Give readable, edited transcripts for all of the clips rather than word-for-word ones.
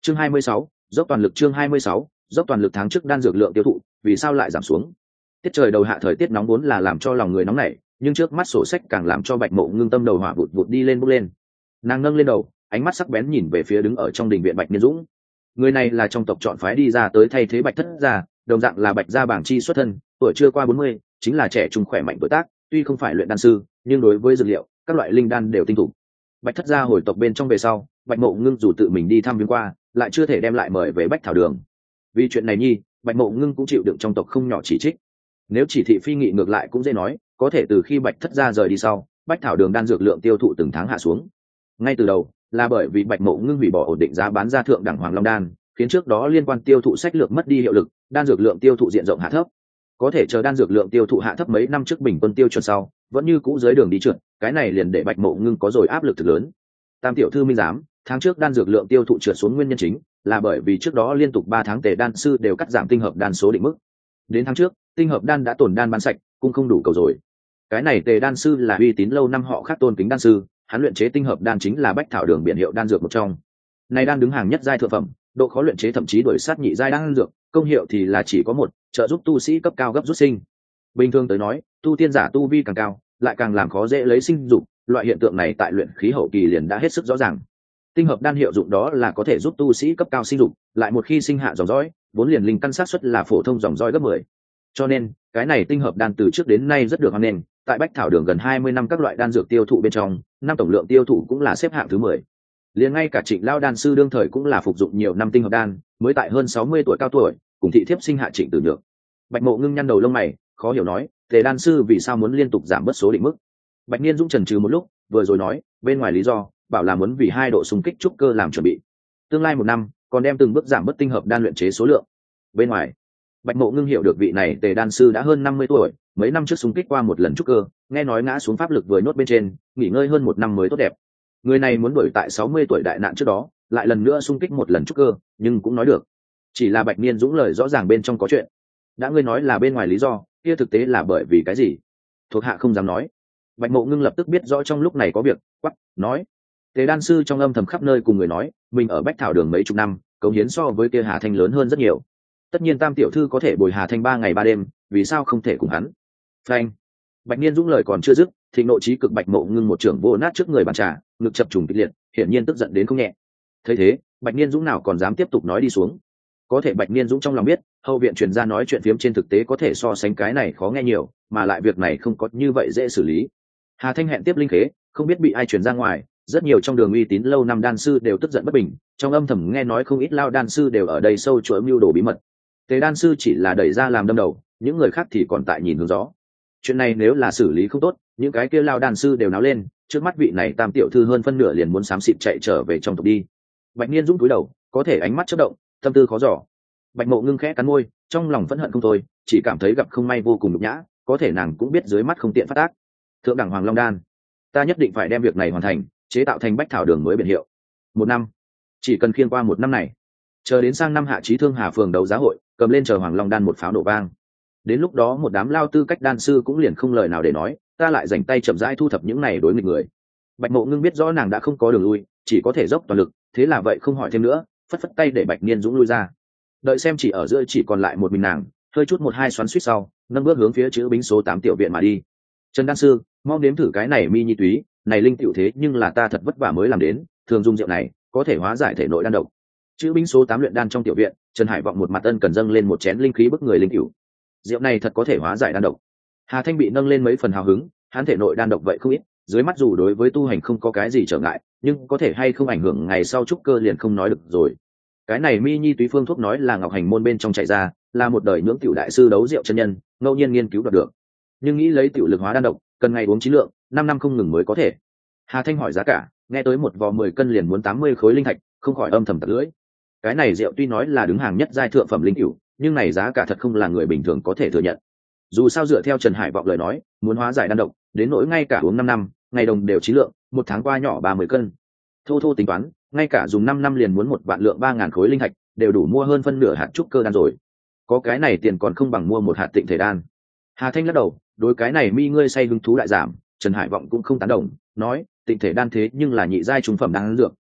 Chương 26, dốc toàn lực. Chương 26, dốc toàn lực. Tháng trước đan dược lượng tiêu thụ vì sao lại giảm xuống? Tiết trời đầu hạ thời tiết nóng vốn là làm cho lòng người nóng nảy, nhưng trước mắt sổ sách càng làm cho Bạch Mộ Ngưng tâm đầu hỏa vụt vụt đi lên bốc lên. Nàng nâng lên đầu, ánh mắt sắc bén nhìn về phía đứng ở trong đình viện Bạch Niên Dũng. Người này là trong tộc chọn phái đi ra tới thay thế Bạch Thất gia, đồng dạng là Bạch gia bảng chi xuất thân, tuổi chưa qua 40, chính là trẻ trung khỏe mạnh tuổi tác, tuy không phải luyện đan sư, nhưng đối với dược liệu, các loại linh đan đều tinh thủ. Bạch Thất gia hồi tộc bên trong về sau, Bạch Mộ Ngưng dù tự mình đi thăm viếng qua, lại chưa thể đem lại mời về Bách Thảo Đường. Vì chuyện này nhi, Bạch Mộ Ngưng cũng chịu đựng trong tộc không nhỏ chỉ trích. Nếu chỉ thị phi nghị ngược lại cũng dễ nói, có thể từ khi Bạch Thất gia rời đi sau, Bách Thảo Đường đan dược lượng tiêu thụ từng tháng hạ xuống. Ngay từ đầu, là bởi vì Bạch Mộ Ngưng hủy bỏ ổn định giá bán ra thượng đẳng Hoàng Long đan, khiến trước đó liên quan tiêu thụ sách lược mất đi hiệu lực, đan dược lượng tiêu thụ diện rộng hạ thấp. Có thể chờ đan dược lượng tiêu thụ hạ thấp mấy năm trước bình quân tiêu chuẩn sau, vẫn như cũ dưới đường đi trượt, cái này liền để Bạch Mộ Ngưng có rồi áp lực thực lớn. Tam tiểu thư minh giám, tháng trước đan dược lượng tiêu thụ trượt xuống nguyên nhân chính là bởi vì trước đó liên tục 3 tháng tề đan sư đều cắt giảm tinh hợp đan số định mức. Đến tháng trước, tinh hợp đan đã tổn đan bán sạch, cũng không đủ cầu rồi. Cái này tề đan sư là uy tín lâu năm họ khác tôn kính đan sư, hắn luyện chế tinh hợp đan chính là Bách Thảo Đường biển hiệu đan dược một trong. Này đang đứng hàng nhất giai thượng phẩm, độ khó luyện chế thậm chí đuổi sát nhị giai đan dược, công hiệu thì là chỉ có một, trợ giúp tu sĩ cấp cao gấp rút sinh. Bình thường tới nói, tu tiên giả tu vi càng cao, lại càng làm khó dễ lấy sinh dục, loại hiện tượng này tại luyện khí hậu kỳ liền đã hết sức rõ ràng. Tinh hợp đan hiệu dụng đó là có thể giúp tu sĩ cấp cao sinh dục, lại một khi sinh hạ dòng dõi, vốn liền linh căn xác suất là phổ thông dòng dõi gấp 10. Cho nên, cái này tinh hợp đan từ trước đến nay rất được hoan nghênh, tại Bách Thảo Đường gần 20 năm các loại đan dược tiêu thụ bên trong, năm tổng lượng tiêu thụ cũng là xếp hạng thứ 10. Liền ngay cả Trịnh Lao đan sư đương thời cũng là phục dụng nhiều năm tinh hợp đan, mới tại hơn 60 tuổi cao tuổi, cùng thị thiếp sinh hạ Trịnh Tử Nhược. Bạch Mộ Ngưng nhăn đầu lông mày, khó hiểu nói, Tề đan sư vì sao muốn liên tục giảm bớt số định mức? Bạch Niên Dũng chần chừ một lúc, vừa rồi nói, bên ngoài lý do, bảo là muốn vì 2 độ xung kích trúc cơ làm chuẩn bị. Tương lai 1 năm, còn đem từng bước giảm bớt tinh hợp đan luyện chế số lượng. Bên ngoài, Bạch Mộ Ngưng hiểu được vị này Tề đan sư đã hơn 50 tuổi, mấy năm trước xung kích qua một lần trúc cơ, nghe nói ngã xuống pháp lực vừa nhốt bên trên, nghỉ ngơi hơn 1 năm mới tốt đẹp. Người này muốn đuổi tại 60 tuổi đại nạn trước đó, lại lần nữa xung kích một lần trúc cơ, nhưng cũng nói được. Chỉ là Bạch Niên Dũng lời rõ ràng bên trong có chuyện. Đã ngươi nói là bên ngoài lý do, kia thực tế là bởi vì cái gì? Thuộc hạ không dám nói. Bạch Mộ Ngưng lập tức biết rõ trong lúc này có việc, quắc, nói. Tề đan sư trong âm thầm khắp nơi cùng người nói, mình ở Bách Thảo Đường mấy chục năm, cống hiến so với kia Hà Thanh lớn hơn rất nhiều. Tất nhiên Tam tiểu thư có thể bồi Hà Thanh 3 ngày 3 đêm, vì sao không thể cùng hắn? Phanh. Bạch Niên Dũng lời còn chưa dứt, thì nộ chí cực Bạch Mộ Ngưng một trưởng vô nát trước người bàn trà, ngực chập trùng kịch liệt, hiển nhiên tức giận đến không nhẹ. Thấy thế, Bạch Niên Dũng nào còn dám tiếp tục nói đi xuống. Có thể Bạch Niên Dũng trong lòng biết, hậu viện truyền ra nói chuyện phiếm trên thực tế có thể so sánh cái này khó nghe nhiều, mà lại việc này không có như vậy dễ xử lý. Hà Thanh hẹn tiếp linh khế, không biết bị ai truyền ra ngoài, rất nhiều trong đường uy tín lâu năm đan sư đều tức giận bất bình, trong âm thầm nghe nói không ít lao đan sư đều ở đây sâu chuỗi mưu đồ bí mật. Tề đan sư chỉ là đẩy ra làm đâm đầu, những người khác thì còn tại nhìn hướng gió. Chuyện này nếu là xử lý không tốt, những cái kia lao đan sư đều náo lên, trước mắt vị này Tam tiểu thư hơn phân nửa liền muốn xám xịt chạy trở về trong tộc đi. Bạch Niên Dũng cúi đầu, có thể ánh mắt chớp động, tâm tư khó dò. Bạch Mộ Ngưng khẽ cắn môi, trong lòng phẫn hận không thôi, chỉ cảm thấy gặp không may vô cùng nhục nhã, có thể nàng cũng biết dưới mắt không tiện phát tác. Thượng đẳng Hoàng Long đan, ta nhất định phải đem việc này hoàn thành, chế tạo thành Bách Thảo Đường mới biển hiệu. 1 năm, chỉ cần khiêng qua 1 năm này, chờ đến sang năm hạ chí thương Hà phường đấu giá hội, cầm lên chờ Hoàng Long đan một pháo nổ vang. Đến lúc đó một đám lao tư cách đan sư cũng liền không lời nào để nói, ta lại dành tay chậm rãi thu thập những này đối nghịch người. Bạch Mộ Ngưng biết rõ nàng đã không có đường lui, chỉ có thể dốc toàn lực, thế là vậy không hỏi thêm nữa, phất phất tay để Bạch Niên Dũng lui ra. Đợi xem chỉ ở giữa chỉ còn lại một mình nàng, hơi chút một hai xoắn suýt sau, nâng bước hướng phía chữ bính số 8 tiểu viện mà đi. Trần đan sư, mong nếm thử cái này mi nhi túy, này linh tiểu thế nhưng là ta thật vất vả mới làm đến, thường dùng rượu này có thể hóa giải thể nội đan độc. Chữ bính số 8 luyện đan trong tiểu viện, Trần Hải vọng một mặt ân cần dâng lên một chén linh khí bức người linh tiểu. Rượu này thật có thể hóa giải đan độc. Hà Thanh bị nâng lên mấy phần hào hứng, hắn thể nội đan độc vậy không ít, dưới mắt dù đối với tu hành không có cái gì trở ngại, nhưng có thể hay không ảnh hưởng ngày sau trúc cơ liền không nói được rồi. Cái này mi nhi túy phương thuốc nói là Ngọc Hành môn bên trong chạy ra, là một đời nhưỡng tiểu đại sư đấu rượu chân nhân, ngẫu nhiên nghiên cứu đoạt được. Nhưng nghĩ lấy tiểu lực hóa đan độc, cần ngày uống chí lượng, 5 năm không ngừng mới có thể. Hà Thanh hỏi giá cả, nghe tới một vò 10 cân liền muốn 80 khối linh thạch, không khỏi âm thầm tặc lưỡi. Cái này rượu tuy nói là đứng hàng nhất giai thượng phẩm linh cửu, nhưng này giá cả thật không là người bình thường có thể thừa nhận. Dù sao dựa theo Trần Hải vọng lời nói, muốn hóa giải đan độc, đến nỗi ngay cả uống 5 năm, ngày đồng đều chí lượng, 1 tháng qua nhỏ 30 cân. Thô thô tính toán, ngay cả dùng 5 năm liền muốn 1 vạn lượng 3000 khối linh thạch, đều đủ mua hơn phân nửa hạt trúc cơ đan rồi. Có cái này tiền còn không bằng mua một hạt Tịnh Thể đan. Hà Thanh lắc đầu, đối cái này mi ngươi say hứng thú đại giảm, Trần Hải vọng cũng không tán đồng, nói, Tịnh Thể đan thế nhưng là nhị giai trung phẩm đan dược,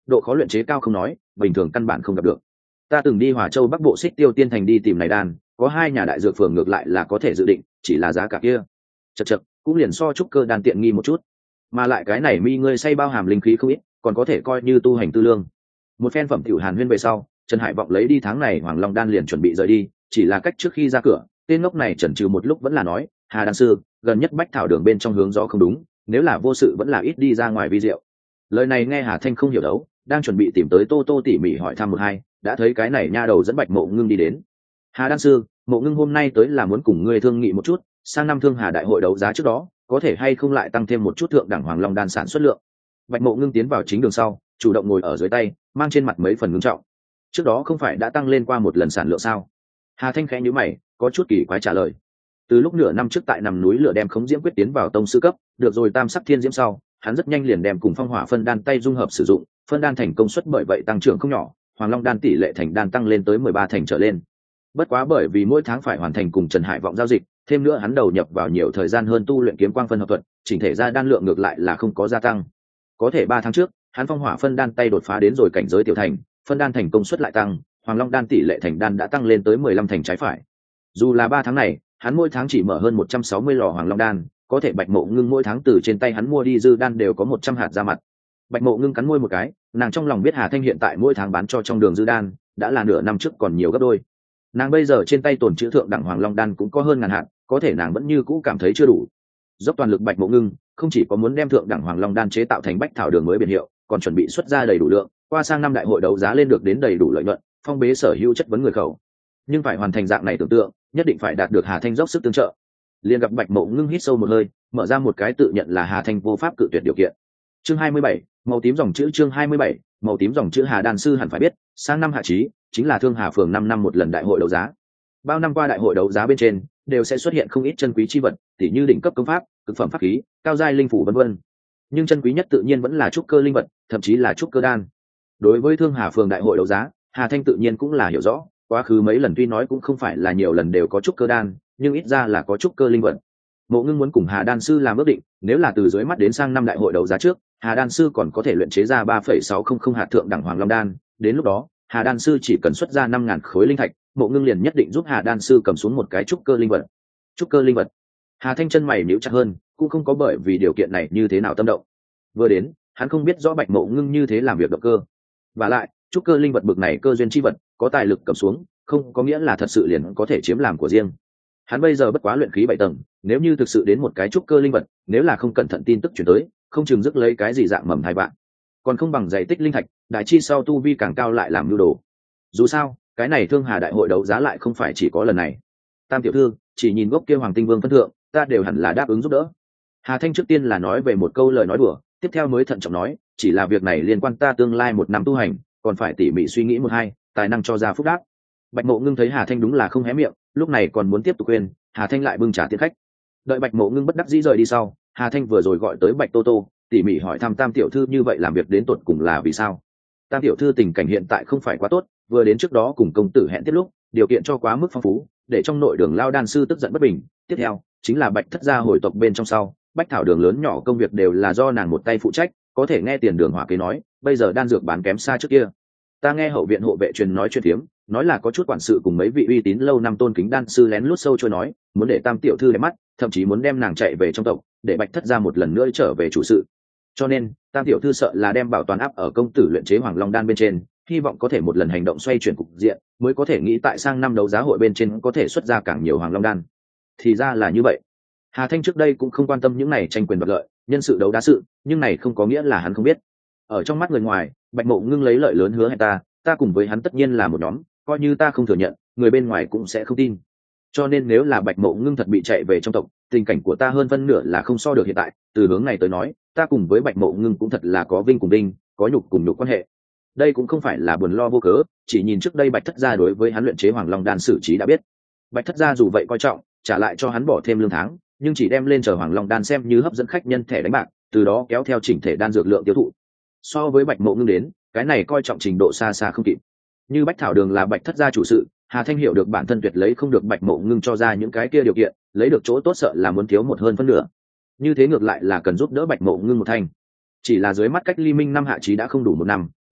độ khó luyện chế cao không nói, bình thường căn bản không gặp được. Ta từng đi Hòa Châu Bắc Bộ Xích Tiêu Tiên Thành đi tìm này đan, có 2 nhà đại dược phường ngược lại là có thể dự định, chỉ là giá cả kia chật chật cũng liền so trúc cơ đan tiện nghi một chút, mà lại cái này mi ngươi say bao hàm linh khí không ít, còn có thể coi như tu hành tư lương. Một phen phẩm tiểu hàn huyên về sau, Trần Hải vọng lấy đi tháng này Hoàng Long đan liền chuẩn bị rời đi, chỉ là cách trước khi ra cửa, tên ngốc này chần chừ một lúc vẫn là nói, Hà đan sư, gần nhất bách thảo đường bên trong hướng gió không đúng, nếu là vô sự vẫn là ít đi ra ngoài vi diệu. Lời này nghe Hà Thanh không hiểu đấu, đang chuẩn bị tìm tới Tô Tô tỉ mỉ hỏi thăm một hai, đã thấy cái này nha đầu dẫn Bạch Mộ Ngưng đi đến. Hà đan sư, Mộ Ngưng hôm nay tới là muốn cùng ngươi thương nghị một chút, sang năm Thương Hà đại hội đấu giá trước đó, có thể hay không lại tăng thêm một chút thượng đẳng Hoàng Long đan sản xuất lượng. Bạch Mộ Ngưng tiến vào chính đường sau, chủ động ngồi ở dưới tay, mang trên mặt mấy phần ngưng trọng. Trước đó không phải đã tăng lên qua một lần sản lượng sao? Hà Thanh khẽ nhíu mày, có chút kỳ quái trả lời. Từ lúc nửa năm trước tại nằm núi lửa đem khống diễm quyết tiến vào tông sư cấp, được rồi tam sắc thiên diễm sau, hắn rất nhanh liền đem cùng phong hỏa phân đan tay dung hợp sử dụng, phân đan thành công suất bởi vậy tăng trưởng không nhỏ, Hoàng Long đan tỷ lệ thành đan tăng lên tới 13 thành trở lên. Bất quá bởi vì mỗi tháng phải hoàn thành cùng Trần Hải vọng giao dịch, thêm nữa hắn đầu nhập vào nhiều thời gian hơn tu luyện kiếm quang phân hợp thuật, chỉnh thể ra đan lượng ngược lại là không có gia tăng. Có thể 3 tháng trước, hắn phong hỏa phân đan tay đột phá đến rồi cảnh giới tiểu thành, phân đan thành công suất lại tăng, Hoàng Long đan tỷ lệ thành đan đã tăng lên tới 15 thành trái phải. Dù là 3 tháng này, hắn mỗi tháng chỉ mở hơn 160 lò Hoàng Long đan, có thể Bạch Mộ Ngưng mỗi tháng từ trên tay hắn mua đi dư đan đều có 100 hạt ra mặt. Bạch Mộ Ngưng cắn môi một cái, nàng trong lòng biết Hà Thanh hiện tại mỗi tháng bán cho trong đường dư đan đã là nửa năm trước còn nhiều gấp đôi. Nàng bây giờ trên tay tồn trữ thượng đẳng Hoàng Long đan cũng có hơn ngàn hạt, có thể nàng vẫn như cũ cảm thấy chưa đủ. Dốc toàn lực Bạch Mộ Ngưng không chỉ có muốn đem thượng đẳng Hoàng Long đan chế tạo thành bách thảo đường mới biển hiệu, còn chuẩn bị xuất ra đầy đủ lượng, qua sang năm đại hội đấu giá lên được đến đầy đủ lợi nhuận, phong bế sở hữu chất vấn người khẩu. Nhưng phải hoàn thành dạng này tưởng tượng, nhất định phải đạt được Hà Thanh dốc sức tương trợ. Liền gặp Bạch Mộ Ngưng hít sâu một hơi, mở ra một cái tự nhận là Hà Thanh vô pháp cự tuyệt điều kiện. Chương 27, màu tím dòng chữ chương 27, màu tím dòng chữ Hà đan sư hẳn phải biết, sang năm hạ chí chính là Thương Hà phường 5 năm một lần đại hội đấu giá. Bao năm qua đại hội đấu giá bên trên đều sẽ xuất hiện không ít chân quý chi vật, tỉ như đỉnh cấp công pháp, cực phẩm pháp khí, cao giai linh phủ vân vân. Nhưng chân quý nhất tự nhiên vẫn là trúc cơ linh vật, thậm chí là trúc cơ đan. Đối với Thương Hà phường đại hội đấu giá, Hà Thanh tự nhiên cũng là hiểu rõ, quá khứ mấy lần tuy nói cũng không phải là nhiều lần đều có trúc cơ đan, nhưng ít ra là có trúc cơ linh vật. Mộ Ngưng muốn cùng Hà đan sư làm ước định, nếu là từ dưới mắt đến sang năm đại hội đấu giá trước, Hà đan sư còn có thể luyện chế ra 3,600 hạt thượng đẳng Hoàng Long đan, đến lúc đó, Hà đan sư chỉ cần xuất ra 5.000 khối linh thạch, Mộ Ngưng liền nhất định giúp Hà đan sư cầm xuống một cái trúc cơ linh vật. Trúc cơ linh vật. Hà Thanh chân mày nhíu chặt hơn, cũng không có bởi vì điều kiện này như thế nào tâm động. Vừa đến, hắn không biết rõ Bạch Mộ Ngưng như thế làm việc động cơ. Và lại, trúc cơ linh vật bực này cơ duyên chi vật, có tài lực cầm xuống, không có nghĩa là thật sự liền có thể chiếm làm của riêng. Hắn bây giờ bất quá luyện khí 7 tầng, nếu như thực sự đến một cái trúc cơ linh vật, nếu là không cẩn thận tin tức truyền tới, không chừng rước lấy cái gì dạng mầm thai bạn. Còn không bằng giày tích linh thạch, đại chi sau tu vi càng cao lại làm nhu đồ. Dù sao, cái này Thương Hà đại hội đấu giá lại không phải chỉ có lần này. Tam tiểu thư, chỉ nhìn gốc kia Hoàng Tinh Vương phân thượng, ta đều hẳn là đáp ứng giúp đỡ. Hà Thanh trước tiên là nói về một câu lời nói đùa, tiếp theo mới thận trọng nói, chỉ là việc này liên quan ta tương lai 1 năm tu hành, còn phải tỉ mỉ suy nghĩ một hai, tài năng cho ra phúc đáp. Bạch Mộ Ngưng thấy Hà Thanh đúng là không hé miệng, lúc này còn muốn tiếp tục khuyên, Hà Thanh lại bưng trà tiễn khách. Đợi Bạch Mộ Ngưng bất đắc dĩ rời đi sau, Hà Thanh vừa rồi gọi tới Bạch Tô Tô, tỉ mỉ hỏi thăm Tam tiểu thư như vậy làm việc đến tột cùng là vì sao. Tam tiểu thư tình cảnh hiện tại không phải quá tốt, vừa đến trước đó cùng công tử hẹn tiếp lúc, điều kiện cho quá mức phong phú, để trong nội đường lao đan sư tức giận bất bình. Tiếp theo chính là Bạch thất gia hồi tộc bên trong sau, bách thảo đường lớn nhỏ công việc đều là do nàng một tay phụ trách, có thể nghe tiền đường hỏa kế nói, bây giờ đan dược bán kém xa trước kia. Ta nghe hậu viện hộ vệ truyền nói chuyện thiếm, nói là có chút quản sự cùng mấy vị uy tín lâu năm tôn kính đan sư lén lút sâu trôi nói, muốn để Tam tiểu thư để mắt, thậm chí muốn đem nàng chạy về trong tộc, để Bạch thất gia một lần nữa trở về chủ sự. Cho nên Tam tiểu thư sợ là đem bảo toàn áp ở công tử luyện chế Hoàng Long đan bên trên, hy vọng có thể một lần hành động xoay chuyển cục diện, mới có thể nghĩ tại sang năm đấu giá hội bên trên có thể xuất ra càng nhiều Hoàng Long đan. Thì ra là như vậy. Hà Thanh trước đây cũng không quan tâm những này tranh quyền đoạt lợi, nhân sự đấu đá sự, nhưng này không có nghĩa là hắn không biết. Ở trong mắt người ngoài, Bạch Mộ Ngưng lấy lợi lớn hứa hẹn ta cùng với hắn tất nhiên là một nhóm, coi như ta không thừa nhận, người bên ngoài cũng sẽ không tin. Cho nên nếu là Bạch Mộ Ngưng thật bị chạy về trong tộc, tình cảnh của ta hơn phân nửa là không so được hiện tại. Từ hướng này tới nói, ta cùng với Bạch Mộ Ngưng cũng thật là có vinh cùng vinh, có nhục cùng nhục quan hệ. Đây cũng không phải là buồn lo vô cớ, chỉ nhìn trước đây Bạch thất gia đối với hắn luyện chế Hoàng Long đan xử trí đã biết. Bạch thất gia dù vậy coi trọng, trả lại cho hắn bỏ thêm lương tháng, nhưng chỉ đem lên chờ Hoàng Long đan xem như hấp dẫn khách nhân thẻ đánh bạc, từ đó kéo theo chỉnh thể đan dược lượng tiêu thụ. So với Bạch Mộ Ngưng đến, cái này coi trọng trình độ xa xa không kịp. Như bách thảo đường là Bạch thất gia chủ sự, Hà Thanh hiểu được bản thân tuyệt lấy không được Bạch Mộ Ngưng cho ra những cái kia điều kiện, lấy được chỗ tốt sợ là muốn thiếu một hơn phân nửa. Như thế ngược lại là cần giúp đỡ Bạch Mộ Ngưng một thành. Chỉ là dưới mắt cách ly minh năm hạ chí đã không đủ 1 năm,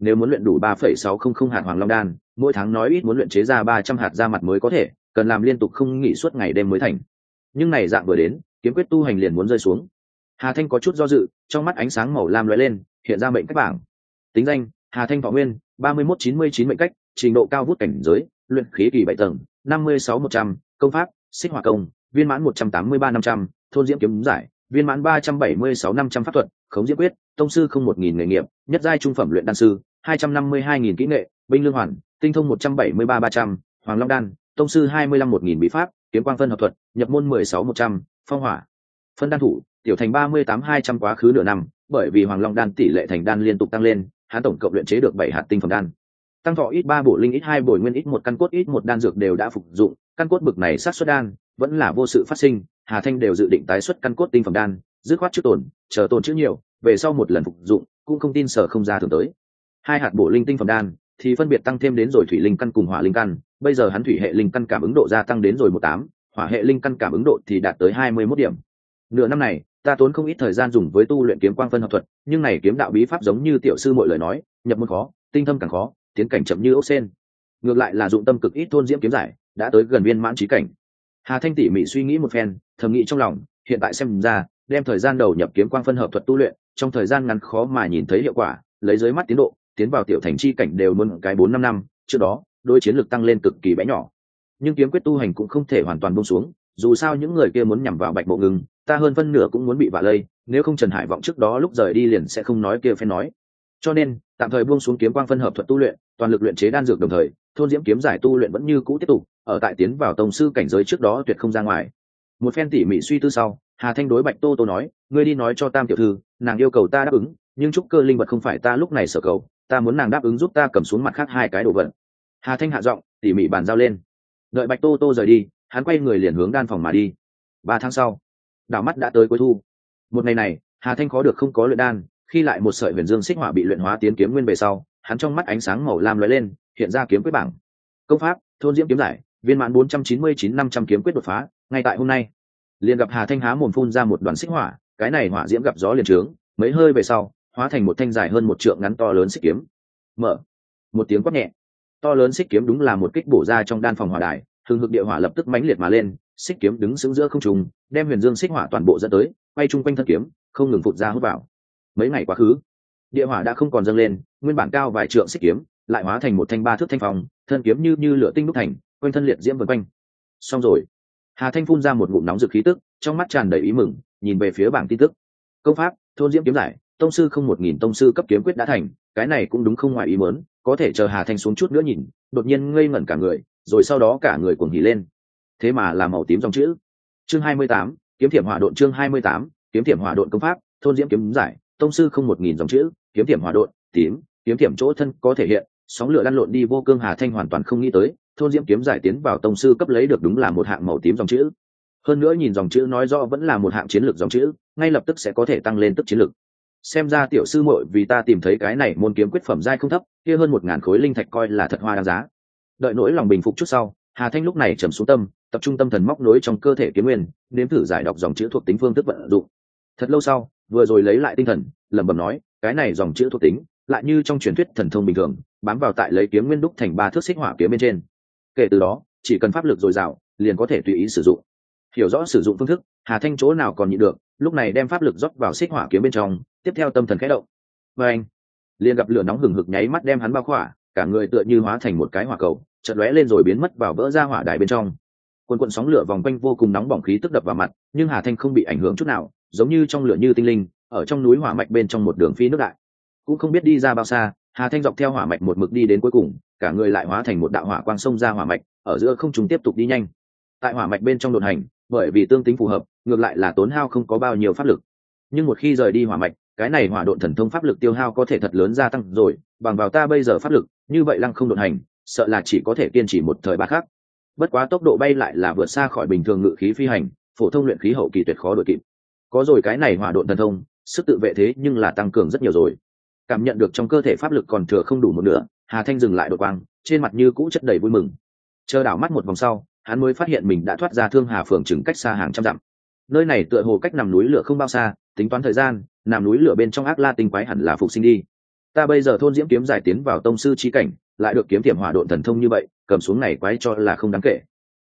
nếu muốn luyện đủ 3,600 hạt Hoàng Long đan, mỗi tháng nói ít muốn luyện chế ra 300 hạt ra mặt mới có thể, cần làm liên tục không nghỉ suốt ngày đêm mới thành. Nhưng này dạng vừa đến, kiếm quyết tu hành liền muốn rơi xuống. Hà Thanh có chút do dự, trong mắt ánh sáng màu lam lóe lên, hiện ra mệnh cách bảng. Tính danh: Hà Thanh Thọ Nguyên, 3199 mệnh cách, trình độ cao vút cảnh giới, luyện khí kỳ 7 tầng, 56-100, công pháp: Xích Hỏa Công, viên mãn 183-500, thôn diễm kiếm giải, viên mãn 376-500 pháp thuật, khống diễm quyết, tông sư không 1000 nghề nghiệp, nhất giai trung phẩm luyện đan sư, 252.000 kỹ nghệ, binh lương hoàn, tinh thông 173-300, Hoàng Long đan, tông sư 25-1000 bí pháp, kiếm quang phân hợp thuật, nhập môn 16-100, phong hỏa phân đan thủ, tiểu thành 38-200 quá khứ nửa năm, bởi vì Hoàng Long đan tỷ lệ thành đan liên tục tăng lên, hắn tổng cộng luyện chế được 7 hạt tinh phẩm đan. Tăng thọ ít 3 bổ linh ít 2 bồi nguyên ít 1 căn cốt ít 1 đan dược đều đã phục dụng, căn cốt bực này sát xuất đan vẫn là vô sự phát sinh, Hà Thanh đều dự định tái xuất căn cốt tinh phẩm đan, dứt khoát trước tồn, chờ tồn chữ nhiều, về sau một lần phục dụng, cũng không tin sở không ra thường tới. 2 hạt bổ linh tinh phẩm đan thì phân biệt tăng thêm đến rồi thủy linh căn cùng hỏa linh căn, bây giờ hắn thủy hệ linh căn cảm ứng độ gia tăng đến rồi 18, hỏa hệ linh căn cảm ứng độ thì đạt tới 21 điểm. Nửa năm này, ta tốn không ít thời gian dùng với tu luyện kiếm quang phân hợp thuật, nhưng này kiếm đạo bí pháp giống như tiểu sư mọi lời nói, nhập môn khó, tinh thâm càng khó, tiến cảnh chậm như ốc sen. Ngược lại là dụng tâm cực ít thôn diễm kiếm giải, đã tới gần viên mãn chí cảnh. Hà Thanh tỉ mỉ suy nghĩ một phen, thầm nghĩ trong lòng, hiện tại xem ra, đem thời gian đầu nhập kiếm quang phân hợp thuật tu luyện, trong thời gian ngắn khó mà nhìn thấy hiệu quả, lấy dưới mắt tiến độ, tiến vào tiểu thành chi cảnh đều muốn cái 4-5 năm, trước đó, đôi chiến lược tăng lên cực kỳ bé nhỏ. Nhưng kiếm quyết tu hành cũng không thể hoàn toàn buông xuống, dù sao những người kia muốn nhằm vào Bạch Mộ Ngưng, ta hơn phân nửa cũng muốn bị vạ lây, nếu không Trần Hải Vọng trước đó lúc rời đi liền sẽ không nói kia phen nói. Cho nên, tạm thời buông xuống kiếm quang phân hợp thuật tu luyện, toàn lực luyện chế đan dược đồng thời, thôn diễm kiếm giải tu luyện vẫn như cũ tiếp tục, ở tại tiến vào tông sư cảnh giới trước đó tuyệt không ra ngoài. Một phen tỉ mỉ suy tư sau, Hà Thanh đối Bạch Tô Tô nói, ngươi đi nói cho Tam tiểu thư, nàng yêu cầu ta đáp ứng, nhưng trúc cơ linh vật không phải ta lúc này sở cầu, ta muốn nàng đáp ứng giúp ta cầm xuống mặt khác 2 cái đồ vật. Hà Thanh hạ giọng, tỉ mỉ bàn giao lên. Đợi Bạch Tô Tô rời đi, hắn quay người liền hướng đan phòng mà đi. 3 tháng sau, đảo mắt đã tới cuối thu. Một ngày này, Hà Thanh khó được không có luyện đan, khi lại một sợi huyền dương xích hỏa bị luyện hóa tiến kiếm nguyên về sau, hắn trong mắt ánh sáng màu lam lóe lên, hiện ra kiếm quyết bảng. Công pháp: Thôn diễm kiếm giải, viên mãn 499-500 kiếm quyết đột phá, ngay tại hôm nay. Liền gặp Hà Thanh há mồm phun ra một đoàn xích hỏa, cái này hỏa diễm gặp gió liền trướng, mấy hơi về sau, hóa thành một thanh dài hơn 1 trượng ngắn to lớn xích kiếm. Mở. Một tiếng quát nhẹ, to lớn xích kiếm đúng là một kích bổ ra trong đan phòng hỏa đài, hừng hực địa hỏa lập tức mãnh liệt mà lên, xích kiếm đứng sững giữa không trung, đem huyền dương xích hỏa toàn bộ dẫn tới, quay chung quanh thân kiếm, không ngừng phụt ra hút vào. Mấy ngày quá khứ, địa hỏa đã không còn dâng lên, nguyên bản cao vài trượng xích kiếm lại hóa thành một thanh 3 thước thanh phong, thân kiếm như lửa tinh đúc thành, quanh thân liệt diễm vần quanh. Xong rồi. Hà Thanh phun ra một ngụm nóng rực khí tức, trong mắt tràn đầy ý mừng, nhìn về phía bảng tin tức. Công pháp: Thôn diễm kiếm giải, tông sư không 1000 tông sư cấp kiếm quyết đã thành, cái này cũng đúng không ngoài ý muốn, có thể chờ Hà Thanh xuống chút nữa nhìn, đột nhiên ngây ngẩn cả người, rồi sau đó cả người cuồng hỉ lên. Thế mà là màu tím dòng chữ. Chương 28, kiếm thiểm hỏa độn. Chương 28, kiếm thiểm hỏa độn. Công pháp: Thôn diễm kiếm giải, tông sư không 1000 dòng chữ, kiếm thiểm hỏa độn, tím, kiếm thiểm chỗ thân có thể hiện, sóng lửa lăn lộn đi vô cương. Hà Thanh hoàn toàn không nghĩ tới, thôn diễm kiếm giải tiến vào tông sư cấp lấy được đúng là một hạng màu tím dòng chữ. Hơn nữa nhìn dòng chữ nói rõ vẫn là một hạng chiến lược dòng chữ, ngay lập tức sẽ có thể tăng lên tức chiến lược. Xem ra tiểu sư muội vì ta tìm thấy cái này môn kiếm quyết phẩm giai không thấp, kia hơn 1000 khối linh thạch coi là thật hoa đáng giá. Đợi nỗi lòng bình phục chút sau, Hà Thanh lúc này trầm xuống tâm, tập trung tâm thần móc nối trong cơ thể kiếm nguyên, nếm thử giải đọc dòng chữ thuộc tính phương thức vận dụng. Thật lâu sau, vừa rồi lấy lại tinh thần, lẩm bẩm nói, cái này dòng chữ thuộc tính, lại như trong truyền thuyết thần thông bình thường, bám vào tại lấy kiếm nguyên đúc thành 3 thước xích hỏa kiếm bên trên. Kể từ đó, chỉ cần pháp lực dồi dào, liền có thể tùy ý sử dụng. Hiểu rõ sử dụng phương thức, Hà Thanh chỗ nào còn nhịn được, lúc này đem pháp lực rót vào xích hỏa kiếm bên trong, tiếp theo tâm thần khẽ động. Và anh, liền gặp lửa nóng hừng hực nháy mắt đem hắn bao khỏa, cả người tựa như hóa thành một cái hỏa cầu, chợt lóe lên rồi biến mất vào vỡ ra hỏa đài bên trong. Cuồn sóng lửa vòng quanh vô cùng nóng bỏng khí tức đập vào mặt, nhưng Hà Thanh không bị ảnh hưởng chút nào, giống như trong lửa như tinh linh, ở trong núi hỏa mạch bên trong một đường phi nước đại. Cũng không biết đi ra bao xa, Hà Thanh dọc theo hỏa mạch một mực đi đến cuối cùng, cả người lại hóa thành một đạo hỏa quang xông ra hỏa mạch, ở giữa không trung tiếp tục đi nhanh. Tại hỏa mạch bên trong đột hành, bởi vì tương tính phù hợp, ngược lại là tốn hao không có bao nhiêu pháp lực. Nhưng một khi rời đi hỏa mạch, cái này hỏa độn thần thông pháp lực tiêu hao có thể thật lớn gia tăng rồi, bằng vào ta bây giờ pháp lực, như vậy lăng không đột hành, sợ là chỉ có thể kiên trì một thời ba khắc. Bất quá tốc độ bay lại là vượt xa khỏi bình thường ngự khí phi hành, phổ thông luyện khí hậu kỳ tuyệt khó đuổi kịp. Có rồi cái này hỏa độn thần thông, sức tự vệ thế nhưng là tăng cường rất nhiều rồi. Cảm nhận được trong cơ thể pháp lực còn thừa không đủ một nửa, Hà Thanh dừng lại đột quang, trên mặt như cũ chất đầy vui mừng. Chờ đảo mắt một vòng sau, hắn mới phát hiện mình đã thoát ra Thương Hà phường chừng cách xa hàng trăm dặm. Nơi này tựa hồ cách nằm núi lửa không bao xa, tính toán thời gian, nằm núi lửa bên trong ác la tinh quái hẳn là phục sinh đi. Ta bây giờ thôn diễm kiếm giải tiến vào tông sư trí cảnh, lại được kiếm tiềm hỏa độn thần thông như vậy, cầm xuống này quái cho là không đáng kể.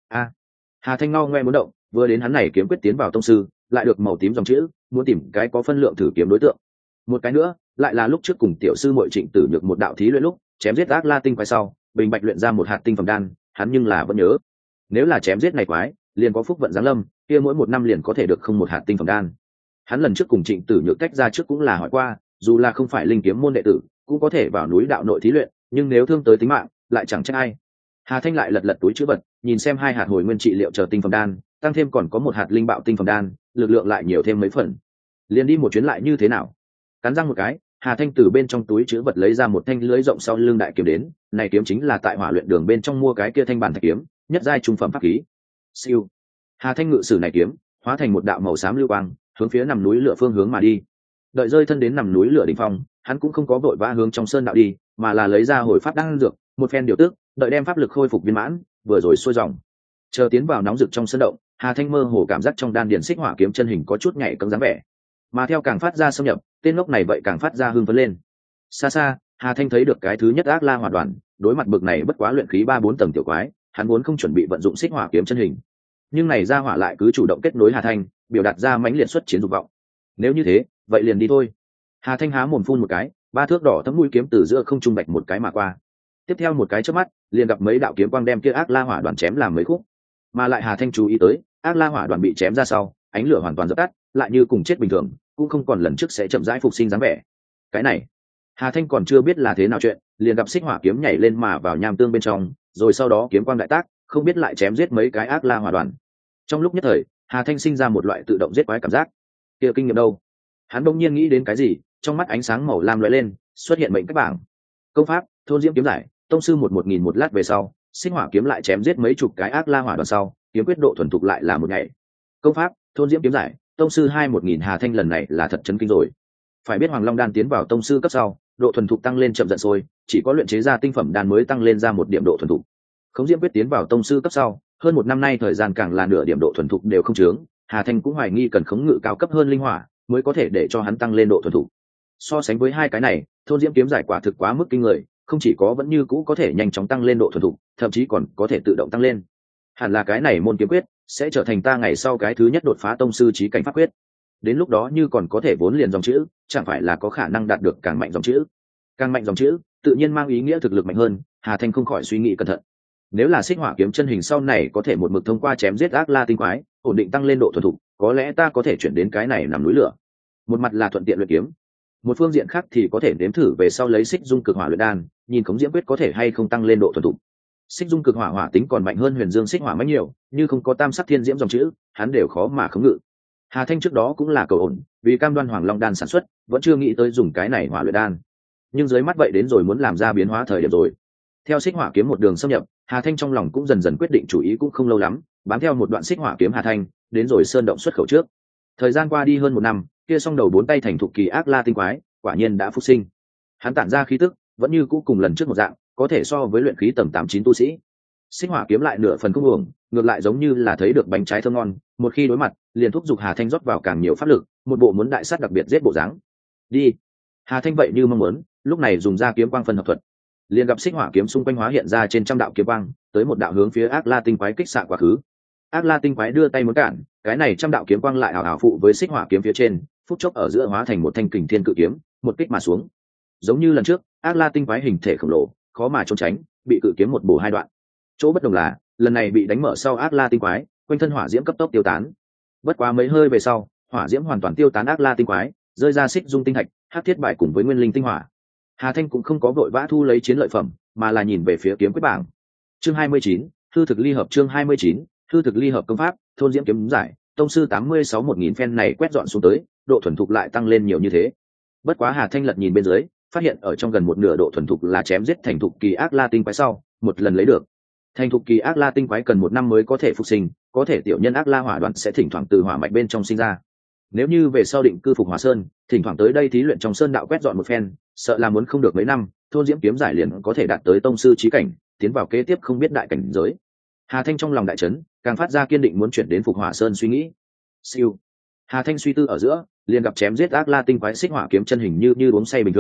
Hà Thanh ngao ngoe muốn động, vừa đến hắn này kiếm quyết tiến vào tông sư, lại được màu tím dòng chữ, muốn tìm cái có phân lượng thử kiếm đối tượng. Một cái nữa, lại là lúc trước cùng tiểu sư muội Trịnh Tử Nhược một đạo thí luyện lúc, chém giết ác la tinh quái sau, bình bạch luyện ra một hạt tinh phẩm đan, hắn nhưng là vẫn nhớ. Nếu là chém giết này quái, liền có phúc vận giáng lâm, kia mỗi một năm liền có thể được không một hạt tinh phẩm đan. Hắn lần trước cùng Trịnh Tử Nhược tách ra trước cũng là hỏi qua, dù là không phải linh kiếm môn đệ tử, cũng có thể vào núi đạo nội thí luyện, nhưng nếu thương tới tính mạng, lại chẳng trách ai. Hà Thanh lại lật lật túi trữ vật, nhìn xem 2 hạt hồi nguyên trị liệu chờ tinh phẩm đan, tăng thêm còn có 1 hạt linh bạo tinh phẩm đan, lực lượng lại nhiều thêm mấy phần. Liền đi một chuyến lại như thế nào? Cắn răng một cái, Hà Thanh từ bên trong túi trữ vật lấy ra một thanh lưới rộng sau lưng đại kiếm đến, này kiếm chính là tại hỏa luyện đường bên trong mua cái kia thanh bản thạch kiếm, nhất giai trung phẩm pháp khí. Siêu. Hà Thanh ngự sử này kiếm, hóa thành một đạo màu xám lưu quang, hướng phía nằm núi lửa phương hướng mà đi. Đợi rơi thân đến nằm núi lửa đỉnh phong, hắn cũng không có vội vã hướng trong sơn đạo đi, mà là lấy ra hồi pháp đan dược, một phen điều tức, đợi đem pháp lực khôi phục viên mãn, vừa rồi xuôi dòng. Chờ tiến vào nóng rực trong sơn động, Hà Thanh mơ hồ cảm giác trong đan điền xích hỏa kiếm chân hình có chút nhảy cẫng dáng vẻ. Mà theo càng phát ra xâm nhập, tên ngốc này vậy càng phát ra hưng phấn lên. Xa xa, Hà Thanh thấy được cái thứ nhất ác la hỏa đoàn, đối mặt bực này bất quá luyện khí 3-4 tầng tiểu quái, hắn vốn không chuẩn bị vận dụng xích hỏa kiếm chân hình. Nhưng này ra hỏa lại cứ chủ động kết nối Hà Thanh, biểu đạt ra mãnh liệt xuất chiến dục vọng. Nếu như thế, vậy liền đi thôi. Hà Thanh há mồm phun một cái, 3 thước đỏ thấm mũi kiếm từ giữa không trung bạch một cái mà qua. Tiếp theo một cái chớp mắt, liền gặp mấy đạo kiếm quang đem kia ác la hỏa đoàn chém làm mấy khúc. Mà lại Hà Thanh chú ý tới, ác la hỏa đoàn bị chém ra sau, ánh lửa hoàn toàn dập tắt, lại như cùng chết bình thường, cũng không còn lần trước sẽ chậm rãi phục sinh dáng vẻ. Cái này, Hà Thanh còn chưa biết là thế nào chuyện, liền gặp xích hỏa kiếm nhảy lên mà vào nham tương bên trong, rồi sau đó kiếm quang đại tác, không biết lại chém giết mấy cái ác la hỏa đoàn. Trong lúc nhất thời, Hà Thanh sinh ra một loại tự động giết quái cảm giác. Kia kinh nghiệm đâu? Hắn bỗng nhiên nghĩ đến cái gì, trong mắt ánh sáng màu lam lóe lên, xuất hiện mệnh cách bảng. Công pháp, thôn diễm kiếm giải, tông sư 1000 một lát về sau, xích hỏa kiếm lại chém giết mấy chục cái ác la hỏa đoàn sau, kiếm quyết độ thuần thục lại là một ngày. Công pháp, thôn diễm kiếm giải, tông sư 1000. Hà Thanh lần này là thật chấn kinh rồi. Phải biết Hoàng Long đan tiến vào tông sư cấp sau, độ thuần thục tăng lên chậm dần sôi, chỉ có luyện chế ra tinh phẩm đan mới tăng lên ra một điểm độ thuần thục. Khống diễm quyết tiến vào tông sư cấp sau, hơn một năm nay thời gian càng là nửa điểm độ thuần thục đều không chướng, Hà Thanh cũng hoài nghi cần khống ngự cao cấp hơn linh hỏa mới có thể để cho hắn tăng lên độ thuần thục. So sánh với hai cái này, thôn diễm kiếm giải quả thực quá mức kinh người, không chỉ có vẫn như cũ có thể nhanh chóng tăng lên độ thuần thục, thậm chí còn có thể tự động tăng lên. Hẳn là cái này môn kiếm quyết sẽ trở thành ta ngày sau cái thứ nhất đột phá tông sư chí cảnh pháp quyết. Đến lúc đó như còn có thể vốn liền dòng chữ, chẳng phải là có khả năng đạt được càng mạnh dòng chữ. Càng mạnh dòng chữ, tự nhiên mang ý nghĩa thực lực mạnh hơn, Hà Thanh không khỏi suy nghĩ cẩn thận. Nếu là xích hỏa kiếm chân hình sau này có thể một mực thông qua chém giết ác la tinh quái, ổn định tăng lên độ thuần thục, có lẽ ta có thể chuyển đến cái này nằm núi lửa. Một mặt là thuận tiện luyện kiếm, một phương diện khác thì có thể nếm thử về sau lấy xích dung cực hỏa luyện đan, nhìn khống diễm quyết có thể hay không tăng lên độ thuần thục. Xích dung cực hỏa hỏa tính còn mạnh hơn huyền dương xích hỏa mấy nhiều, như không có tam sắc thiên diễm dòng chữ, hắn đều khó mà khống ngự. Hà Thanh trước đó cũng là cầu ổn, vì cam đoan Hoàng Long đan sản xuất, vẫn chưa nghĩ tới dùng cái này hỏa luyện đan. Nhưng dưới mắt vậy đến rồi muốn làm ra biến hóa thời điểm rồi. Theo xích hỏa kiếm một đường xâm nhập, Hà Thanh trong lòng cũng dần dần quyết định chủ ý cũng không lâu lắm, bám theo một đoạn xích hỏa kiếm Hà Thanh, đến rồi sơn động xuất khẩu trước. Thời gian qua đi hơn một năm, kia song đầu bốn tay thành thục kỳ ác la tinh quái, quả nhiên đã phục sinh. Hắn tản ra khí tức, vẫn như cũ cùng lần trước một dạng, có thể so với luyện khí tầng 8-9 tu sĩ. Xích hỏa kiếm lại nửa phần không uổng, ngược lại giống như là thấy được bánh trái thơm ngon, một khi đối mặt, liền thúc giục Hà Thanh rót vào càng nhiều pháp lực, một bộ muốn đại sát đặc biệt giết bộ dáng. Đi. Hà Thanh vậy như mong muốn, lúc này dùng ra kiếm quang phân hợp thuật, liền gặp xích hỏa kiếm xung quanh hóa hiện ra trên trăm đạo kiếm quang, tới một đạo hướng phía ác la tinh quái kích xạ quá khứ. Ác la tinh quái đưa tay muốn cản, cái này trăm đạo kiếm quang lại ảo ảo phụ với xích hỏa kiếm phía trên, phút chốc ở giữa hóa thành một thanh kình thiên cự kiếm, một kích mà xuống. Giống như lần trước, ác la tinh quái hình thể khổng lồ, khó mà trốn tránh, bị cự kiếm một bổ hai đoạn. Chỗ bất đồng là, lần này bị đánh mở sau ác la tinh quái, quanh thân hỏa diễm cấp tốc tiêu tán. Bất quá mấy hơi về sau, hỏa diễm hoàn toàn tiêu tán ác la tinh quái, rơi ra xích dung tinh thạch, hắc thiết bại cùng với nguyên linh tinh hỏa. Hà Thanh cũng không có vội vã thu lấy chiến lợi phẩm, mà là nhìn về phía kiếm quyết bảng. Chương 29, hư thực ly hợp. Chương 29, hư thực ly hợp công pháp, thôn diễm kiếm giải, tông sư 86-1000 phen này quét dọn xuống tới, độ thuần thục lại tăng lên nhiều như thế. Bất quá Hà Thanh lật nhìn bên dưới, phát hiện ở trong gần một nửa độ thuần thục là chém giết thành thục kỳ ác la tinh quái sau, một lần lấy được. Thành thục kỳ ác la tinh quái cần 1 năm mới có thể phục sinh, có thể tiểu nhân ác la hỏa đoàn sẽ thỉnh thoảng từ hỏa mạch bên trong sinh ra. Nếu như về sau định cư phục Hỏa Sơn, thỉnh thoảng tới đây thí luyện trong sơn đạo quét dọn một phen, sợ là muốn không được mấy năm, thôn diễm kiếm giải liền có thể đạt tới tông sư chí cảnh, tiến vào kế tiếp không biết đại cảnh giới. Hà Thanh trong lòng đại chấn, càng phát ra kiên định muốn chuyển đến phục Hỏa Sơn suy nghĩ. Siêu. Hà Thanh suy tư ở giữa, liền gặp chém giết ác la tinh quái xích hỏa kiếm chân hình như uống say bình thường,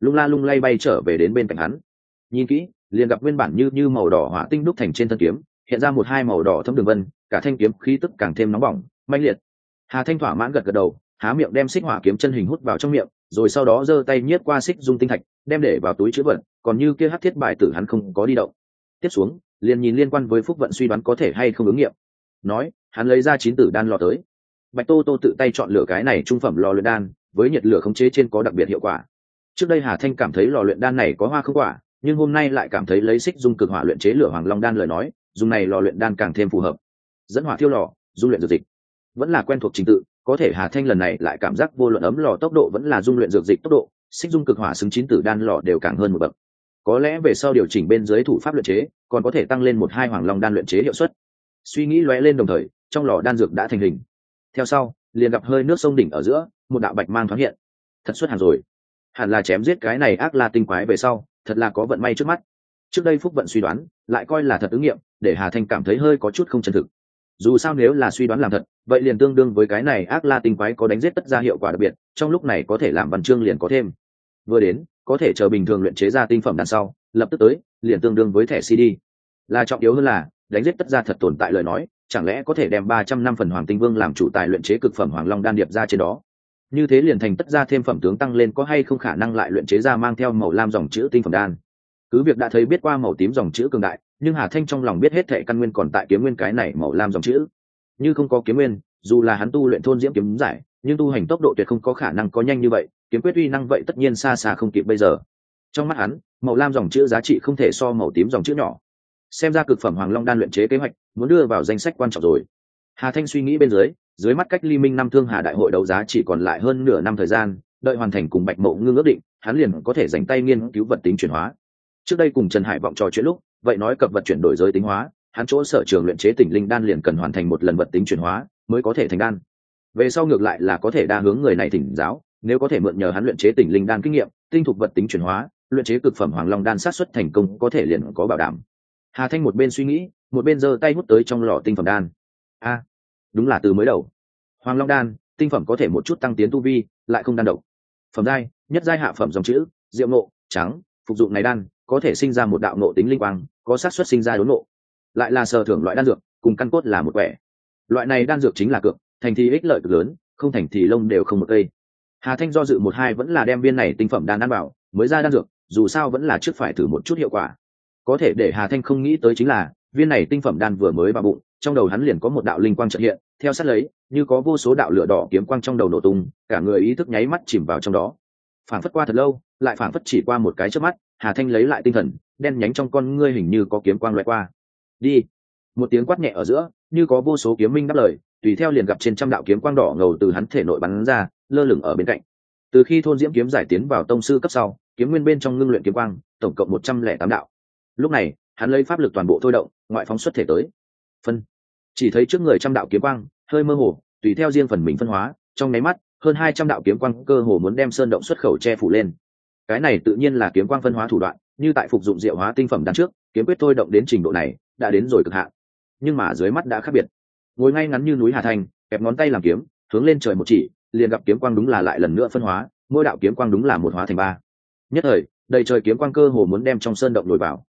lung la lung lay bay trở về đến bên cạnh hắn. Nhìn kỹ, liền gặp nguyên bản như màu đỏ hỏa tinh đúc thành trên thân kiếm hiện ra một hai màu đỏ thấm đường vân, cả thanh kiếm khí tức càng thêm nóng bỏng mãnh liệt. Hà Thanh thỏa mãn gật gật đầu, há miệng đem xích hỏa kiếm chân hình hút vào trong miệng, rồi sau đó giơ tay nhiếp qua xích dung tinh thạch, đem để vào túi trữ vật, còn như kia hắc thiết bài tử hắn không có đi động. Tiếp xuống, liền nhìn liên quan với phúc vận suy đoán có thể hay không ứng nghiệm. Nói, hắn lấy ra 9 tử đan lò tới. Bạch Tô Tô tự tay chọn lựa cái này trung phẩm lò luyện đan, với nhiệt lửa khống chế trên có đặc biệt hiệu quả. Trước đây Hà Thanh cảm thấy lò luyện đan này có hoa không quả, nhưng hôm nay lại cảm thấy lấy xích dung cực hỏa luyện chế lửa hoàng long đan lời nói, dùng này lò luyện đan càng thêm phù hợp. Dẫn hỏa thiêu lò, dung luyện dược dịch, vẫn là quen thuộc trình tự, có thể Hà Thanh lần này lại cảm giác vô luận ấm lò tốc độ vẫn là dung luyện dược dịch tốc độ, xích dung cực hỏa xứng 9 tử đan lò đều càng hơn một bậc. Có lẽ về sau điều chỉnh bên dưới thủ pháp luyện chế, còn có thể tăng lên 1-2 hoàng long đan luyện chế hiệu suất. Suy nghĩ lóe lên đồng thời, trong lò đan dược đã thành hình. Theo sau, liền gặp hơi nước sông đỉnh ở giữa, một đạo bạch mang thoáng hiện. Thật xuất hàng rồi. Hẳn là chém giết cái này ác la tinh quái về sau, thật là có vận may trước mắt. Trước đây phúc vận suy đoán, lại coi là thật ứng nghiệm, để Hà Thanh cảm thấy hơi có chút không chân thực. Dù sao nếu là suy đoán làm thật, vậy liền tương đương với cái này ác la tinh quái có đánh giết tất ra hiệu quả đặc biệt, trong lúc này có thể làm văn chương liền có thêm. Vừa đến, có thể chờ bình thường luyện chế ra tinh phẩm đằng sau, lập tức tới, liền tương đương với thẻ CD. Là trọng yếu hơn là, đánh giết tất ra thật tồn tại lời nói, chẳng lẽ có thể đem 300 năm phần hoàng tinh vương làm chủ tài luyện chế cực phẩm hoàng long đan điệp ra trên đó. Như thế liền thành tất ra thêm phẩm tướng tăng lên có hay không khả năng lại luyện chế ra mang theo màu lam dòng chữ tinh phẩm đan. Cứ việc đã thấy biết qua màu tím dòng chữ cường đại, nhưng Hà Thanh trong lòng biết hết thệ căn nguyên còn tại kiếm nguyên cái này màu lam dòng chữ. Như không có kiếm nguyên, dù là hắn tu luyện thôn diễm kiếm giải, nhưng tu hành tốc độ tuyệt không có khả năng có nhanh như vậy, kiếm quyết uy năng vậy tất nhiên xa xa không kịp bây giờ. Trong mắt hắn, màu lam dòng chữ giá trị không thể so màu tím dòng chữ nhỏ. Xem ra cực phẩm hoàng long đan luyện chế kế hoạch muốn đưa vào danh sách quan trọng rồi. Hà Thanh suy nghĩ bên dưới mắt cách Ly Minh năm Thương Hà đại hội đấu giá chỉ còn lại hơn nửa năm thời gian, đợi hoàn thành cùng Bạch Mộ Ngưng ước định, hắn liền có thể dành tay nghiên cứu vật tính chuyển hóa. Trước đây cùng Trần Hải vọng trò chuyện lúc, vậy nói cập vật chuyển đổi giới tính hóa, hắn chỗ sở trường luyện chế tỉnh linh đan liền cần hoàn thành một lần vật tính chuyển hóa mới có thể thành đan. Về sau ngược lại là có thể đa hướng người này thỉnh giáo, nếu có thể mượn nhờ hắn luyện chế tỉnh linh đan kinh nghiệm, tinh thục vật tính chuyển hóa, luyện chế cực phẩm hoàng long đan sát xuất thành công có thể liền có bảo đảm. Hà Thanh một bên suy nghĩ, một bên giơ tay hút tới trong lò tinh phẩm đan. Đúng là từ mới đầu. Hoàng long đan, tinh phẩm có thể một chút tăng tiến tu vi, lại không đan độc. Phẩm giai, nhất giai hạ phẩm dòng chữ, diệu nộ, trắng, phục dụng này đan, có thể sinh ra một đạo nộ tính linh quang, có xác suất sinh ra đốn nộ. Lại là sở thưởng loại đan dược, cùng căn cốt là một quẻ. Loại này đan dược chính là cược, thành thì ích lợi cực lớn, không thành thì lông đều không một cây. Hà Thanh do dự 1-2 vẫn là đem viên này tinh phẩm đan ăn vào, mới ra đan dược, dù sao vẫn là trước phải thử một chút hiệu quả. Có thể để Hà Thanh không nghĩ tới chính là, viên này tinh phẩm đan vừa mới vào bụng, trong đầu hắn liền có một đạo linh quang chợt hiện, theo sát lấy, như có vô số đạo lửa đỏ kiếm quang trong đầu nổ tung, cả người ý thức nháy mắt chìm vào trong đó. Phảng phất qua thật lâu, lại phảng phất chỉ qua một cái chớp mắt, Hà Thanh lấy lại tinh thần, đen nhánh trong con ngươi hình như có kiếm quang lóe qua. Đi! Một tiếng quát nhẹ ở giữa, như có vô số kiếm minh đáp lời, tùy theo liền gặp trên trăm đạo kiếm quang đỏ ngầu từ hắn thể nội bắn ra, lơ lửng ở bên cạnh. Từ khi thôn diễm kiếm giải tiến vào tông sư cấp sau, kiếm nguyên bên trong ngưng luyện kiếm quang, tổng cộng 108 đạo. Lúc này, hắn lấy pháp lực toàn bộ thôi động, ngoại phóng xuất thể tới. Phân. Chỉ thấy trước người trăm đạo kiếm quang, hơi mơ hồ, tùy theo riêng phần mình phân hóa, trong nháy mắt, hơn 200 đạo kiếm quang cơ hồ muốn đem sơn động xuất khẩu che phủ lên. Cái này tự nhiên là kiếm quang phân hóa thủ đoạn, như tại phục dụng diệu hóa tinh phẩm đan trước, kiếm quyết thôi động đến trình độ này, đã đến rồi cực hạn. Nhưng mà dưới mắt đã khác biệt. Ngồi ngay ngắn như núi Hà Thanh, kẹp ngón tay làm kiếm, hướng lên trời một chỉ, liền gặp kiếm quang đúng là lại lần nữa phân hóa, mỗi đạo kiếm quang đúng là một hóa thành 3. Nhất thời, đầy trời kiếm quang cơ hồ muốn đem trong sơn động nổi vào.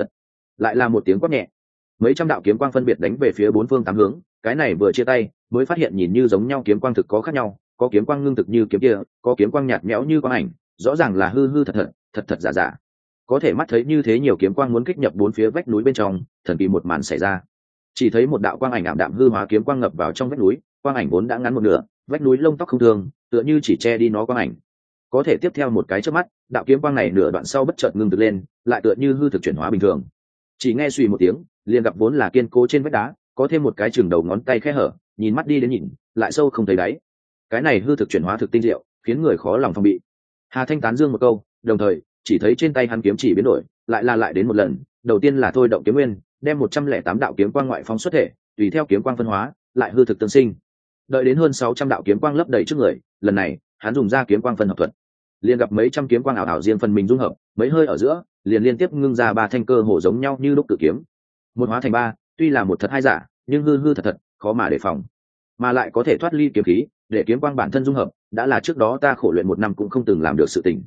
Lại là một tiếng quát nhẹ, mấy trăm đạo kiếm quang phân biệt đánh về phía 4 phương 8 hướng. Cái này vừa chia tay mới phát hiện nhìn như giống nhau kiếm quang thực có khác nhau, có kiếm quang ngưng thực như kiếm kia, có kiếm quang nhạt nhẽo như quang ảnh, rõ ràng là hư hư thật thật giả giả. Có thể mắt thấy như thế nhiều kiếm quang muốn kích nhập 4 phía vách núi bên trong, thần kỳ một màn xảy ra. Chỉ thấy một đạo quang ảnh ảm đạm hư hóa kiếm quang ngập vào trong vách núi, quang ảnh vốn đã ngắn một nửa, vách núi lông tóc không thường, tựa như chỉ che đi nó quang ảnh. Có thể tiếp theo một cái chớp mắt, đạo kiếm quang này nửa đoạn sau bất chợt ngưng thực lên, lại tựa như hư thực chuyển hóa bình thường. Chỉ nghe suy một tiếng, liền gặp vốn là kiên cố trên vách đá, có thêm một cái chừng đầu ngón tay khe hở, nhìn mắt đi đến nhìn, lại sâu không thấy đáy. Cái này hư thực chuyển hóa thực tinh diệu, khiến người khó lòng phòng bị. Hà Thanh tán dương một câu, đồng thời chỉ thấy trên tay hắn kiếm chỉ biến đổi, lại đến một lần. Đầu tiên là thôi động kiếm nguyên, đem 108 đạo kiếm quang ngoại phóng xuất thể, tùy theo kiếm quang phân hóa, lại hư thực tương sinh. Đợi đến hơn 600 đạo kiếm quang lấp đầy trước người, lần này hắn dùng ra kiếm quang phân hợp thuật, liền gặp mấy trăm kiếm quang ảo ảo riêng phần mình dung hợp, mấy hơi ở giữa, liền liên tiếp ngưng ra 3 thanh cơ hồ giống nhau như lúc cự kiếm. Một hóa thành 3, tuy là một thật hai giả, nhưng hư thật, khó mà đề phòng. Mà lại có thể thoát ly kiếm khí, để kiếm quang bản thân dung hợp, đã là trước đó ta khổ luyện 1 năm cũng không từng làm được sự tình.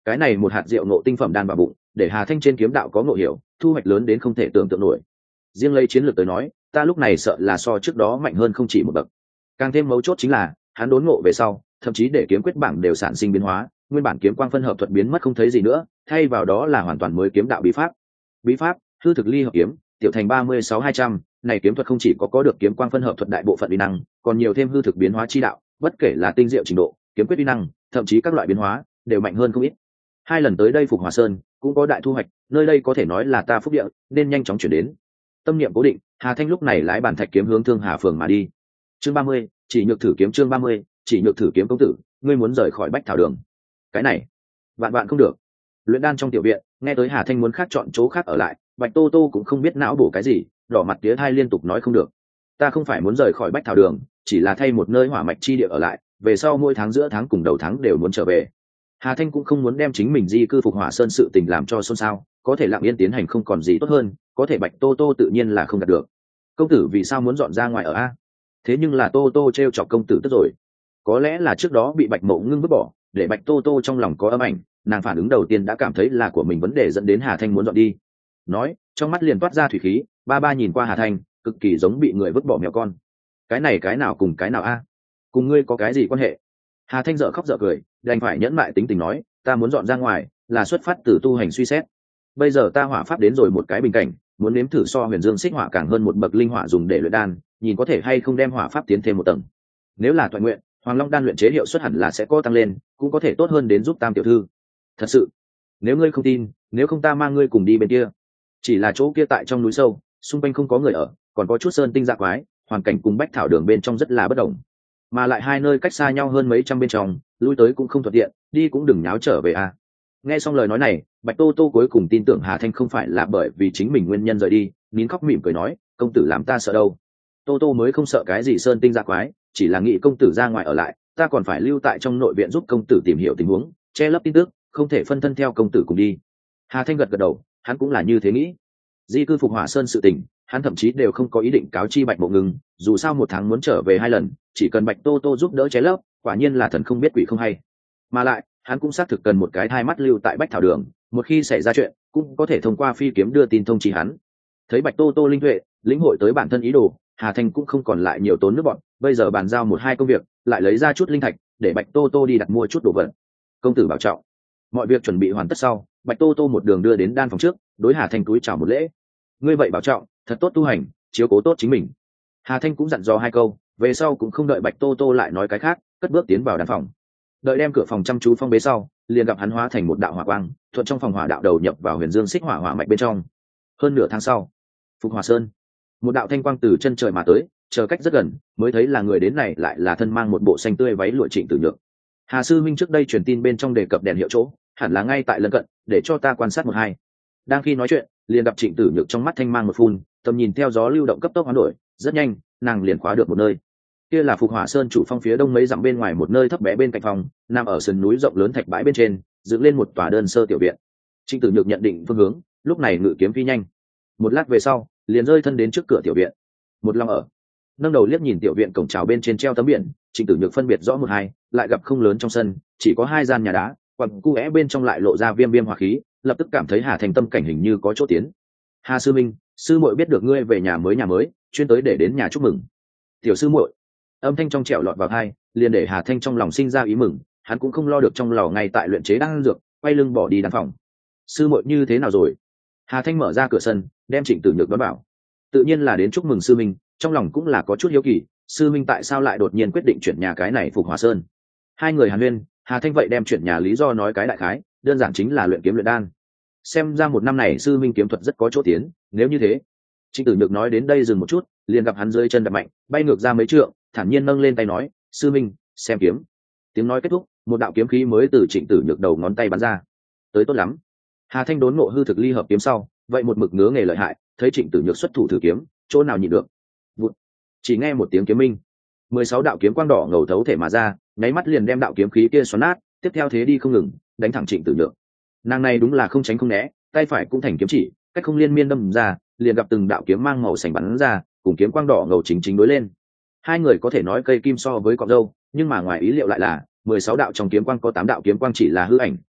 cái này một hạt rượu ngộ tinh phẩm đan vào bụng, để Hà Thanh trên kiếm đạo có ngộ hiểu, thu hoạch lớn đến không thể tưởng tượng nổi. Riêng lấy chiến lược tới nói, ta lúc này sợ là so trước đó mạnh hơn không chỉ một bậc. Càng thêm mấu chốt chính là, hắn đốn ngộ về sau, thậm chí để kiếm quyết bảng đều sản sinh biến hóa, nguyên bản kiếm quang phân hợp thuật biến mất không thấy gì nữa, thay vào đó là hoàn toàn mới kiếm đạo bí pháp. Bí pháp, hư thực ly hợp kiếm, tiểu thành 36-200, này kiếm thuật không chỉ có được kiếm quang phân hợp thuật đại bộ phận uy năng, còn nhiều thêm hư thực biến hóa chi đạo, bất kể là tinh diệu trình độ, kiếm quyết uy năng, thậm chí các loại biến hóa đều mạnh hơn không ít. Hai lần tới đây Phục Hỏa Sơn cũng có đại thu hoạch, nơi đây có thể nói là ta phúc địa, nên nhanh chóng chuyển đến. Tâm niệm cố định, Hà Thanh lúc này lái bàn thạch kiếm hướng Thương Hà phường mà đi. Chương 30, chỉ nhược thử kiếm. Chương 30, chỉ nhược thử kiếm. Công tử, ngươi muốn rời khỏi Bách Thảo Đường? Cái này vạn vạn không được. Luyện đan trong tiểu viện, nghe tới Hà Thanh muốn khác chọn chỗ khác ở lại, Bạch Tô Tô cũng không biết não bổ cái gì, đỏ mặt tía thai liên tục nói không được. Ta không phải muốn rời khỏi Bách Thảo Đường, chỉ là thay một nơi hỏa mạch chi địa ở lại, về sau mỗi tháng giữa tháng cùng đầu tháng đều muốn trở về. Hà Thanh cũng không muốn đem chính mình di cư Phục Hỏa Sơn sự tình làm cho xôn xao, có thể lặng yên tiến hành không còn gì tốt hơn, có thể Bạch Tô Tô tự nhiên là không đạt được. Công tử vì sao muốn dọn ra ngoài ở a? Thế nhưng là Tô Tô trêu chọc công tử tức rồi. Có lẽ là trước đó bị Bạch Mộ Ngưng vứt bỏ, để Bạch Tô Tô trong lòng có âm ảnh, nàng phản ứng đầu tiên đã cảm thấy là của mình vấn đề dẫn đến Hà Thanh muốn dọn đi. Nói, trong mắt liền toát ra thủy khí, ba nhìn qua Hà Thanh, cực kỳ giống bị người vứt bỏ mèo con. Cái này cái nào cùng cái nào a? Cùng ngươi có cái gì quan hệ? Hà Thanh dở khóc dở cười, đành phải nhẫn mại tính tình nói, ta muốn dọn ra ngoài, là xuất phát từ tu hành suy xét. Bây giờ ta hỏa pháp đến rồi một cái bình cảnh, muốn nếm thử so Huyền Dương Xích Hỏa càng hơn một bậc linh hỏa dùng để luyện đan, nhìn có thể hay không đem hỏa pháp tiến thêm một tầng. Nếu là thuận nguyện, Hoàng Long đan luyện chế hiệu suất hẳn là sẽ có tăng lên, cũng có thể tốt hơn đến giúp Tam tiểu thư. Thật sự, nếu ngươi không tin, nếu không ta mang ngươi cùng đi bên kia. Chỉ là chỗ kia tại trong núi sâu, xung quanh không có người ở, còn có chút sơn tinh dạ quái, hoàn cảnh cùng Bách Thảo Đường bên trong rất là bất đồng. Mà lại hai nơi cách xa nhau hơn mấy trăm bên trong, lui tới cũng không thuận tiện, đi cũng đừng nháo trở về a. Nghe xong lời nói này, Bạch Tô Tô cuối cùng tin tưởng Hà Thanh không phải là bởi vì chính mình nguyên nhân rời đi, nín khóc mỉm cười nói, công tử làm ta sợ đâu. Tô Tô mới không sợ cái gì sơn tinh dạ quái, chỉ là nghĩ công tử ra ngoài ở lại, ta còn phải lưu tại trong nội viện giúp công tử tìm hiểu tình huống, che lấp tin tức, không thể phân thân theo công tử cùng đi. Hà Thanh gật gật đầu, hắn cũng là như thế nghĩ. Di cư Phục Hỏa Sơn sự tình, hắn thậm chí đều không có ý định cáo chi Bạch Mộ Ngưng, dù sao một tháng muốn trở về 2 lần, chỉ cần Bạch Tô Tô giúp đỡ che lấp, quả nhiên là thần không biết quỷ không hay. Mà lại, hắn cũng xác thực cần một cái thai mắt lưu tại Bách Thảo Đường, một khi xảy ra chuyện, cũng có thể thông qua phi kiếm đưa tin thông chi hắn. Thấy Bạch Tô Tô linh tuệ, lĩnh hội tới bản thân ý đồ, Hà Thanh cũng không còn lại nhiều tốn nước bọn, bây giờ bàn giao 1-2 công việc, lại lấy ra chút linh thạch, để Bạch Tô Tô đi đặt mua chút đồ vật. Công tử bảo trọng. Mọi việc chuẩn bị hoàn tất sau, Bạch Tô Tô một đường đưa đến đan phòng trước, đối Hà Thanh cúi chào một lễ. Ngươi vậy bảo trọng, thật tốt tu hành, chiếu cố tốt chính mình. Hà Thanh cũng dặn dò 2 câu, về sau cũng không đợi Bạch Tô Tô lại nói cái khác, cất bước tiến vào đan phòng. Đợi đem cửa phòng chăm chú phong bế sau, liền gặp hắn hóa thành một đạo hỏa quang, thuận trong phòng hỏa đạo đầu nhập vào Huyền Dương Xích Hỏa hỏa mạch bên trong. Hơn nửa tháng sau, Phục Hỏa Sơn, một đạo thanh quang từ chân trời mà tới, chờ cách rất gần, mới thấy là người đến này lại là thân mang một bộ xanh tươi váy lụa Trịnh Tử Nhược. Hà sư minh trước đây truyền tin bên trong đề cập đèn hiệu chỗ, hẳn là ngay tại lân cận, để cho ta quan sát 1-2. Đang khi nói chuyện, liền gặp Trịnh Tử Nhược trong mắt thanh mang một phun, tầm nhìn theo gió lưu động cấp tốc hoán đổi, rất nhanh, nàng liền khóa được một nơi. Kia là Phục Hỏa Sơn chủ phong phía đông mấy dặm bên ngoài một nơi thấp bé bên cạnh phòng, nằm ở sườn núi rộng lớn thạch bãi bên trên, dựng lên một tòa đơn sơ tiểu viện. Trịnh Tử Nhược nhận định phương hướng, lúc này ngự kiếm phi nhanh. Một lát về sau, liền rơi thân đến trước cửa tiểu viện. Một lòng ở, nâng đầu liếc nhìn tiểu viện cổng chào bên trên treo tấm biển, Trịnh Tử Nhược phân biệt rõ 1-2, lại gặp không lớn trong sân, chỉ có 2 gian nhà đá, quặng cu é bên trong lại lộ ra viêm hỏa khí, lập tức cảm thấy Hà Thành tâm cảnh hình như có chỗ tiến. Hà sư minh, sư muội biết được ngươi về nhà mới, chuyên tới để đến nhà chúc mừng. Tiểu sư muội, âm thanh trong trẻo lọt vào tai, liền để Hà Thanh trong lòng sinh ra ý mừng, hắn cũng không lo được trong lò ngay tại luyện chế đan dược, quay lưng bỏ đi đan phòng. Sư muội như thế nào rồi? Hà Thanh mở ra cửa sân, đem Trịnh Tử Nhược đón bảo. Tự nhiên là đến chúc mừng sư minh, trong lòng cũng là có chút hiếu kỳ, sư minh tại sao lại đột nhiên quyết định chuyển nhà cái này Phục Hỏa Sơn. 2 người hàn huyên, Hà Thanh vậy đem chuyển nhà lý do nói cái đại khái, đơn giản chính là luyện kiếm luyện đan. Xem ra 1 năm này sư minh kiếm thuật rất có chỗ tiến, nếu như thế. Trịnh Tử Nhược nói đến đây dừng một chút, liền gặp hắn rơi chân đạp mạnh, bay ngược ra mấy trượng, thản nhiên nâng lên tay nói, sư minh, xem kiếm. Tiếng nói kết thúc, một đạo kiếm khí mới từ Trịnh Tử Nhược đầu ngón tay bắn ra. Tới tốt lắm. Hà Thanh đốn ngộ hư thực ly hợp kiếm sau, vậy một mực ngứa nghề lợi hại, thấy Trịnh Tử Nhược xuất thủ thử kiếm, chỗ nào nhịn được. Vụt. Chỉ nghe một tiếng kiếm minh, 16 đạo kiếm quang đỏ ngầu thấu thể mà ra, nháy mắt liền đem đạo kiếm khí kia xoắn nát, tiếp theo thế đi không ngừng, đánh thẳng Trịnh Tử Nhược. Nàng này đúng là không tránh không né, tay phải cũng thành kiếm chỉ, cách không liên miên đâm ra, liền gặp từng đạo kiếm mang màu xanh bắn ra, cùng kiếm quang đỏ ngầu chính đối lên. 2 người có thể nói cây kim so với cọng râu, nhưng mà ngoài ý liệu lại là 16 đạo trong kiếm quang có 8 đạo kiếm quang chỉ là hư ảnh,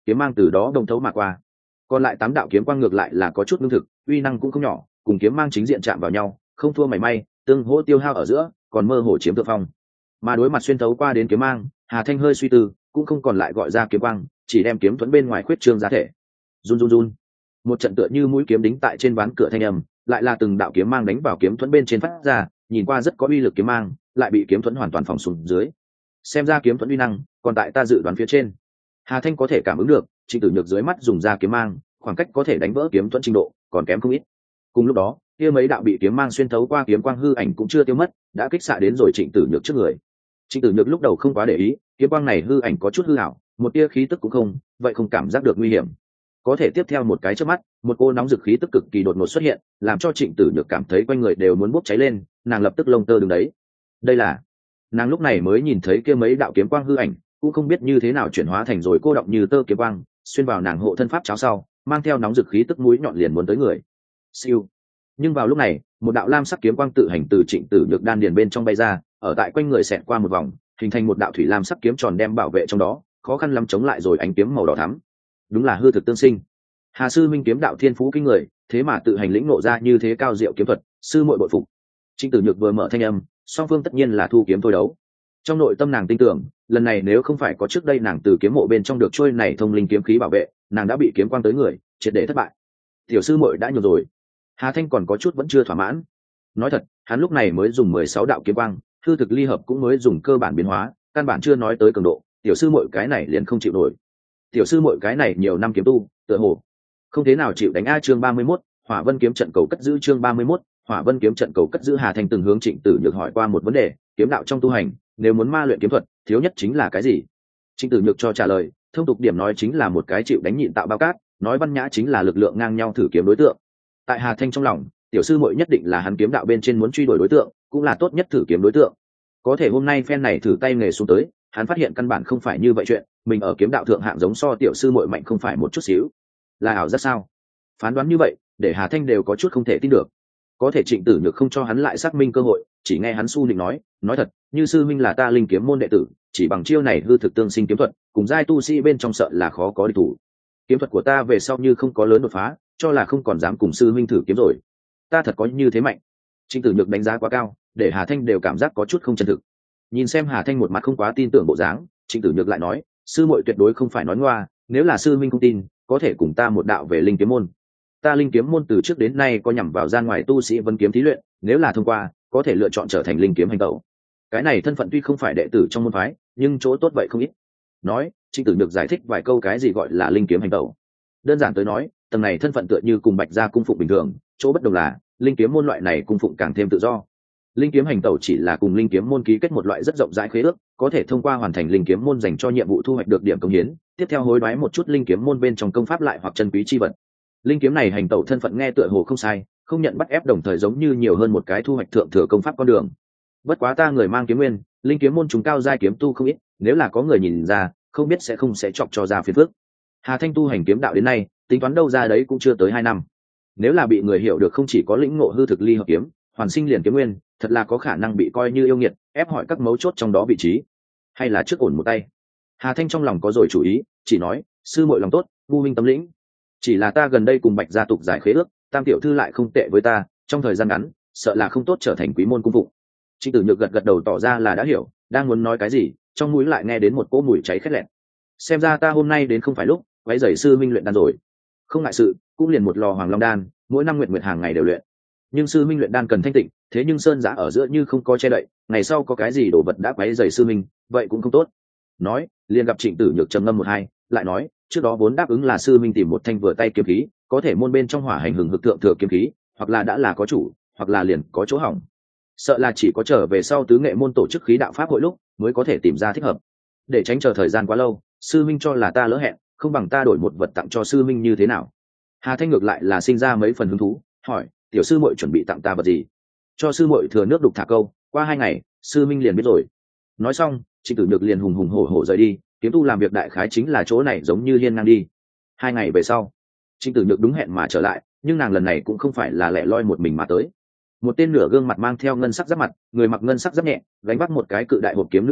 kiếm mang từ đó đồng thấu mà qua. Còn lại 8 đạo kiếm quang ngược lại là có chút lương thực, uy năng cũng không nhỏ, cùng kiếm mang chính diện chạm vào nhau, không thua mảy may, tương hỗ tiêu hao ở giữa, còn mơ hồ chiếm thượng phong. Mà đối mặt xuyên thấu qua đến kiếm mang, Hà Thanh hơi suy tư, cũng không còn lại gọi ra kiếm quang, chỉ đem kiếm thuẫn bên ngoài khuyết trương ra thể. Run run run, một trận tựa như mũi kiếm đính tại trên ván cửa thanh âm, lại là từng đạo kiếm mang đánh vào kiếm thuẫn bên trên phát ra, nhìn qua rất có uy lực kiếm mang, lại bị kiếm thuẫn hoàn toàn phòng xuống dưới. Xem ra kiếm thuẫn uy năng còn tại ta dự đoán phía trên. Hà Thanh có thể cảm ứng được, Trịnh Tử Nhược dưới mắt dùng ra kiếm mang, khoảng cách có thể đánh vỡ kiếm thuẫn trình độ còn kém không ít. Cùng lúc đó, kia mấy đạo bị kiếm mang xuyên thấu qua kiếm quang hư ảnh cũng chưa tiêu mất, đã kích xạ đến rồi Trịnh Tử Nhược trước người. Trịnh Tử Nhược lúc đầu không quá để ý, kiếm quang này hư ảnh có chút hư ảo, một tia khí tức cũng không, vậy không cảm giác được nguy hiểm. Có thể tiếp theo một cái chớp mắt, một cô nóng dực khí tức cực kỳ đột ngột xuất hiện, làm cho Trịnh Tử Nhược cảm thấy quanh người đều muốn bốc cháy lên, nàng lập tức lông tơ đứng đấy. Đây là, nàng lúc này mới nhìn thấy kia mấy đạo kiếm quang hư ảnh, cũng không biết như thế nào chuyển hóa thành rồi cô động như tơ kiếm quang, xuyên vào nàng hộ thân pháp cháo sau, mang theo nóng dực khí tức mũi nhọn liền muốn tới người. Siêu. Nhưng vào lúc này, một đạo lam sắc kiếm quang tự hành từ Trịnh Tử Nhược đan điền bên trong bay ra, ở tại quanh người xẹt qua một vòng, hình thành một đạo thủy lam sắc kiếm tròn đem bảo vệ trong đó, khó khăn lắm chống lại rồi ánh kiếm màu đỏ thắm. Đúng là hư thực tương sinh. Hà sư minh kiếm đạo thiên phú kinh người, thế mà tự hành lĩnh ngộ ra như thế cao diệu kiếm thuật, sư muội bội phục. Trịnh Tử Nhược vừa mở thanh âm, song phương tất nhiên là thu kiếm thôi đấu. Trong nội tâm nàng tin tưởng, lần này nếu không phải có trước đây nàng từ kiếm mộ bên trong được trôi này thông linh kiếm khí bảo vệ, nàng đã bị kiếm quang tới người, triệt để thất bại. Tiểu sư muội đã nhiều rồi. Hà Thanh còn có chút vẫn chưa thỏa mãn. Nói thật, hắn lúc này mới dùng 16 đạo kiếm quang, hư thực ly hợp cũng mới dùng cơ bản biến hóa, căn bản chưa nói tới cường độ, tiểu sư muội cái này liền không chịu nổi. Tiểu sư muội cái này nhiều năm kiếm tu, tựa hồ không thế nào chịu đánh. A chương 31, Hỏa Vân kiếm trận cầu cất giữ chương 31, Hỏa Vân kiếm trận cầu cất giữ. Hà Thanh từng hướng Trịnh Tử Nhược hỏi qua một vấn đề, kiếm đạo trong tu hành, nếu muốn ma luyện kiếm thuật, thiếu nhất chính là cái gì? Trịnh Tử Nhược cho trả lời, thông tục điểm nói chính là một cái chịu đánh nhịn tạo bao cát, nói văn nhã chính là lực lượng ngang nhau thử kiếm đối tượng. Tại Hà Thanh trong lòng, tiểu sư muội nhất định là hắn kiếm đạo bên trên muốn truy đuổi đối tượng, cũng là tốt nhất thử kiếm đối tượng. Có thể hôm nay phen này thử tay nghề xuống tới, hắn phát hiện căn bản không phải như vậy chuyện, mình ở kiếm đạo thượng hạng giống so tiểu sư muội mạnh không phải một chút xíu. Là ảo giác sao? Phán đoán như vậy, để Hà Thanh đều có chút không thể tin được. Có thể Trịnh Tử Nhược không cho hắn lại xác minh cơ hội, chỉ nghe hắn su nịnh nói thật, như sư minh là ta linh kiếm môn đệ tử, chỉ bằng chiêu này hư thực tương sinh kiếm thuật, cùng giai tu sĩ bên trong sợ là khó có địch thủ. Kiếm thuật của ta về sau như không có lớn đột phá, cho là không còn dám cùng sư minh thử kiếm rồi. Ta thật có như thế mạnh? Trịnh Tử Nhược đánh giá quá cao, để Hà Thanh đều cảm giác có chút không chân thực. Nhìn xem Hà Thanh một mặt không quá tin tưởng bộ dáng, Trịnh Tử Nhược lại nói, sư muội tuyệt đối không phải nói ngoa, nếu là sư minh không tin, có thể cùng ta một đạo về linh kiếm môn. Ta linh kiếm môn từ trước đến nay có nhằm vào gian ngoài tu sĩ vân kiếm thí luyện, nếu là thông qua, có thể lựa chọn trở thành linh kiếm hành tẩu. Cái này thân phận tuy không phải đệ tử trong môn phái, nhưng chỗ tốt vậy không ít. Nói, Trịnh Tử Nhược giải thích vài câu cái gì gọi là linh kiếm hành tẩu. Đơn giản tới nói, tầng này thân phận tựa như cùng Bạch gia cung phụng bình thường, chỗ bất đồng là linh kiếm môn loại này cung phụng càng thêm tự do. Linh kiếm hành tẩu chỉ là cùng linh kiếm môn ký kết một loại rất rộng rãi khế ước, có thể thông qua hoàn thành linh kiếm môn dành cho nhiệm vụ thu hoạch được điểm công hiến, tiếp theo hối đoái một chút linh kiếm môn bên trong công pháp lại hoặc chân quý chi vật. Linh kiếm này hành tẩu thân phận nghe tựa hồ không sai, không nhận bắt ép, đồng thời giống như nhiều hơn một cái thu hoạch thượng thừa công pháp con đường. Bất quá ta người mang kiếm nguyên, linh kiếm môn chúng cao giai kiếm tu không ít, nếu là có người nhìn ra, không biết sẽ chọc cho ra phiền phức. Hà Thanh tu hành kiếm đạo đến nay, tính toán đâu ra đấy cũng chưa tới 2 năm. Nếu là bị người hiểu được không chỉ có lĩnh ngộ hư thực ly hợp kiếm, hoàn sinh liền kiếm nguyên, thật là có khả năng bị coi như yêu nghiệt, ép hỏi các mấu chốt trong đó vị trí, hay là trước ổn một tay. Hà Thanh trong lòng có rồi chủ ý, chỉ nói, sư muội lòng tốt, ngu minh tâm lĩnh. Chỉ là ta gần đây cùng Bạch gia tục giải khế ước, Tam tiểu thư lại không tệ với ta, trong thời gian ngắn, sợ là không tốt trở thành quý môn cung phụng. Trịnh Tử Nhược gật đầu tỏ ra là đã hiểu, đang muốn nói cái gì, trong mũi lại nghe đến một cỗ mùi cháy khét lẹt. Xem ra ta hôm nay đến không phải lúc, váy giày sư minh luyện đan rồi. Không ngại sự, cũng liền một lò Hoàng Long đan, mỗi năm nguyện hàng ngày đều luyện. Nhưng sư minh luyện đan cần thanh tịnh, thế nhưng sơn giã ở giữa như không có che đậy, ngày sau có cái gì đồ vật đã quấy rầy sư minh, vậy cũng không tốt. Nói, liền gặp Trịnh Tử Nhược trầm ngâm một hai, lại nói, trước đó vốn đáp ứng là sư minh tìm một thanh vừa tay kiếm khí, có thể môn bên trong hỏa hành hừng hực thượng thừa kiếm khí, hoặc là đã là có chủ, hoặc là liền có chỗ hỏng. Sợ là chỉ có trở về sau tứ nghệ môn tổ chức khí đạo pháp hội lúc mới có thể tìm ra thích hợp. Để tránh chờ thời gian quá lâu, sư minh cho là ta lỡ hẹn, không bằng ta đổi một vật tặng cho sư minh như thế nào? Hà Thanh ngược lại là sinh ra mấy phần hứng thú, hỏi, tiểu sư muội chuẩn bị tặng ta vật gì? Cho sư muội thừa nước đục thả câu, qua 2 ngày, sư minh liền biết rồi. Nói xong, Trịnh Tử Nhược liền hùng hùng hổ hổ rời đi, kiếm tu làm việc đại khái chính là chỗ này giống như hiên ngang đi. 2 ngày về sau, Trịnh Tử Nhược đúng hẹn mà trở lại, nhưng nàng lần này cũng không phải là lẻ loi một mình mà tới. Một tên nửa gương mặt mang theo ngân sắc giáp mặt, người mặc ngân sắc giáp nhẹ, gánh vác một cái cự đại hộp kiếm nữ tử,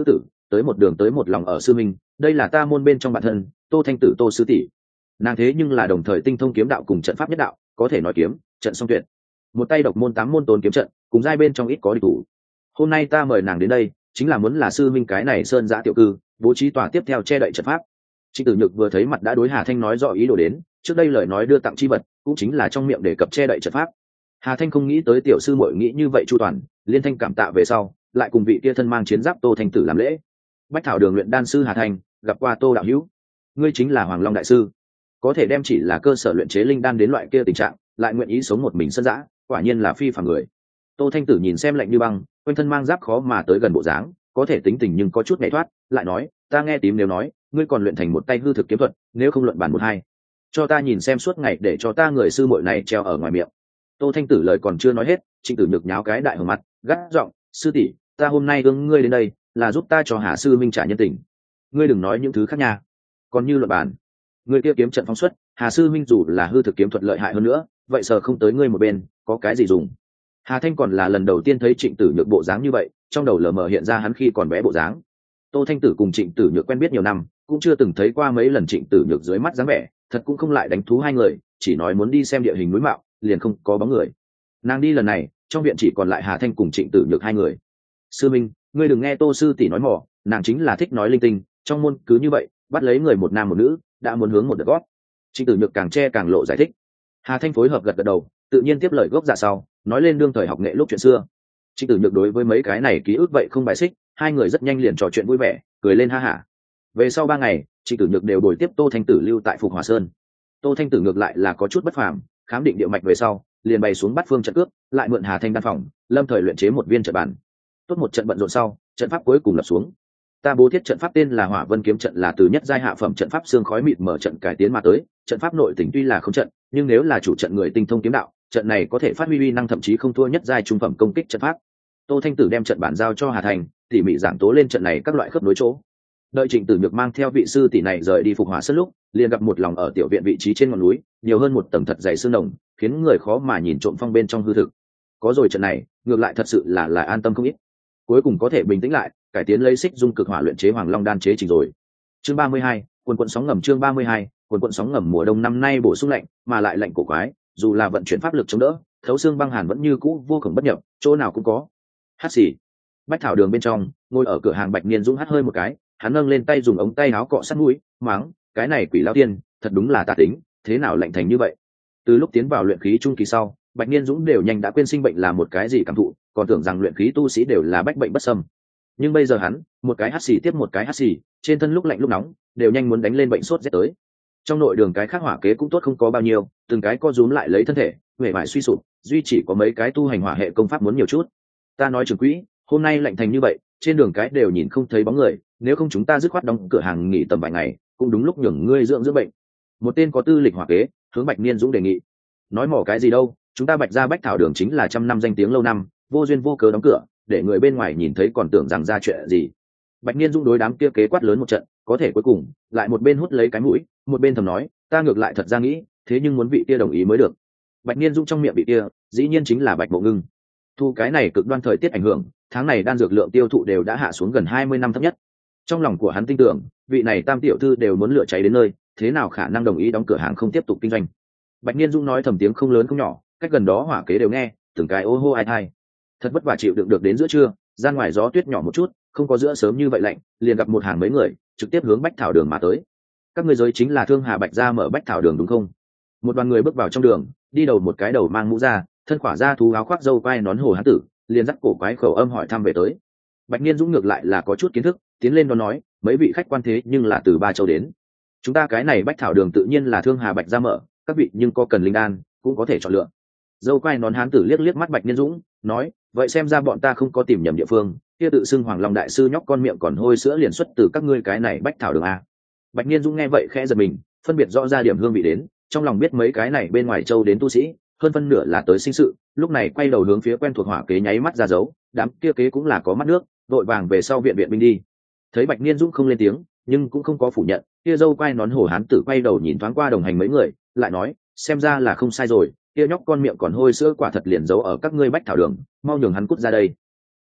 tới một đường tới một lòng ở sư minh, đây là ta môn bên trong bản thân Tô Thanh Tử Tô sư tỷ. Nàng thế nhưng là đồng thời tinh thông kiếm đạo cùng trận pháp nhất đạo, có thể nói kiếm trận song tuyệt, một tay độc môn 8 môn tốn kiếm trận, cùng giai bên trong ít có địch thủ. Hôm nay ta mời nàng đến đây chính là muốn là sư minh cái này sơn giã tiểu cư bố trí tòa tiếp theo che đậy trận pháp. Trịnh Tử Nhược vừa thấy mặt đã đối Hà Thanh nói rõ ý đồ đến, trước đây lời nói đưa tặng chi vật cũng chính là trong miệng đề cập che đậy trận pháp. Hà Thanh không nghĩ tới tiểu sư muội nghĩ như vậy chu toàn, liên thanh cảm tạ về sau lại cùng vị kia thân mang chiến giáp Tô Thanh Tử làm lễ. Bách Thảo Đường luyện đan sư Hà Thanh gặp qua Tô đạo hữu, ngươi chính là Hoàng Long đại sư, có thể đem chỉ là cơ sở luyện chế linh đan đến loại kia tình trạng, lại nguyện ý sống một mình sơn dã, quả nhiên là phi phàm người. Tô Thanh Tử nhìn xem lạnh như băng, quanh thân mang giáp khó mà tới gần bộ dáng, có thể tính tình nhưng có chút nhảy thoát, lại nói, ta nghe tím nếu nói, ngươi còn luyện thành một tay hư thực kiếm thuật, nếu không luận bàn một hai, cho ta nhìn xem suốt ngày để cho ta người sư muội này treo ở ngoài miệng. Tô Thanh Tử lời còn chưa nói hết, Trịnh Tử Nhược nháo cái đại hở mặt, gắt giọng, sư tỷ, ta hôm nay ương ngươi đến đây là giúp ta cho Hà sư minh trả nhân tình, ngươi đừng nói những thứ khác nha. Còn như luận bàn, ngươi kia kiếm trận phóng xuất, Hà sư minh dù là hư thực kiếm thuật lợi hại hơn nữa, vậy sờ không tới ngươi một bên, có cái gì dùng? Hà Thanh còn là lần đầu tiên thấy Trịnh Tử Nhược bộ dáng như vậy, trong đầu lờ mờ hiện ra hắn khi còn bé bộ dáng. Tô Thanh Tử cùng Trịnh Tử Nhược quen biết nhiều năm, cũng chưa từng thấy qua mấy lần Trịnh Tử Nhược dưới mắt dáng vẻ, thật cũng không lại đánh thú hai người, chỉ nói muốn đi xem địa hình núi mạo, liền không có bóng người. Nàng đi lần này, trong viện chỉ còn lại Hà Thanh cùng Trịnh Tử Nhược hai người. Sư minh, ngươi đừng nghe Tô sư tỷ nói mỏ, nàng chính là thích nói linh tinh, trong môn cứ như vậy, bắt lấy người một nam một nữ, đã muốn hướng một đợt gót. Trịnh Tử Nhược càng che càng lộ giải thích. Hà Thanh phối hợp gật gật đầu, tự nhiên tiếp lời gốc dạ sau, nói lên đương thời học nghệ lúc chuyện xưa. Trịnh Tử Nhược đối với mấy cái này ký ức vậy không bài xích, hai người rất nhanh liền trò chuyện vui vẻ, cười lên ha hả. Về sau 3 ngày, Trịnh Tử Nhược đều bồi tiếp Tô Thanh Tử lưu tại Phục Hòa Sơn. Tô Thanh Tử ngược lại là có chút bất phàm, khám định địa mạch về sau, liền bày xuống bát phương trận cước, lại mượn Hà Thanh đan phòng, lâm thời luyện chế một viên trận bản. Tốt một trận bận rộn sau, trận pháp cuối cùng lập xuống. Ta bố thiết trận pháp tên là Hỏa Vân kiếm trận, là từ nhất giai hạ phẩm trận pháp xương khói mịt mở trận cải tiến mà tới. Trận pháp nội tình tuy là không trận, nhưng nếu là chủ trận người tinh thông kiếm đạo, trận này có thể phát huy uy năng thậm chí không thua nhất giai trung phẩm công kích trận pháp. Tô Thanh Tử đem trận bản giao cho Hà Thành, tỉ mỉ giảng tố lên trận này các loại khớp nối chỗ. Đợi Trịnh Tử Nhược mang theo vị sư tỷ này rời đi Phục Hỏa Sơn lúc, liền gặp một lòng ở tiểu viện vị trí trên ngọn núi, nhiều hơn một tầng thật dày sương đồng, khiến người khó mà nhìn trộm phong bên trong hư thực. Có rồi trận này, ngược lại thật sự là an tâm không ít. Cuối cùng có thể bình tĩnh lại, cải tiến lấy xích dung cực hỏa luyện chế Hoàng Long đan chế trình rồi. Chương 32, quần quần sóng ngầm. Chương 32, quần quần sóng ngầm. Mùa đông năm nay bổ sung lạnh, mà lại lạnh cổ quái, dù là vận chuyển pháp lực chống đỡ, thấu xương băng hàn vẫn như cũ vô cùng bất nhập, chỗ nào cũng có. Hắt xì. Bách Thảo Đường bên trong, ngồi ở cửa hàng Bạch Niên Dũng hắt hơi một cái, hắn nâng lên tay dùng ống tay áo cọ sát mũi, mắng, cái này quỷ lão tiên, thật đúng là tà tính, thế nào lạnh thành như vậy. Từ lúc tiến vào luyện khí trung kỳ sau, Bạch Niên Dũng đều nhanh đã quên sinh bệnh là một cái gì cảm thụ, còn tưởng rằng luyện khí tu sĩ đều là bách bệnh bất xâm. Nhưng bây giờ hắn, một cái hắt xì tiếp một cái hắt xì, trên thân lúc lạnh lúc nóng, đều nhanh muốn đánh lên bệnh sốt rét tới. Trong nội đường cái khác hỏa kế cũng tốt không có bao nhiêu, từng cái co rúm lại lấy thân thể, huệ vải suy sụp, duy chỉ có mấy cái tu hành hỏa hệ công pháp muốn nhiều chút. Ta nói trưởng quỹ, hôm nay lạnh thành như vậy, trên đường cái đều nhìn không thấy bóng người, nếu không chúng ta dứt khoát đóng cửa hàng nghỉ tầm vài ngày, cũng đúng lúc nhường ngươi dưỡng bệnh. Một tên có tư lịch hỏa kế hướng Bạch Niên Dũng đề nghị. Nói mỏ cái gì đâu, chúng ta Bạch gia Bách Thảo Đường chính là trăm năm danh tiếng lâu năm, vô duyên vô cớ đóng cửa, để người bên ngoài nhìn thấy còn tưởng rằng ra chuyện gì. Bạch Niên Dũng đối đám kia kế quát lớn một trận, có thể cuối cùng lại một bên hút lấy cái mũi, một bên thầm nói, ta ngược lại thật ra nghĩ, thế nhưng muốn vị kia đồng ý mới được. Bạch Niên Dũng trong miệng vị kia, dĩ nhiên chính là Bạch Mộ Ngưng. Thu cái này cực đoan thời tiết ảnh hưởng, tháng này đan dược lượng tiêu thụ đều đã hạ xuống gần 20 năm thấp nhất. Trong lòng của hắn tin tưởng, vị này tam tiểu thư đều muốn lửa cháy đến nơi, thế nào khả năng đồng ý đóng cửa hàng không tiếp tục kinh doanh. Bạch Niên Dũng nói thầm tiếng không lớn không nhỏ, cách gần đó hỏa kế đều nghe, từng cái ô hô ai thai. Thật vất vả chịu đựng được đến giữa trưa, ra ngoài gió tuyết nhỏ một chút, không có giữa sớm như vậy lạnh, liền gặp một hàng mấy người, trực tiếp hướng Bách Thảo Đường mà tới. Các ngươi giới chính là Thương Hà Bạch gia mở Bách Thảo Đường đúng không? Một đoàn người bước vào trong đường, đi đầu một cái đầu mang mũ da, thân khỏa da thú áo khoác râu quai nón hổ hán tử, liền dắt cổ quái khẩu âm hỏi thăm về tới. Bạch Niên Dũng ngược lại là có chút kiến thức, tiến lên đó nói, mấy vị khách quan thế nhưng là từ Ba Châu đến. Chúng ta cái này Bách Thảo Đường tự nhiên là Thương Hà Bạch gia mở, các vị nhưng có cần linh đan cũng có thể chọn lựa. Dâu quai nón hán tử liếc liếc mắt Bạch Niên Dũng, nói, vậy xem ra bọn ta không có tìm nhầm địa phương, kia tự xưng Hoàng Long đại sư nhóc con miệng còn hôi sữa liền xuất từ các ngươi cái này Bách Thảo Đường a. Bạch Niên Dũng nghe vậy khẽ giật mình, phân biệt rõ ra điểm hương vị đến, trong lòng biết mấy cái này bên ngoài châu đến tu sĩ, hơn phân nửa là tới sinh sự, lúc này quay đầu hướng phía quen thuộc hỏa kế nháy mắt ra dấu, đám kia kế cũng là có mắt nước, vội vàng về sau viện binh đi. Thấy Bạch Niên Dũng không lên tiếng, nhưng cũng không có phủ nhận, kia dâu quai nón hổ hán tử quay đầu nhìn thoáng qua đồng hành mấy người, lại nói, xem ra là không sai rồi, kia nhóc con miệng còn hôi sữa quả thật liền giấu ở các ngươi Bách Thảo Đường, mau nhường hắn cút ra đây. Đúng,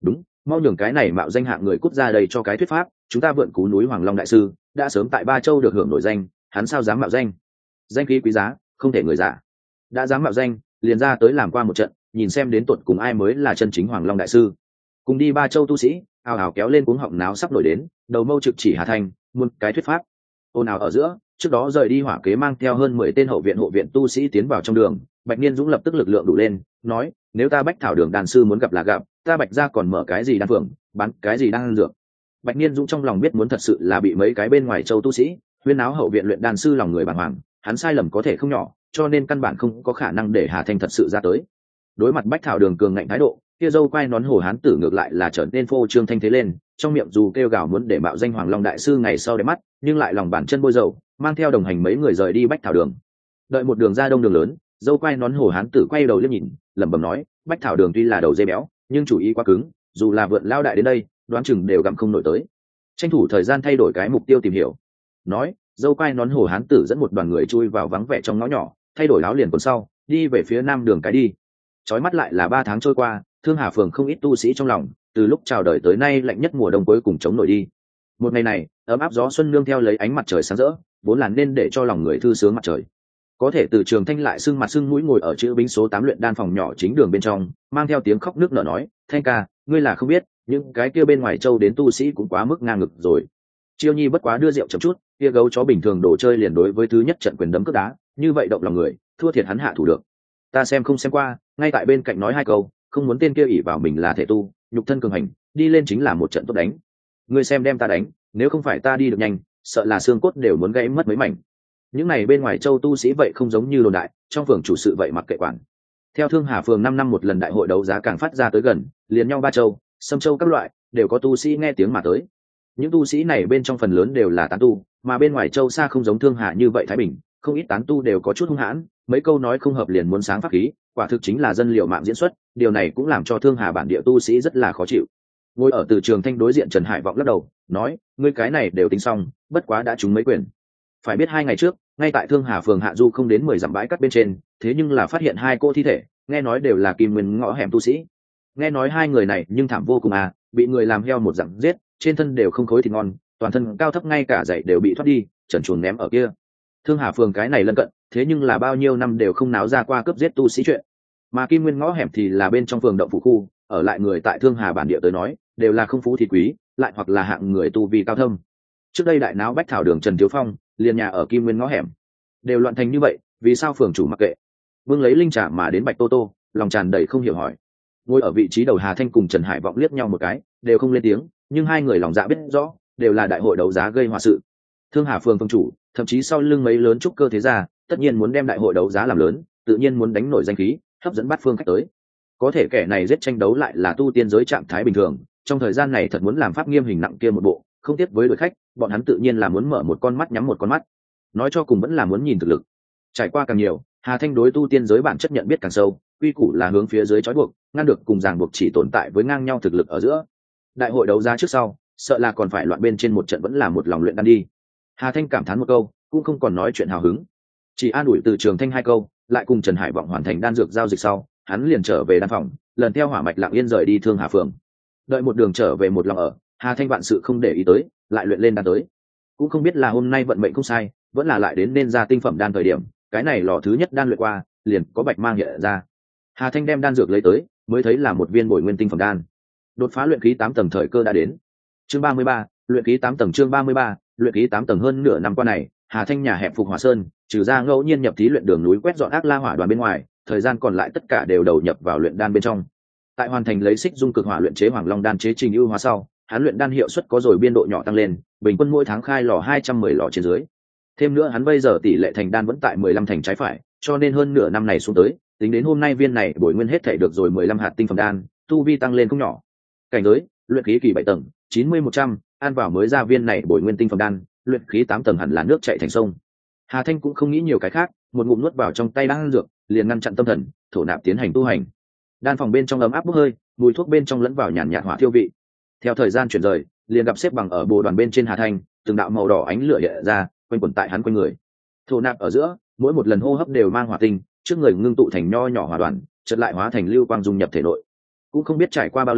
mau nhường cái này mạo danh hạng người cút ra đây cho cái thuyết pháp, chúng ta vượn cú núi Hoàng Long đại sư đã sớm tại Ba Châu được hưởng nổi danh, hắn sao dám mạo danh? Danh khí quý giá, không thể người giả. Đã dám mạo danh, liền ra tới làm qua một trận, nhìn xem đến tuột cùng ai mới là chân chính Hoàng Long đại sư. Cùng đi Ba Châu tu sĩ ào ào kéo lên cuống họng náo sắp nổi đến, đầu mâu trực chỉ Hà Thanh, muôn cái thuyết pháp. Ồn ào ở giữa, trước đó rời đi hỏa kế mang theo hơn 10 tên hộ viện tu sĩ tiến vào trong đường. Bạch Niên Dũng lập tức lực lượng đủ lên, nói: nếu ta Bách Thảo Đường đàn sư muốn gặp là gặp, ta Bạch gia còn mở cái gì đan phường, bán cái gì đan dược. Bạch Niên Dũng trong lòng biết muốn thật sự là bị mấy cái bên ngoài châu tu sĩ huyên áo hậu viện luyện đan sư lòng người bàng hoàng, hắn sai lầm có thể không nhỏ, cho nên căn bản không có khả năng để Hà Thanh thật sự ra tới. Đối mặt Bách Thảo Đường cường ngạnh thái độ, kia dâu quai nón hổ hán tử ngược lại là trở nên phô trương thanh thế lên, trong miệng dù kêu gào muốn để mạo danh Hoàng Long đại sư ngày sau để mắt, nhưng lại lòng bàn chân bôi dầu, mang theo đồng hành mấy người rời đi Bách Thảo Đường. Đợi một đường ra đông đường lớn, dâu quai nón hổ hán tử quay đầu liếc nhìn, lẩm bẩm nói: Bách Thảo Đường tuy là đầu dê béo, nhưng chủ ý quá cứng, dù là vượn lao đại đến đây, đoán chừng đều gặm không nổi tới. Tranh thủ thời gian thay đổi cái mục tiêu tìm hiểu. Nói, dâu quai nón hổ hán tử dẫn một đoàn người chui vào vắng vẻ trong ngõ nhỏ, thay đổi áo liền quần sau, đi về phía nam đường cái đi. Chói mắt lại là 3 tháng trôi qua, Thương Hà phường không ít tu sĩ trong lòng, từ lúc chào đời tới nay lạnh nhất mùa đông cuối cùng chống nổi đi. Một ngày này, ấm áp gió xuân nương theo lấy ánh mặt trời sáng rỡ, vốn là nên để cho lòng người thư sướng mặt trời. Có thể từ Trường Thanh lại sưng mặt sưng mũi ngồi ở chữ binh số 8 luyện đan phòng nhỏ chính đường bên trong, mang theo tiếng khóc nước nở nói: "Thanh ca, ngươi là không biết, những cái kia bên ngoài châu đến tu sĩ cũng quá mức ngang ngực rồi." Chiêu Nhi bất quá đưa rượu chậm chút, kia gấu chó bình thường đồ chơi liền đối với thứ nhất trận quyền đấm cước đá, như vậy động lòng người, thua thiệt hắn hạ thủ được. Ta xem không xem qua, ngay tại bên cạnh nói 2 câu, không muốn tên kia ỷ vào mình là thể tu, nhục thân cường hành, đi lên chính là một trận tốt đánh. Ngươi xem đem ta đánh, nếu không phải ta đi được nhanh, sợ là xương cốt đều muốn gãy mất mấy mảnh. Những này bên ngoài châu tu sĩ vậy không giống như đồn đại, trong phường chủ sự vậy mặc kệ quản. Theo Thương Hà phường 5 năm một lần đại hội đấu giá càng phát ra tới gần, liền nhau Ba Châu, Sâm Châu các loại, đều có tu sĩ nghe tiếng mà tới. Những tu sĩ này bên trong phần lớn đều là tán tu, mà bên ngoài châu xa không giống Thương Hà như vậy thái bình, không ít tán tu đều có chút hung hãn, mấy câu nói không hợp liền muốn sáng pháp khí, quả thực chính là dân liệu mạng diễn xuất, điều này cũng làm cho Thương Hà bản địa tu sĩ rất là khó chịu. Ngồi ở từ Trường Thanh đối diện Trần Hải vọng lắc đầu, nói: "Ngươi cái này đều tính xong, bất quá đã trúng mấy quyền. Phải biết 2 ngày trước, ngay tại Thương Hà phường hạ du không đến 10 dặm bãi cát bên trên, thế nhưng là phát hiện 2 cô thi thể, nghe nói đều là Kim Nguyên ngõ hẻm tu sĩ. Nghe nói 2 người này nhưng thảm vô cùng à, bị người làm heo một dặm giết, trên thân đều không khối thịt ngon, toàn thân cao thấp ngay cả giày đều bị thoát đi, trần truồng ném ở kia. Thương Hà phường cái này lân cận, thế nhưng là bao nhiêu năm đều không náo ra qua cướp giết tu sĩ chuyện. Mà Kim Nguyên ngõ hẻm thì là bên trong phường động phủ khu, ở lại người tại Thương Hà bản địa tới nói, đều là không phú thì quý, lại hoặc là hạng người tu vi cao thâm. Trước đây đại náo Bách Thảo Đường Trần Thiếu Phong, liền nhà ở Kim Nguyên ngõ hẻm, đều loạn thành như vậy, vì sao phường chủ mặc kệ? Vương lấy linh trà mà đến Bạch Tô Tô, lòng tràn đầy không hiểu hỏi. Ngồi ở vị trí đầu Hà Thanh cùng Trần Hải vọng liếc nhau một cái, đều không lên tiếng, nhưng 2 người lòng dạ biết rõ, đều là đại hội đấu giá gây họa sự. Thương Hà phường phường chủ, thậm chí sau lưng mấy lớn trúc cơ thế gia, tất nhiên muốn đem đại hội đấu giá làm lớn, tự nhiên muốn đánh nổi danh khí, hấp dẫn bát phương khách tới. Có thể kẻ này giết tranh đấu lại là tu tiên giới trạng thái bình thường, trong thời gian này thật muốn làm pháp nghiêm hình nặng kia một bộ, không tiếp với đội khách, bọn hắn tự nhiên là muốn mở một con mắt nhắm một con mắt. Nói cho cùng vẫn là muốn nhìn thực lực. Trải qua càng nhiều, Hà Thanh đối tu tiên giới bản chất nhận biết càng sâu, quy củ là hướng phía dưới trói buộc, ngăn được cùng ràng buộc chỉ tồn tại với ngang nhau thực lực ở giữa. Đại hội đấu giá trước sau, sợ là còn phải loạn bên trên một trận vẫn là một lòng luyện đan đi. Hà Thanh cảm thán một câu, cũng không còn nói chuyện hào hứng, chỉ an ủi từ Trường Thanh 2 câu, lại cùng Trần Hải vọng hoàn thành đan dược giao dịch sau, hắn liền trở về đan phòng, lần theo hỏa mạch lặng yên rời đi Thương Hà phường. Đợi một đường trở về một lòng ở, Hà Thanh vạn sự không để ý tới, lại luyện lên đan tới. Cũng không biết là hôm nay vận mệnh không sai, vẫn là lại đến nên ra tinh phẩm đan thời điểm, cái này lò thứ nhất đan luyện qua, liền có bạch mang hiện ra. Hà Thanh đem đan dược lấy tới, mới thấy là một viên bồi nguyên tinh phẩm đan. Đột phá luyện khí 8 tầng thời cơ đã đến. Chương 33, luyện khí 8 tầng chương 33, luyện khí 8 tầng hơn nửa năm qua này, Hà Thanh nhà hẹp Phục Hỏa Sơn, trừ ra ngẫu nhiên nhập thí luyện đường núi quét dọn ác la hỏa đoàn bên ngoài, thời gian còn lại tất cả đều đầu nhập vào luyện đan bên trong. Tại hoàn thành lấy xích dung cực hỏa luyện chế Hoàng Long đan chế trình ưu hóa sau, hắn luyện đan hiệu suất có rồi biên độ nhỏ tăng lên, bình quân mỗi tháng khai lò 210 lò trên dưới. Thêm nữa hắn bây giờ tỷ lệ thành đan vẫn tại 15 thành trái phải, cho nên hơn nửa năm này xuống tới, tính đến hôm nay viên này bồi nguyên hết thể được rồi 15 hạt tinh phẩm đan, tu vi tăng lên không nhỏ. Cảnh giới, luyện khí kỳ 7 tầng, 90-100, ăn vào mới ra viên này bồi nguyên tinh phẩm đan, luyện khí 8 tầng hẳn là nước chảy thành sông. Hà Thanh cũng không nghĩ nhiều cái khác, một ngụm nuốt vào trong tay đan dược, liền ngăn chặn tâm thần, thổ nạp tiến hành tu hành. Đan phòng bên trong ấm áp bốc hơi, mùi thuốc bên trong lẫn vào nhàn nhạt hỏa thiêu vị. Theo thời gian chuyển rời, liền gặp xếp bằng ở bồ đoàn bên trên Hà Thanh, từng đạo màu đỏ ánh lửa hiện ra, quanh quẩn tại hắn quanh người. Thổ nạp ở giữa, mỗi một lần hô hấp đều mang hỏa tinh, trước người ngưng tụ thành nho nhỏ hỏa đoàn, chợt lại hóa thành lưu quang dung nhập thể nội. Cũng không biết trải qua bao lâu,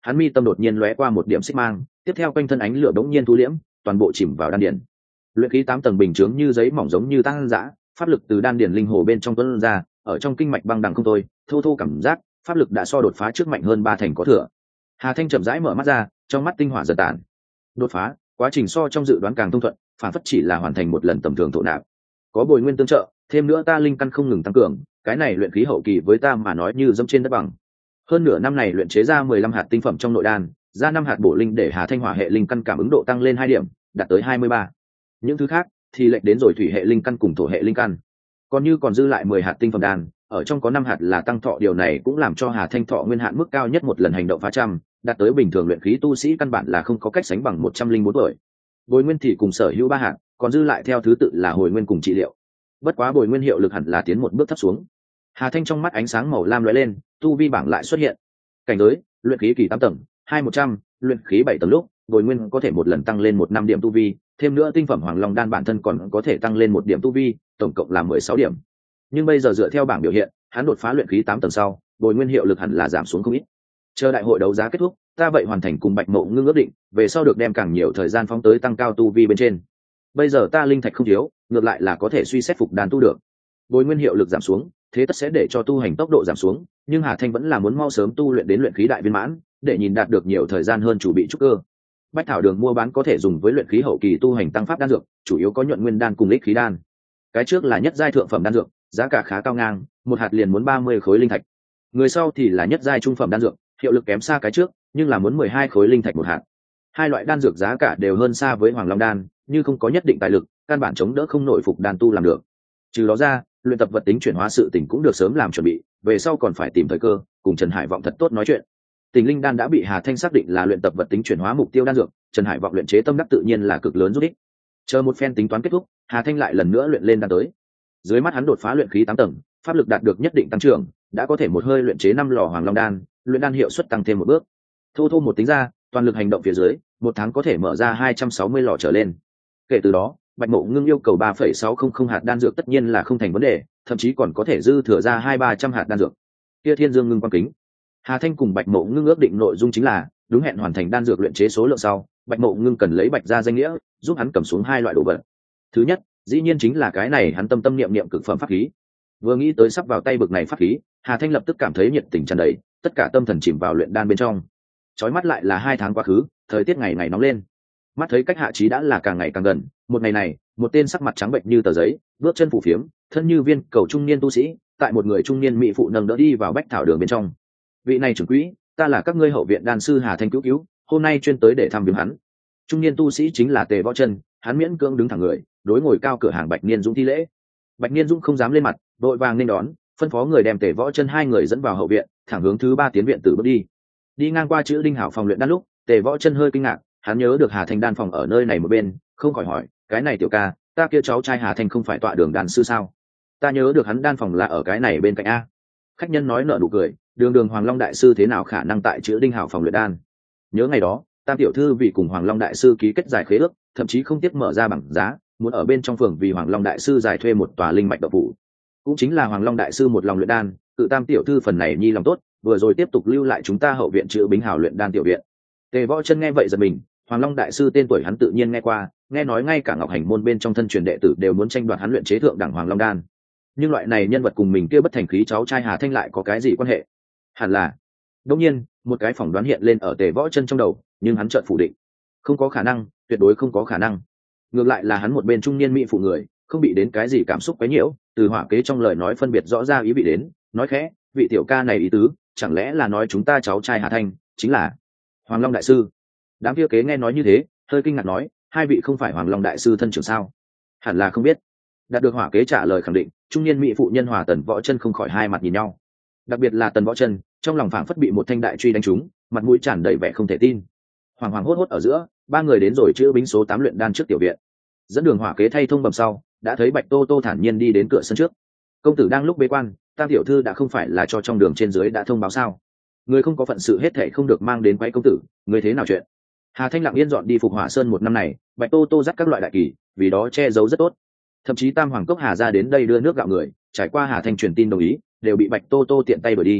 hắn mi tâm đột nhiên lóe qua một điểm xích mang, tiếp theo quanh thân ánh lửa bỗng nhiên thu liễm, toàn bộ chìm vào đan điền. Luyện khí 8 tầng bình chướng như giấy mỏng giống như tăng dã, pháp lực từ đan điền linh hồ bên trong tuôn ra, ở trong kinh mạch băng đằng không thôi, thô thô cảm giác, pháp lực đã so đột phá trước mạnh hơn 3 thành có thừa. Hà Thanh chậm rãi mở mắt ra, trong mắt tinh hỏa dần tản. Đột phá, quá trình so trong dự đoán càng thông thuận, phản phất chỉ là hoàn thành một lần tầm thường thổ nạp. Có bồi nguyên tương trợ, thêm nữa ta linh căn không ngừng tăng cường, cái này luyện khí hậu kỳ với ta mà nói như dẫm trên đất bằng. Hơn nửa năm này luyện chế ra 15 hạt tinh phẩm trong nội đan, ra 5 hạt bổ linh để Hà Thanh hỏa hệ linh căn cảm ứng độ tăng lên 2 điểm, đạt tới 23. Những thứ khác thì lệch đến rồi thủy hệ linh căn cùng thổ hệ linh căn. Còn dư lại 10 hạt tinh phẩm đan, ở trong có 5 hạt là tăng thọ, điều này cũng làm cho Hà Thanh thọ nguyên hạn mức cao nhất một lần hành động phá trăm, đạt tới bình thường luyện khí tu sĩ căn bản là không có cách sánh bằng 104 tuổi. Bồi nguyên thì cùng sở hữu 3 hạt, còn dư lại theo thứ tự là hồi nguyên cùng trị liệu. Bất quá bồi nguyên hiệu lực hẳn là tiến một bước thấp xuống. Hà Thanh trong mắt ánh sáng màu lam lóe lên, tu vi bảng lại xuất hiện. Cảnh giới, luyện khí kỳ 8 tầng, 2100, luyện khí 7 tầng lúc, bồi nguyên có thể một lần tăng lên 1 năm điểm tu vi, thêm nữa tinh phẩm Hoàng Long đan bản thân còn có thể tăng lên 1 điểm tu vi, tổng cộng là 16 điểm. Nhưng bây giờ dựa theo bảng biểu hiện, hắn đột phá luyện khí 8 tầng sau, bồi nguyên hiệu lực hẳn là giảm xuống không ít. Chờ đại hội đấu giá kết thúc, ta vậy hoàn thành cùng Bạch Mộ Ngưng ước định, về sau được đem càng nhiều thời gian phóng tới tăng cao tu vi bên trên. Bây giờ ta linh thạch không thiếu, ngược lại là có thể suy xét phục đan tu được. Bồi nguyên hiệu lực giảm xuống, thế tất sẽ để cho tu hành tốc độ giảm xuống, nhưng Hà Thanh vẫn là muốn mau sớm tu luyện đến luyện khí đại viên mãn, để nhìn đạt được nhiều thời gian hơn chủ bị trúc cơ. Bách thảo đường mua bán có thể dùng với luyện khí hậu kỳ tu hành tăng pháp đan dược, chủ yếu có nhuận nguyên đan cùng lích khí đan. Cái trước là nhất giai thượng phẩm đan dược, giá cả khá cao ngang, một hạt liền muốn 30 khối linh thạch. Người sau thì là nhất giai trung phẩm đan dược, hiệu lực kém xa cái trước, nhưng là muốn 12 khối linh thạch một hạt. Hai loại đan dược giá cả đều hơn xa với Hoàng Long đan, như không có nhất định tài lực, căn bản chống đỡ không nổi phục đan tu làm được. Trừ đó ra, luyện tập vật tính chuyển hóa sự tình cũng được sớm làm chuẩn bị, về sau còn phải tìm thời cơ, cùng Trần Hải Vọng thật tốt nói chuyện. Tình linh đan đã bị Hà Thanh xác định là luyện tập vật tính chuyển hóa mục tiêu đan dược, Trần Hải Vọng luyện chế tâm đắc tự nhiên là cực lớn giúp ích. Chờ một phen tính toán kết thúc, Hà Thanh lại lần nữa luyện lên đan tới. Dưới mắt hắn đột phá luyện khí 8 tầng, pháp lực đạt được nhất định tăng trưởng, đã có thể một hơi luyện chế 5 lò Hoàng Long đan, luyện đan hiệu suất tăng thêm một bước. Thô một tính ra, toàn lực hành động phía dưới, một tháng có thể mở ra 260 lò trở lên. Kể từ đó, Bạch Mộ Ngưng yêu cầu 3,600 hạt đan dược tất nhiên là không thành vấn đề, thậm chí còn có thể dư thừa ra 200-300 hạt đan dược. Kia Thiên Dương Ngưng Quan Kính. Hà Thanh cùng Bạch Mộ Ngưng ước định nội dung chính là, đúng hẹn hoàn thành đan dược luyện chế số lượng sau, Bạch Mộ Ngưng cần lấy Bạch ra danh nghĩa, giúp hắn cầm xuống 2 loại đồ vật. Thứ nhất, dĩ nhiên chính là cái này hắn tâm niệm niệm cực phẩm pháp khí. Vừa nghĩ tới sắp vào tay bực này pháp khí, Hà Thanh lập tức cảm thấy nhiệt tình tràn đầy, tất cả tâm thần chìm vào luyện đan bên trong. Chói mắt lại là 2 tháng quá khứ, thời tiết ngày ngày nóng lên. Mắt thấy cách hạ chí đã là càng ngày càng gần, một ngày này, một tên sắc mặt trắng bệnh như tờ giấy, bước chân phủ phiếm, thân như viên cầu trung niên tu sĩ, tại một người trung niên mỹ phụ nâng đỡ đi vào bách thảo đường bên trong. Vị này trưởng quỹ, ta là các ngươi hậu viện đan sư Hà Thanh cứu, hôm nay chuyên tới để thăm viếng hắn. Trung niên tu sĩ chính là Tề Võ Chân, hắn miễn cưỡng đứng thẳng người, đối ngồi cao cửa hàng Bạch Niên Dũng thi lễ. Bạch Niên Dũng không dám lên mặt, đội vàng nên đón, phân phó người đem Tề Võ Chân 2 người dẫn vào hậu viện, thẳng hướng thứ 3 tiến viện tử bước đi. Đi ngang qua chữ Đinh Hảo phòng luyện đan lúc, Tề Võ Chân hơi kinh ngạc, hắn nhớ được Hà Thanh đan phòng ở nơi này một bên, không khỏi hỏi, cái này tiểu ca, ta kia cháu trai Hà Thanh không phải tọa đường đan sư sao? Ta nhớ được hắn đan phòng là ở cái này bên cạnh a. Khách nhân nói nở nụ cười, đường Hoàng Long đại sư thế nào khả năng tại chữ Đinh Hảo phòng luyện đan? Nhớ ngày đó, Tam tiểu thư vì cùng Hoàng Long đại sư ký kết giải khế ước, thậm chí không tiếc mở ra bảng giá, muốn ở bên trong phường vì Hoàng Long đại sư giải thuê một tòa linh mạch độc phủ. Cũng chính là Hoàng Long đại sư một lòng luyện đan, tự Tam tiểu thư phần này nhi lòng tốt, vừa rồi tiếp tục lưu lại chúng ta hậu viện chữ Bính Hảo luyện đan tiểu viện. Tề Võ Chân nghe vậy giật mình, Hoàng Long đại sư tên tuổi hắn tự nhiên nghe qua, nghe nói ngay cả Ngọc Hành môn bên trong thân truyền đệ tử đều muốn tranh đoạt hắn luyện chế thượng đẳng Hoàng Long đan. Nhưng loại này nhân vật cùng mình kia bất thành khí cháu trai Hà Thanh lại có cái gì quan hệ? Hẳn là. Đương nhiên, một cái phỏng đoán hiện lên ở Tề Võ Chân trong đầu, nhưng hắn chợt phủ định. Không có khả năng, tuyệt đối không có khả năng. Ngược lại là hắn một bên trung niên mỹ phụ người, không bị đến cái gì cảm xúc quấy nhiễu, từ hỏa kế trong lời nói phân biệt rõ ra ý vị đến, nói khẽ, vị tiểu ca này ý tứ, chẳng lẽ là nói chúng ta cháu trai Hà Thanh chính là Hoàng Long đại sư? Đám kia kế nghe nói như thế, hơi kinh ngạc nói, 2 vị không phải Hoàng Long đại sư thân trưởng sao? Hẳn là không biết. Đạt được hỏa kế trả lời khẳng định, trung niên mỹ phụ nhân Hòa Tần Võ Chân không khỏi hai mặt nhìn nhau. Đặc biệt là Tần Võ Chân, trong lòng phảng phất bị một thanh đại truy đánh trúng, mặt mũi tràn đầy vẻ không thể tin. Hoàng hốt ở giữa, 3 người đến rồi chữ Bính số 8 luyện đan trước tiểu viện. Dẫn đường hỏa kế thay thông bẩm sau, đã thấy Bạch Tô Tô thản nhiên đi đến cửa sân trước. Công tử đang lúc bế quan, Tam tiểu thư đã không phải là cho trong đường trên dưới đã thông báo sao? Người không có phận sự hết thảy không được mang đến quấy công tử, người thế nào chuyện? Hà Thanh lặng yên dọn đi Phục Hỏa Sơn 1 năm này, Bạch Tô Tô dắt các loại đại kỳ, vì đó che giấu rất tốt. Thậm chí Tam Hoàng cốc Hà ra đến đây đưa nước gạo người, trải qua Hà Thanh truyền tin đồng ý, đều bị Bạch Tô Tô tiện tay đuổi đi.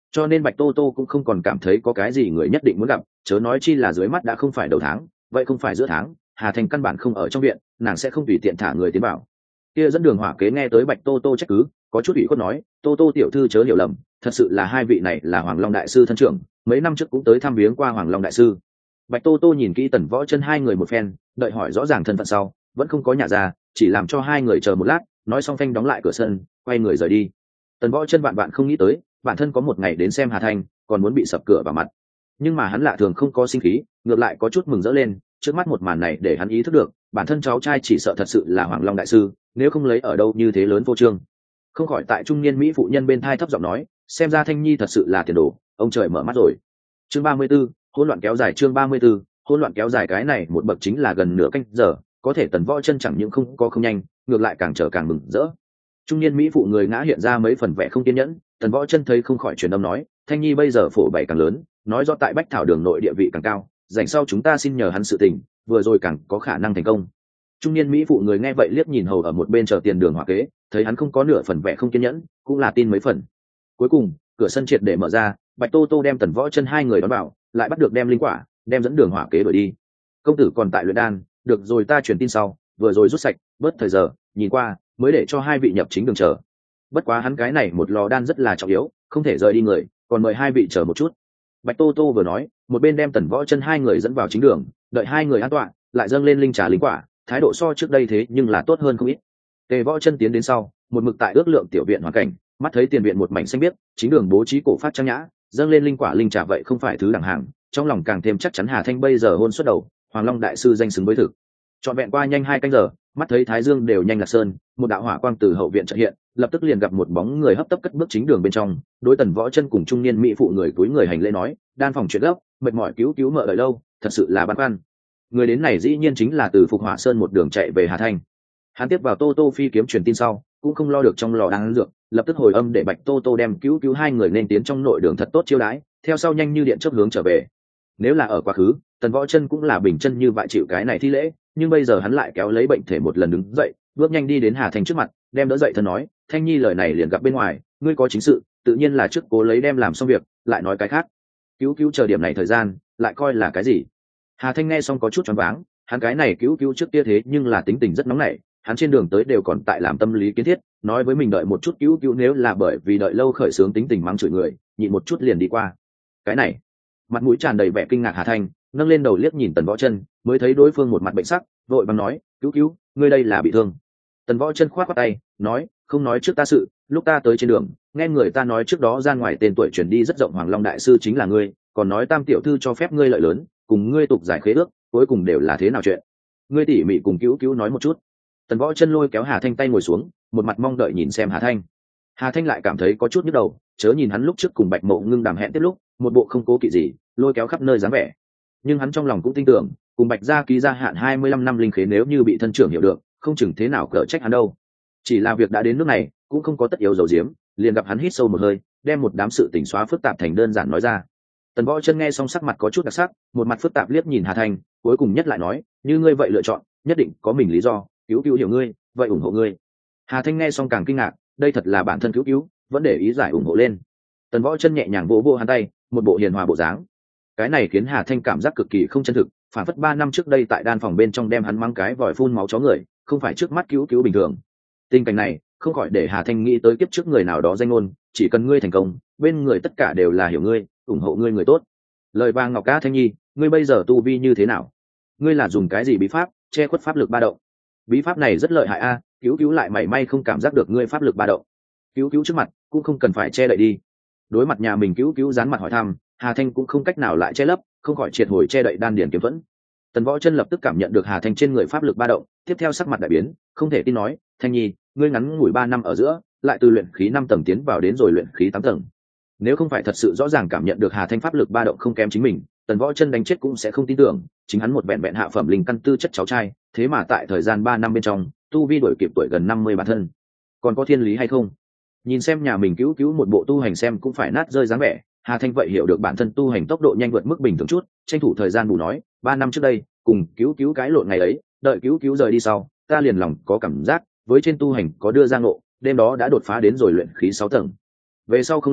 cho nên Bạch Tô Tô cũng không còn cảm thấy có cái gì người nhất định muốn gặp, chớ nói chi là dưới mắt đã không phải đầu tháng, vậy không phải giữa tháng, Hà Thành căn bản không ở trong viện, nàng sẽ không tùy tiện thả người tiến vào. Kia dẫn đường hỏa kế nghe tới Bạch Tô Tô trách cứ, có chút ủy khuất nói, Tô Tô tiểu thư chớ hiểu lầm, thật sự là hai vị này là Hoàng Long đại sư thân trưởng, mấy năm trước cũng tới thăm viếng qua Hoàng Long đại sư. Bạch Tô Tô nhìn kỹ Tần Võ Chân hai người một phen, đợi hỏi rõ ràng thân phận sau, vẫn không có nhả ra, chỉ làm cho hai người chờ một lát, nói xong phanh đóng lại cửa sân, quay người rời đi. Tần Võ Chân vạn không nghĩ tới, bản thân có một ngày đến xem Hà Thanh, còn muốn bị sập cửa vào mặt. Nhưng mà hắn lạ thường không có sinh khí, ngược lại có chút mừng rỡ lên, trước mắt một màn này để hắn ý thức được, bản thân cháu trai chỉ sợ thật sự là Hoàng Long đại sư, nếu không lấy ở đâu như thế lớn vô trương. Không khỏi tại trung niên mỹ phụ nhân bên thai thấp giọng nói, xem ra Thanh Nhi thật sự là tiền đồ, ông trời mở mắt rồi. Chương 34, hỗn loạn kéo dài. Chương 34, hỗn loạn kéo dài. Cái này một bậc chính là gần nửa canh giờ, có thể Tần Võ Chân chẳng những không có không nhanh, ngược lại càng trở càng mừng rỡ. Trung niên mỹ phụ người ngã hiện ra mấy phần vẻ không kiên nhẫn, Tần Võ Chân thấy không khỏi truyền âm nói, Thanh Nhi bây giờ phổ bày càng lớn, nói rõ tại Bách Thảo Đường nội địa vị càng cao, rảnh sau chúng ta xin nhờ hắn sự tình, vừa rồi càng có khả năng thành công. Trung niên mỹ phụ người nghe vậy liếc nhìn hầu ở một bên chờ tiền đường hỏa kế, thấy hắn không có nửa phần vẻ không kiên nhẫn, cũng là tin mấy phần. Cuối cùng, cửa sân triệt để mở ra, Bạch Tô Tô đem Tần Võ Chân hai người đón vào, lại bắt được đem linh quả, đem dẫn đường hỏa kế đuổi đi. Công tử còn tại luyện đan, được rồi ta truyền tin sau, vừa rồi rút sạch, bớt thời giờ, nhìn qua, mới để cho hai vị nhập chính đường chờ. Bất quá hắn cái này một lò đan rất là trọng yếu, không thể rời đi người, còn mời hai vị chờ một chút. Bạch Tô Tô vừa nói, một bên đem Tần Võ Chân hai người dẫn vào chính đường, đợi hai người an tọa, lại dâng lên linh trà linh quả, thái độ so trước đây thế nhưng là tốt hơn không ít. Tề Võ Chân tiến đến sau, một mực tại ước lượng tiểu viện hoàn cảnh, mắt thấy tiền viện một mảnh xanh biếc, chính đường bố trí cổ phát trang nhã, dâng lên linh quả linh trà vậy không phải thứ đẳng hàng, trong lòng càng thêm chắc chắn Hà Thanh bây giờ hôn xuất đầu, Hoàng Long đại sư danh xứng với thực. Trọn vẹn qua nhanh 2 canh giờ, mắt thấy thái dương đều nhanh lạc sơn, một đạo hỏa quang từ hậu viện chợt hiện, lập tức liền gặp một bóng người hấp tấp cất bước chính đường bên trong, đối Tần Võ Chân cùng trung niên mỹ phụ người túi người hành lễ nói, đan phòng chuyện gấp, mệt mỏi cứu mợ đợi lâu, thật sự là băn khoăn. Người đến này dĩ nhiên chính là từ Phục Hỏa Sơn một đường chạy về Hà Thanh. Hắn tiếp vào Tô Tô phi kiếm truyền tin sau, cũng không lo được trong lò đang dược, lập tức hồi âm để Bạch Tô Tô đem cứu hai người nên tiến trong nội đường thật tốt chiêu đãi, theo sau nhanh như điện chớp hướng trở về. Nếu là ở quá khứ, Tần Võ Chân cũng là bình chân như vậy chịu cái này thi lễ, nhưng bây giờ hắn lại kéo lấy bệnh thể một lần đứng dậy, bước nhanh đi đến Hà Thanh trước mặt, đem đỡ dậy thân nói, Thanh Nhi lời này liền gặp bên ngoài, ngươi có chính sự, tự nhiên là trước cố lấy đem làm xong việc, lại nói cái khác. Cứu chờ điểm này thời gian, lại coi là cái gì? Hà Thanh nghe xong có chút choáng váng, hắn cái này cứu trước kia thế nhưng là tính tình rất nóng nảy, hắn trên đường tới đều còn tại làm tâm lý kiến thiết, nói với mình đợi một chút cứu nếu là bởi vì đợi lâu khởi sướng tính tình mắng chửi người, nhịn một chút liền đi qua. Cái này, mặt mũi tràn đầy vẻ kinh ngạc Hà Thanh, nâng lên đầu liếc nhìn Tần Võ Chân, mới thấy đối phương một mặt bệnh sắc, vội vàng nói, cứu, ngươi đây là bị thương. Tần Võ Chân khoát khoát tay, nói, không nói trước ta sự, lúc ta tới trên đường, nghe người ta nói trước đó ra ngoài tên tuổi truyền đi rất rộng Hoàng Long đại sư chính là ngươi, còn nói Tam tiểu thư cho phép ngươi lợi lớn, cùng ngươi tục giải khế ước, cuối cùng đều là thế nào chuyện? Ngươi tỉ mỉ cùng cứu nói một chút. Tần Võ Chân lôi kéo Hà Thanh tay ngồi xuống, một mặt mong đợi nhìn xem Hà Thanh. Hà Thanh lại cảm thấy có chút nhức đầu, chớ nhìn hắn lúc trước cùng Bạch Mộ Ngưng đàm hẹn tiếp lúc, một bộ không cố kỵ gì, lôi kéo khắp nơi dáng vẻ. Nhưng hắn trong lòng cũng tin tưởng, cùng Bạch gia ký gia hạn 25 năm linh khế nếu như bị thân trưởng hiểu được, không chừng thế nào cỡ trách hắn đâu. Chỉ là việc đã đến nước này, cũng không có tất yếu giấu giếm, liền gặp hắn hít sâu một hơi, đem một đám sự tình xóa phức tạp thành đơn giản nói ra. Tần Võ Chân nghe xong sắc mặt có chút đặc sắc, một mặt phức tạp liếc nhìn Hà Thanh, cuối cùng nhất lại nói, như ngươi vậy lựa chọn, nhất định có mình lý do, cứu hiểu ngươi, vậy ủng hộ ngươi. Hà Thanh nghe xong càng kinh ngạc, đây thật là bản thân cứu, vẫn để ý giải ủng hộ lên. Tần Võ Chân nhẹ nhàng vỗ vỗ hắn tay, một bộ hiền hòa bộ dáng. Cái này khiến Hà Thanh cảm giác cực kỳ không chân thực, phản phất 3 năm trước đây tại đan phòng bên trong đem hắn mang cái vòi phun máu chó người, không phải trước mắt cứu bình thường. Tình cảnh này không khỏi để Hà Thanh nghĩ tới kiếp trước người nào đó danh ngôn, chỉ cần ngươi thành công, bên người tất cả đều là hiểu ngươi, ủng hộ ngươi người tốt. Lời vàng ngọc ca Thanh Nhi, ngươi bây giờ tu vi như thế nào? Ngươi là dùng cái gì bí pháp che khuất pháp lực ba động? Bí pháp này rất lợi hại a, cứu lại mảy may không cảm giác được ngươi pháp lực ba động. Cứu trước mặt cũng không cần phải che đậy đi. Đối mặt nhà mình cứu dán mặt hỏi thăm, Hà Thanh cũng không cách nào lại che lấp, không khỏi triệt hồi che đậy đan điền kiếm thuẫn. Tần Võ Chân lập tức cảm nhận được Hà Thanh trên người pháp lực ba động, tiếp theo sắc mặt đại biến, không thể tin nói, Thanh Nhi, ngươi ngắn ngủi 3 năm ở giữa, lại từ luyện khí 5 tầng tiến vào đến rồi luyện khí 8 tầng. Nếu không phải thật sự rõ ràng cảm nhận được Hà Thanh pháp lực ba động không kém chính mình, Tần Võ Chân đánh chết cũng sẽ không tin tưởng, chính hắn một vẹn hạ phẩm linh căn tư chất cháu trai, thế mà tại thời gian 3 năm bên trong, tu vi đổi kịp tuổi gần 50 bản thân. Còn có thiên lý hay không? Nhìn xem nhà mình cứu một bộ tu hành xem cũng phải nát rơi dáng vẻ, Hà Thanh vậy hiểu được bản thân tu hành tốc độ nhanh vượt mức bình thường chút, tranh thủ thời gian bù nói, 3 năm trước đây, cùng cứu cái lộn ngày ấy, đợi cứu rời đi sau, ta liền lòng có cảm giác, với trên tu hành có đưa ra ngộ, đêm đó đã đột phá đến rồi luyện khí 6 tầng. Về sau không lâu,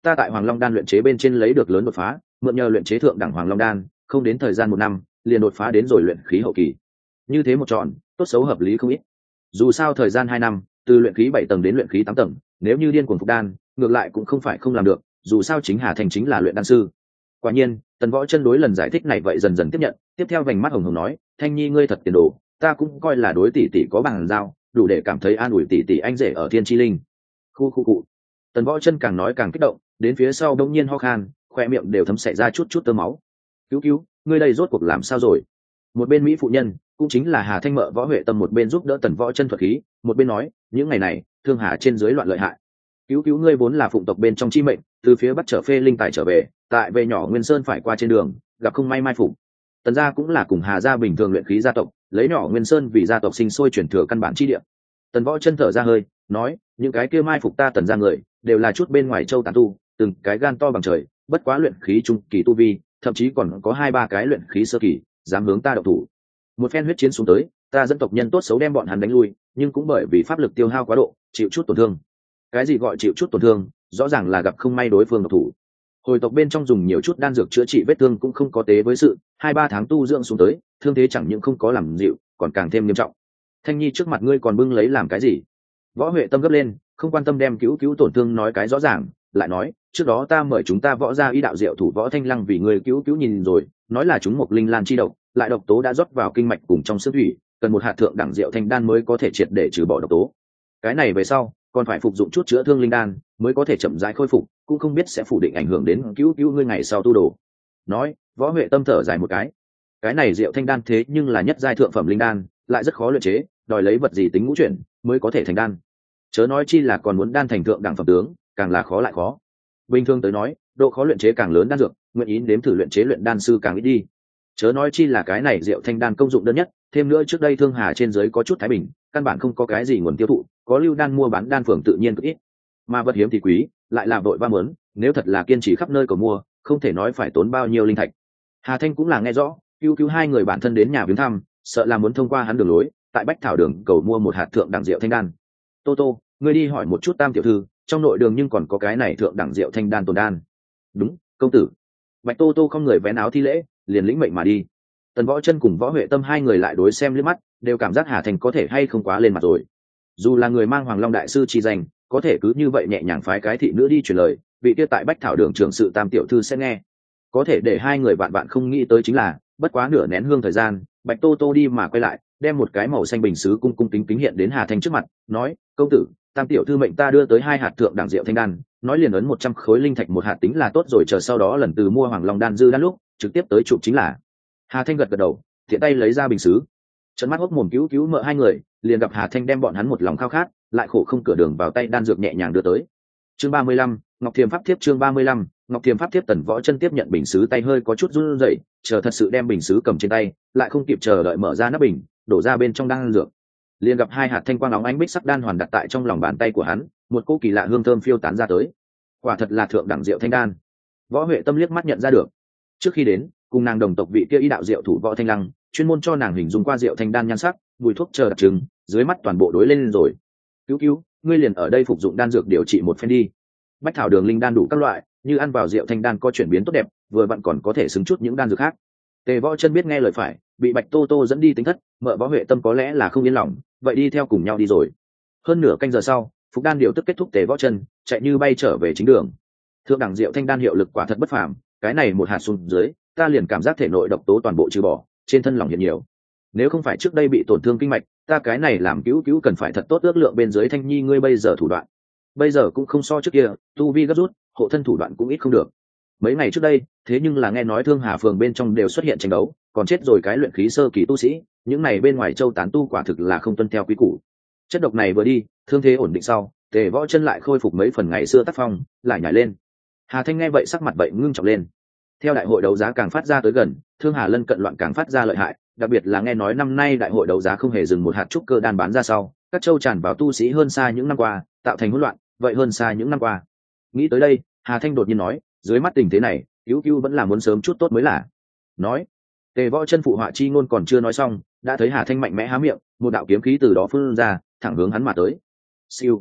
ta tại Hoàng Long đan luyện chế bên trên lấy được lớn đột phá, mượn nhờ luyện chế thượng đẳng Hoàng Long đan, không đến thời gian 1 năm, liền đột phá đến rồi luyện khí hậu kỳ. Như thế một tròn, tốt xấu hợp lý không ít. Dù sao thời gian 2 năm, từ luyện khí 7 tầng đến luyện khí 8 tầng, nếu như điên cuồng phục đan, ngược lại cũng không phải không làm được, dù sao chính Hà Thành chính là luyện đan sư. Quả nhiên, Tần Võ Chân đối lần giải thích này vậy dần dần tiếp nhận, tiếp theo vành mắt hồng hồng nói, Thanh Nhi ngươi thật tiền đồ, ta cũng coi là đối tỷ tỷ có bằng giao, đủ để cảm thấy an ủi tỷ tỷ anh rể ở Thiên Chi Linh. Khu cụ. Tần Võ Chân càng nói càng kích động, đến phía sau đống nhiên ho khan, khoe miệng đều thấm sảy ra chút tơ máu. Cứu, ngươi đây rốt cuộc làm sao rồi? Một bên mỹ phụ nhân, cũng chính là Hà Thanh mợ Võ Huệ Tâm một bên giúp đỡ Tần Võ Chân thuật khí, một bên nói, những ngày này, thương hà trên dưới loạn lợi hại. Cứu ngươi vốn là phụng tộc bên trong chi mệnh, từ phía bắc trở phê linh tài trở về, tại về nhỏ Nguyên Sơn phải qua trên đường, gặp không may mai phục. Tần gia cũng là cùng Hà gia bình thường luyện khí gia tộc, lấy nhỏ Nguyên Sơn vì gia tộc sinh sôi truyền thừa căn bản chi địa. Tần Võ Chân thở ra hơi, nói, những cái kia mai phục ta Tần gia người, đều là chút bên ngoài châu tán tu, từng cái gan to bằng trời, bất quá luyện khí trung kỳ tu vi, thậm chí còn có 2-3 cái luyện khí sơ kỳ, dám hướng ta động thủ. Một phen huyết chiến xuống tới, ta dẫn tộc nhân tốt xấu đem bọn hắn đánh lui, nhưng cũng bởi vì pháp lực tiêu hao quá độ, chịu chút tổn thương. Cái gì gọi chịu chút tổn thương, rõ ràng là gặp không may đối phương độc thủ. Hồi tộc bên trong dùng nhiều chút đan dược chữa trị vết thương cũng không có tế với sự, 2-3 tháng tu dưỡng xuống tới, thương thế chẳng những không có làm dịu, còn càng thêm nghiêm trọng. Thanh Nhi trước mặt ngươi còn bưng lấy làm cái gì? Võ Huệ Tâm gấp lên, không quan tâm đem cứu tổn thương nói cái rõ ràng, lại nói, trước đó ta mời chúng ta Võ gia y đạo diệu thủ Võ Thanh Lăng vì ngươi cứu nhìn rồi, nói là chúng một linh lan chi độc, lại độc tố đã rót vào kinh mạch cùng trong xương thủy, cần một hạt thượng đẳng diệu thanh đan mới có thể triệt để trừ bỏ độc tố. Cái này về sau, còn phải phục dụng chút chữa thương linh đan mới có thể chậm rãi khôi phục, cũng không biết sẽ phủ định ảnh hưởng đến cứu ngươi ngày sau tu đồ. Nói, Võ Huệ Tâm thở dài một cái này diệu thanh đan thế nhưng là nhất giai thượng phẩm linh đan, lại rất khó luyện chế, đòi lấy vật gì tính ngũ chuyển mới có thể thành đan. Chớ nói chi là còn muốn đan thành thượng đẳng phẩm tướng, càng là khó lại khó. Bình thường tới nói, độ khó luyện chế càng lớn đan dược, nguyện ý đếm thử luyện chế luyện đan sư càng ít đi. Chớ nói chi là cái này diệu thanh đan công dụng đơn nhất, thêm nữa trước đây thương hà trên dưới có chút thái bình, căn bản không có cái gì nguồn tiêu thụ, có lưu đan mua bán đan phường tự nhiên cực ít, mà vật hiếm thì quý, lại là vội va mớn, nếu thật là kiên trì khắp nơi cầu mua, không thể nói phải tốn bao nhiêu linh thạch. Hà Thanh cũng là nghe rõ, cứu hai người bản thân đến nhà viếng thăm, sợ là muốn thông qua hắn đường lối, tại Bách Thảo đường cầu mua một hạt thượng đẳng diệu thanh đan. Tô, ngươi đi hỏi một chút Tam tiểu thư, trong nội đường nhưng còn có cái này thượng đẳng diệu thanh đan tồn đan. Đúng, công tử. Bạch Tô không người vén áo thi lễ, liền lĩnh mệnh mà đi. Tần Võ Chân cùng Võ Huệ Tâm hai người lại đối xem liếc mắt, đều cảm giác Hà Thành có thể hay không quá lên mặt rồi. Dù là người mang Hoàng Long đại sư chi danh, có thể cứ như vậy nhẹ nhàng phái cái thị nữ đi truyền lời, vị kia tại Bách Thảo đường trưởng sự Tam tiểu thư sẽ nghe. Có thể để hai người bạn không nghĩ tới chính là, bất quá nửa nén hương thời gian, Bạch Tô đi mà quay lại, đem một cái màu xanh bình sứ cung kính hiện đến Hà Thành trước mặt, nói: "Công tử, Tam tiểu thư mệnh ta đưa tới 2 hạt thượng đẳng diệu thanh đan, nói liền ấn 100 khối linh thạch một hạt tính là tốt rồi, chờ sau đó lần từ mua Hoàng Long đan dư đan lúc, trực tiếp tới chụp chính là." Hà Thanh gật đầu, tiện tay lấy ra bình sứ. Trấn mắt hốc mồm cứu mợ hai người, liền gặp Hà Thanh đem bọn hắn một lòng khao khát, lại khổ không cửa đường vào tay đan dược nhẹ nhàng đưa tới. Chương 35, Ngọc Thiềm pháp thiếp. Chương 35, Ngọc Thiềm pháp thiếp. Tần Võ Chân tiếp nhận bình sứ, tay hơi có chút run rẩy, chờ thật sự đem bình sứ cầm trên tay, lại không kịp chờ đợi mở ra nắp bình, đổ ra bên trong đan dược. Liền gặp 2 hạt thanh quang óng ánh bích sắc đan hoàn đặt tại trong lòng bàn tay của hắn, một cỗ kỳ lạ hương thơm phiêu tán ra tới. Quả thật là thượng đẳng diệu thanh đan. Võ Huệ Tâm liếc mắt nhận ra được. Trước khi đến, cùng nàng đồng tộc vị kia y đạo diệu thủ Võ Thanh Lăng, chuyên môn cho nàng hình dung qua diệu thanh đan nhan sắc, mùi thuốc chờ đặc trưng, dưới mắt toàn bộ đối lên rồi. Cứu, ngươi liền ở đây phục dụng đan dược điều trị một phen đi. Bách Thảo đường linh đan đủ các loại, như ăn vào diệu thanh đan có chuyển biến tốt đẹp, vừa vặn còn có thể xứng chút những đan dược khác. Tề Võ Chân biết nghe lời phải, bị Bạch Tô dẫn đi tính thất, mợ Võ Huệ Tâm có lẽ là không yên lòng, vậy đi theo cùng nhau đi rồi. Hơn nửa canh giờ sau, phục đan điều tức kết thúc, Tề Võ Chân chạy như bay trở về chính đường. Thượng đẳng diệu thanh đan hiệu lực quả thật bất phàm, cái này một hạt xuống dưới, ta liền cảm giác thể nội độc tố toàn bộ trừ bỏ, trên thân lòng hiện nhiều. Nếu không phải trước đây bị tổn thương kinh mạch, ta cái này làm cứu cần phải thật tốt ước lượng bên dưới. Thanh Nhi ngươi bây giờ thủ đoạn, bây giờ cũng không so trước kia, tu vi gấp rút, hộ thân thủ đoạn cũng ít không được. Mấy ngày trước đây, thế nhưng là nghe nói Thương Hà phường bên trong đều xuất hiện tranh đấu, còn chết rồi cái luyện khí sơ kỳ tu sĩ, những này bên ngoài châu tán tu quả thực là không tuân theo quy củ. Chất độc này vừa đi, thương thế ổn định sau, Tề Võ Chân lại khôi phục mấy phần ngày xưa tác phong, lại nhảy lên. Hà Thanh nghe vậy sắc mặt vậy ngưng trọng lên. Theo đại hội đấu giá càng phát ra tới gần, Thương Hà lân cận loạn càng phát ra lợi hại, đặc biệt là nghe nói năm nay đại hội đấu giá không hề dừng một hạt trúc cơ đan bán ra sau, các châu tràn vào tu sĩ hơn xa những năm qua, tạo thành hỗn loạn, vậy hơn xa những năm qua. Nghĩ tới đây, Hà Thanh đột nhiên nói, dưới mắt tình thế này, cứu vẫn là muốn sớm chút tốt mới là. Nói, Tề Võ Chân phụ họa chi ngôn còn chưa nói xong, đã thấy Hà Thanh mạnh mẽ há miệng, một đạo kiếm khí từ đó phun ra, thẳng hướng hắn mà tới. Siêu.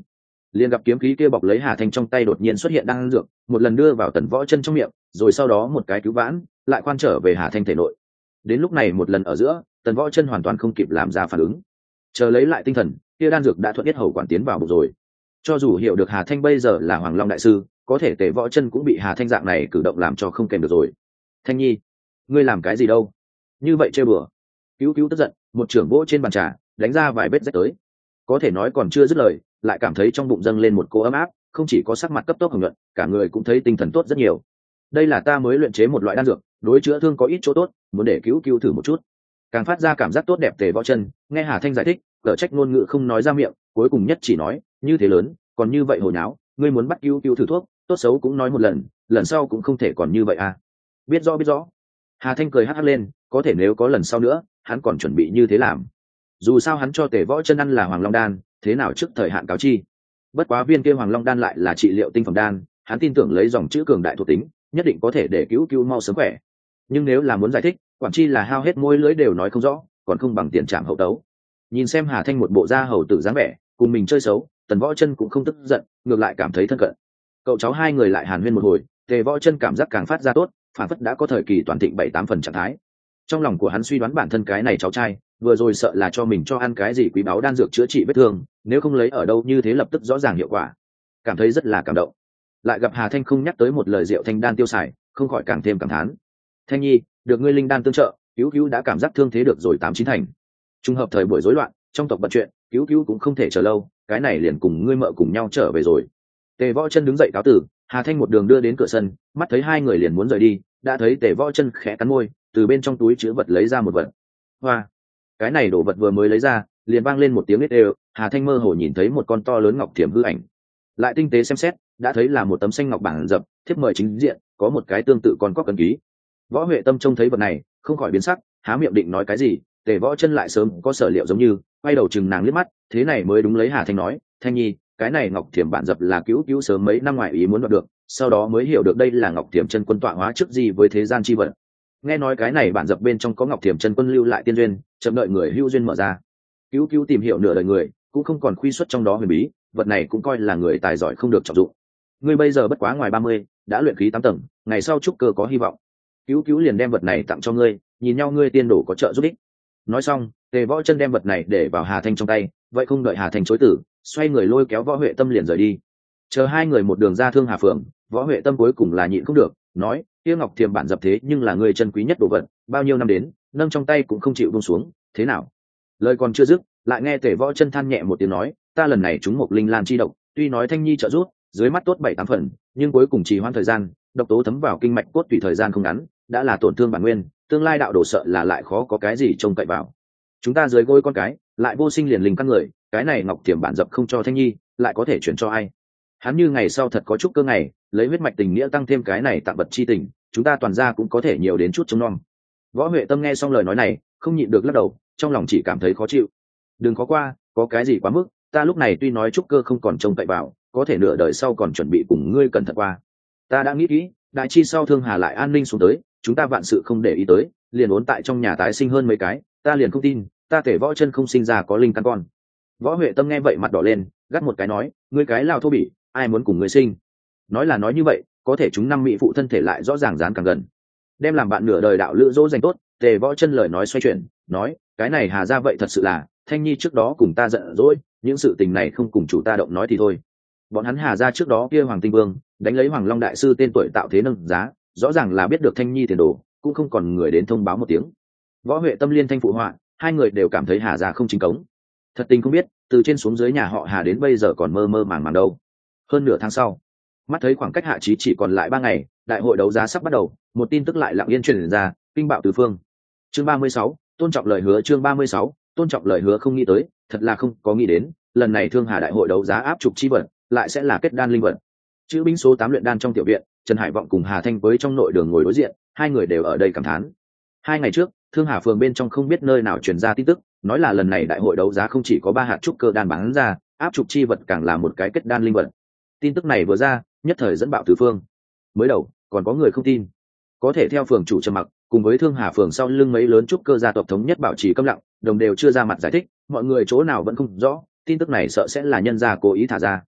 liền gặp kiếm khí kia bọc lấy Hà Thanh trong tay đột nhiên xuất hiện đan dược, một lần đưa vào Tần Võ Chân trong miệng, rồi sau đó một cái cứu vãn, lại khoan trở về Hà Thanh thể nội. Đến lúc này một lần ở giữa, Tần Võ Chân hoàn toàn không kịp làm ra phản ứng. Chờ lấy lại tinh thần, kia đan dược đã thuận tiết hầu quản tiến vào bụng rồi. Cho dù hiểu được Hà Thanh bây giờ là Hoàng Long đại sư, có thể Tề Võ Chân cũng bị Hà Thanh dạng này cử động làm cho không kèm được rồi. Thanh Nhi, ngươi làm cái gì đâu? Như vậy chơi bừa. Cứu cứu tức giận, một trưởng vỗ trên bàn trà, đánh ra vài vết rách tới. Có thể nói còn chưa dứt lời, lại cảm thấy trong bụng dâng lên một cỗ ấm áp, không chỉ có sắc mặt cấp tốc hồng nhuận, cả người cũng thấy tinh thần tốt rất nhiều. Đây là ta mới luyện chế một loại đan dược, đối chữa thương có ít chỗ tốt, muốn để cứu cứu thử một chút. Càng phát ra cảm giác tốt đẹp. Tề Võ Chân nghe Hà Thanh giải thích, cở trách ngôn ngữ không nói ra miệng, cuối cùng nhất chỉ nói, như thế lớn, còn như vậy hồi nháo, ngươi muốn bắt cứu cứu thử thuốc, tốt xấu cũng nói một lần, lần sau cũng không thể còn như vậy à? Biết rõ. Hà Thanh cười hắc hắc lên, có thể nếu có lần sau nữa, hắn còn chuẩn bị như thế làm. Dù sao hắn cho Tề Võ Chân ăn là Hoàng Long đan, thế nào trước thời hạn cáo chi. Bất quá viên kia Hoàng Long đan lại là trị liệu tinh phẩm đan, hắn tin tưởng lấy dòng chữ cường đại thuộc tính, nhất định có thể để cứu cứu mau sớm khỏe. Nhưng nếu là muốn giải thích, quản chi là hao hết môi lưỡi đều nói không rõ, còn không bằng tiền trảm hậu tấu. Nhìn xem Hà Thanh một bộ da hầu tử dáng vẻ, cùng mình chơi xấu, Tần Võ Chân cũng không tức giận, ngược lại cảm thấy thân cận. Cậu cháu hai người lại hàn huyên một hồi, Tề Võ Chân cảm giác càng phát ra tốt, phản phất đã có thời kỳ toàn thịnh 7-8 phần trạng thái. Trong lòng của hắn suy đoán bản thân cái này cháu trai vừa rồi sợ là cho mình cho ăn cái gì quý báu đan dược chữa trị vết thương, nếu không lấy ở đâu như thế lập tức rõ ràng hiệu quả, cảm thấy rất là cảm động. Lại gặp Hà Thanh không nhắc tới một lời rượu thanh đan tiêu xài, không khỏi càng thêm cảm thán. Thanh Nhi, được ngươi linh đan tương trợ, cứu cứu đã cảm giác thương thế được rồi 8-9 thành. Trùng hợp thời buổi rối loạn, trong tộc bận chuyện, cứu cứu cũng không thể chờ lâu, cái này liền cùng ngươi mợ cùng nhau trở về rồi. Tề Võ Chân đứng dậy cáo tử, Hà Thanh một đường đưa đến cửa sân, mắt thấy hai người liền muốn rời đi, đã thấy Tề Võ Chân khẽ cắn môi, từ bên trong túi chứa vật lấy ra một vật. Hoa, cái này đồ vật vừa mới lấy ra, liền vang lên một tiếng nít đều. Hà Thanh mơ hồ nhìn thấy một con to lớn ngọc thiểm hư ảnh, lại tinh tế xem xét, đã thấy là một tấm xanh ngọc bảng dập, thiếp mời chính diện, có một cái tương tự con cóc cấn ký. Võ Huệ Tâm trông thấy vật này, không khỏi biến sắc, há miệng định nói cái gì, Tề Võ Chân lại sớm có sở liệu giống như, quay đầu chừng nàng liếc mắt, thế này mới đúng lấy Hà Thanh nói, Thanh Nhi, cái này ngọc thiểm bản dập là cứu cứu sớm mấy năm ngoài ý muốn đoạt được, sau đó mới hiểu được đây là ngọc thiểm chân quân tọa hóa trước gì với thế gian chi vật. Nghe nói cái này bản dập bên trong có ngọc thiểm chân quân lưu lại tiên duyên, chậm đợi người hữu duyên mở ra. Cứu cứu tìm hiểu nửa đời người, cũng không còn khuy xuất trong đó huyền bí, vật này cũng coi là người tài giỏi không được trọng dụng. Ngươi bây giờ bất quá ngoài 30, đã luyện khí 8 tầng, ngày sau trúc cơ có hy vọng. Cứu cứu liền đem vật này tặng cho ngươi, nhìn nhau ngươi tiên đồ có trợ giúp ích. Nói xong, Tề Võ Chân đem vật này để vào Hà Thanh trong tay, vậy không đợi Hà Thanh chối từ, xoay người lôi kéo Võ Huệ Tâm liền rời đi. Chờ hai người một đường ra Thương Hà Phường, Võ Huệ Tâm cuối cùng là nhịn không được, nói, kia ngọc thiềm bản dập thế nhưng là người chân quý nhất đồ vật, bao nhiêu năm đến, nâng trong tay cũng không chịu buông xuống, thế nào? Lời còn chưa dứt, lại nghe Tề Võ Chân than nhẹ một tiếng nói, ta lần này trúng một linh lan chi độc, tuy nói Thanh Nhi trợ giúp, dưới mắt tốt 7-8 phần, nhưng cuối cùng trì hoãn thời gian, độc tố thấm vào kinh mạch cốt tùy thời gian không ngắn, đã là tổn thương bản nguyên, tương lai đạo đồ sợ là lại khó có cái gì trông cậy vào. Chúng ta dưới gối con cái, lại vô sinh liền linh căn người, cái này ngọc thiểm bản dập không cho Thanh Nhi, lại có thể chuyển cho ai? Hắn như ngày sau thật có chút cơ ngày, lấy huyết mạch tình nghĩa tăng thêm cái này tặng vật chi tình, chúng ta toàn ra cũng có thể nhiều đến chút trông nom. Võ Huệ Tâm nghe xong lời nói này, không nhịn được lắc đầu, trong lòng chỉ cảm thấy khó chịu. Đừng khó qua, có cái gì quá mức, ta lúc này tuy nói trúc cơ không còn trông cậy vào, có thể nửa đời sau còn chuẩn bị cùng ngươi cẩn thận qua. Ta đã nghĩ kỹ, đại chi sau Thương Hà lại an ninh xuống tới, chúng ta vạn sự không để ý tới, liền ốn tại trong nhà tái sinh hơn mấy cái, ta liền không tin, ta Tề Võ Chân không sinh ra có linh căn con. Võ Huệ Tâm nghe vậy mặt đỏ lên, gắt một cái nói, ngươi cái lao thô bỉ, ai muốn cùng ngươi sinh? Nói là nói như vậy, có thể chúng năm mỹ phụ thân thể lại rõ ràng dán càng gần, đem làm bạn nửa đời đạo lữ dỗ dành tốt. Tề Võ Chân lời nói xoay chuyển, nói, cái này Hà ra vậy thật sự là, Thanh Nhi trước đó cùng ta giận dỗi, những sự tình này không cùng chủ ta động nói thì thôi. Bọn hắn Hà ra trước đó kia Hoàng Tinh Vương đánh lấy Hoàng Long đại sư tên tuổi tạo thế nâng giá, rõ ràng là biết được Thanh Nhi tiền đồ, cũng không còn người đến thông báo một tiếng. Võ Huệ Tâm liên thanh phụ họa, hai người đều cảm thấy Hà ra không chính cống. Thật tình không biết, từ trên xuống dưới nhà họ Hà đến bây giờ còn mơ mơ màng màng đâu. Hơn nửa tháng sau, mắt thấy khoảng cách hạ chí chỉ còn lại 3 ngày, đại hội đấu giá sắp bắt đầu, một tin tức lại lặng yên truyền ra, kinh bạo tứ phương. Chương 36, tôn trọng lời hứa. Chương 36, tôn trọng lời hứa. Không nghĩ tới, thật là không có nghĩ đến, lần này Thương Hà đại hội đấu giá áp trục chi vật, lại sẽ là kết đan linh vật. Chữ binh số 8 luyện đan trong tiểu viện, Trần Hải Vọng cùng Hà Thanh với trong nội đường ngồi đối diện, hai người đều ở đây cảm thán. 2 ngày trước, Thương Hà phường bên trong không biết nơi nào truyền ra tin tức, nói là lần này đại hội đấu giá không chỉ có 3 hạt trúc cơ đan bán ra, áp trục chi vật càng là một cái kết đan linh vật. Tin tức này vừa ra, nhất thời dẫn bạo tứ phương. Mới đầu còn có người không tin, có thể theo phường chủ trầm mặc, cùng với Thương Hà phường sau lưng mấy lớn trúc cơ gia tộc thống nhất bảo trì câm lặng, đồng đều chưa ra mặt giải thích, mọi người chỗ nào vẫn không rõ, tin tức này sợ sẽ là nhân gia cố ý thả ra.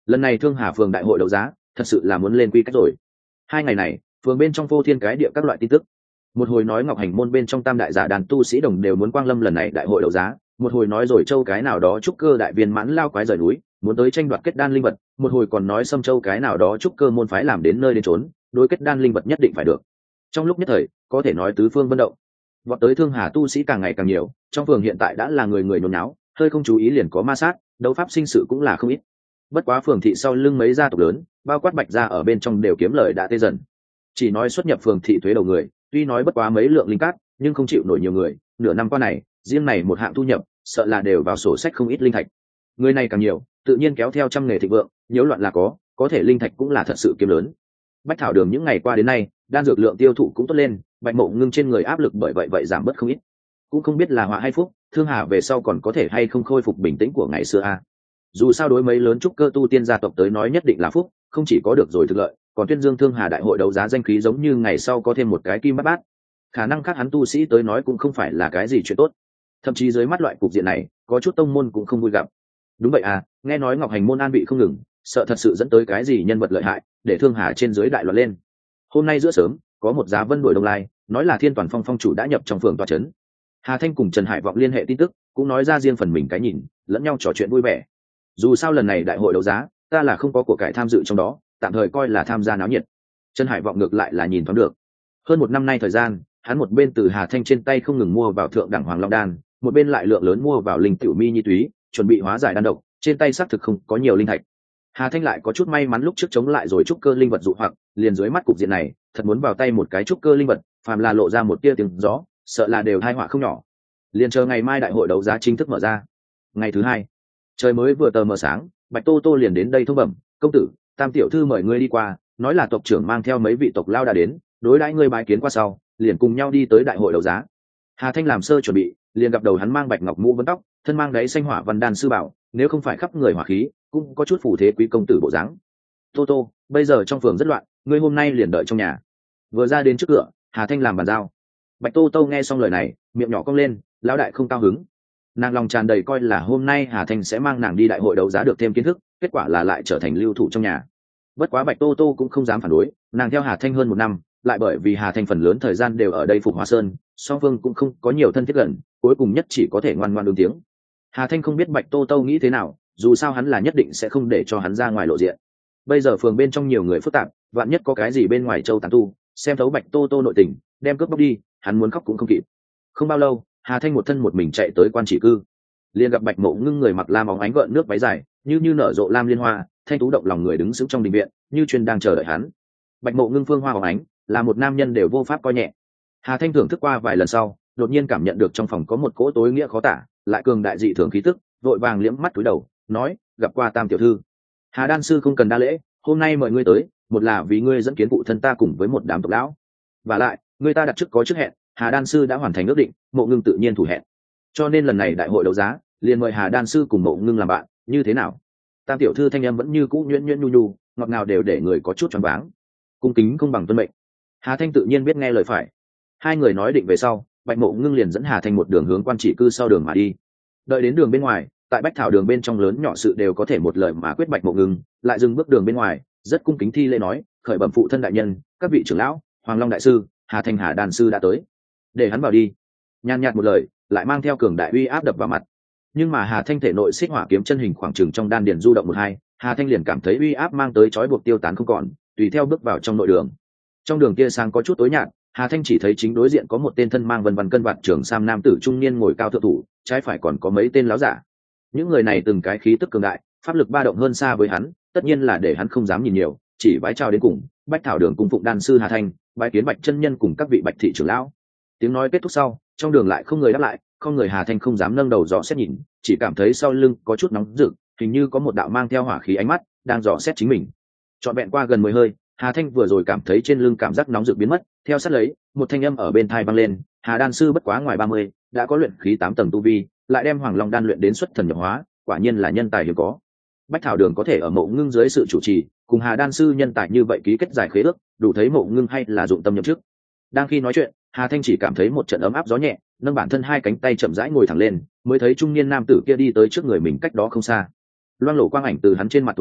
lần này Thương Hà phường đại hội đấu giá thật sự là muốn lên quy cách rồi. 2 ngày này phường bên trong phô thiên cái địa các loại tin tức, một hồi nói Ngọc Hành môn bên trong tam đại giả đàn tu sĩ đồng đều muốn quang lâm lần này đại hội đấu giá, một hồi nói rồi châu cái nào đó trúc cơ đại viên mãn lao quái rời núi muốn tới tranh đoạt kết đan linh vật, một hồi còn nói Sâm Châu cái nào đó trúc cơ môn phái làm đến nơi đến trốn đối kết đan linh vật nhất định phải được. Trong lúc nhất thời có thể nói tứ phương vận động, vọt tới Thương Hà tu sĩ càng ngày càng nhiều, trong phường hiện tại đã là người người nôn náo, hơi không chú ý liền có ma sát, đấu pháp sinh sự cũng là không ít. Bất quá phường thị sau lưng mấy gia tộc lớn, bao quát Bạch gia ở bên trong đều kiếm lời đã tê dần. Chỉ nói xuất nhập phường thị thuế đầu người, tuy nói bất quá mấy lượng linh cát, nhưng không chịu nổi nhiều người, nửa năm qua này, riêng này một hạng thu nhập, sợ là đều vào sổ sách không ít linh thạch. Người này càng nhiều, tự nhiên kéo theo trăm nghề thịnh vượng, nhiễu loạn là có thể linh thạch cũng là thật sự kiếm lớn. Bách thảo đường những ngày qua đến nay, đan dược lượng tiêu thụ cũng tốt lên, Bạch Mộ Ngưng trên người áp lực bởi vậy giảm bớt không ít. Cũng không biết là họa hay phúc, Thương Hà về sau còn có thể hay không khôi phục bình tĩnh của ngày xưa a. Dù sao đối mấy lớn trúc cơ tu tiên gia tộc tới nói nhất định là phúc, không chỉ có được rồi thực lợi, còn tuyên dương Thương Hà đại hội đấu giá danh khí giống như ngày sau có thêm một cái kim bát bát. Khả năng khác hắn tu sĩ tới nói cũng không phải là cái gì chuyện tốt. Thậm chí dưới mắt loại cục diện này, có chút tông môn cũng không vui gặp. Đúng vậy à, nghe nói Ngọc Hành môn an bị không ngừng, sợ thật sự dẫn tới cái gì nhân vật lợi hại, để Thương Hà trên dưới đại loạn lên. Hôm nay giữa sớm, có một giá vân đuổi đông lai, nói là Thiên Toàn Phong phong chủ đã nhập trong phường tòa trấn. Hà Thanh cùng Trần Hải Vọng liên hệ tin tức, cũng nói ra riêng phần mình cái nhìn, lẫn nhau trò chuyện vui vẻ. Dù sao lần này đại hội đấu giá, ta là không có của cải tham dự trong đó, tạm thời coi là tham gia náo nhiệt. Trần Hải Vọng ngược lại là nhìn thoáng được. Hơn 1 năm nay thời gian, hắn một bên từ Hà Thanh trên tay không ngừng mua vào thượng đẳng Hoàng Long đan, một bên lại lượng lớn mua vào linh tiểu mi nhi túy, chuẩn bị hóa giải đan độc, trên tay xác thực không có nhiều linh thạch. Hà Thanh lại có chút may mắn lúc trước chống lại rồi trúc cơ linh vật dụ hoặc, liền dưới mắt cục diện này, thật muốn vào tay một cái trúc cơ linh vật, phàm là lộ ra một tia tiếng gió, sợ là đều tai họa không nhỏ. Liền chờ ngày mai đại hội đấu giá chính thức mở ra. Ngày thứ 2, trời mới vừa tờ mờ sáng, Bạch Tô Tô liền đến đây thông bẩm, công tử, Tam tiểu thư mời ngươi đi qua, nói là tộc trưởng mang theo mấy vị tộc lao đã đến, đối đãi ngươi bái kiến qua sau, liền cùng nhau đi tới đại hội đấu giá. Hà Thanh làm sơ chuẩn bị, liền gặp đầu hắn mang bạch ngọc mũ vấn tóc, thân mang đáy xanh hỏa văn đan sư bảo, nếu không phải khắp người hỏa khí, cũng có chút phủ thế quý công tử bộ dáng. Tô Tô, bây giờ trong phường rất loạn, ngươi hôm nay liền đợi trong nhà. Vừa ra đến trước cửa, Hà Thanh làm bàn giao. Bạch Tô Tô nghe xong lời này, miệng nhỏ cong lên, lão đại không cao hứng. Nàng lòng tràn đầy coi là hôm nay Hà Thanh sẽ mang nàng đi đại hội đấu giá được thêm kiến thức, kết quả là lại trở thành lưu thủ trong nhà. Bất quá Bạch Tô Tô cũng không dám phản đối, nàng theo Hà Thanh hơn 1 năm, lại bởi vì Hà Thanh phần lớn thời gian đều ở đây Phục Hòa Sơn, song phương cũng không có nhiều thân thiết gần, cuối cùng nhất chỉ có thể ngoan ngoãn ứng tiếng. Hà Thanh không biết Bạch Tô Tô nghĩ thế nào, dù sao hắn là nhất định sẽ không để cho hắn ra ngoài lộ diện. Bây giờ phường bên trong nhiều người phức tạp, vạn nhất có cái gì bên ngoài châu tán tu, xem thấu Bạch Tô Tô nội tình, đem cướp bóc đi, hắn muốn khóc cũng không kịp. Không bao lâu, Hà Thanh một thân một mình chạy tới quan chỉ cư, liền gặp Bạch Mộ Ngưng người mặc lam óng ánh gợn nước váy dài, như nở rộ lam liên hoa, thanh tú động lòng người đứng sững trong đình viện, như chuyên đang chờ đợi hắn. Bạch Mộ Ngưng phương hoa óng ánh, là một nam nhân đều vô pháp coi nhẹ. Hà Thanh thưởng thức qua vài lần sau, đột nhiên cảm nhận được trong phòng có một cỗ tối nghĩa khó tả, lại cường đại dị thường khí tức, vội vàng liễm mắt cúi đầu, nói: gặp qua Tam tiểu thư. Hà đan sư không cần đa lễ, hôm nay mời ngươi tới, một là vì ngươi dẫn kiến phụ thân ta cùng với một đám tộc lão, và lại ngươi ta đặt trước có trước hẹn, Hà đan sư đã hoàn thành ước định, Mộ Ngưng tự nhiên thủ hẹn, cho nên lần này đại hội đấu giá, liền mời Hà đan sư cùng Mộ Ngưng làm bạn, như thế nào? Tam tiểu thư thanh âm vẫn như cũ nhuyễn nhu nhu, ngọt ngào đều để người có chút choáng váng. Cung kính không bằng tuân mệnh. Hà Thanh tự nhiên biết nghe lời phải. Hai người nói định về sau, Bạch Mộ Ngưng liền dẫn Hà Thanh một đường hướng quan chỉ cư sau đường mà đi. Đợi đến đường bên ngoài, tại Bách Thảo đường bên trong lớn nhỏ sự đều có thể một lời mà quyết. Bạch Mộ Ngưng lại dừng bước đường bên ngoài, rất cung kính thi lễ nói: khởi bẩm phụ thân đại nhân, các vị trưởng lão, Hoàng Long đại sư, Hà Thanh Hà đan sư đã tới, để hắn vào đi. Nhàn nhạt một lời, lại mang theo cường đại uy áp đập vào mặt. Nhưng mà Hà Thanh thể nội xích hỏa kiếm chân hình khoảng chừng trong đan điền du động 1-2, Hà Thanh liền cảm thấy uy áp mang tới trói buộc tiêu tán không còn, tùy theo bước vào trong nội đường. Trong đường tia sáng có chút tối nhạt, Hà Thanh chỉ thấy chính đối diện có một tên thân mang vân vân cân vạt trưởng sam nam tử trung niên ngồi cao thượng thủ, trái phải còn có mấy tên láo giả. Những người này từng cái khí tức cường đại, pháp lực ba động hơn xa với hắn, tất nhiên là để hắn không dám nhìn nhiều, chỉ vái chào đến cùng. Bách Thảo đường cung phụng đan sư Hà Thanh, bái kiến Bạch chân nhân cùng các vị Bạch thị trưởng lão. Tiếng nói kết thúc sau, trong đường lại không người đáp lại, không người. Hà Thanh không dám nâng đầu dò xét nhìn, chỉ cảm thấy sau lưng có chút nóng rực, hình như có một đạo mang theo hỏa khí ánh mắt đang dò xét chính mình. Trọn vẹn qua gần 10 hơi, Hà Thanh vừa rồi cảm thấy trên lưng cảm giác nóng rực biến mất, theo sát lấy, một thanh âm ở bên tai vang lên: Hà đan sư bất quá ngoài 30, đã có luyện khí 8 tầng tu vi, lại đem Hoàng Long đan luyện đến xuất thần nhập hóa, quả nhiên là nhân tài hiếm có. Bách Thảo đường có thể ở Mộ Ngưng dưới sự chủ trì, cùng Hà đan sư nhân tài như vậy ký kết giải khế ước, đủ thấy Mộ Ngưng hay là dụng tâm nhậm chức. Đang khi nói chuyện, Hà Thanh chỉ cảm thấy một trận ấm áp gió nhẹ, nâng bản thân hai cánh tay chậm rãi ngồi thẳng lên, mới thấy trung niên nam tử kia đi tới trước người mình cách đó không xa. Loang lổ quang ảnh từ hắn trên mặt tối lui,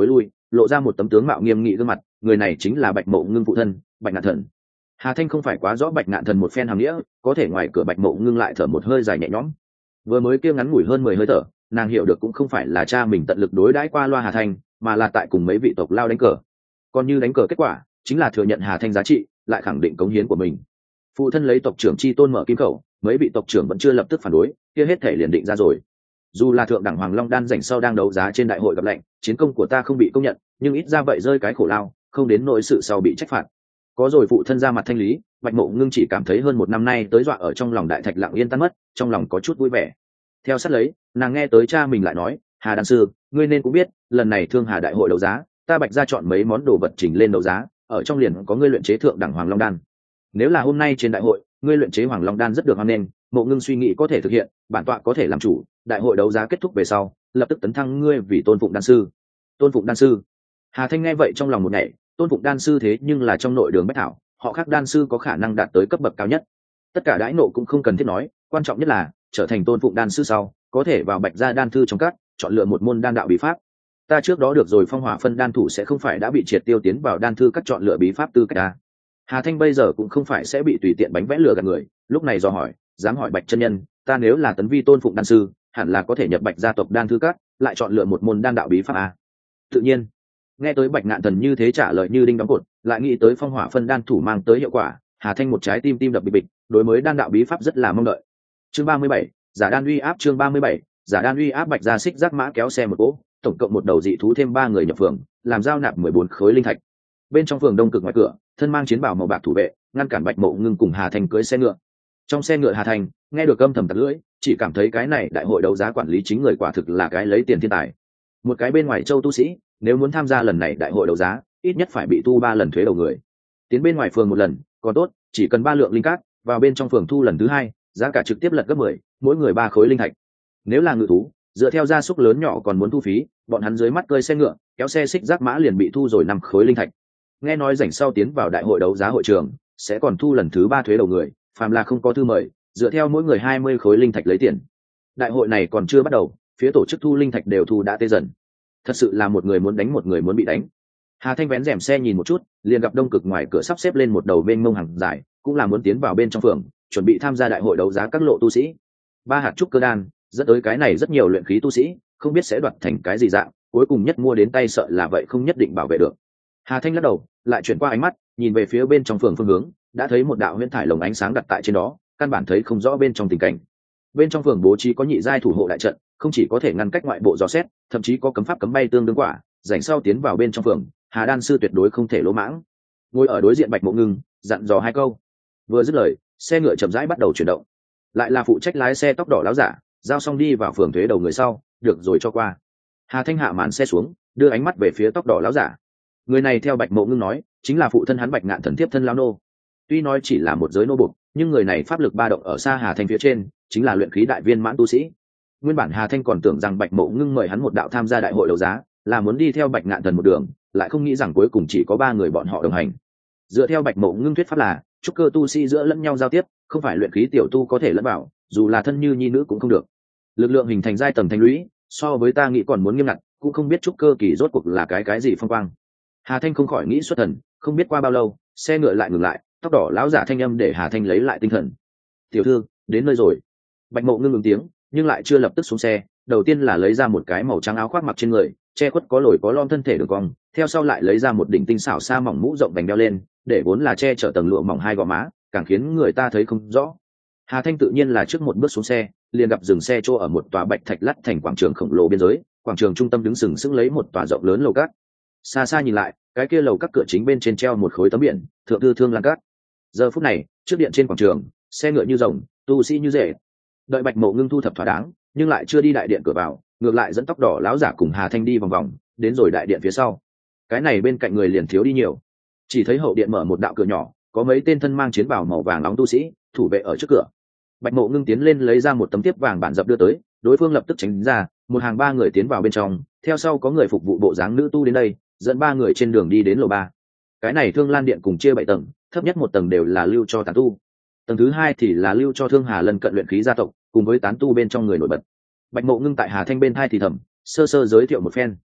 lộ ra một tấm tướng mạo nghiêm nghị gương mặt, người này chính là Bạch Mộ Ngưng phụ thân, Bạch Ngạn Thần. Hà Thanh không phải quá rõ Bạch Ngạn Thần một phen hàm nghĩa, có thể ngoài cửa Bạch Mộ Ngưng lại thở một hơi dài nhẹ nhõm. Vừa mới kia ngắn ngủi hơn 10 hơi thở, nàng hiểu được cũng không phải là cha mình tận lực đối đãi qua loa Hà Thanh, mà là tại cùng mấy vị tộc lao đánh cờ. Còn như đánh cờ kết quả, chính là thừa nhận Hà Thanh giá trị, lại khẳng định cống hiến của mình. Phụ thân lấy tộc trưởng chi tôn mở kim khẩu, mấy vị tộc trưởng vẫn chưa lập tức phản đối, kia hết thể liền định ra rồi. Dù là thượng đẳng Hoàng Long đan rảnh sau đang đấu giá trên đại hội gặp lệnh, chiến công của ta không bị công nhận, nhưng ít ra vậy rơi cái khổ lao, không đến nỗi sự sau bị trách phạt. Có rồi phụ thân ra mặt thanh lý, Bạch Mộ Ngưng chỉ cảm thấy hơn một năm nay tới dọa ở trong lòng đại thạch lặng yên tan mất, trong lòng có chút vui vẻ. Theo sát lấy, nàng nghe tới cha mình lại nói, Hà đan sư, ngươi nên cũng biết, lần này Thương Hà đại hội đấu giá, ta Bạch gia chọn mấy món đồ vật chỉnh lên đấu giá, ở trong liền có ngươi luyện chế thượng đẳng Hoàng Long đan. Nếu là hôm nay trên đại hội, ngươi luyện chế Hoàng Long đan rất được hoan nghênh, Mộ Ngưng suy nghĩ có thể thực hiện, bản tọa có thể làm chủ, đại hội đấu giá kết thúc về sau, lập tức tấn thăng ngươi vì Tôn Phụng đan sư. Tôn Phụng đan sư? Hà Thanh nghe vậy trong lòng một nhảy, Tôn Phụng đan sư thế nhưng là trong nội đường bách thảo, họ khác đan sư có khả năng đạt tới cấp bậc cao nhất. Tất cả đãi nộ cũng không cần thiết nói, quan trọng nhất là trở thành Tôn Phụng đan sư sau, có thể vào Bạch gia đan thư trong các chọn lựa một môn đan đạo bí pháp. Ta trước đó được rồi, phong hỏa phân đan thủ sẽ không phải đã bị triệt tiêu tiến vào đan thư các chọn lựa bí pháp tư cách ta. Hà Thanh bây giờ cũng không phải sẽ bị tùy tiện bánh vẽ lừa gạt người, lúc này do hỏi, dám hỏi Bạch chân nhân, ta nếu là tấn vi Tôn Phụng đan sư, hẳn là có thể nhập Bạch gia tộc đan thư các, lại chọn lựa một môn đan đạo bí pháp a? Tự nhiên. Nghe tới Bạch Ngạn Thần như thế trả lời như đinh đóng cột, lại nghĩ tới phong hỏa phân đan thủ mang tới hiệu quả, Hà Thanh một trái tim tim đập bịch bịch, đối mới đan đạo bí pháp rất là mong đợi. Chương 37, giả đan uy áp. Chương 37, giả đan uy áp. Bạch gia xích giác mã kéo xe một cỗ, tổng cộng một đầu dị thú thêm 3 người nhập phường, làm giao nạp 14 khối linh thạch. Bên trong phường đông cực ngoài cửa, thân mang chiến bào màu bạc thủ vệ, ngăn cản Bạch Mộ Ngưng cùng Hà Thanh cưỡi xe ngựa. Trong xe ngựa Hà Thanh nghe được âm thầm tặc lưỡi, chỉ cảm thấy cái này đại hội đấu giá quản lý chính người quả thực là cái lấy tiền thiên tài. Một cái bên ngoài châu tu sĩ, nếu muốn tham gia lần này đại hội đấu giá, ít nhất phải bị thu 3 lần thuế đầu người. Tiến bên ngoài phường một lần, còn tốt, chỉ cần 3 lượng linh cát, vào bên trong phường thu lần thứ 2, giá cả trực tiếp lật gấp 10, mỗi người 3 khối linh thạch. Nếu là ngự thú, dựa theo gia súc lớn nhỏ còn muốn thu phí, bọn hắn dưới mắt cơi xe ngựa, kéo xe xích giác mã liền bị thu rồi 5 khối linh thạch. Nghe nói rảnh sau tiến vào đại hội đấu giá hội trường, sẽ còn thu lần thứ 3 thuế đầu người, phàm là không có thư mời, dựa theo mỗi người 20 khối linh thạch lấy tiền. Đại hội này còn chưa bắt đầu, phía tổ chức thu linh thạch đều thu đã tê dần. Thật sự là một người muốn đánh một người muốn bị đánh. Hà Thanh vén rèm xe nhìn một chút, liền gặp đông cực ngoài cửa sắp xếp lên một đầu bên mông hàng dài, cũng là muốn tiến vào bên trong phường, chuẩn bị tham gia đại hội đấu giá các lộ tu sĩ. 3 hạt trúc cơ đan, dẫn tới cái này rất nhiều luyện khí tu sĩ, không biết sẽ đoạt thành cái gì dạng, cuối cùng nhất mua đến tay sợ là vậy không nhất định bảo vệ được. Hà Thanh lắc đầu, lại chuyển qua ánh mắt, nhìn về phía bên trong phường phương hướng, đã thấy một đạo huyễn thải lồng ánh sáng đặt tại trên đó, căn bản thấy không rõ bên trong tình cảnh. Bên trong phường bố trí có nhị giai thủ hộ đại trận, không chỉ có thể ngăn cách ngoại bộ dò xét, thậm chí có cấm pháp cấm bay tương đương quả, rảnh sau tiến vào bên trong phường, Hà đan sư tuyệt đối không thể lỗ mãng. Ngồi ở đối diện Bạch Mộ Ngưng, dặn dò 2 câu. Vừa dứt lời, xe ngựa chậm rãi bắt đầu chuyển động. Lại là phụ trách lái xe tóc đỏ láo giả, giao xong đi vào phường thuế đầu người sau, được rồi cho qua. Hà Thanh hạ màn xe xuống, đưa ánh mắt về phía tóc đỏ láo giả. Người này theo Bạch Mộ Ngưng nói, chính là phụ thân hắn Bạch Ngạn Thần tiếp thân lao nô. Tuy nói chỉ là một giới nô buộc, nhưng người này pháp lực ba động ở xa Hà Thanh phía trên, chính là luyện khí đại viên mãn tu sĩ. Nguyên bản Hà Thanh còn tưởng rằng Bạch Mộ Ngưng mời hắn một đạo tham gia đại hội đấu giá, là muốn đi theo Bạch Ngạn Thần một đường, lại không nghĩ rằng cuối cùng chỉ có 3 người bọn họ đồng hành. Dựa theo Bạch Mộ Ngưng thuyết pháp là, trúc cơ tu sĩ giữa lẫn nhau giao tiếp, không phải luyện khí tiểu tu có thể lẫn vào, dù là thân như nhi nữ cũng không được. Lực lượng hình thành giai tầng thanh lũy, so với ta nghĩ còn muốn nghiêm ngặt, cũng không biết trúc cơ kỳ rốt cuộc là cái gì phong quang. Hà Thanh không khỏi nghĩ xuất thần, không biết qua bao lâu, xe ngựa lại ngừng lại, tóc đỏ lão giả thanh âm để Hà Thanh lấy lại tinh thần. "Tiểu thư, đến nơi rồi." Bạch Mộ Ngưng ứng tiếng, nhưng lại chưa lập tức xuống xe, đầu tiên là lấy ra một cái màu trắng áo khoác mặc trên người, che khuất có lồi có lõm thân thể đường cong, theo sau lại lấy ra một đỉnh tinh xảo sa mỏng mũ rộng vành đeo lên, để vốn là che chở tầng lụa mỏng 2 gò má, càng khiến người ta thấy không rõ. Hà Thanh tự nhiên là trước một bước xuống xe, liền gặp dừng xe chỗ ở một tòa bạch thạch lát thành quảng trường khổng lồ biên giới, quảng trường trung tâm đứng sừng sững lấy một tòa rộng lớn lầu cát. Xa xa nhìn lại, cái kia lầu các cửa chính bên trên treo một khối tấm biển, thượng thư Thương Lan Cát. Giờ phút này, trước điện trên quảng trường, xe ngựa như rồng, tu sĩ như rể. Đợi Bạch Mộ Ngưng thu thập thỏa đáng, nhưng lại chưa đi đại điện cửa vào, ngược lại dẫn tóc đỏ lão giả cùng Hà Thanh đi vòng vòng, đến rồi đại điện phía sau. Cái này bên cạnh người liền thiếu đi nhiều, chỉ thấy hậu điện mở một đạo cửa nhỏ, có mấy tên thân mang chiến bào màu vàng nóng tu sĩ thủ vệ ở trước cửa. Bạch Mộ Ngưng tiến lên lấy ra một tấm thiếp vàng bản dập đưa tới, đối phương lập tức tránh ra, một hàng 3 người tiến vào bên trong, theo sau có người phục vụ bộ dáng nữ tu đến đây, dẫn 3 người trên đường đi đến lầu 3. Cái này Thương Lan điện cùng chia 7 tầng, thấp nhất một tầng đều là lưu cho tán tu, tầng thứ 2 thì là lưu cho Thương Hà lân cận luyện khí gia tộc, cùng với tán tu bên trong người nổi bật. Bạch Mộ Ngưng tại Hà Thanh bên thai thì thầm, sơ sơ giới thiệu một phen.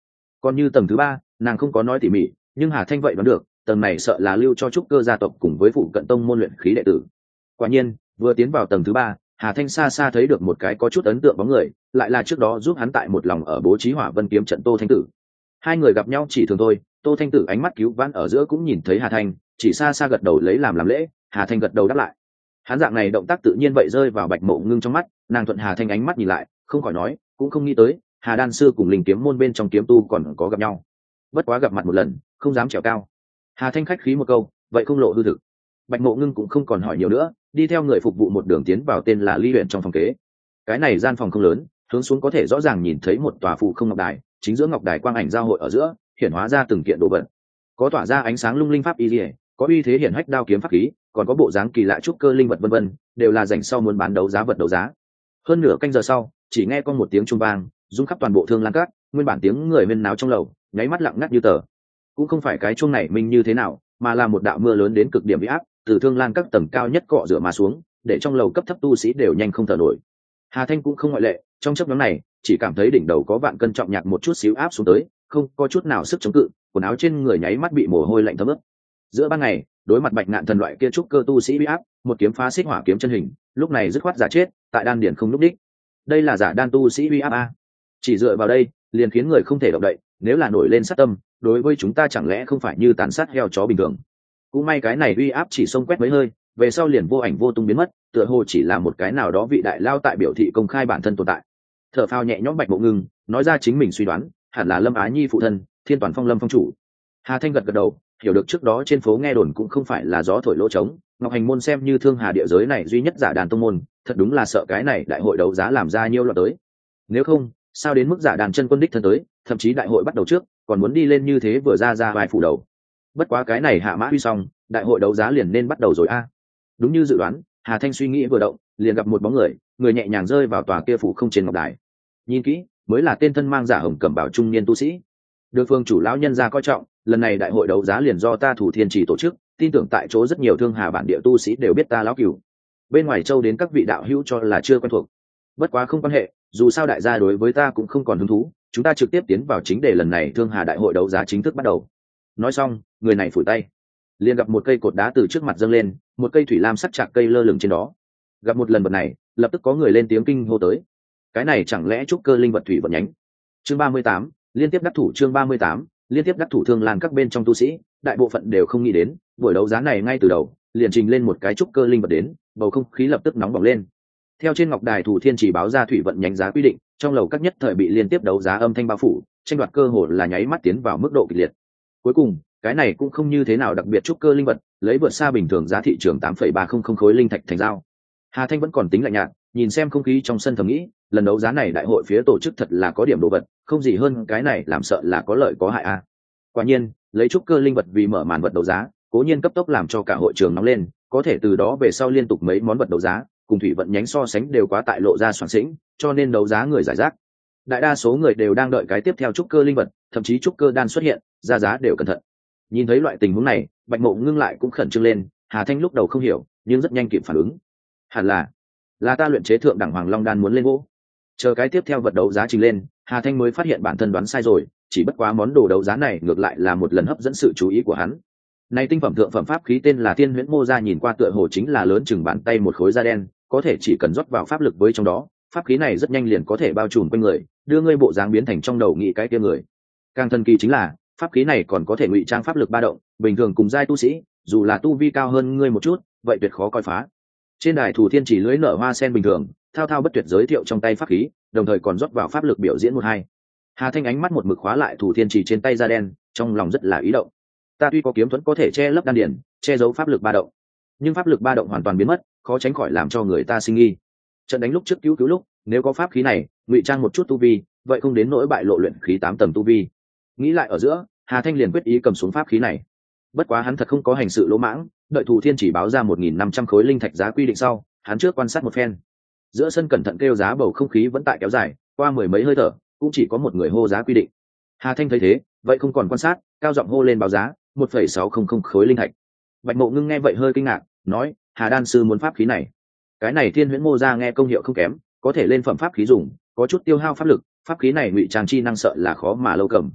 Còn như tầng thứ ba, nàng không có nói tỉ mỉ, nhưng Hà Thanh vậy đoán được, tầng này sợ là lưu cho trúc cơ gia tộc cùng với phụ cận tông môn luyện khí đệ tử. Quả nhiên, vừa tiến vào tầng thứ ba, Hà Thanh xa xa thấy được một cái có chút ấn tượng bóng người, lại là trước đó giúp hắn tại một lòng ở bố trí Hỏa Vân kiếm trận Tô Thanh Tử. Hai người gặp nhau chỉ thường thôi, Tô Thanh Tử ánh mắt cứu vãn ở giữa cũng nhìn thấy Hà Thanh, chỉ xa xa gật đầu lấy làm lễ. Hà Thanh gật đầu đáp lại. Hắn dạng này động tác tự nhiên vậy rơi vào Bạch Mộ Ngưng trong mắt, nàng thuận Hà Thanh ánh mắt nhìn lại, không khỏi nói, cũng không nghĩ tới, Hà đan sư cùng linh kiếm môn bên trong kiếm tu còn có gặp nhau. Bất quá gặp mặt một lần, không dám trèo cao. Hà Thanh khách khí một câu, vậy không lộ hư thực. Bạch Mộ Ngưng cũng không còn hỏi nhiều nữa, đi theo người phục vụ một đường tiến vào tên là Ly huyện trong phòng kế. Cái này gian phòng không lớn, hướng xuống có thể rõ ràng nhìn thấy một tòa phụ không ngọc đài, chính giữa ngọc đài quang ảnh giao hội ở giữa, hiển hóa ra từng kiện đồ vật. Có tỏa ra ánh sáng lung linh pháp y liễu, có uy thế hiển hách đao kiếm pháp khí, còn có bộ dáng kỳ lạ trúc cơ linh vật vân vân, đều là dành sau muốn bán đấu giá vật đấu giá. Hơn nửa canh giờ sau, chỉ nghe con một tiếng chuông vang, rung khắp toàn bộ Thương Lan Các, nguyên bản tiếng người huyên náo trong lầu, nháy mắt lặng ngắt như tờ. Cũng không phải cái chuông này minh như thế nào, mà là một đạo mưa lớn đến cực điểm uy áp, từ Thương Lan Các tầng cao nhất cọ rửa mà xuống, để trong lầu cấp thấp tu sĩ đều nhanh không thở nổi. Hà Thanh cũng không ngoại lệ, trong chốc ngắn này, chỉ cảm thấy đỉnh đầu có vạn cân trọng nhạc một chút xíu áp xuống tới, không có chút nào sức chống cự, quần áo trên người nháy mắt bị mồ hôi lạnh thấm ướt. Giữa ban ngày, đối mặt Bạch Ngạn thần loại kia trúc cơ tu sĩ uy áp, một kiếm phá xích hỏa kiếm chân hình, lúc này dứt khoát giả chết, tại đan điển không lúc đích. Đây là giả đan tu sĩ uy áp a. Chỉ dựa vào đây, liền khiến người không thể động đậy, nếu là nổi lên sát tâm, đối với chúng ta chẳng lẽ không phải như tàn sát heo chó bình thường. Cũng may cái này uy áp chỉ xông quét mấy hơi, về sau liền vô ảnh vô tung biến mất, tựa hồ chỉ là một cái nào đó vị đại lao tại biểu thị công khai bản thân tồn tại. Thở phào nhẹ nhõm Bạch Mộ Ngưng, nói ra chính mình suy đoán, hẳn là Lâm Á Nhi phụ thân, Thiên Toàn Phong Lâm phong chủ. Hà Thanh gật gật đầu, hiểu được trước đó trên phố nghe đồn cũng không phải là gió thổi lỗ trống, Ngọc Hành môn xem như Thương Hà địa giới này duy nhất giả đàn tông môn, thật đúng là sợ cái này đại hội đấu giá làm ra nhiêu loạn tới. Nếu không, sao đến mức giả đàn chân quân đích thân tới, thậm chí đại hội bắt đầu trước, còn muốn đi lên như thế vừa ra vài phủ đầu. Bất quá cái này hạ mã huy xong, đại hội đấu giá liền nên bắt đầu rồi a. Đúng như dự đoán, Hà Thanh suy nghĩ vừa động, liền gặp một bóng người, người nhẹ nhàng rơi vào tòa kia phủ không trên ngọc đài. Nhìn kỹ, mới là tên thân mang giả hồng cẩm bào trung niên tu sĩ. Được phương chủ lão nhân ra coi trọng, lần này đại hội đấu giá liền do ta Thủ Thiên Chỉ tổ chức, tin tưởng tại chỗ rất nhiều Thương Hà bản địa tu sĩ đều biết ta lão cửu. Bên ngoài châu đến các vị đạo hữu cho là chưa quen thuộc. Bất quá không quan hệ, dù sao đại gia đối với ta cũng không còn hứng thú, chúng ta trực tiếp tiến vào chính đề lần này Thương Hà đại hội đấu giá chính thức bắt đầu. Nói xong, người này phủi tay, liền gặp một cây cột đá từ trước mặt dâng lên, một cây thủy lam sắc chạc cây lơ lửng trên đó. Gặp một lần vật này, lập tức có người lên tiếng kinh hô tới. Cái này chẳng lẽ trúc cơ linh vật thủy vận nhánh? Chương 38, liên tiếp đắc thủ. Chương 38, liên tiếp đắc thủ. Thương Lan các bên trong tu sĩ, đại bộ phận đều không nghĩ đến, buổi đấu giá này ngay từ đầu, liền trình lên một cái trúc cơ linh vật đến, bầu không khí lập tức nóng bỏng lên. Theo trên ngọc đài Thủ Thiên Chỉ báo ra thủy vận nhánh giá quy định, trong lầu các nhất thời bị liên tiếp đấu giá âm thanh bao phủ, tranh đoạt cơ hội là nháy mắt tiến vào mức độ kịch liệt. Cuối cùng, cái này cũng không như thế nào đặc biệt trúc cơ linh vật, lấy vượt xa bình thường giá thị trường 8,300 khối linh thạch thành giao. Hà Thanh vẫn còn tính lạnh nhạt, nhìn xem không khí trong sân thầm nghĩ, lần đấu giá này đại hội phía tổ chức thật là có điểm đồ vật, không gì hơn cái này làm sợ là có lợi có hại a. Quả nhiên, lấy trúc cơ linh vật vì mở màn vật đấu giá, cố nhiên cấp tốc làm cho cả hội trường nóng lên, có thể từ đó về sau liên tục mấy món vật đấu giá, cùng thủy vận nhánh so sánh đều quá tại lộ ra soạn sĩnh, cho nên đấu giá người giải rác. Đại đa số người đều đang đợi cái tiếp theo trúc cơ linh vật, thậm chí trúc cơ đan xuất hiện, ra giá đều cẩn thận. Nhìn thấy loại tình huống này, Bạch Mộ Ngưng lại cũng khẩn trương lên. Hà Thanh lúc đầu không hiểu, nhưng rất nhanh kịp phản ứng. Hẳn là ta luyện chế thượng đẳng hoàng long đan muốn lên gỗ. Chờ cái tiếp theo vật đấu giá trình lên, Hà Thanh mới phát hiện bản thân đoán sai rồi, chỉ bất quá món đồ đấu giá này ngược lại là một lần hấp dẫn sự chú ý của hắn. Này tinh phẩm thượng phẩm pháp khí tên là Thiên Huyễn Mô Ra, nhìn qua tựa hồ chính là lớn chừng bàn tay một khối da đen, có thể chỉ cần rót vào pháp lực với trong đó, pháp khí này rất nhanh liền có thể bao trùm quanh người, đưa ngươi bộ dáng biến thành trong đầu nghĩ cái kia người. Càng thần kỳ chính là, pháp khí này còn có thể ngụy trang pháp lực ba động, bình thường cùng giai tu sĩ, dù là tu vi cao hơn ngươi một chút, vậy tuyệt khó coi phá. Trên đài Thủ Thiên Chỉ lưỡi nở hoa sen bình thường, thao thao bất tuyệt giới thiệu trong tay pháp khí, đồng thời còn rót vào pháp lực biểu diễn một hai. Hà Thanh ánh mắt một mực khóa lại Thủ Thiên Chỉ trên tay da đen, trong lòng rất là ý động. Ta tuy có kiếm thuẫn có thể che lấp đan điển, che giấu pháp lực ba động, nhưng pháp lực ba động hoàn toàn biến mất, khó tránh khỏi làm cho người ta sinh nghi. Trận đánh lúc trước cứu lúc, nếu có pháp khí này, ngụy trang một chút tu vi, vậy không đến nỗi bại lộ luyện khí 8 tầng tu vi. Nghĩ lại ở giữa, Hà Thanh liền quyết ý cầm xuống pháp khí này. Bất quá hắn thật không có hành sự lỗ mãng, đợi Thủ Thiên Chỉ báo ra 1.500 khối linh thạch giá quy định sau, hắn trước quan sát một phen. Giữa sân cẩn thận kêu giá, bầu không khí vẫn tại kéo dài, qua mười mấy hơi thở, cũng chỉ có một người hô giá quy định. Hà Thanh thấy thế, vậy không còn quan sát, cao giọng hô lên báo giá 1,600 khối linh thạch. Bạch Mộ Ngưng nghe vậy hơi kinh ngạc, nói: Hà đan sư muốn pháp khí này? Cái này Thiên Huyễn Mô Ra nghe công hiệu không kém, có thể lên phẩm pháp khí dùng, có chút tiêu hao pháp lực, pháp khí này ngụy trang chi năng sợ là khó mà lâu cầm.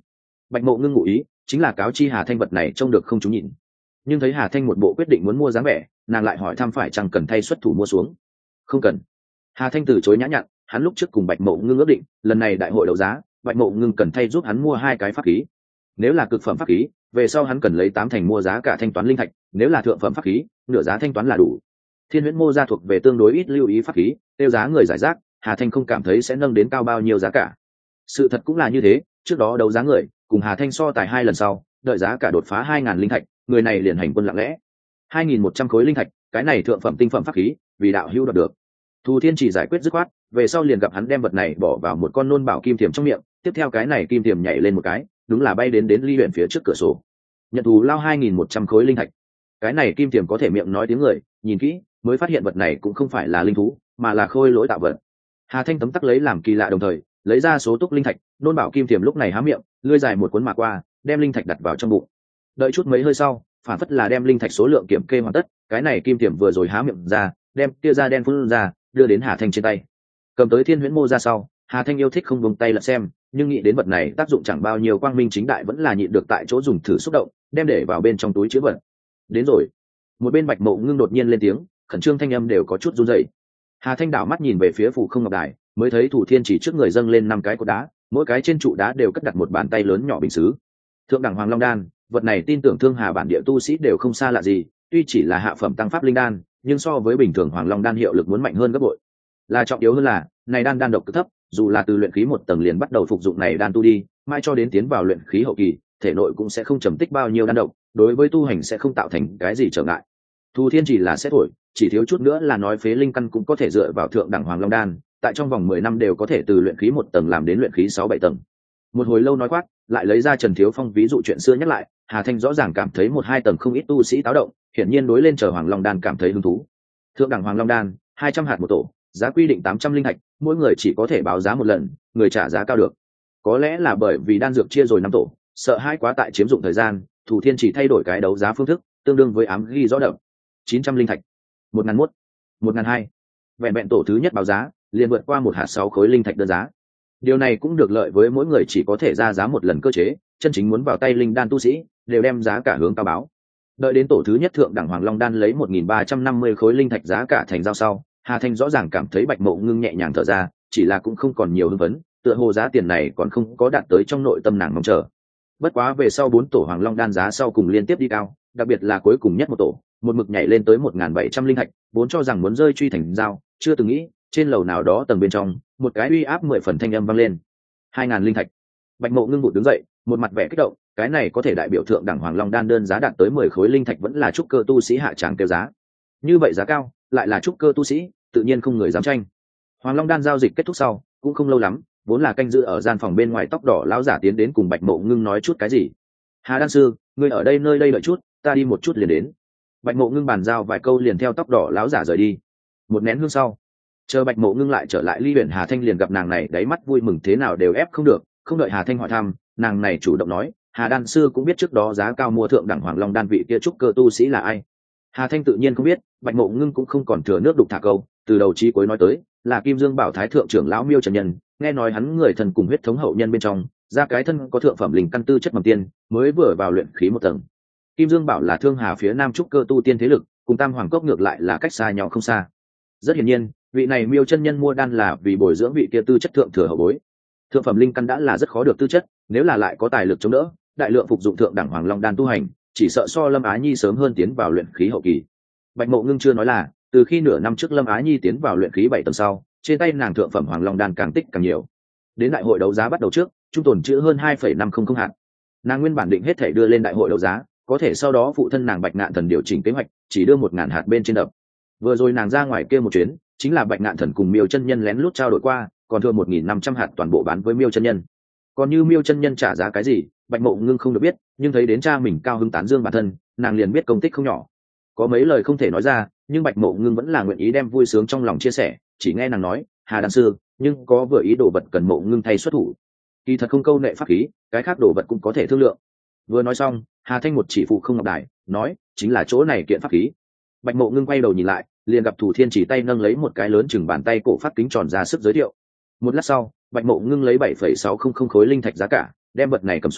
Bạch Mộ ngưng ngụ ý chính là cáo chi Hà Thanh vật này trông được không chú nhìn, nhưng thấy Hà Thanh một bộ quyết định muốn mua dáng vẻ, nàng lại hỏi thăm phải chăng cần thay xuất thủ mua xuống. Không cần. Hà Thanh từ chối nhã nhặn, hắn lúc trước cùng Bạch Mộ ngưng ước định, lần này đại hội đấu giá, Bạch Mộ ngưng cần thay giúp hắn mua 2 cái pháp khí. Nếu là cực phẩm pháp khí, về sau hắn cần lấy 8 thành mua giá cả thanh toán linh thạch, nếu là thượng phẩm pháp khí, nửa giá thanh toán là đủ. Thiên Huyễn Mô gia thuộc về tương đối ít lưu ý pháp khí, tiêu giá người giải rác, Hà Thanh không cảm thấy sẽ nâng đến cao bao nhiêu giá cả. Sự thật cũng là như thế, trước đó đấu giá người cùng Hà Thanh so tài 2 lần sau, đợi giá cả đột phá 2.000 linh thạch, người này liền hành quân lặng lẽ. 2.100 khối linh thạch, cái này thượng phẩm tinh phẩm pháp khí, vì đạo hữu đoạt được. Thù Thiên chỉ giải quyết dứt khoát, về sau liền gặp hắn đem vật này bỏ vào một con nôn bảo kim tiềm trong miệng, tiếp theo cái này kim tiềm nhảy lên một cái, đúng là bay đến ly huyện phía trước cửa sổ. Nhận thù lao 2.100 khối linh thạch. Cái này kim tiềm có thể miệng nói tiếng người, nhìn kỹ mới phát hiện vật này cũng không phải là linh thú, mà là khôi lỗi tạo vật. Hà Thanh tấm tắc lấy làm kỳ lạ, đồng thời lấy ra số túc linh thạch, nôn bảo kim tiềm lúc này há miệng, lưỡi dài một cuốn mà qua, đem linh thạch đặt vào trong bụng. Đợi chút mấy hơi sau, phản phất là đem linh thạch số lượng kiểm kê hoàn tất, cái này kim tiềm vừa rồi há miệng ra, đem tia da đen phun ra, đưa đến Hà Thanh trên tay. Cầm tới Thiên Huyễn Mô ra sau, Hà Thanh yêu thích không buông tay lật xem, nhưng nghĩ đến vật này tác dụng chẳng bao nhiêu, quang minh chính đại vẫn là nhịn được tại chỗ dùng thử xúc động, đem để vào bên trong túi chứa vật. Đến rồi. Một bên Bạch Mộ ngưng đột nhiên lên tiếng, khẩn trương thanh âm đều có chút run rẩy. Hà Thanh đảo mắt nhìn về phía Phù Không Ngọc Đài, mới thấy Thủ Thiên chỉ trước người dâng lên 5 cái cột đá, mỗi cái trên trụ đá đều cất đặt một bàn tay lớn nhỏ bình sứ. Thượng đẳng Hoàng Long đan, vật này tin tưởng Thương Hà bản địa tu sĩ đều không xa lạ gì, tuy chỉ là hạ phẩm tăng pháp linh đan, nhưng so với bình thường Hoàng Long đan hiệu lực muốn mạnh hơn gấp bội. Là trọng yếu hơn là, này đan độc cực thấp, dù là từ luyện khí 1 tầng liền bắt đầu phục dụng này đan tu đi, mãi cho đến tiến vào luyện khí hậu kỳ, thể nội cũng sẽ không trầm tích bao nhiêu đan độc, đối với tu hành sẽ không tạo thành cái gì trở ngại. Thu Thiên chỉ là xét thổi, chỉ thiếu chút nữa là nói phế linh căn cũng có thể dựa vào thượng đẳng Hoàng Long đan, tại trong vòng 10 năm đều có thể từ luyện khí 1 tầng làm đến luyện khí 6-7 tầng. Một hồi lâu nói quát, lại lấy ra Trần Thiếu Phong ví dụ chuyện xưa nhắc lại, Hà Thanh rõ ràng cảm thấy 1-2 tầng không ít tu sĩ táo động, hiển nhiên đối lên chờ Hoàng Long đan cảm thấy hứng thú. Thượng đẳng Hoàng Long đan, 200 hạt một tổ, giá quy định 800 linh thạch, mỗi người chỉ có thể báo giá một lần, người trả giá cao được. Có lẽ là bởi vì đan dược chia rồi 5 tổ, sợ hai quá tại chiếm dụng thời gian, Thủ Thiên chỉ thay đổi cái đấu giá phương thức, tương đương với ám ghi rõ đậm. 900 linh thạch, 1.001, 1.200. Vẹn tổ thứ nhất báo giá, liền vượt qua 1 hạt 6 khối linh thạch đơn giá. Điều này cũng được lợi với mỗi người chỉ có thể ra giá một lần cơ chế, chân chính muốn vào tay linh đan tu sĩ, đều đem giá cả hướng cao báo. Đợi đến tổ thứ nhất thượng đẳng Hoàng Long đan lấy 1.350 khối linh thạch giá cả thành giao sau, Hà Thanh rõ ràng cảm thấy Bạch Mộ ngưng nhẹ nhàng thở ra, chỉ là cũng không còn nhiều hưng phấn, tựa hồ giá tiền này còn không có đạt tới trong nội tâm nàng mong chờ. Bất quá về sau 4 tổ Hoàng Long đan giá sau cùng liên tiếp đi cao, đặc biệt là cuối cùng nhất một tổ, một mực nhảy lên tới 1.700 linh thạch, vốn cho rằng muốn rơi truy thành giao, chưa từng nghĩ, trên lầu nào đó tầng bên trong, một cái uy áp 10 phần thanh âm vang lên. 2.000 linh thạch. Bạch Mộ ngưng vụt đứng dậy, một mặt vẻ kích động, cái này có thể đại biểu thượng đẳng Hoàng Long đan đơn giá đạt tới 10 khối linh thạch vẫn là trúc cơ tu sĩ hạ tràng kêu giá. Như vậy giá cao, lại là trúc cơ tu sĩ, tự nhiên không người dám tranh. Hoàng Long đan giao dịch kết thúc sau, cũng không lâu lắm, vốn là canh giữ ở gian phòng bên ngoài tóc đỏ lão giả tiến đến cùng Bạch Mộ ngưng nói chút cái gì. Hà đan sư, ngươi ở đây nơi đây đợi chút, ta đi một chút liền đến. Bạch Mộ ngưng bàn giao vài câu liền theo tóc đỏ lão giả rời đi. Một nén hương sau, chờ Bạch Mộ ngưng lại trở lại ly huyện, Hà Thanh liền gặp nàng này đáy mắt vui mừng thế nào đều ép không được, không đợi Hà Thanh hỏi thăm, nàng này chủ động nói, Hà đan sư cũng biết trước đó giá cao mua thượng đẳng Hoàng Long đan vị kia trúc cơ tu sĩ là ai. Hà Thanh tự nhiên không biết, Bạch Mộ ngưng cũng không còn thừa nước đục thả câu, từ đầu chí cuối nói tới, là Kim Dương Bảo Thái thượng trưởng lão Miêu Trần Nhân, nghe nói hắn người thần cùng huyết thống hậu nhân bên trong, ra cái thân có thượng phẩm linh căn tư chất mầm tiên, mới vừa vào luyện khí 1 tầng. Kim Dương Bảo là Thương Hà phía nam trúc cơ tu tiên thế lực, cùng Tam Hoàng Cốc ngược lại là cách xa nhau không xa. Rất hiển nhiên, vị này Miêu chân nhân mua đan là vì bồi dưỡng vị kia tư chất thượng thừa hậu bối. Thượng phẩm linh căn đã là rất khó được tư chất, nếu là lại có tài lực chống đỡ, đại lượng phục dụng thượng đẳng Hoàng Long đan tu hành, chỉ sợ so Lâm Á Nhi sớm hơn tiến vào luyện khí hậu kỳ. Bạch Mộ ngưng chưa nói là, từ khi nửa năm trước Lâm Á Nhi tiến vào luyện khí 7 tầng sau, trên tay nàng thượng phẩm Hoàng Long đan càng tích càng nhiều. Đến đại hội đấu giá bắt đầu trước, trung tồn chữ hơn 2,500 hạt. Nàng nguyên bản định hết thể đưa lên đại hội đấu giá, có thể sau đó phụ thân nàng Bạch Ngạn Thần điều chỉnh kế hoạch, chỉ đưa 1.000 hạt bên trên đập. Vừa rồi nàng ra ngoài kia một chuyến, chính là Bạch Ngạn Thần cùng Miêu chân nhân lén lút trao đổi qua, còn thừa 1.500 hạt toàn bộ bán với Miêu chân nhân. Còn như Miêu chân nhân trả giá cái gì, Bạch Mộ ngưng không được biết, nhưng thấy đến cha mình cao hứng tán dương bản thân, nàng liền biết công tích không nhỏ. Có mấy lời không thể nói ra, nhưng Bạch Mộ ngưng vẫn là nguyện ý đem vui sướng trong lòng chia sẻ, chỉ nghe nàng nói, Hà đan sư, nhưng có vừa ý đồ vật cần Mộ ngưng thay xuất thủ. Kỳ thật không câu nệ pháp khí, cái khác đồ vật cũng có thể thương lượng. Vừa nói xong, Hà Thanh một chỉ phụ không ngọc đài, nói, chính là chỗ này kiện pháp khí. Bạch Mộ ngưng quay đầu nhìn lại, liền gặp Thủ Thiên chỉ tay nâng lấy một cái lớn chừng bàn tay cổ phát kính tròn ra sức giới thiệu. Một lát sau, Bạch Mộ ngưng lấy 7,600 khối linh thạch giá cả, đem vật này cầm xuống,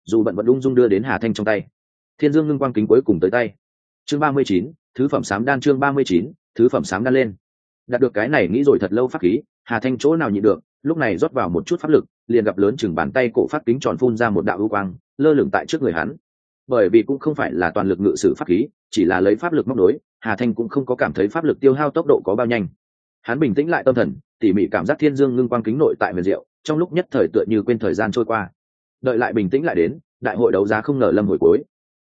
dù bận vẫn ung dung đưa đến Hà Thanh trong tay. Thiên Dương ngưng quang kính cuối cùng tới tay. Chương 39, thứ phẩm sám đan. Chương 39, thứ phẩm sám đan lên. Đạt được cái này nghĩ rồi thật lâu pháp khí, Hà Thanh chỗ nào nhịn được, lúc này rót vào một chút pháp lực, liền gặp lớn chừng bàn tay cổ phát kính tròn phun ra một đạo ưu quang, lơ lửng tại trước người hắn. Bởi vì cũng không phải là toàn lực ngự sử pháp khí, chỉ là lấy pháp lực móc đối, Hà Thanh cũng không có cảm thấy pháp lực tiêu hao tốc độ có bao nhanh. Hắn bình tĩnh lại tâm thần, tỉ mỉ cảm giác thiên dương ngưng quang kính nội tại huyền diệu, trong lúc nhất thời tựa như quên thời gian trôi qua. Đợi lại bình tĩnh lại đến, đại hội đấu giá không ngờ lâm hồi cuối.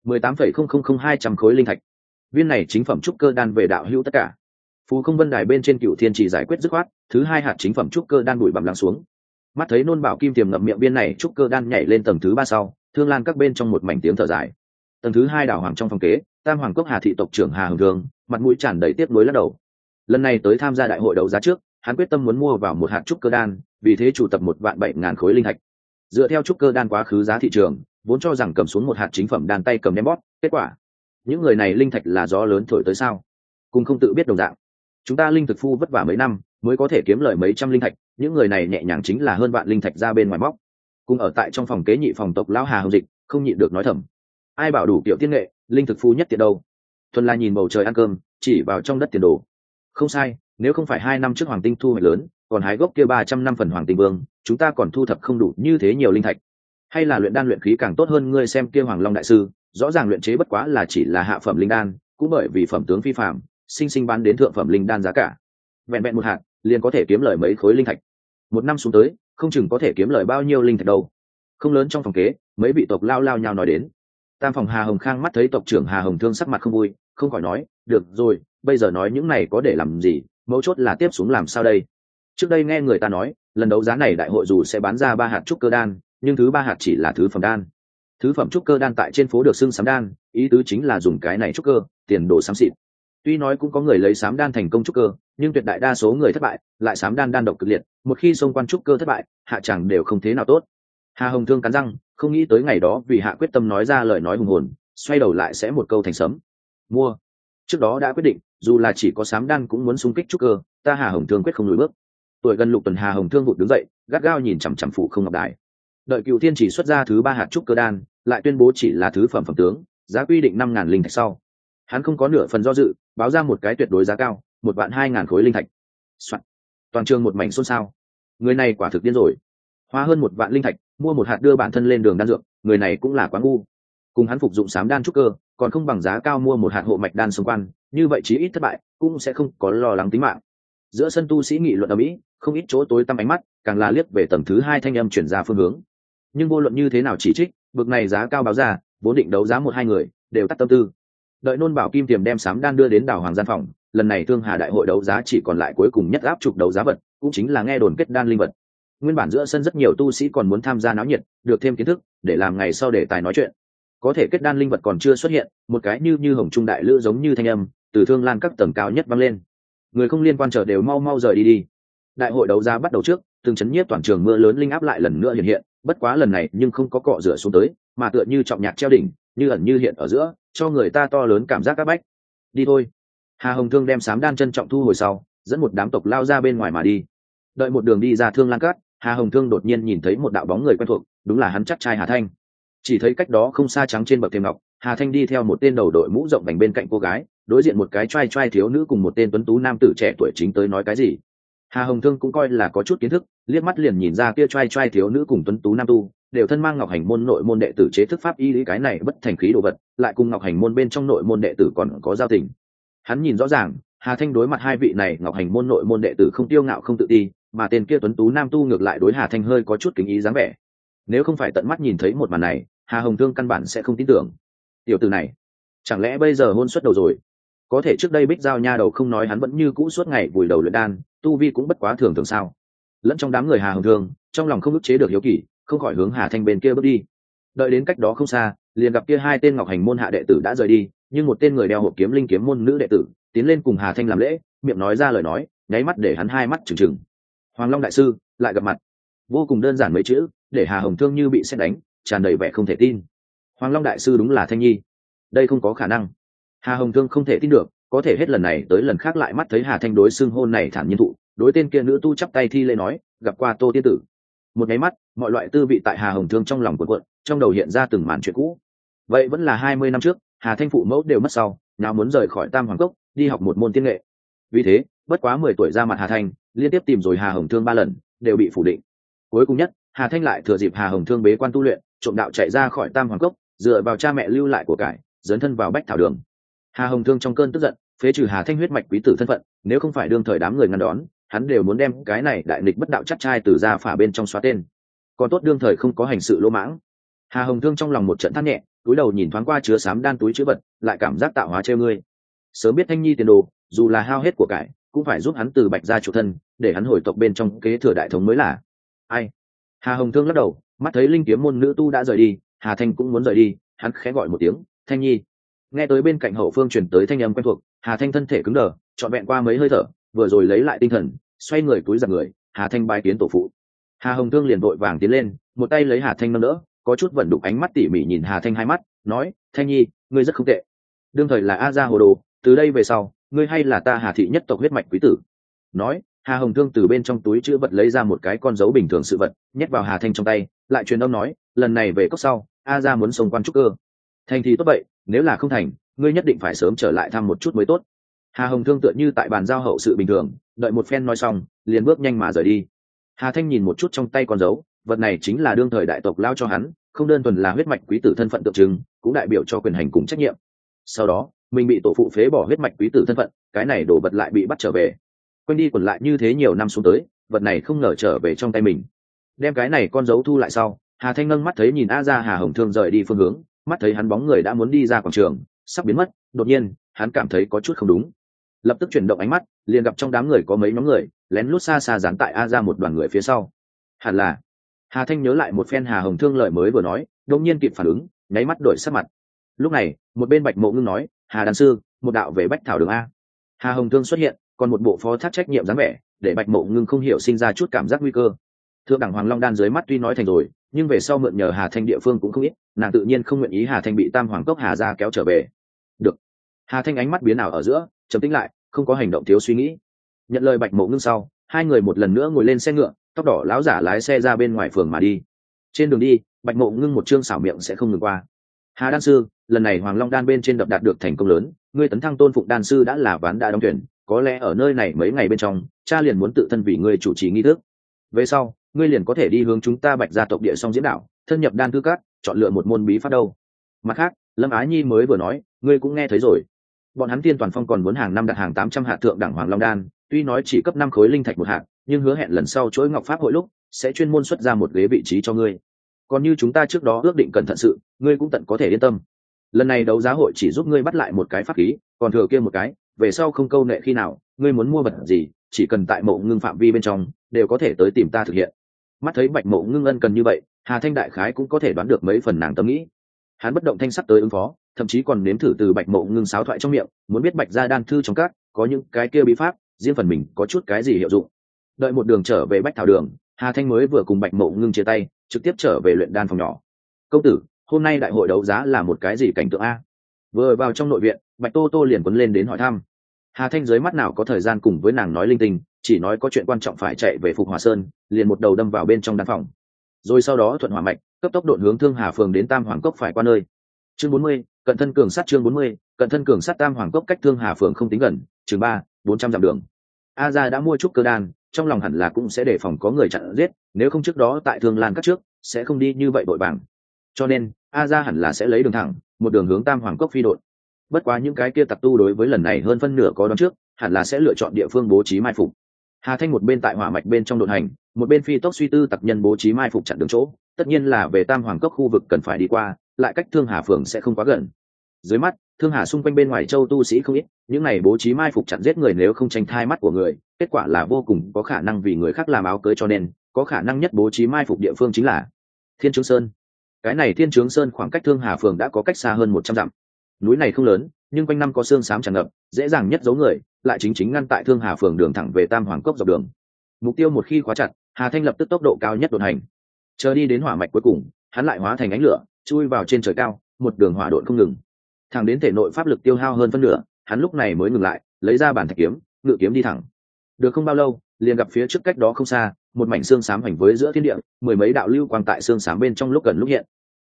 18,000200 khối linh thạch. Viên này chính phẩm trúc cơ đan về đạo hữu tất cả. Phú Không Vân Đài bên trên Cửu Thiên chỉ giải quyết dứt khoát, thứ hai hạt chính phẩm trúc cơ đan bụi bặm lắng xuống. Mắt thấy Nôn Bảo Kim tiềm ngậm miệng viên này trúc cơ đan nhảy lên tầng thứ ba sau, Thương Lan các bên trong một mảnh tiếng thở dài. Tầng thứ hai đảo hoàng trong phòng kế, Tam Hoàng Cốc Hà thị tộc trưởng Hà Hồng Thương, mặt mũi tràn đầy tiếc nuối lắc đầu. Lần này tới tham gia đại hội đấu giá trước, hắn quyết tâm muốn mua vào một hạt trúc cơ đan, vì thế chủ tập 1.700.000 khối linh thạch. Dựa theo trúc cơ đan quá khứ giá thị trường, vốn cho rằng cầm xuống một hạt chính phẩm đan tay cầm đem bóp, kết quả, những người này linh thạch là gió lớn thổi tới sao? Cùng không tự biết đồng dạng. Chúng ta linh thực phu vất vả mấy năm mới có thể kiếm lời mấy trăm linh thạch, những người này nhẹ nhàng chính là hơn vạn linh thạch ra bên ngoài móc. Cùng ở tại trong phòng kế nhị phòng tộc lão Hà Hồng Dịch không nhịn được nói thầm, ai bảo đủ kiểu tiên nghệ, linh thực phu nhất tiện đâu. Thuần là nhìn bầu trời ăn cơm, chỉ vào trong đất tiền đồ. Không sai, nếu không phải 2 năm trước hoàng tinh thu hoạch lớn, còn hái gốc kia 300 năm phần hoàng tinh vương, chúng ta còn thu thập không đủ như thế nhiều linh thạch. Hay là luyện đan luyện khí càng tốt hơn, ngươi xem kia Hoàng Long đại sư, rõ ràng luyện chế bất quá là chỉ là hạ phẩm linh đan, cũng bởi vì phẩm tướng phi phàm, sinh sinh bán đến thượng phẩm linh đan giá cả. Vẹn vẹn một hạt, liền có thể kiếm lời mấy khối linh thạch. Một năm xuống tới, không chừng có thể kiếm lời bao nhiêu linh thạch đâu. Không lớn trong phòng kế, mấy vị tộc lao nhao nói đến. Tam phòng Hà Hồng Khang mắt thấy tộc trưởng Hà Hồng Thương sắc mặt không vui, không khỏi nói, được rồi, bây giờ nói những này có để làm gì, mấu chốt là tiếp xuống làm sao đây. Trước đây nghe người ta nói, lần đấu giá này đại hội dù sẽ bán ra 3 hạt trúc cơ đan, nhưng thứ 3 hạt chỉ là thứ phẩm đan. Thứ phẩm trúc cơ đan tại trên phố được xưng sám đan, ý tứ chính là dùng cái này trúc cơ, tiền đồ xám xịt. Tuy nói cũng có người lấy sám đan thành công trúc cơ, nhưng tuyệt đại đa số người thất bại, lại sám đan đan độc cực liệt, một khi xông quan trúc cơ thất bại, hạ chẳng đều không thế nào tốt. Hà Hồng Thương cắn răng, không nghĩ tới ngày đó vì hạ quyết tâm nói ra lời nói hùng hồn, xoay đầu lại sẽ một câu thành sấm. Mua. Trước đó đã quyết định, dù là chỉ có sám đan cũng muốn xung kích trúc cơ, ta Hà Hồng Thương quyết không lùi bước. Tuổi gần lục tuần Hà Hồng Thương vụt đứng dậy, gắt gao nhìn chằm chằm Phụ Không Ngọc Đài. Đợi Cửu Thiên chỉ xuất ra thứ 3 hạt trúc cơ đan, lại tuyên bố chỉ là thứ phẩm phẩm tướng, giá quy định 5.000 linh thạch sau, hắn không có nửa phần do dự, báo ra một cái tuyệt đối giá cao, 1.200.000 khối linh thạch. Soạn. Toàn trường một mảnh xôn xao. Người này quả thực điên rồi, hoa hơn 1 vạn linh thạch mua một hạt đưa bản thân lên đường đan dược, người này cũng là quá ngu. Cùng hắn phục dụng sám đan trúc cơ, còn không bằng giá cao mua một hạt hộ mạch đan xung quan, như vậy chí ít thất bại cũng sẽ không có lo lắng tính mạng. Giữa sân tu sĩ nghị luận ở mỹ, không ít chỗ tối tăm ánh mắt, càng là liếc về tầng thứ 2 thanh âm chuyển ra phương hướng. Nhưng vô luận như thế nào chỉ trích, bực này giá cao báo ra, vốn định đấu giá 1-2 người đều tắt tâm tư. Đợi Nôn Bảo Kim tiềm đem sám đan đưa đến đảo hoàng gian phòng, lần này Thương Hà đại hội đấu giá chỉ còn lại cuối cùng nhất áp trục đấu giá vật, cũng chính là nghe đồn kết đan linh vật. Nguyên bản giữa sân rất nhiều tu sĩ còn muốn tham gia náo nhiệt, được thêm kiến thức để làm ngày sau để tài nói chuyện. Có thể kết đan linh vật còn chưa xuất hiện, một cái như hồng trung đại lữ giống như thanh âm từ Thương Lan các tầng cao nhất vang lên. Người không liên quan chờ đều mau rời đi. Đại hội đấu giá bắt đầu trước, từng chấn nhiếp toàn trường mưa lớn linh áp lại lần nữa hiện, bất quá lần này nhưng không có cọ rửa xuống tới, mà tựa như trọng nhạc treo đỉnh, như ẩn như hiện ở giữa, cho người ta to lớn cảm giác áp bách. Đi thôi. Hà Hồng Thương đem sám đan trân trọng thu hồi sau, dẫn một đám tộc lao ra bên ngoài mà đi. Đợi một đường đi ra Thương Lan Cát, Hà Hồng Thương đột nhiên nhìn thấy một đạo bóng người quen thuộc, đúng là hắn chắc trai Hà Thanh. Chỉ thấy cách đó không xa trắng trên bậc thềm ngọc, Hà Thanh đi theo một tên đầu đội mũ rộng vành bên cạnh cô gái, đối diện một cái trai thiếu nữ cùng một tên tuấn tú nam tử trẻ tuổi chính tới nói cái gì. Hà Hồng Thương cũng coi là có chút kiến thức, liếc mắt liền nhìn ra kia trai thiếu nữ cùng tuấn tú nam tu đều thân mang Ngọc Hành môn nội môn đệ tử chế thức pháp y lý, cái này bất thành khí đồ vật, lại cùng Ngọc Hành môn bên trong nội môn đệ tử còn có giao tình. Hắn nhìn rõ ràng, Hà Thanh đối mặt hai vị này Ngọc Hành môn nội môn đệ tử không tiêu ngạo không tự ti, mà tên kia tuấn tú nam tu ngược lại đối Hà Thanh hơi có chút kính ý dáng vẻ. Nếu không phải tận mắt nhìn thấy một màn này, Hà Hồng Thương căn bản sẽ không tin tưởng. Tiểu tử này, chẳng lẽ bây giờ hôn suất đầu rồi? Có thể trước đây Bích Giao nha đầu không nói hắn vẫn như cũ suốt ngày vùi đầu luyện đan, tu vi cũng bất quá thường sao? Lẫn trong đám người Hà Hồng Thương, trong lòng không ức chế được hiếu kỳ, không khỏi hướng Hà Thanh bên kia bước đi. Đợi đến cách đó không xa, liền gặp kia hai tên Ngọc Hành môn hạ đệ tử đã rời đi, nhưng một tên người đeo hộp kiếm linh kiếm môn nữ đệ tử tiến lên cùng Hà Thanh làm lễ, miệng nói ra lời nói, nháy mắt để hắn hai mắt trừng trừng. Hoàng Long đại sư lại gặp mặt. Vô cùng đơn giản mấy chữ, để Hà Hồng Thương như bị sét đánh, tràn đầy vẻ không thể tin. Hoàng Long đại sư đúng là Thanh Nhi? Đây không có khả năng. Hà Hồng Thương không thể tin được, có thể hết lần này tới lần khác lại mắt thấy Hà Thanh đối xưng hôn này thản nhiên thụ, đối tên kia nữ tu chắp tay thi lễ nói, gặp qua Tô tiên tử. Một nháy mắt, mọi loại tư vị tại Hà Hồng Thương trong lòng cuộn cuộn, trong đầu hiện ra từng màn chuyện cũ. Vậy vẫn là 20 năm trước, Hà Thanh phụ mẫu đều mất sau, nào muốn rời khỏi Tam Hoàng Cốc đi học một môn tiên nghệ. Vì thế bất quá 10 tuổi ra mặt Hà Thanh liên tiếp tìm rồi Hà Hồng Thương 3 lần đều bị phủ định. Cuối cùng nhất, Hà Thanh lại thừa dịp Hà Hồng Thương bế quan tu luyện, trộm đạo chạy ra khỏi Tam Hoàng Cốc, dựa vào cha mẹ lưu lại của cải, dấn thân vào Bách Thảo Đường. Hà Hồng Thương trong cơn tức giận phế trừ Hà Thanh huyết mạch quý tử thân phận, nếu không phải đương thời đám người ngăn đón, hắn đều muốn đem cái này đại nghịch bất đạo chắc trai từ gia phả bên trong xóa tên. Còn tốt đương thời không có hành sự lỗ mãng. Hà Hồng Thương trong lòng một trận than nhẹ, túi đầu nhìn thoáng qua chứa xám đan túi chứa vật, lại cảm giác tạo hóa trêu ngươi. Sớm biết Thanh Nhi tiền đồ, dù là hao hết của cải, cũng phải giúp hắn từ Bạch gia chủ thân, để hắn hồi tộc bên trong kế thừa đại thống mới là. Ai? Hà Hồng Thương lắc đầu, mắt thấy linh kiếm môn nữ tu đã rời đi, Hà Thanh cũng muốn rời đi, hắn khẽ gọi một tiếng, Thanh Nhi. Nghe tới bên cạnh hậu phương truyền tới thanh âm quen thuộc, Hà Thanh thân thể cứng đờ, trọn vẹn qua mấy hơi thở, vừa rồi lấy lại tinh thần, xoay người túi giật người, Hà Thanh bái kiến tổ phụ. Hà Hồng Thương liền vội vàng tiến lên, một tay lấy Hà Thanh nâng đỡ, có chút vận đục ánh mắt tỉ mỉ nhìn Hà Thanh hai mắt, nói, Thanh Nhi, ngươi rất không tệ. Đương thời là A gia hồ đồ, từ đây về sau, ngươi hay là ta Hà thị nhất tộc huyết mạch quý tử. Nói, Hà Hồng Thương từ bên trong túi chữ vật lấy ra một cái con dấu bình thường sự vật, nhét vào Hà Thanh trong tay, lại truyền âm nói, lần này về cốc sau, A gia muốn xông quan trúc cơ. Thành thì tốt vậy, nếu là không thành, ngươi nhất định phải sớm trở lại thăm một chút mới tốt. Hà Hồng Thương tựa như tại bàn giao hậu sự bình thường, đợi một phen nói xong, liền bước nhanh mà rời đi. Hà Thanh nhìn một chút trong tay con dấu, vật này chính là đương thời đại tộc lao cho hắn, không đơn thuần là huyết mạch quý tử thân phận tượng trưng, cũng đại biểu cho quyền hành cùng trách nhiệm. Sau đó, mình bị tổ phụ phế bỏ huyết mạch quý tử thân phận, cái này đồ vật lại bị bắt trở về. Quanh đi quẩn lại như thế nhiều năm xuống tới, vật này không ngờ trở về trong tay mình. Đem cái này con dấu thu lại sau, Hà Thanh nâng mắt thấy nhìn A ra Hà Hồng Thương rời đi phương hướng, mắt thấy hắn bóng người đã muốn đi ra quảng trường, sắp biến mất, đột nhiên, hắn cảm thấy có chút không đúng. Lập tức chuyển động ánh mắt, liền gặp trong đám người có mấy nhóm người, lén lút xa xa dán tại A ra một đoàn người phía sau. Hẳn là. Hà Thanh nhớ lại một phen Hà Hồng Thương lời mới vừa nói, đột nhiên kịp phản ứng, nháy mắt đổi sắc mặt. Lúc này, một bên Bạch Mộ Ngưng nói, Hà đan sư, một đạo về Bách Thảo Đường a. Hà Hồng Thương xuất hiện, còn một bộ phó thác trách nhiệm dáng vẻ, để Bạch Mộ Ngưng không hiểu sinh ra chút cảm giác nguy cơ. Thượng đẳng Hoàng Long đan dưới mắt tuy nói thành rồi, nhưng về sau mượn nhờ Hà Thanh địa phương cũng không ít, nàng tự nhiên không nguyện ý Hà Thanh bị Tam Hoàng Cốc Hà gia kéo trở về. Được. Hà Thanh ánh mắt biến ảo ở giữa, trầm tĩnh lại, không có hành động thiếu suy nghĩ. Nhận lời Bạch Mộ Ngưng sau, hai người một lần nữa ngồi lên xe ngựa, tóc đỏ láo giả lái xe ra bên ngoài phường mà đi. Trên đường đi, Bạch Mộ Ngưng một chương xảo miệng sẽ không ngừng qua. Hà đan sư, lần này Hoàng Long đan bên trên đập đạt được thành công lớn, ngươi tấn thăng Tôn Phụng đan sư đã là ván đã đóng tuyển, có lẽ ở nơi này mấy ngày bên trong, cha liền muốn tự thân vì ngươi chủ trì nghi thức. Về sau, ngươi liền có thể đi hướng chúng ta Bạch gia tộc địa song diễn đảo, thân nhập đan thư cát, chọn lựa một môn bí pháp đâu. Mặt khác, Lâm Ái Nhi mới vừa nói, ngươi cũng nghe thấy rồi. Bọn hắn Tiên Toàn Phong còn muốn hàng năm đặt hàng 800 hạt thượng đẳng Hoàng Long đan, tuy nói chỉ cấp 5 khối linh thạch một hạt, nhưng hứa hẹn lần sau chuỗi ngọc pháp hội lúc sẽ chuyên môn xuất ra một ghế vị trí cho ngươi. Còn như chúng ta trước đó ước định cẩn thận sự, ngươi cũng tận có thể yên tâm. Lần này đấu giá hội chỉ giúp ngươi bắt lại một cái pháp khí, còn thừa kia một cái, về sau không câu nệ khi nào, ngươi muốn mua vật gì, chỉ cần tại Mộ Ngưng phạm vi bên trong, đều có thể tới tìm ta thực hiện. Mắt thấy Bạch Mộ Ngưng ân cần như vậy, Hà Thanh đại khái cũng có thể đoán được mấy phần nàng tâm nghĩ. Hắn bất động thanh sắc tới ứng phó, thậm chí còn nếm thử từ Bạch Mộ Ngưng sáo thoại trong miệng, muốn biết Bạch gia đan thư trong các có những cái kia bí pháp, riêng phần mình có chút cái gì hiệu dụng. Đợi một đường trở về Bách Thảo Đường, Hà Thanh mới vừa cùng Bạch Mộ Ngưng chia tay, trực tiếp trở về luyện đan phòng nhỏ. Công tử, hôm nay đại hội đấu giá là một cái gì cảnh tượng a? Vừa vào trong nội viện, Bạch Tô Tô liền quấn lên đến hỏi thăm. Hà Thanh dưới mắt nào có thời gian cùng với nàng nói linh tinh, chỉ nói có chuyện quan trọng phải chạy về Phục Hỏa Sơn, liền một đầu đâm vào bên trong đan phòng. Rồi sau đó thuận hỏa mạch, cấp tốc độn hướng Thương Hà phường đến Tam Hoàng Cốc phải qua nơi. Chương 40, cận thân cường sát chương 40, cận thân cường sát Tam Hoàng Cốc cách Thương Hà phường không tính gần, chừng 400 dặm đường. A gia đã mua trúc cơ đan, trong lòng hẳn là cũng sẽ đề phòng có người chặn giết, nếu không trước đó tại Thương Lan các trước, sẽ không đi như vậy vội vàng. Cho nên, A gia hẳn là sẽ lấy đường thẳng, một đường hướng Tam Hoàng Cốc phi độn. Bất quá những cái kia tặc tu đối với lần này hơn phân nửa có đoán trước, hẳn là sẽ lựa chọn địa phương bố trí mai phục. Hà Thanh một bên tại hỏa mạch bên trong độn hành, một bên phi tốc suy tư tặc nhân bố trí mai phục chặn đường chỗ, tất nhiên là về Tam Hoàng Cốc khu vực cần phải đi qua, lại cách Thương Hà phường sẽ không quá gần. Dưới mắt, Thương Hà xung quanh bên ngoài châu tu sĩ không ít, những này bố trí mai phục chặn giết người nếu không tránh thai mắt của người, kết quả là vô cùng có khả năng vì người khác làm áo cưới, cho nên có khả năng nhất bố trí mai phục địa phương chính là Thiên Trướng Sơn. Cái này Thiên Trướng Sơn khoảng cách Thương Hà phường đã có cách xa hơn 100 dặm. Núi này không lớn, nhưng quanh năm có sương xám tràn ngập, dễ dàng nhất giấu người, lại chính ngăn tại Thương Hà phường đường thẳng về Tam Hoàng Cốc dọc đường. Mục tiêu một khi khóa chặt, Hà Thanh lập tức tốc độ cao nhất đột hành. Chờ đi đến hỏa mạch cuối cùng, hắn lại hóa thành ánh lửa, chui vào trên trời cao, một đường hỏa độn không ngừng. Thẳng đến thể nội pháp lực tiêu hao hơn phân nửa, hắn lúc này mới ngừng lại, lấy ra bản thạch kiếm, ngự kiếm đi thẳng. Được không bao lâu, liền gặp phía trước cách đó không xa, một mảnh xương xám hành với giữa thiên địa, mười mấy đạo lưu quang tại xương xám bên trong lúc gần lúc hiện.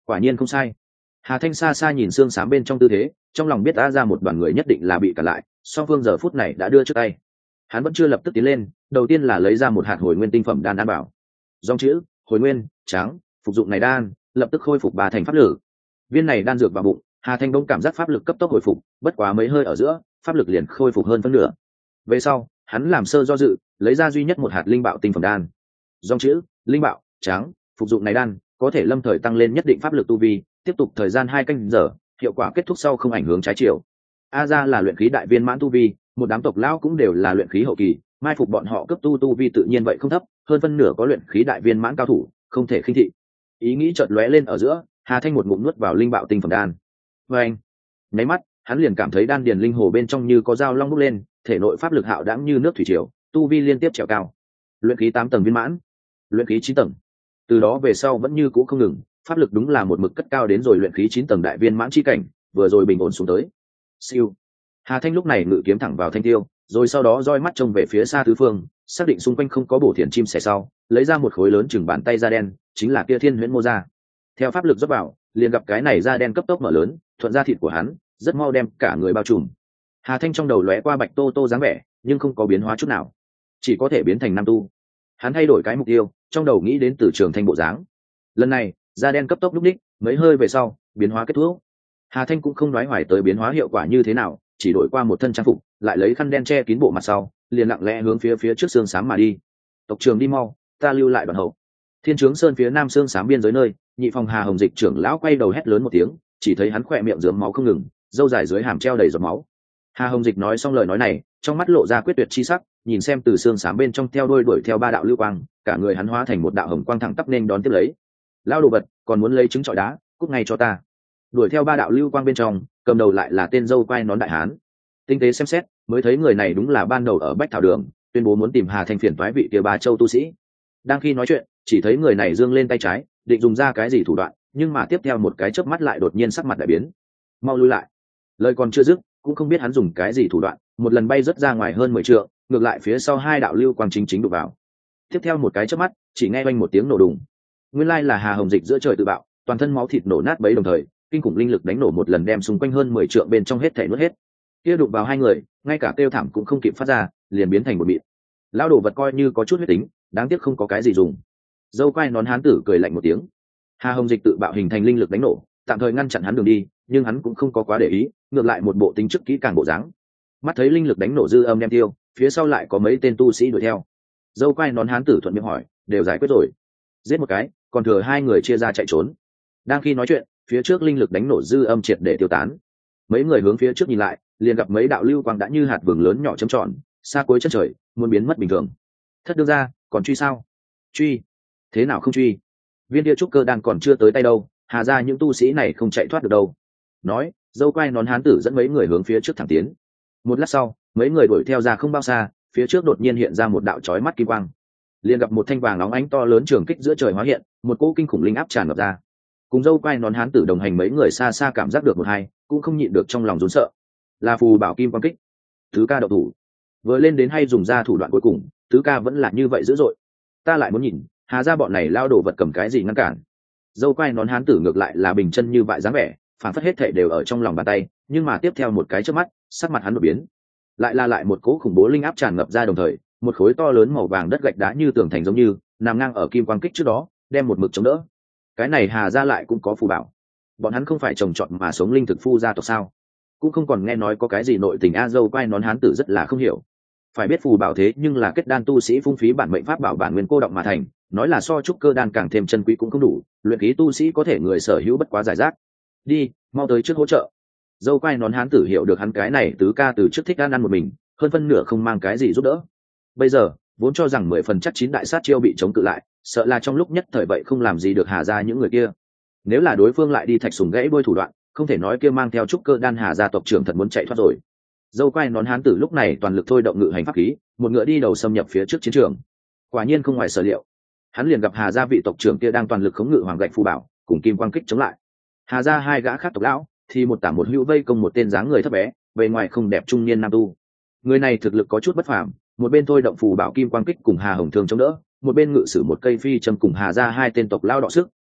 Quả nhiên không sai. Hà Thanh xa xa nhìn xương xám bên trong tư thế, trong lòng biết đã ra một đoàn người nhất định là bị cản lại, song phương giờ phút này đã đưa trước tay. Hắn vẫn chưa lập tức tiến lên, đầu tiên là lấy ra một hạt hồi nguyên tinh phẩm đan an bảo. Dòng chữ hồi nguyên trắng, phục dụng này đan lập tức khôi phục 3 thành pháp lực. Viên này đan dược vào bụng, Hà Thanh bỗng cảm giác pháp lực cấp tốc hồi phục, bất quá mấy hơi ở giữa, pháp lực liền khôi phục hơn phân nửa. Về sau, hắn làm sơ do dự, lấy ra duy nhất một hạt linh bạo tinh phẩm đan. Dòng chữ linh bạo trắng, phục dụng này đan có thể lâm thời tăng lên nhất định pháp lực tu vi, tiếp tục thời gian 2 canh giờ, hiệu quả kết thúc sau không ảnh hưởng trái chiều. A gia là luyện khí đại viên mãn tu vi, một đám tộc lão cũng đều là luyện khí hậu kỳ, mai phục bọn họ cấp tu vi tự nhiên vậy không thấp, hơn phân nửa có luyện khí đại viên mãn cao thủ, không thể khinh thị. Ý nghĩ chợt lóe lên ở giữa, Hà Thanh một ngụm nuốt vào linh bạo tinh phẩm đan. Anh, nháy mắt, hắn liền cảm thấy đan điền linh hồ bên trong như có dao long bốc lên, thể nội pháp lực hạo đãng như nước thủy triều, tu vi liên tiếp trèo cao. Luyện khí 8 tầng viên mãn, luyện khí 9 tầng. Từ đó về sau vẫn như cũ không ngừng, pháp lực đúng là một mực cất cao đến rồi luyện khí 9 tầng đại viên mãn chi cảnh, vừa rồi bình ổn xuống tới. Siêu. Hà Thanh lúc này ngự kiếm thẳng vào thanh tiêu, rồi sau đó roi mắt trông về phía xa tứ phương, xác định xung quanh không có bổ thiện chim sẻ sau, lấy ra một khối lớn chừng bàn tay da đen, chính là kia Thiên Huyễn Mô Ra. Theo pháp lực rót vào, liền gặp cái này da đen cấp tốc mở lớn, thuận ra thịt của hắn, rất mau đem cả người bao trùm. Hà Thanh trong đầu lóe qua Bạch Tô Tô dáng vẻ, nhưng không có biến hóa chút nào, chỉ có thể biến thành nam tu. Hắn thay đổi cái mục tiêu, trong đầu nghĩ đến Từ Trường Thanh bộ dáng. Lần này, da đen cấp tốc lúc đích, mấy hơi về sau, biến hóa kết thúc. Hà Thanh cũng không nói hoài tới biến hóa hiệu quả như thế nào, chỉ đổi qua một thân trang phục, lại lấy khăn đen che kín bộ mặt sau, liền lặng lẽ hướng phía trước xương xám mà đi. Tộc trưởng đi mau, ta lưu lại đoàn hậu. Thiên Trướng Sơn phía nam xương xám biên giới nơi, nhị phòng Hà Hồng Dịch trưởng lão quay đầu hét lớn một tiếng, chỉ thấy hắn khỏe miệng rớm máu không ngừng, râu dài dưới hàm treo đầy giọt máu. Hà Hồng Dịch nói xong lời nói này, trong mắt lộ ra quyết tuyệt chi sắc, nhìn xem từ xương xám bên trong theo đuôi đuổi theo 3 đạo lưu quang, cả người hắn hóa thành một đạo hồng quang thẳng tắp nên đón tiếp lấy. Lao đồ vật, còn muốn lấy trứng trọi đá, cút ngay cho ta. Đuổi theo 3 đạo lưu quang bên trong, cầm đầu lại là tên dâu quai nón đại hán. Tinh tế xem xét, mới thấy người này đúng là ban đầu ở Bách Thảo Đường, tuyên bố muốn tìm Hà Thanh phiền toái vị kia Ba Châu tu sĩ. Đang khi nói chuyện, chỉ thấy người này giương lên tay trái, định dùng ra cái gì thủ đoạn, nhưng mà tiếp theo một cái chớp mắt lại đột nhiên sắc mặt đại biến. Mau lui lại. Lời còn chưa dứt, cũng không biết hắn dùng cái gì thủ đoạn, một lần bay rất ra ngoài hơn 10 trượng, ngược lại phía sau 2 đạo lưu quang chính đụng vào. Tiếp theo một cái chớp mắt, chỉ nghe oanh một tiếng nổ đùng. Nguyên lai là Hà Hồng Dịch giữa trời tự bạo, toàn thân máu thịt nổ nát bấy đồng thời, kinh khủng linh lực đánh nổ một lần đem xung quanh hơn 10 trượng bên trong hết thảy nuốt hết. Kia đụng vào 2 người, ngay cả kêu thảm cũng không kịp phát ra, liền biến thành một mịn. Lão đồ vật coi như có chút huyết tính, đáng tiếc không có cái gì dùng. Dâu quai nón hán tử cười lạnh một tiếng. Hà Hồng Dịch tự bạo hình thành linh lực đánh nổ, tạm thời ngăn chặn hắn đường đi, nhưng hắn cũng không có quá để ý, ngược lại một bộ tính trước kỹ càng bộ dáng. Mắt thấy linh lực đánh nổ dư âm đem tiêu, phía sau lại có mấy tên tu sĩ đuổi theo. Dâu quai nón hán tử thuận miệng hỏi, đều giải quyết rồi? Giết một cái, còn thừa 2 người chia ra chạy trốn. Đang khi nói chuyện, phía trước linh lực đánh nổ dư âm triệt để tiêu tán. Mấy người hướng phía trước nhìn lại, liền gặp mấy đạo lưu quang đã như hạt vừng lớn nhỏ chấm tròn, xa cuối chân trời, muốn biến mất bình thường. Thất đương ra, còn truy sao? Truy? Thế nào không truy? Viên địa trúc cơ đang còn chưa tới tay đâu, Hà ra những tu sĩ này không chạy thoát được đâu. Nói, dâu quai nón hán tử dẫn mấy người hướng phía trước thẳng tiến. Một lát sau, mấy người đuổi theo ra không bao xa, phía trước đột nhiên hiện ra một đạo chói mắt kim quang. Liền gặp một thanh vàng óng ánh to lớn trường kích giữa trời hóa hiện, một cỗ kinh khủng linh áp tràn ngập ra. Cùng dâu quai nón hán tử đồng hành mấy người xa xa cảm giác được một hai, cũng không nhịn được trong lòng rốn sợ. Là phù bảo kim quang kích. Tứ ca đậu thủ. Vừa lên đến hay dùng ra thủ đoạn cuối cùng, tứ ca vẫn là như vậy dữ dội. Ta lại muốn nhìn, Hà ra bọn này lao đồ vật cầm cái gì ngăn cản. Dâu quai nón hán tử ngược lại là bình chân như vậy dáng vẻ, phản phất hết thể đều ở trong lòng bàn tay, nhưng mà tiếp theo một cái chớp mắt, sắc mặt hắn đột biến. Lại một cỗ khủng bố linh áp tràn ngập ra đồng thời, một khối to lớn màu vàng đất gạch đá như tường thành giống như nằm ngang ở kim quang kích trước đó, đem một mực chống đỡ. Cái này Hà ra lại cũng có phù bảo. Bọn hắn không phải trồng trọt mà sống linh thực phu gia tộc sao? Cũng không còn nghe nói có cái gì nội tình. A dâu quai nón hán tử rất là không hiểu. Phải biết phù bảo thế nhưng là kết đan tu sĩ phung phí bản mệnh pháp bảo bản nguyên cô động mà thành, nói là so trúc cơ đan càng thêm chân quý cũng không đủ, luyện khí tu sĩ có thể người sở hữu bất quá giải rác. Đi, mau tới trước hỗ trợ. Dâu quai nón hán tử hiểu được hắn cái này tứ ca từ trước thích ăn một mình, hơn phân nửa không mang cái gì giúp đỡ. Bây giờ vốn cho rằng 10 phần chắc 9 đại sát chiêu bị chống cự lại, sợ là trong lúc nhất thời vậy không làm gì được Hà ra những người kia. Nếu là đối phương lại đi thạch sùng gãy đuôi thủ đoạn, không thể nói kia mang theo trúc cơ đan Hà gia tộc trưởng thật muốn chạy thoát rồi. Dâu quai nón hán tử lúc này toàn lực thôi động ngự hành pháp khí, một ngựa đi đầu xâm nhập phía trước chiến trường. Quả nhiên không ngoài sở liệu, hắn liền gặp Hà gia vị tộc trưởng kia đang toàn lực khống ngự hoàng gạch phù bảo, cùng kim quang kích chống lại. Hà gia 2 gã khác tộc lão thì một tả một hữu vây công một tên dáng người thấp bé, bề ngoài không đẹp trung niên nam tu. Người này thực lực có chút bất phàm, một bên thôi động phù bảo kim quang kích cùng Hà Hồng Thương chống đỡ, một bên ngự sử một cây phi châm cùng Hà gia 2 tên tộc lão đọ sức,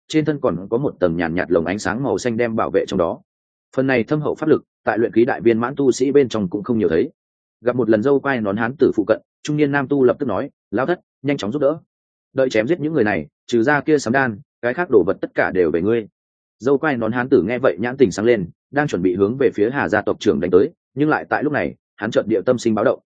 trên thân còn có một tầng nhàn nhạt lồng ánh sáng màu xanh đem bảo vệ trong đó. Phần này thâm hậu pháp lực tại luyện khí đại viên mãn tu sĩ bên trong cũng không nhiều thấy. Gặp một lần dâu quai nón hán tử phụ cận, trung niên nam tu lập tức nói, lao thất nhanh chóng giúp đỡ, đợi chém giết những người này, trừ ra kia sấm đan, cái khác đồ vật tất cả đều về ngươi. Dâu quai nón hán tử nghe vậy nhãn tình sáng lên, đang chuẩn bị hướng về phía Hà gia tộc trưởng đánh tới, nhưng lại tại lúc này hắn chợt địa tâm sinh báo động.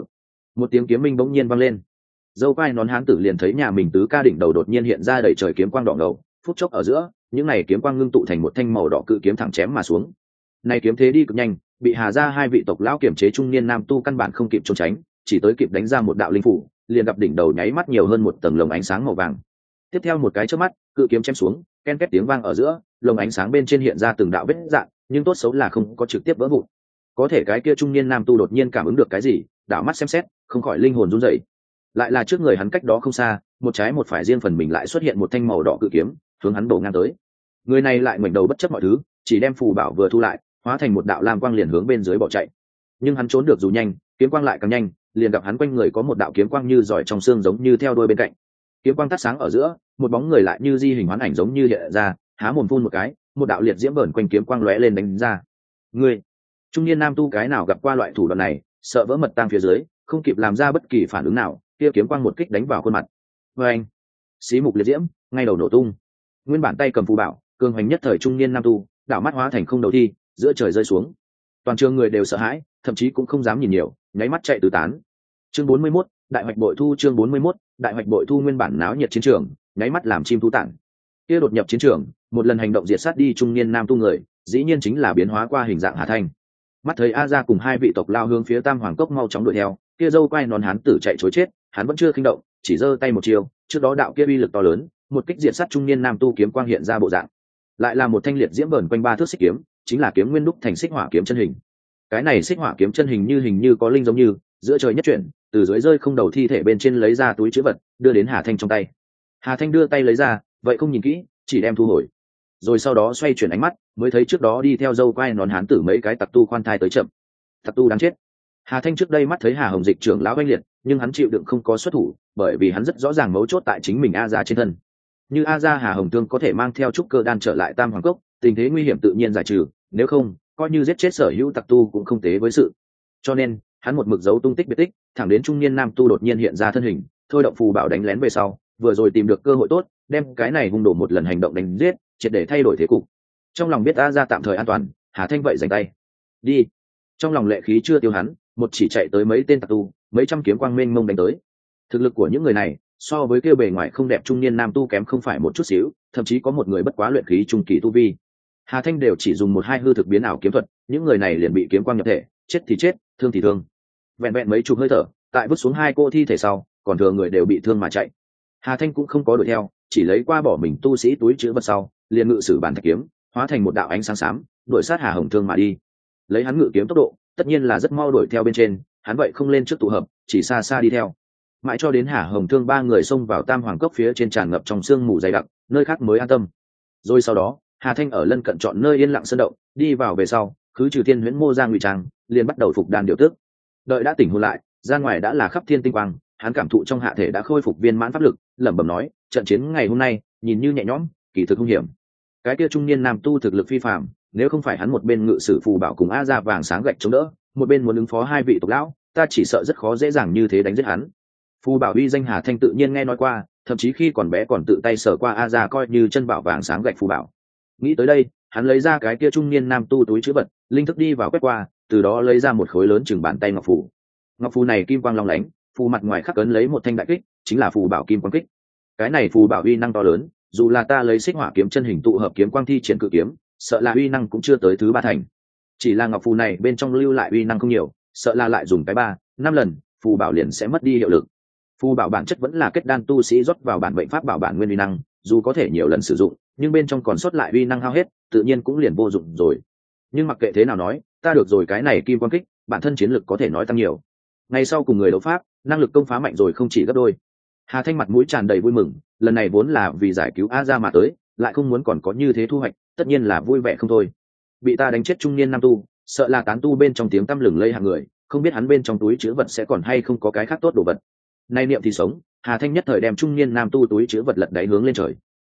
Một tiếng kiếm minh bỗng nhiên vang lên. Dâu quai nón hán tử liền thấy nhà mình tứ ca đỉnh đầu đột nhiên hiện ra đầy trời kiếm quang đỏ ngầu, phút chốc ở giữa những này kiếm quang ngưng tụ thành một thanh màu đỏ cự kiếm thẳng chém mà xuống. Này kiếm thế đi cực nhanh, bị Hà gia hai vị tộc lão kiểm chế trung niên nam tu căn bản không kịp trốn tránh, chỉ tới kịp đánh ra một đạo linh phủ, liền gặp đỉnh đầu nháy mắt nhiều hơn một tầng lồng ánh sáng màu vàng. Tiếp theo một cái chớp mắt, cự kiếm chém xuống, ken két tiếng vang ở giữa, lồng ánh sáng bên trên hiện ra từng đạo vết rạn, nhưng tốt xấu là không có trực tiếp vỡ vụn. Có thể cái kia trung niên nam tu đột nhiên cảm ứng được cái gì, đảo mắt xem xét, không khỏi linh hồn run rẩy. Lại là trước người hắn cách đó không xa, một trái một phải riêng phần mình lại xuất hiện một thanh màu đỏ cự kiếm, hướng hắn bổ ngang tới. Người này lại ngoảnh đầu bất chấp mọi thứ, chỉ đem phù bảo vừa thu lại, hóa thành một đạo lam quang liền hướng bên dưới bỏ chạy. Nhưng hắn trốn được dù nhanh, kiếm quang lại càng nhanh, liền gặp hắn quanh người có một đạo kiếm quang như giỏi trong xương giống như theo đuôi bên cạnh. Kiếm quang tắt sáng ở giữa, một bóng người lại như di hình hoán ảnh giống như hiện ra, há mồm phun một cái, một đạo liệt diễm vờn quanh kiếm quang lóe lên đánh ra. Người trung niên nam tu cái nào gặp qua loại thủ đoạn này, sợ vỡ mật tang phía dưới, không kịp làm ra bất kỳ phản ứng nào, kia kiếm quang một kích đánh vào khuôn mặt. Và anh, xí mục liệt diễm, ngay đầu nổ tung. Nguyên bản tay cầm phù bảo, cường hành nhất thời trung niên nam tu, đảo mắt hóa thành không đầu thi, giữa trời rơi xuống. Toàn trường người đều sợ hãi, thậm chí cũng không dám nhìn nhiều, nháy mắt chạy tứ tán. Chương 41, đại hoạch bội thu. Chương 41, đại hoạch bội thu. Nguyên bản náo nhiệt chiến trường, nháy mắt làm chim thú tản. Kia đột nhập chiến trường, một lần hành động diệt sát đi trung niên nam tu người, dĩ nhiên chính là biến hóa qua hình dạng Hà Thanh. Mắt thấy A gia cùng hai vị tộc lao hướng phía Tam Hoàng Cốc mau chóng đuổi theo, kia dâu quai nón hán tử chạy chối chết, hắn vẫn chưa khinh động, chỉ giơ tay một chiều, trước đó đạo kia uy lực to lớn, một kích diệt sát trung niên nam tu kiếm quang hiện ra bộ dạng. Lại là một thanh liệt diễm vờn quanh ba thước xích kiếm, chính là kiếm nguyên đúc thành xích hỏa kiếm chân hình. Cái này xích hỏa kiếm chân hình như có linh giống như, giữa trời nhất chuyển, từ dưới rơi không đầu thi thể bên trên lấy ra túi trữ vật, đưa đến Hà Thanh trong tay. Hà Thanh đưa tay lấy ra, vậy không nhìn kỹ, chỉ đem thu hồi. Rồi sau đó xoay chuyển ánh mắt, mới thấy trước đó đi theo dâu quai nón hán tử mấy cái tặc tu khoan thai tới chậm. Tặc tu đáng chết. Hà Thanh trước đây mắt thấy Hà Hồng Dịch trưởng lão oanh liệt, nhưng hắn chịu đựng không có xuất thủ, bởi vì hắn rất rõ ràng mấu chốt tại chính mình A gia trên thân. Như A gia Hà Hồng Tương có thể mang theo trúc cơ đan trở lại Tam Hoàng Cốc, tình thế nguy hiểm tự nhiên giải trừ, nếu không, coi như giết chết sở hữu tặc tu cũng không tế với sự. Cho nên, hắn một mực giấu tung tích biệt tích, thẳng đến trung niên nam tu đột nhiên hiện ra thân hình, thôi động phù bảo đánh lén về sau, vừa rồi tìm được cơ hội tốt, đem cái này hung đổ một lần hành động đánh giết, triệt để thay đổi thế cục. Trong lòng biết A gia tạm thời an toàn, Hà Thanh vậy giành tay. Đi. Trong lòng lệ khí chưa tiêu hắn, một chỉ chạy tới mấy tên tặc tu, mấy trăm kiếm quang mênh mông đánh tới. Thực lực của những người này, so với kêu bề ngoài không đẹp trung niên nam tu kém không phải một chút xíu, thậm chí có một người bất quá luyện khí trung kỳ tu vi. Hà Thanh đều chỉ dùng một hai hư thực biến ảo kiếm thuật, những người này liền bị kiếm quang nhập thể, chết thì chết, thương thì thương. Vẹn vẹn mấy chục hơi thở, tại vứt xuống hai cô thi thể sau, còn thừa người đều bị thương mà chạy. Hà Thanh cũng không có đuổi theo, chỉ lấy qua bỏ mình tu sĩ túi chứa vật sau, liền ngự sử bản thạch kiếm, hóa thành một đạo ánh sáng xám, đuổi sát Hà Hồng Thương mà đi. Lấy hắn ngự kiếm tốc độ, tất nhiên là rất mau đuổi theo bên trên, hắn vậy không lên trước tụ hợp, chỉ xa xa đi theo. Mãi cho đến Hà Hồng Thương ba người xông vào Tam Hoàng Cốc phía trên tràn ngập trong sương mù dày đặc, nơi khác mới an tâm. Rồi sau đó, Hà Thanh ở lân cận chọn nơi yên lặng sơn động, đi vào về sau, khứ trừ thiên huyễn mô ra ngụy trang, liền bắt đầu phục đàn điều tức. Đợi đã tỉnh hồn lại, ra ngoài đã là khắp thiên tinh quang, hắn cảm thụ trong hạ thể đã khôi phục viên mãn pháp lực, lẩm bẩm nói, trận chiến ngày hôm nay, nhìn như nhẹ nhõm, kỳ thực hung hiểm. Cái kia trung niên nam tu thực lực phi phàm, nếu không phải hắn một bên ngự sử phù bảo cùng A gia vàng sáng gạch chống đỡ, một bên muốn ứng phó hai vị tộc lão, ta chỉ sợ rất khó dễ dàng như thế đánh giết hắn. Phù bảo uy danh Hà Thanh tự nhiên nghe nói qua, thậm chí khi còn bé còn tự tay sờ qua A gia coi như chân bảo vàng sáng gạch phù bảo. Nghĩ tới đây, hắn lấy ra cái kia trung niên nam tu túi chứa vật, linh thức đi vào quét qua, từ đó lấy ra một khối lớn chừng bàn tay ngọc phù. Ngọc phù này kim quang long lánh, phù mặt ngoài khắc ấn lấy một thanh đại kích, chính là phù bảo kim quang kích. Cái này phù bảo uy năng to lớn, dù là ta lấy xích hỏa kiếm chân hình tụ hợp kiếm quang thi triển cự kiếm, sợ là uy năng cũng chưa tới thứ ba thành. Chỉ là ngọc phù này bên trong lưu lại uy năng không nhiều, sợ là lại dùng cái 3-5 lần, phù bảo liền sẽ mất đi hiệu lực. Phù bảo bản chất vẫn là kết đan tu sĩ rót vào bản bệnh pháp bảo bản nguyên uy năng, dù có thể nhiều lần sử dụng, nhưng bên trong còn sót lại uy năng hao hết, tự nhiên cũng liền vô dụng rồi. Nhưng mặc kệ thế nào nói, ta được rồi cái này kim quang kích, bản thân chiến lực có thể nói tăng nhiều. Ngày sau cùng người đấu pháp, năng lực công phá mạnh rồi không chỉ gấp đôi. Hà Thanh mặt mũi tràn đầy vui mừng, lần này vốn là vì giải cứu A gia mà tới, lại không muốn còn có như thế thu hoạch, tất nhiên là vui vẻ không thôi. Bị ta đánh chết trung niên nam tu, sợ là tán tu bên trong tiếng tăm lừng lây hàng người, không biết hắn bên trong túi chứa vật sẽ còn hay không có cái khác tốt đồ vật. Nay niệm thì sống, Hà Thanh nhất thời đem trung niên nam tu túi chứa vật lật đáy hướng lên trời.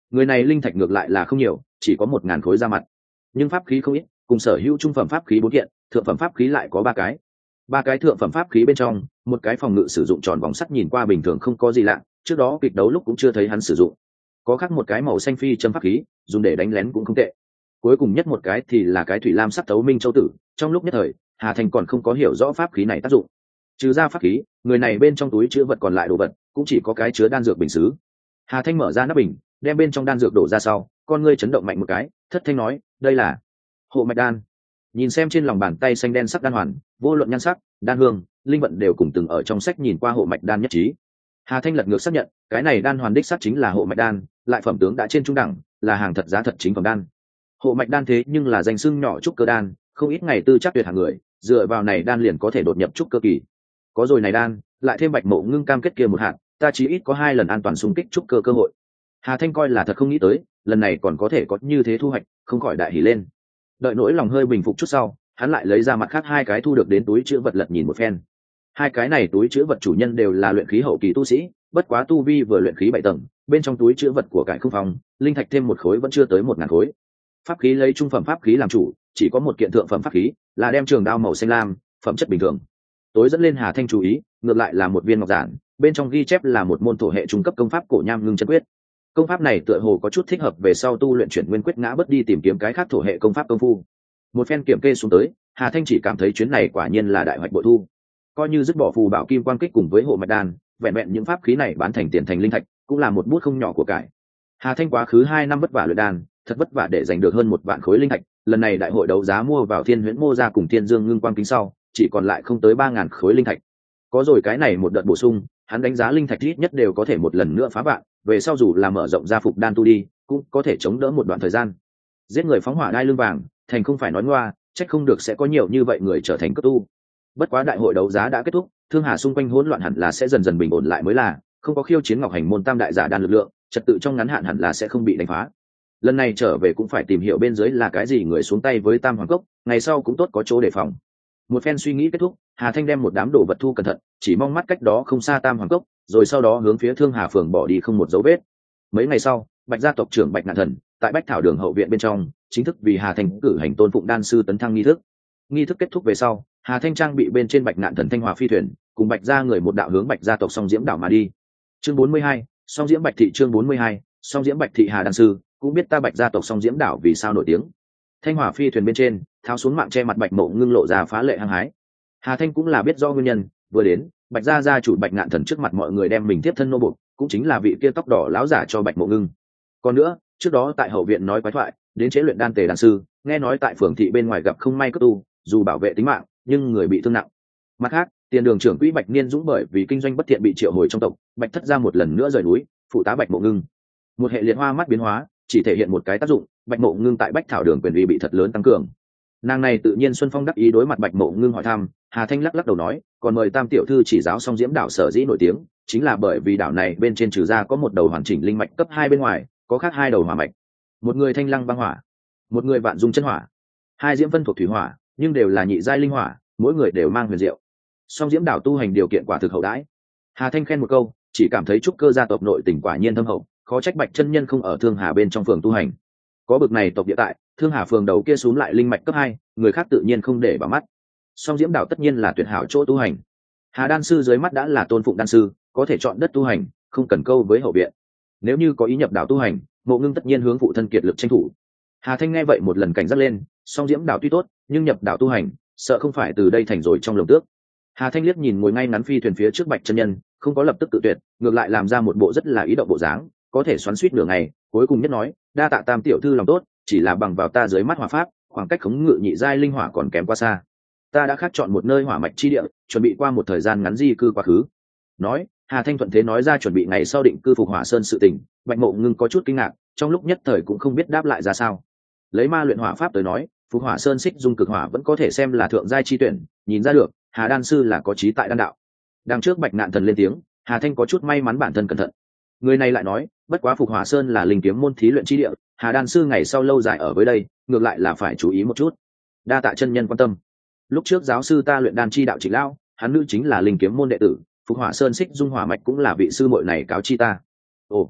Người này linh thạch ngược lại là không nhiều, chỉ có 1000 khối ra mặt, nhưng pháp khí không ít, cùng sở hữu trung phẩm pháp khí 4 kiện, thượng phẩm pháp khí lại có 3 cái thượng phẩm pháp khí bên trong, một cái phòng ngự sử dụng tròn vòng sắt nhìn qua bình thường không có gì lạ, trước đó kịch đấu lúc cũng chưa thấy hắn sử dụng. Có khác một cái màu xanh phi châm pháp khí, dùng để đánh lén cũng không tệ. Cuối cùng nhất một cái thì là cái thủy lam sắc tấu minh châu tử, trong lúc nhất thời, Hà Thành còn không có hiểu rõ pháp khí này tác dụng. Trừ ra pháp khí, người này bên trong túi chứa vật còn lại đồ vật, cũng chỉ có cái chứa đan dược bình sứ. Hà Thanh mở ra nắp bình, đem bên trong đan dược đổ ra sau, con ngươi chấn động mạnh một cái, thất thanh nói, đây là hộ mạch đan. Nhìn xem trên lòng bàn tay xanh đen sắc đan hoàn, vô luận nhan sắc, đan hương, linh vận đều cùng từng ở trong sách nhìn qua hộ mạch đan nhất trí. Hà Thanh lật ngược xác nhận, cái này đan hoàn đích xác chính là hộ mạch đan, lại phẩm tướng đã trên trung đẳng, là hàng thật giá thật chính phẩm đan. Hộ mạch đan thế nhưng là danh xưng nhỏ trúc cơ đan, không ít ngày tư chắc tuyệt hàng người, dựa vào này đan liền có thể đột nhập trúc cơ kỳ. Có rồi này đan, lại thêm Bạch Mộ Ngưng cam kết kia một hạt, ta chí ít có 2 lần an toàn xung kích trúc cơ cơ hội. Hà Thanh coi là thật không nghĩ tới, lần này còn có thể có như thế thu hoạch, không khỏi đại hỉ lên. Đợi nỗi lòng hơi bình phục chút sau, hắn lại lấy ra mặt khác 2 cái thu được đến túi chứa vật lật nhìn một phen. 2 cái này túi chứa vật chủ nhân đều là luyện khí hậu kỳ tu sĩ, bất quá tu vi vừa luyện khí 7 tầng, bên trong túi chứa vật của cải không phòng, linh thạch thêm 1 khối vẫn chưa tới 1000 khối. Pháp khí lấy trung phẩm pháp khí làm chủ, chỉ có 1 kiện thượng phẩm pháp khí, là đem trường đao màu xanh lam, phẩm chất bình thường. Tối dẫn lên Hà Thanh chú ý, ngược lại là một viên ngọc giản, bên trong ghi chép là một môn thổ hệ trung cấp công pháp cổ nham ngưng chân quyết. Công pháp này tựa hồ có chút thích hợp về sau tu luyện chuyển nguyên quyết ngã bất đi tìm kiếm cái khác thổ hệ công pháp công phu. Một phen kiểm kê xuống tới, Hà Thanh chỉ cảm thấy chuyến này quả nhiên là đại hoạch bội thu. Coi như dứt bỏ phù bảo kim quang kích cùng với hộ mạch đan, vẹn vẹn những pháp khí này bán thành tiền thành linh thạch, cũng là một bút không nhỏ của cải. Hà Thanh quá khứ 2 năm vất vả luyện đan, thật vất vả để giành được hơn 1 vạn khối linh thạch, lần này đại hội đấu giá mua vào Thiên Huyễn Mô ra cùng Thiên Dương Ngưng Quang kính sau, chỉ còn lại không tới 3000 khối linh thạch. Có rồi cái này một đợt bổ sung, hắn đánh giá linh thạch ít nhất đều có thể một lần nữa phá vạn, về sau dù là mở rộng ra phục đan tu đi, cũng có thể chống đỡ một đoạn thời gian. Giết người phóng hỏa đai lưng vàng, thành không phải nói ngoa, trách không được sẽ có nhiều như vậy người trở thành cấp tu. Bất quá đại hội đấu giá đã kết thúc, Thương Hà xung quanh hỗn loạn hẳn là sẽ dần dần bình ổn lại mới là, không có khiêu chiến Ngọc Hành môn tam đại giả đan lực lượng, trật tự trong ngắn hạn hẳn là sẽ không bị đánh phá. Lần này trở về cũng phải tìm hiểu bên dưới là cái gì người xuống tay với Tam Hoàng Cốc, ngày sau cũng tốt có chỗ đề phòng. Một phen suy nghĩ kết thúc, Hà Thanh đem một đám đồ vật thu cẩn thận, chỉ mong mắt cách đó không xa Tam Hoàng Cốc, rồi sau đó hướng phía Thương Hà phường bỏ đi không một dấu vết. Mấy ngày sau, Bạch gia tộc trưởng Bạch Ngạn Thần tại Bách Thảo đường hậu viện bên trong, chính thức vì Hà Thanh cử hành tôn phụng đan sư tấn thăng nghi thức. Nghi thức kết thúc về sau, Hà Thanh trang bị bên trên Bạch Ngạn Thần thanh hòa phi thuyền, cùng Bạch gia người một đạo hướng Bạch gia tộc Song Diễm đảo mà đi. Chương 42, Song Diễm Bạch thị chương 42, Song Diễm Bạch thị Hà đan sư, cũng biết ta Bạch gia tộc Song Diễm đảo vì sao nổi tiếng. Thanh hỏa phi thuyền bên trên, tháo xuống mạng che mặt Bạch Mộ Ngưng lộ ra phá lệ hăng hái. Hà Thanh cũng là biết do nguyên nhân, vừa đến, Bạch gia gia chủ Bạch Ngạn Thần trước mặt mọi người đem mình tiếp thân nô buộc, cũng chính là vị kia tóc đỏ láo giả cho Bạch Mộ Ngưng. Còn nữa, trước đó tại hậu viện nói quái thoại, đến chế luyện đan tề đan sư, nghe nói tại phường thị bên ngoài gặp không may cấp tu, dù bảo vệ tính mạng, nhưng người bị thương nặng. Mặt khác, tiền đường trưởng quỹ Bạch Niên Dũng bởi vì kinh doanh bất thiện bị triệu hồi trong tộc, Bạch thất gia một lần nữa rời núi, phụ tá Bạch Mộ Ngưng. Một hệ liệt hoa mắt biến hóa, chỉ thể hiện một cái tác dụng, Bạch Mộ Ngưng tại Bách Thảo đường quyền uy bị thật lớn tăng cường. Nàng này tự nhiên Xuân Phong đắc ý đối mặt Bạch Mộ Ngưng hỏi thăm, Hà Thanh lắc lắc đầu nói, còn mời Tam tiểu thư chỉ giáo Song Diễm đảo sở dĩ nổi tiếng, chính là bởi vì đảo này bên trên trừ ra có một đầu hoàn chỉnh linh mạch cấp 2 bên ngoài, có khác 2 đầu hỏa mạch. Một người thanh lăng băng hỏa, một người vạn dung chân hỏa, 2 diễm vân thuộc thủy hỏa, nhưng đều là nhị giai linh hỏa, mỗi người đều mang huyền diệu. Song Diễm đảo tu hành điều kiện quả thực hậu đãi. Hà Thanh khen một câu, chỉ cảm thấy trúc cơ gia tộc nội tình quả nhiên thâm hậu, khó trách Bạch chân nhân không ở Thương Hà bên trong phường tu hành. Có bực này tộc địa tại, Thương Hà phường đầu kia xuống lại linh mạch cấp 2, người khác tự nhiên không để vào mắt. Song Diễm đảo tất nhiên là tuyệt hảo chỗ tu hành. Hà đan sư dưới mắt đã là tôn phụng đan sư, có thể chọn đất tu hành, không cần câu với hậu viện. Nếu như có ý nhập đảo tu hành, Mộ Ngưng tất nhiên hướng phụ thân kiệt lực tranh thủ. Hà Thanh nghe vậy một lần cảnh giác lên, Song Diễm đảo tuy tốt, nhưng nhập đảo tu hành, sợ không phải từ đây thành rồi trong lồng tước. Hà Thanh liếc nhìn ngồi ngay ngắn phi thuyền phía trước Bạch chân nhân, không có lập tức tự tuyệt, ngược lại làm ra một bộ rất là ý động bộ dáng, có thể xoắn xuýt nửa ngày, cuối cùng nhất nói, đa tạ Tam tiểu thư lòng tốt, chỉ là bằng vào ta dưới mắt hỏa pháp, khoảng cách khống ngự nhị giai linh hỏa còn kém quá xa. Ta đã khắc chọn một nơi hỏa mạch chi địa, chuẩn bị qua một thời gian ngắn di cư quá khứ. Nói, Hà Thanh thuận thế nói ra chuẩn bị ngày sau định cư Phục Hỏa Sơn sự tình, Bạch Mộ Ngưng có chút kinh ngạc, trong lúc nhất thời cũng không biết đáp lại ra sao. Lấy ma luyện hỏa pháp tới nói, Phục Hỏa Sơn xích dung cực hỏa vẫn có thể xem là thượng giai chi tuyển, nhìn ra được, Hà đan sư là có trí tại đan đạo. Đằng trước Bạch Ngạn Thần lên tiếng, Hà Thanh có chút may mắn bản thân cẩn thận. Người này lại nói, bất quá Phục Hỏa Sơn là linh kiếm môn thí luyện chi địa, Hà đan sư ngày sau lâu dài ở với đây, ngược lại là phải chú ý một chút. Đa tạ chân nhân quan tâm. Lúc trước giáo sư ta luyện đan chi đạo Trịnh Lão, hắn nữ chính là linh kiếm môn đệ tử, Phục Hỏa Sơn xích dung hỏa mạch cũng là vị sư muội này cáo chi ta. Ồ,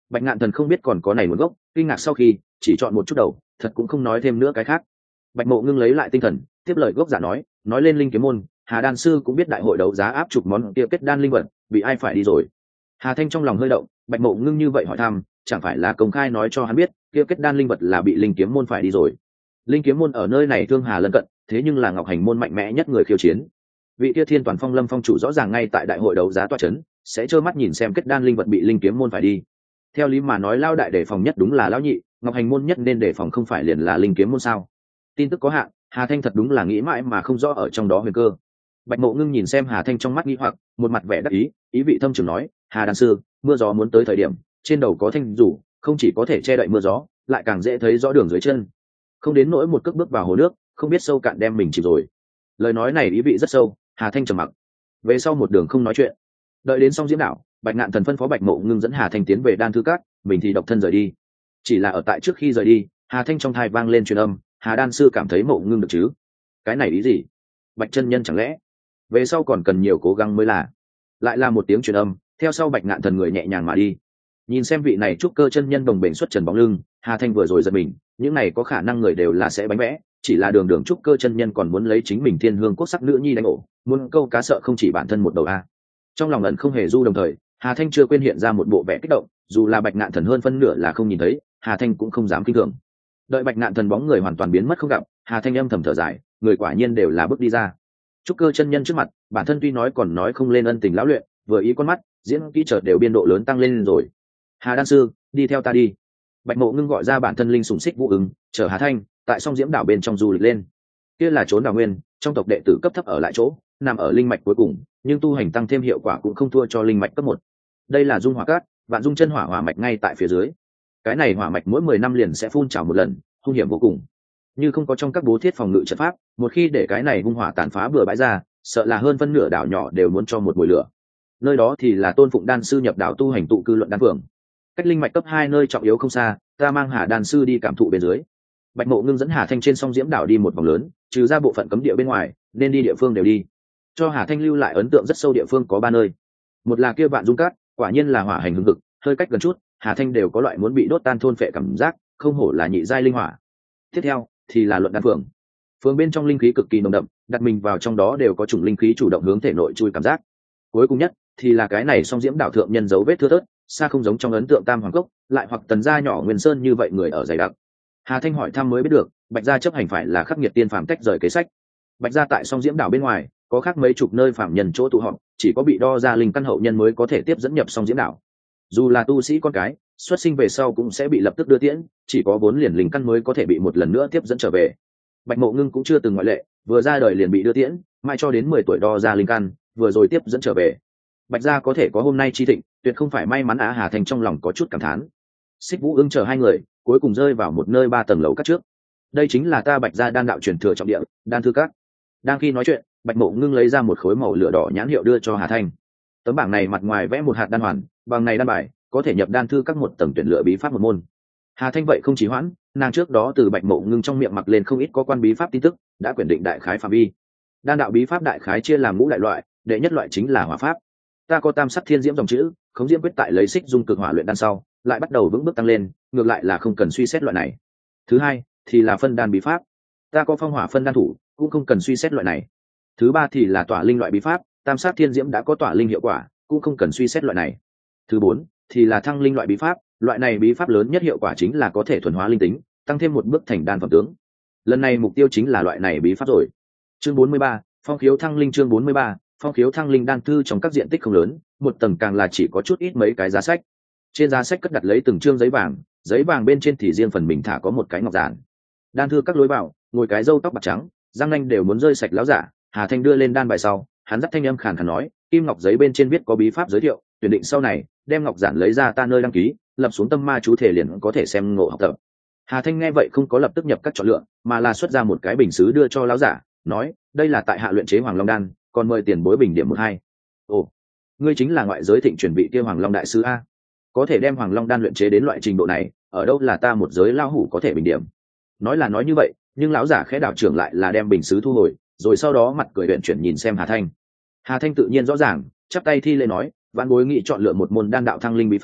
Bạch Ngạn Thần không biết còn có này nguồn gốc, kinh ngạc sau khi chỉ chọn một chút đầu, thật cũng không nói thêm nữa cái khác. Bạch Mộ Ngưng lấy lại tinh thần, tiếp lời gốc giả nói lên linh kiếm môn, Hà đan sư cũng biết đại hội đấu giá áp chục món kia kết đan linh vật, bị ai phải đi rồi. Hà Thanh trong lòng hơi động, Bạch Mộ Ngưng như vậy hỏi thăm, chẳng phải là công khai nói cho hắn biết kia kết đan linh vật là bị linh kiếm môn phải đi rồi. Linh kiếm môn ở nơi này thương Hà lân cận, thế nhưng là Ngọc Hành môn mạnh mẽ nhất người khiêu chiến. Vị kia Thiên Toàn Phong Lâm phong chủ rõ ràng ngay tại đại hội đấu giá tọa trấn, sẽ trơ mắt nhìn xem kết đan linh vật bị linh kiếm môn phải đi. Theo lý mà nói lao đại đề phòng nhất đúng là lão nhị, Ngọc Hành môn nhất nên đề phòng không phải liền là linh kiếm môn sao? Tin tức có hạn, Hà Thanh thật đúng là nghĩ mãi mà không rõ ở trong đó huyền cơ. Bạch Mộ Ngưng nhìn xem Hà Thanh trong mắt nghi hoặc, một mặt vẻ đắc ý, ý vị thâm trường nói: Hà đan sư, mưa gió muốn tới thời điểm, trên đầu có thanh rủ, không chỉ có thể che đậy mưa gió, lại càng dễ thấy rõ đường dưới chân. Không đến nỗi một cước bước vào hồ nước, không biết sâu cạn đem mình chìm rồi. Lời nói này ý vị rất sâu. Hà Thanh trầm mặc, về sau một đường không nói chuyện. Đợi đến xong diễm đảo, Bạch Ngạn Thần phân phó Bạch Mộ Ngưng dẫn Hà Thanh tiến về đan thư các, mình thì độc thân rời đi. Chỉ là ở tại trước khi rời đi, Hà Thanh trong thai vang lên truyền âm: Hà đan sư cảm thấy Mộ Ngưng được chứ? Cái này ý gì? Bạch chân nhân chẳng lẽ về sau còn cần nhiều cố gắng mới là? Lại là một tiếng truyền âm, theo sau Bạch Ngạn Thần người nhẹ nhàng mà đi. Nhìn xem vị này trúc cơ chân nhân đồng bền xuất trần bóng lưng, Hà Thanh vừa rồi giật mình, những này có khả năng người đều là sẽ bánh vẽ, chỉ là đường đường trúc cơ chân nhân còn muốn lấy chính mình thiên hương quốc sắc nữ nhi đánh ổ, muốn câu cá sợ không chỉ bản thân một đầu a. Trong lòng ẩn không hề du, đồng thời Hà Thanh chưa quên hiện ra một bộ vẻ kích động, dù là Bạch Ngạn Thần hơn phân nửa là không nhìn thấy, Hà Thanh cũng không dám kinh thường. Đợi Bạch Ngạn Thần bóng người hoàn toàn biến mất không gặp, Hà Thanh âm thầm thở dài, người quả nhiên đều là bước đi ra. Trúc cơ chân nhân trước mặt, bản thân tuy nói còn nói không lên ân tình lão luyện, vừa ý con mắt, diễn kỹ chợt đều biên độ lớn tăng lên rồi. Hà đan sư, đi theo ta đi. Bạch Mộ Ngưng gọi ra bản thân linh sủng xích vũ ứng, chở Hà Thanh tại song diễm đảo bên trong du lịch lên. Kia là trốn đào nguyên, trong tộc đệ tử cấp thấp ở lại chỗ, nằm ở linh mạch cuối cùng, nhưng tu hành tăng thêm hiệu quả cũng không thua cho linh mạch cấp 1. Đây là dung hỏa cát, vạn dung chân hỏa hỏa mạch ngay tại phía dưới. Cái này hỏa mạch mỗi 10 năm liền sẽ phun trào một lần, hung hiểm vô cùng. Như không có trong các bố thiết phòng ngự trận pháp, một khi để cái này hung hỏa tàn phá bừa bãi ra, sợ là hơn phân nửa đảo nhỏ đều muốn cho một mùi lửa. Nơi đó thì là Tôn Phụng đan sư nhập đảo tu hành tụ cư luận đan phường. Cách linh mạch cấp 2 nơi trọng yếu không xa, ta mang Hà đan sư đi cảm thụ bên dưới. Bạch Mộ Ngưng dẫn Hà Thanh trên song diễm đảo đi một vòng lớn, trừ ra bộ phận cấm địa bên ngoài, nên đi địa phương đều đi. Cho Hà Thanh lưu lại ấn tượng rất sâu địa phương có 3 nơi. Một là kia vạn dung cát, quả nhiên là hỏa hành hừng hực, hơi cách gần chút, Hà Thanh đều có loại muốn bị đốt tan thôn phệ cảm giác, không hổ là nhị giai linh hỏa. Tiếp theo thì là luận đan phường. Phường bên trong linh khí cực kỳ nồng đậm, đặt mình vào trong đó đều có chủng linh khí chủ động hướng thể nội chui cảm giác. Cuối cùng nhất thì là cái này song diễm đảo thượng nhân dấu vết thưa thớt, xa không giống trong ấn tượng Tam Hoàng Cốc, lại hoặc Tần gia nhỏ Nguyên Sơn như vậy người ở dày đặc. Hà Thanh hỏi thăm mới biết được, Bạch gia chấp hành phải là khắc nghiệt tiên phàm tách rời kế sách. Bạch gia tại song diễm đảo bên ngoài có khác mấy chục nơi phàm nhân chỗ tụ họp, chỉ có bị đo ra linh căn hậu nhân mới có thể tiếp dẫn nhập song diễm đảo. Dù là tu sĩ con cái, xuất sinh về sau cũng sẽ bị lập tức đưa tiễn, chỉ có 4 liền linh căn mới có thể bị một lần nữa tiếp dẫn trở về. Bạch Mộ Ngưng cũng chưa từng ngoại lệ, vừa ra đời liền bị đưa tiễn, mai cho đến 10 tuổi đo ra linh căn, vừa rồi tiếp dẫn trở về. Bạch gia có thể có hôm nay chi thịnh, tuyệt không phải may mắn á. Hà Thanh trong lòng có chút cảm thán. Xích Vũ Ưng chờ 2 người cuối cùng rơi vào một nơi 3 tầng lầu các trước. Đây chính là ta Bạch gia đan đạo truyền thừa trọng địa, đan thư các. Đang khi nói chuyện, Bạch Mộ Ngưng lấy ra một khối màu lửa đỏ nhãn hiệu đưa cho Hà Thanh. Tấm bảng này mặt ngoài vẽ một hạt đan hoàn, bằng này đan bài có thể nhập đan thư các một tầng tuyển lựa bí pháp một môn. Hà Thanh vậy không trì hoãn, nàng trước đó từ Bạch Mộ Ngưng trong miệng mặc lên không ít có quan bí pháp tin tức, đã quyển định đại khái phạm vi. Đan đạo bí pháp đại khái chia làm ngũ đại loại, đệ nhất loại chính là hỏa pháp. Ta có tam sắc thiên diễm dòng chữ, khống diễm quyết tại lấy xích dung cực hỏa luyện đan sau, lại bắt đầu vững bước tăng lên, ngược lại là không cần suy xét loại này. Thứ hai thì là phân đan bí pháp. Ta có phong hỏa phân đan thủ, cũng không cần suy xét loại này. Thứ ba thì là tỏa linh loại bí pháp, tam sắc thiên diễm đã có tỏa linh hiệu quả, cũng không cần suy xét loại này. Thứ bốn thì là thăng linh loại bí pháp, loại này bí pháp lớn nhất hiệu quả chính là có thể thuần hóa linh tính, tăng thêm một bước thành đan phẩm tướng. Lần này mục tiêu chính là loại này bí pháp rồi. Chương 43, phong khiếu thăng linh. Chương 43, phong khiếu thăng linh đan thư trong các diện tích không lớn, một tầng càng là chỉ có chút ít mấy cái giá sách. Trên giá sách cất đặt lấy từng chương giấy vàng bên trên thì riêng phần mình thả có một cái ngọc giản. Đan thư các lối vào, ngồi cái râu tóc bạc trắng, răng nanh đều muốn rơi sạch láo giả. Hà Thanh đưa lên đan bài sau, hắn dắt thanh âm khàn khàn nói, kim ngọc giấy bên trên viết có bí pháp giới thiệu, tuyển định sau này đem ngọc giản lấy ra ta nơi đăng ký, lập xuống tâm ma chú thể liền có thể xem ngộ học tập. Hà Thanh nghe vậy không có lập tức nhập các chọn lựa, mà là xuất ra một cái bình sứ đưa cho láo giả, nói, đây là tại hạ luyện chế Hoàng Long đan, còn mời tiền bối bình điểm 1-2. Ồ, ngươi chính là ngoại giới thịnh truyền vị kia Hoàng Long đại sư a? Có thể đem Hoàng Long đan luyện chế đến loại trình độ này, ở đâu là ta một giới lao hủ có thể bình điểm? Nói là nói như vậy, nhưng lão giả khẽ đảo trưởng lại là đem bình sứ thu hồi, rồi sau đó mặt cười luyện chuyển nhìn xem Hà Thanh. Hà Thanh tự nhiên rõ ràng, chắp tay thi lễ nói, vạn bối nghị chọn lựa một môn đan đạo thăng linh bí pháp,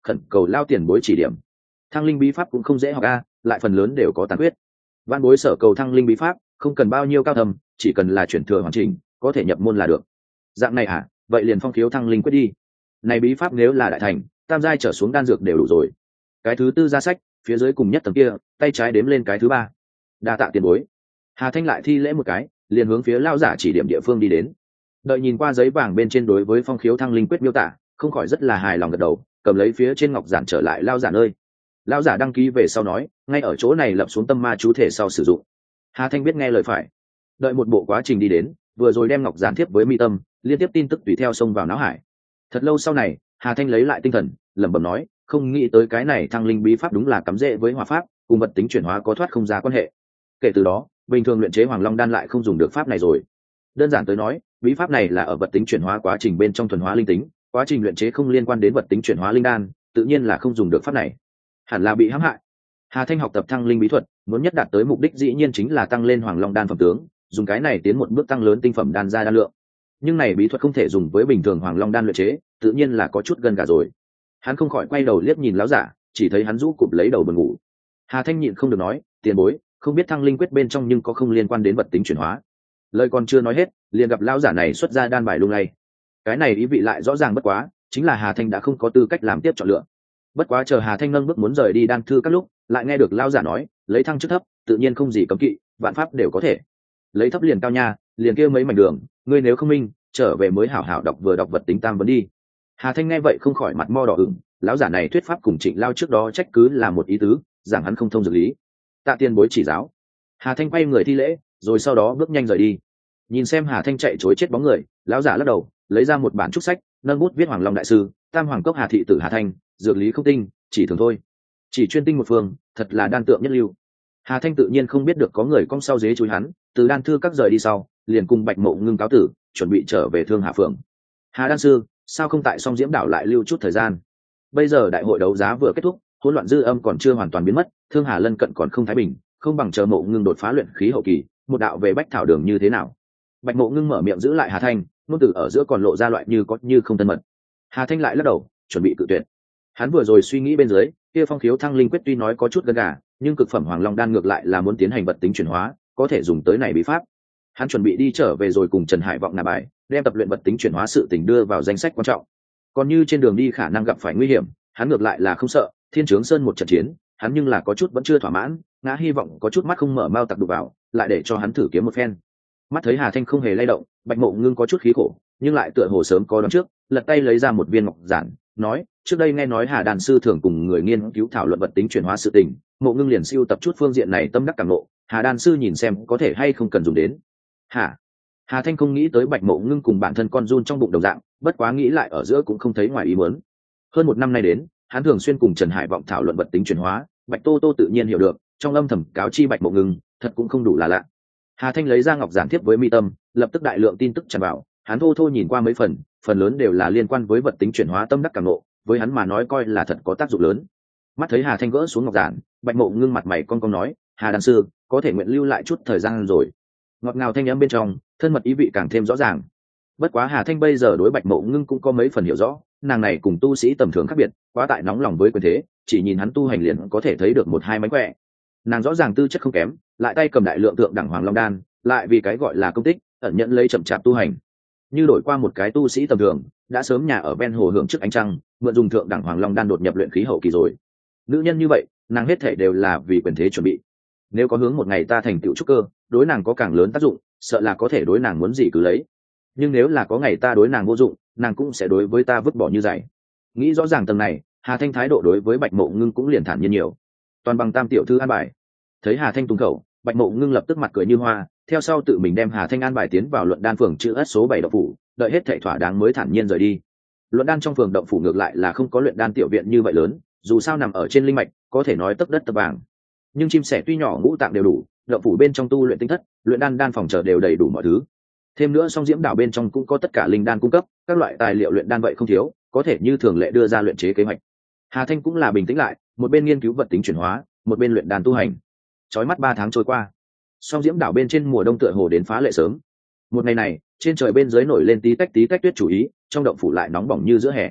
khẩn cầu lao tiền bối chỉ điểm. Thăng linh bí pháp cũng không dễ học a, lại phần lớn đều có tàn quyết. Văn bối sở cầu thăng linh bí pháp không cần bao nhiêu cao thầm, chỉ cần là chuyển thừa hoàn chỉnh có thể nhập môn là được. Dạng này à, vậy liền phong khiếu thăng linh quyết đi. Này bí pháp nếu là đại thành, tam giai trở xuống đan dược đều đủ rồi. Cái thứ tư ra sách, phía dưới cùng nhất tầng kia, tay trái đếm lên cái thứ ba. Đa tạ tiền bối. Hà Thanh lại thi lễ một cái, liền hướng phía lao giả chỉ điểm địa phương đi đến. Đợi nhìn qua giấy vàng bên trên đối với phong khiếu thăng linh quyết miêu tả, không khỏi rất là hài lòng gật đầu, cầm lấy phía trên ngọc giản trở lại lao giả nơi. Lao giả đăng ký về sau nói, ngay ở chỗ này lập xuống tâm ma chú thể sau sử dụng. Hà Thanh biết nghe lời phải. Đợi một bộ quá trình đi đến, vừa rồi đem ngọc giản tiếp với mi tâm, liên tiếp tin tức tùy theo xông vào não hải. Thật lâu sau này, Hà Thanh lấy lại tinh thần, lẩm bẩm nói, không nghĩ tới cái này thăng linh bí pháp đúng là cắm rễ với hỏa pháp, cùng vật tính chuyển hóa có thoát không ra quan hệ. Kể từ đó, bình thường luyện chế Hoàng Long đan lại không dùng được pháp này rồi. Đơn giản tới nói, bí pháp này là ở vật tính chuyển hóa quá trình bên trong thuần hóa linh tính, quá trình luyện chế không liên quan đến vật tính chuyển hóa linh đan, tự nhiên là không dùng được pháp này. Hẳn là bị hãm hại. Hà Thanh học tập thăng linh bí thuật, muốn nhất đạt tới mục đích dĩ nhiên chính là tăng lên Hoàng Long đan phẩm tướng, dùng cái này tiến một bước tăng lớn tinh phẩm đan ra đan lượng. Nhưng này bí thuật không thể dùng với bình thường Hoàng Long đan luyện chế, tự nhiên là có chút gần cả rồi. Hắn không khỏi quay đầu liếc nhìn lão giả, chỉ thấy hắn rũ cụp lấy đầu buồn ngủ. Hà Thanh nhịn không được nói, tiền bối, không biết thăng linh quyết bên trong nhưng có không liên quan đến vật tính chuyển hóa. Lời còn chưa nói hết, liền gặp lão giả này xuất ra đan bài lung lay. Cái này ý vị lại rõ ràng bất quá, chính là Hà Thanh đã không có tư cách làm tiếp chọn lựa. Bất quá chờ Hà Thanh nâng bước muốn rời đi đan thư các lúc, lại nghe được lão giả nói, lấy thăng chức thấp, tự nhiên không gì cấm kỵ, vạn pháp đều có thể. Lấy thấp liền cao nha, liền kia mấy mảnh đường, ngươi nếu không minh, trở về mới hảo hảo đọc vừa đọc vật tính tam vấn đi. Hà Thanh nghe vậy không khỏi mặt mo đỏ ửng, lão giả này thuyết pháp cùng Trịnh Lao trước đó trách cứ là một ý tứ, rằng hắn không thông dược lý. Tạ tiền bối chỉ giáo. Hà Thanh quay người thi lễ, rồi sau đó bước nhanh rời đi. Nhìn xem Hà Thanh chạy chối chết bóng người, lão giả lắc đầu, lấy ra một bản trúc sách, nâng bút viết Hoàng Long đại sư, Tam Hoàng cốc Hà thị tử Hà Thanh, dược lý không tinh, chỉ thường thôi. Chỉ chuyên tinh một phương, thật là đan tượng nhất lưu. Hà Thanh tự nhiên không biết được có người cong sau dế chúi hắn, từ đan thư các rời đi sau, liền cùng Bạch Mộ Ngưng cáo tử, chuẩn bị trở về Thương Hà phường. Hà đan sư, sao không tại Song Diễm đảo lại lưu chút thời gian? Bây giờ đại hội đấu giá vừa kết thúc, hỗn loạn dư âm còn chưa hoàn toàn biến mất, Thương Hà lân cận còn không thái bình, không bằng chờ Mộ Ngưng đột phá luyện khí hậu kỳ, một đạo về bách thảo đường như thế nào? Bạch Mộ Ngưng mở miệng giữ lại Hà Thanh, ngôn từ ở giữa còn lộ ra loại như có như không thân mật. Hà Thanh lại lắc đầu, chuẩn bị cự tuyệt. Hắn vừa rồi suy nghĩ bên dưới, kia phong khiếu thăng linh quyết tuy nói có chút gần gà, nhưng cực phẩm Hoàng Long đan ngược lại là muốn tiến hành vật tính chuyển hóa, có thể dùng tới này bí pháp. Hắn chuẩn bị đi trở về rồi cùng Trần Hải vọng nạp bài, đem tập luyện vật tính chuyển hóa sự tình đưa vào danh sách quan trọng. Còn như trên đường đi khả năng gặp phải nguy hiểm, hắn ngược lại là không sợ, Thiên Trướng Sơn một trận chiến, hắn nhưng là có chút vẫn chưa thỏa mãn, ngã hy vọng có chút mắt không mở mau tặc đục vào, lại để cho hắn thử kiếm một phen. Mắt thấy Hà Thanh không hề lay động, Bạch Mộ Ngưng có chút khí khổ, nhưng lại tựa hồ sớm có đoán trước, lật tay lấy ra một viên ngọc giản, nói, trước đây nghe nói Hà đan sư thường cùng người nghiên cứu thảo luận vật tính chuyển hóa sự tình, Mộ Ngưng liền siêu tập chút phương diện này tâm đắc cảm ngộ, Hà đan sư nhìn xem có thể hay không cần dùng đến. Hả? Hà Thanh không nghĩ tới Bạch Mộ Ngưng cùng bản thân con run trong bụng đồng dạng, bất quá nghĩ lại ở giữa cũng không thấy ngoài ý muốn. Hơn một năm nay đến, hắn thường xuyên cùng Trần Hải vọng thảo luận vật tính chuyển hóa, Bạch Tô Tô tự nhiên hiểu được, trong âm thầm cáo chi Bạch Mộ Ngưng, thật cũng không đủ là lạ. Hà Thanh lấy ra ngọc giản tiếp với mi tâm, lập tức đại lượng tin tức tràn vào, hắn thô thô nhìn qua mấy phần, phần lớn đều là liên quan với vật tính chuyển hóa tâm đắc cảm ngộ, với hắn mà nói coi là thật có tác dụng lớn. Mắt thấy Hà Thanh gỡ xuống ngọc giản, Bạch Mộ Ngưng mặt mày con nói, Hà đan sư, có thể nguyện lưu lại chút thời gian rồi. Ngọt ngào thanh âm bên trong, thân mật ý vị càng thêm rõ ràng. Bất quá Hà Thanh bây giờ đối Bạch Mộ Ngưng cũng có mấy phần hiểu rõ, nàng này cùng tu sĩ tầm thường khác biệt, quá tại nóng lòng với quyền thế, chỉ nhìn hắn tu hành liền có thể thấy được một hai mánh khỏe. Nàng rõ ràng tư chất không kém, lại tay cầm đại lượng thượng đẳng Hoàng Long đan, lại vì cái gọi là công tích, ẩn nhận lấy chậm chạp tu hành. Như đổi qua một cái tu sĩ tầm thường, đã sớm nhà ở ven hồ hưởng trước ánh trăng, mượn dùng thượng đẳng Hoàng Long đan đột nhập luyện khí hậu kỳ rồi. Nữ nhân như vậy, nàng hết thể đều là vì quyền thế chuẩn bị. Nếu có hướng một ngày ta thành tựu trúc cơ, đối nàng có càng lớn tác dụng, sợ là có thể đối nàng muốn gì cứ lấy. Nhưng nếu là có ngày ta đối nàng vô dụng, nàng cũng sẽ đối với ta vứt bỏ như giày. Nghĩ rõ ràng tầng này, Hà Thanh thái độ đối với Bạch Mộ Ngưng cũng liền thản nhiên nhiều. Toàn bằng tam tiểu thư an bài. Thấy Hà Thanh tung khẩu, Bạch Mộ Ngưng lập tức mặt cười như hoa, theo sau tự mình đem Hà Thanh an bài tiến vào luận đan phường chữ S số 7 động phủ, đợi hết thảy thỏa đáng mới thản nhiên rời đi. Luận đan trong phường động phủ ngược lại là không có luyện đan tiểu viện như vậy lớn, dù sao nằm ở trên linh mạch, có thể nói tấc đất tấc vàng. Nhưng chim sẻ tuy nhỏ ngũ tạng đều đủ, động phủ bên trong tu luyện tinh thất, luyện đan đan phòng chờ đều đầy đủ mọi thứ. Thêm nữa Song Diễm đảo bên trong cũng có tất cả linh đan cung cấp, các loại tài liệu luyện đan vậy không thiếu, có thể như thường lệ đưa ra luyện chế kế hoạch. Hà Thanh cũng là bình tĩnh lại, một bên nghiên cứu vật tính chuyển hóa, một bên luyện đan tu hành. Chói mắt 3 tháng trôi qua, Song Diễm đảo bên trên mùa đông tựa hồ đến phá lệ sớm. Một ngày này, trên trời bên dưới nổi lên tí tách tuyết chủ ý, trong động phủ lại nóng bỏng như giữa hè.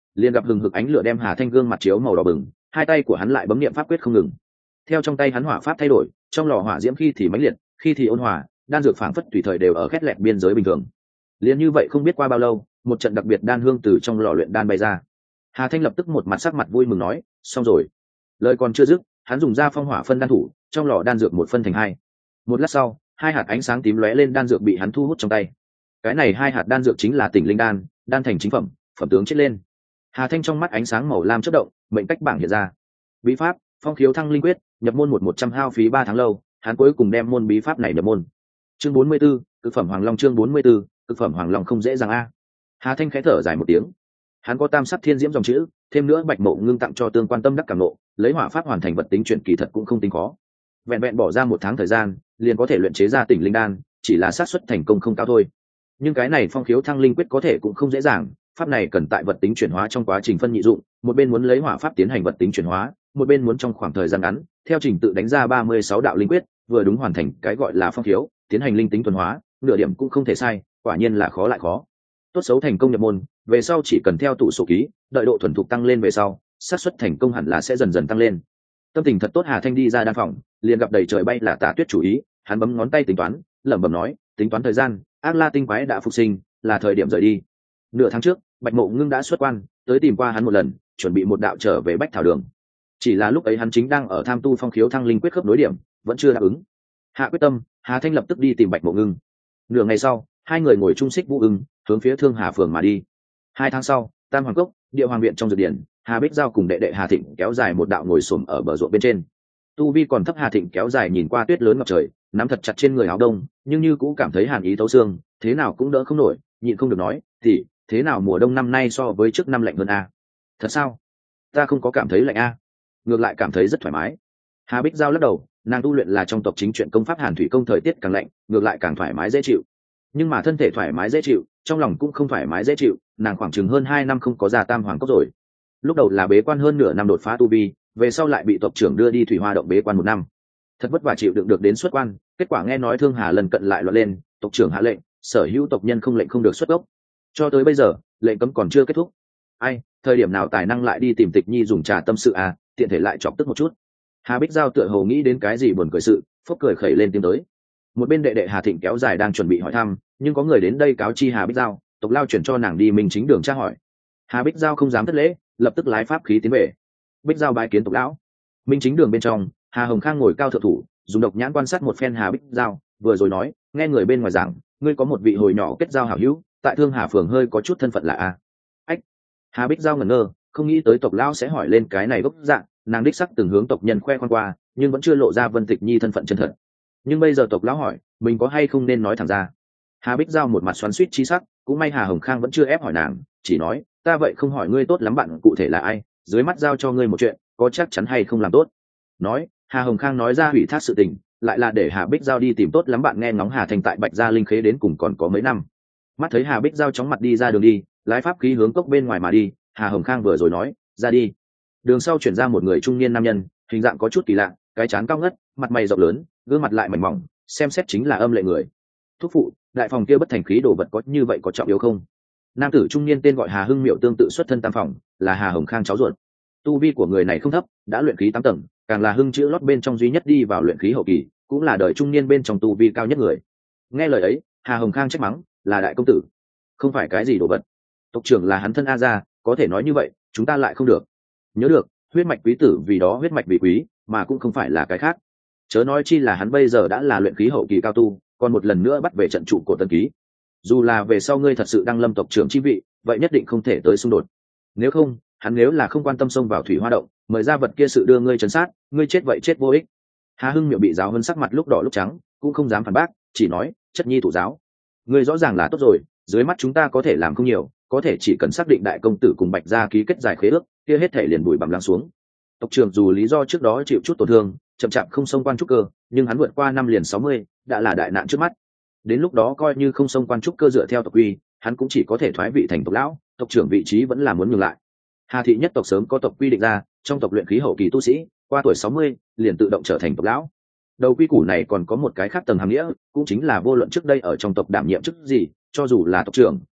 liền gặp hừng hực ánh lửa đem Hà Thanh gương mặt chiếu màu đỏ bừng, hai tay của hắn lại bấm niệm pháp quyết không ngừng. Theo trong tay hắn hỏa pháp thay đổi, trong lò hỏa diễm khi thì mãnh liệt, khi thì ôn hòa, đan dược phảng phất tùy thời đều ở khét lẹt biên giới bình thường. Liền như vậy không biết qua bao lâu, một trận đặc biệt đan hương từ trong lò luyện đan bay ra. Hà Thanh lập tức một mặt sắc mặt vui mừng nói, xong rồi. Lời còn chưa dứt, hắn dùng ra phong hỏa phân đan thủ, trong lò đan dược một phân thành hai. Một lát sau, hai hạt ánh sáng tím lóe lên đan dược bị hắn thu hút trong tay. Cái này hai hạt đan dược chính là Tỉnh Linh đan, đan thành chính phẩm, phẩm tướng chết lên. Hà Thanh trong mắt ánh sáng màu lam chớp động, mệnh cách bảng hiện ra. Bí pháp, Phong khiếu thăng linh quyết, nhập môn 100 hao phí 3 tháng lâu, hắn cuối cùng đem môn bí pháp này nhập môn. Chương 44, cực phẩm Hoàng Long chương 44, cực phẩm Hoàng Long không dễ dàng a. Hà Thanh khẽ thở dài một tiếng. Hắn có tam sắc thiên diễm dòng chữ, thêm nữa Bạch Mộ Ngưng tặng cho tương quan tâm đắc cảm nộ, lấy hỏa pháp hoàn thành vật tính chuyển kỳ thật cũng không tính khó. Vẹn vẹn bỏ ra 1 tháng thời gian, liền có thể luyện chế ra Tỉnh Linh đan, chỉ là xác suất thành công không cao thôi. Nhưng cái này Phong khiếu thăng linh quyết có thể cũng không dễ dàng, pháp này cần tại vật tính chuyển hóa trong quá trình phân nhị dụng, một bên muốn lấy hỏa pháp tiến hành vật tính chuyển hóa, một bên muốn trong khoảng thời gian ngắn, theo trình tự đánh ra 36 đạo linh quyết, vừa đúng hoàn thành cái gọi là phong khiếu, tiến hành linh tính thuần hóa, nửa điểm cũng không thể sai, quả nhiên là khó lại khó. Tốt xấu thành công nhập môn, về sau chỉ cần theo tụ sổ ký, đợi độ thuần thục tăng lên về sau, xác suất thành công hẳn là sẽ dần dần tăng lên. Tâm tình thật tốt, Hà Thanh đi ra đan phòng, liền gặp đầy trời bay là Tả Tuyết chủ ý, hắn bấm ngón tay tính toán, lẩm bẩm nói, tính toán thời gian, Ác La tinh quái đã phục sinh, là thời điểm rời đi. Nửa tháng trước, Bạch Mộ Ngưng đã xuất quan, tới tìm qua hắn một lần, chuẩn bị một đạo trở về Bách Thảo Đường. Chỉ là lúc ấy hắn chính đang ở tham tu phong khiếu thăng linh quyết khớp nối điểm, vẫn chưa đáp ứng. Hạ quyết tâm, Hà Thanh lập tức đi tìm Bạch Mộ Ngưng. Nửa ngày sau, hai người ngồi chung xích vũ ưng, hướng phía Thương Hà phường mà đi. 2 tháng sau, Tam Hoàng Cốc, Địa Hoàng viện trong dược điển, Hà Bích Giao cùng đệ đệ Hà Thịnh kéo dài một đạo ngồi xổm ở bờ ruộng bên trên. Tu vi còn thấp Hà Thịnh kéo dài nhìn qua tuyết lớn ngập trời, nắm thật chặt trên người áo đông, nhưng như cũng cảm thấy hàn ý thấu xương, thế nào cũng đỡ không nổi, nhịn không được nói, thì thế nào mùa đông năm nay so với trước năm lạnh hơn a? Thật sao? Ta không có cảm thấy lạnh a, ngược lại cảm thấy rất thoải mái. Hà Bích Giao lắc đầu, nàng tu luyện là trong tộc chính truyện công pháp Hàn Thủy công, thời tiết càng lạnh, ngược lại càng thoải mái dễ chịu. Nhưng mà thân thể thoải mái dễ chịu, trong lòng cũng không thoải mái dễ chịu, nàng khoảng chừng hơn 2 năm không có ra Tam Hoàng Cốc rồi. Lúc đầu là bế quan hơn nửa năm đột phá tu vi, về sau lại bị tộc trưởng đưa đi Thủy Hoa động bế quan 1 năm. Thật vất vả chịu đựng được đến xuất quan, kết quả nghe nói Thương Hà lần cận lại loạn lên, tộc trưởng hạ lệnh, sở hữu tộc nhân không lệnh không được xuất gốc. Cho tới bây giờ, lệnh cấm còn chưa kết thúc. Ai, thời điểm nào tài năng lại đi tìm Tịch Nhi dùng trà tâm sự à, tiện thể lại chọc tức một chút. Hà Bích Giao tựa hồ nghĩ đến cái gì buồn cười sự, phốc cười khẩy lên tiếng tới. Một bên đệ đệ Hà Thịnh kéo dài đang chuẩn bị hỏi thăm, nhưng có người đến đây cáo chi Hà Bích Giao, tộc lao chuyển cho nàng đi Minh Chính đường tra hỏi. Hà Bích Giao không dám thất lễ, lập tức lái pháp khí tiến về. Bích Giao bái kiến tộc lão. Minh Chính đường bên trong, Hà Hồng Khang ngồi cao thượng thủ, dùng độc nhãn quan sát một phen Hà Bích Giao, vừa rồi nói, nghe người bên ngoài giảng, ngươi có một vị hồi nhỏ kết giao hảo hữu, tại Thương Hà phường hơi có chút thân phận là a. Ách. Hà Bích Giao ngẩn ngơ, không nghĩ tới tộc lão sẽ hỏi lên cái này gốc dạng, nàng đích sắc từng hướng tộc nhân khoe khoang qua, nhưng vẫn chưa lộ ra Vân Tịch Nhi thân phận chân thật. Nhưng bây giờ tộc lão hỏi, mình có hay không nên nói thẳng ra. Hà Bích Giao một mặt xoắn xuýt chi sắc, cũng may Hà Hồng Khang vẫn chưa ép hỏi nàng, chỉ nói, ta vậy không hỏi ngươi tốt lắm bạn cụ thể là ai, dưới mắt giao cho ngươi một chuyện, có chắc chắn hay không làm tốt. Nói, Hà Hồng Khang nói ra hủy thác sự tình, lại là để Hà Bích Giao đi tìm tốt lắm bạn nghe ngóng Hà Thành tại Bạch Gia linh khế đến cùng còn có mấy năm. Mắt thấy Hà Bích Giao chóng mặt đi ra đường đi, lái pháp khí hướng cốc bên ngoài mà đi, Hà Hồng Khang vừa rồi nói, ra đi. Đường sau chuyển ra một người trung niên nam nhân, hình dạng có chút kỳ lạ, cái trán cao ngất, mặt mày rộng lớn, gương mặt lại mảnh mỏng, xem xét chính là âm lệ người. Thúc phụ, đại phòng kia bất thành khí đồ vật có như vậy có trọng yếu không? Nam tử trung niên tên gọi Hà Hưng Miệu tương tự xuất thân Tam phòng, là Hà Hồng Khang cháu ruột. Tu vi của người này không thấp, đã luyện khí 8 tầng, càng là hưng chữ lót bên trong duy nhất đi vào luyện khí hậu kỳ, cũng là đời trung niên bên trong tu vi cao nhất người. Nghe lời ấy, Hà Hồng Khang trách mắng, là đại công tử, không phải cái gì đồ vật. Tộc trưởng là hắn thân A gia, có thể nói như vậy, chúng ta lại không được. Nhớ được, huyết mạch quý tử vì đó huyết mạch vì quý, mà cũng không phải là cái khác. Chớ nói chi là hắn bây giờ đã là luyện khí hậu kỳ cao tu, còn một lần nữa bắt về trận trụ của Tân Ký. Dù là về sau ngươi thật sự đăng lâm tộc trưởng chi vị, vậy nhất định không thể tới xung đột. Nếu không, hắn nếu là không quan tâm xông vào Thủy Hoa động, mời ra vật kia sự đưa ngươi trấn sát, ngươi chết vậy chết vô ích. Hà Hưng Miệu bị giáo hơn sắc mặt lúc đỏ lúc trắng, cũng không dám phản bác, chỉ nói, chất nhi thủ giáo, ngươi rõ ràng là tốt rồi, dưới mắt chúng ta có thể làm không nhiều, có thể chỉ cần xác định đại công tử cùng Bạch Gia ký kết giải khế ước, kia hết thể liền bụi bặm lắng xuống. Tộc trưởng dù lý do trước đó chịu chút tổn thương, chậm chạp không xông quan trúc cơ, nhưng hắn vượt qua 5 liền 60, đã là đại nạn trước mắt. Đến lúc đó coi như không xông quan trúc cơ dựa theo tộc quy, hắn cũng chỉ có thể thoái vị thành tộc lão, tộc trưởng vị trí vẫn là muốn nhường lại. Hà thị nhất tộc sớm có tộc quy định ra, trong tộc luyện khí hậu kỳ tu sĩ, qua tuổi 60, liền tự động trở thành tộc lão. Đầu quy củ này còn có một cái khác tầng hàm nghĩa, cũng chính là vô luận trước đây ở trong tộc đảm nhiệm chức gì, cho dù là tộc trưởng,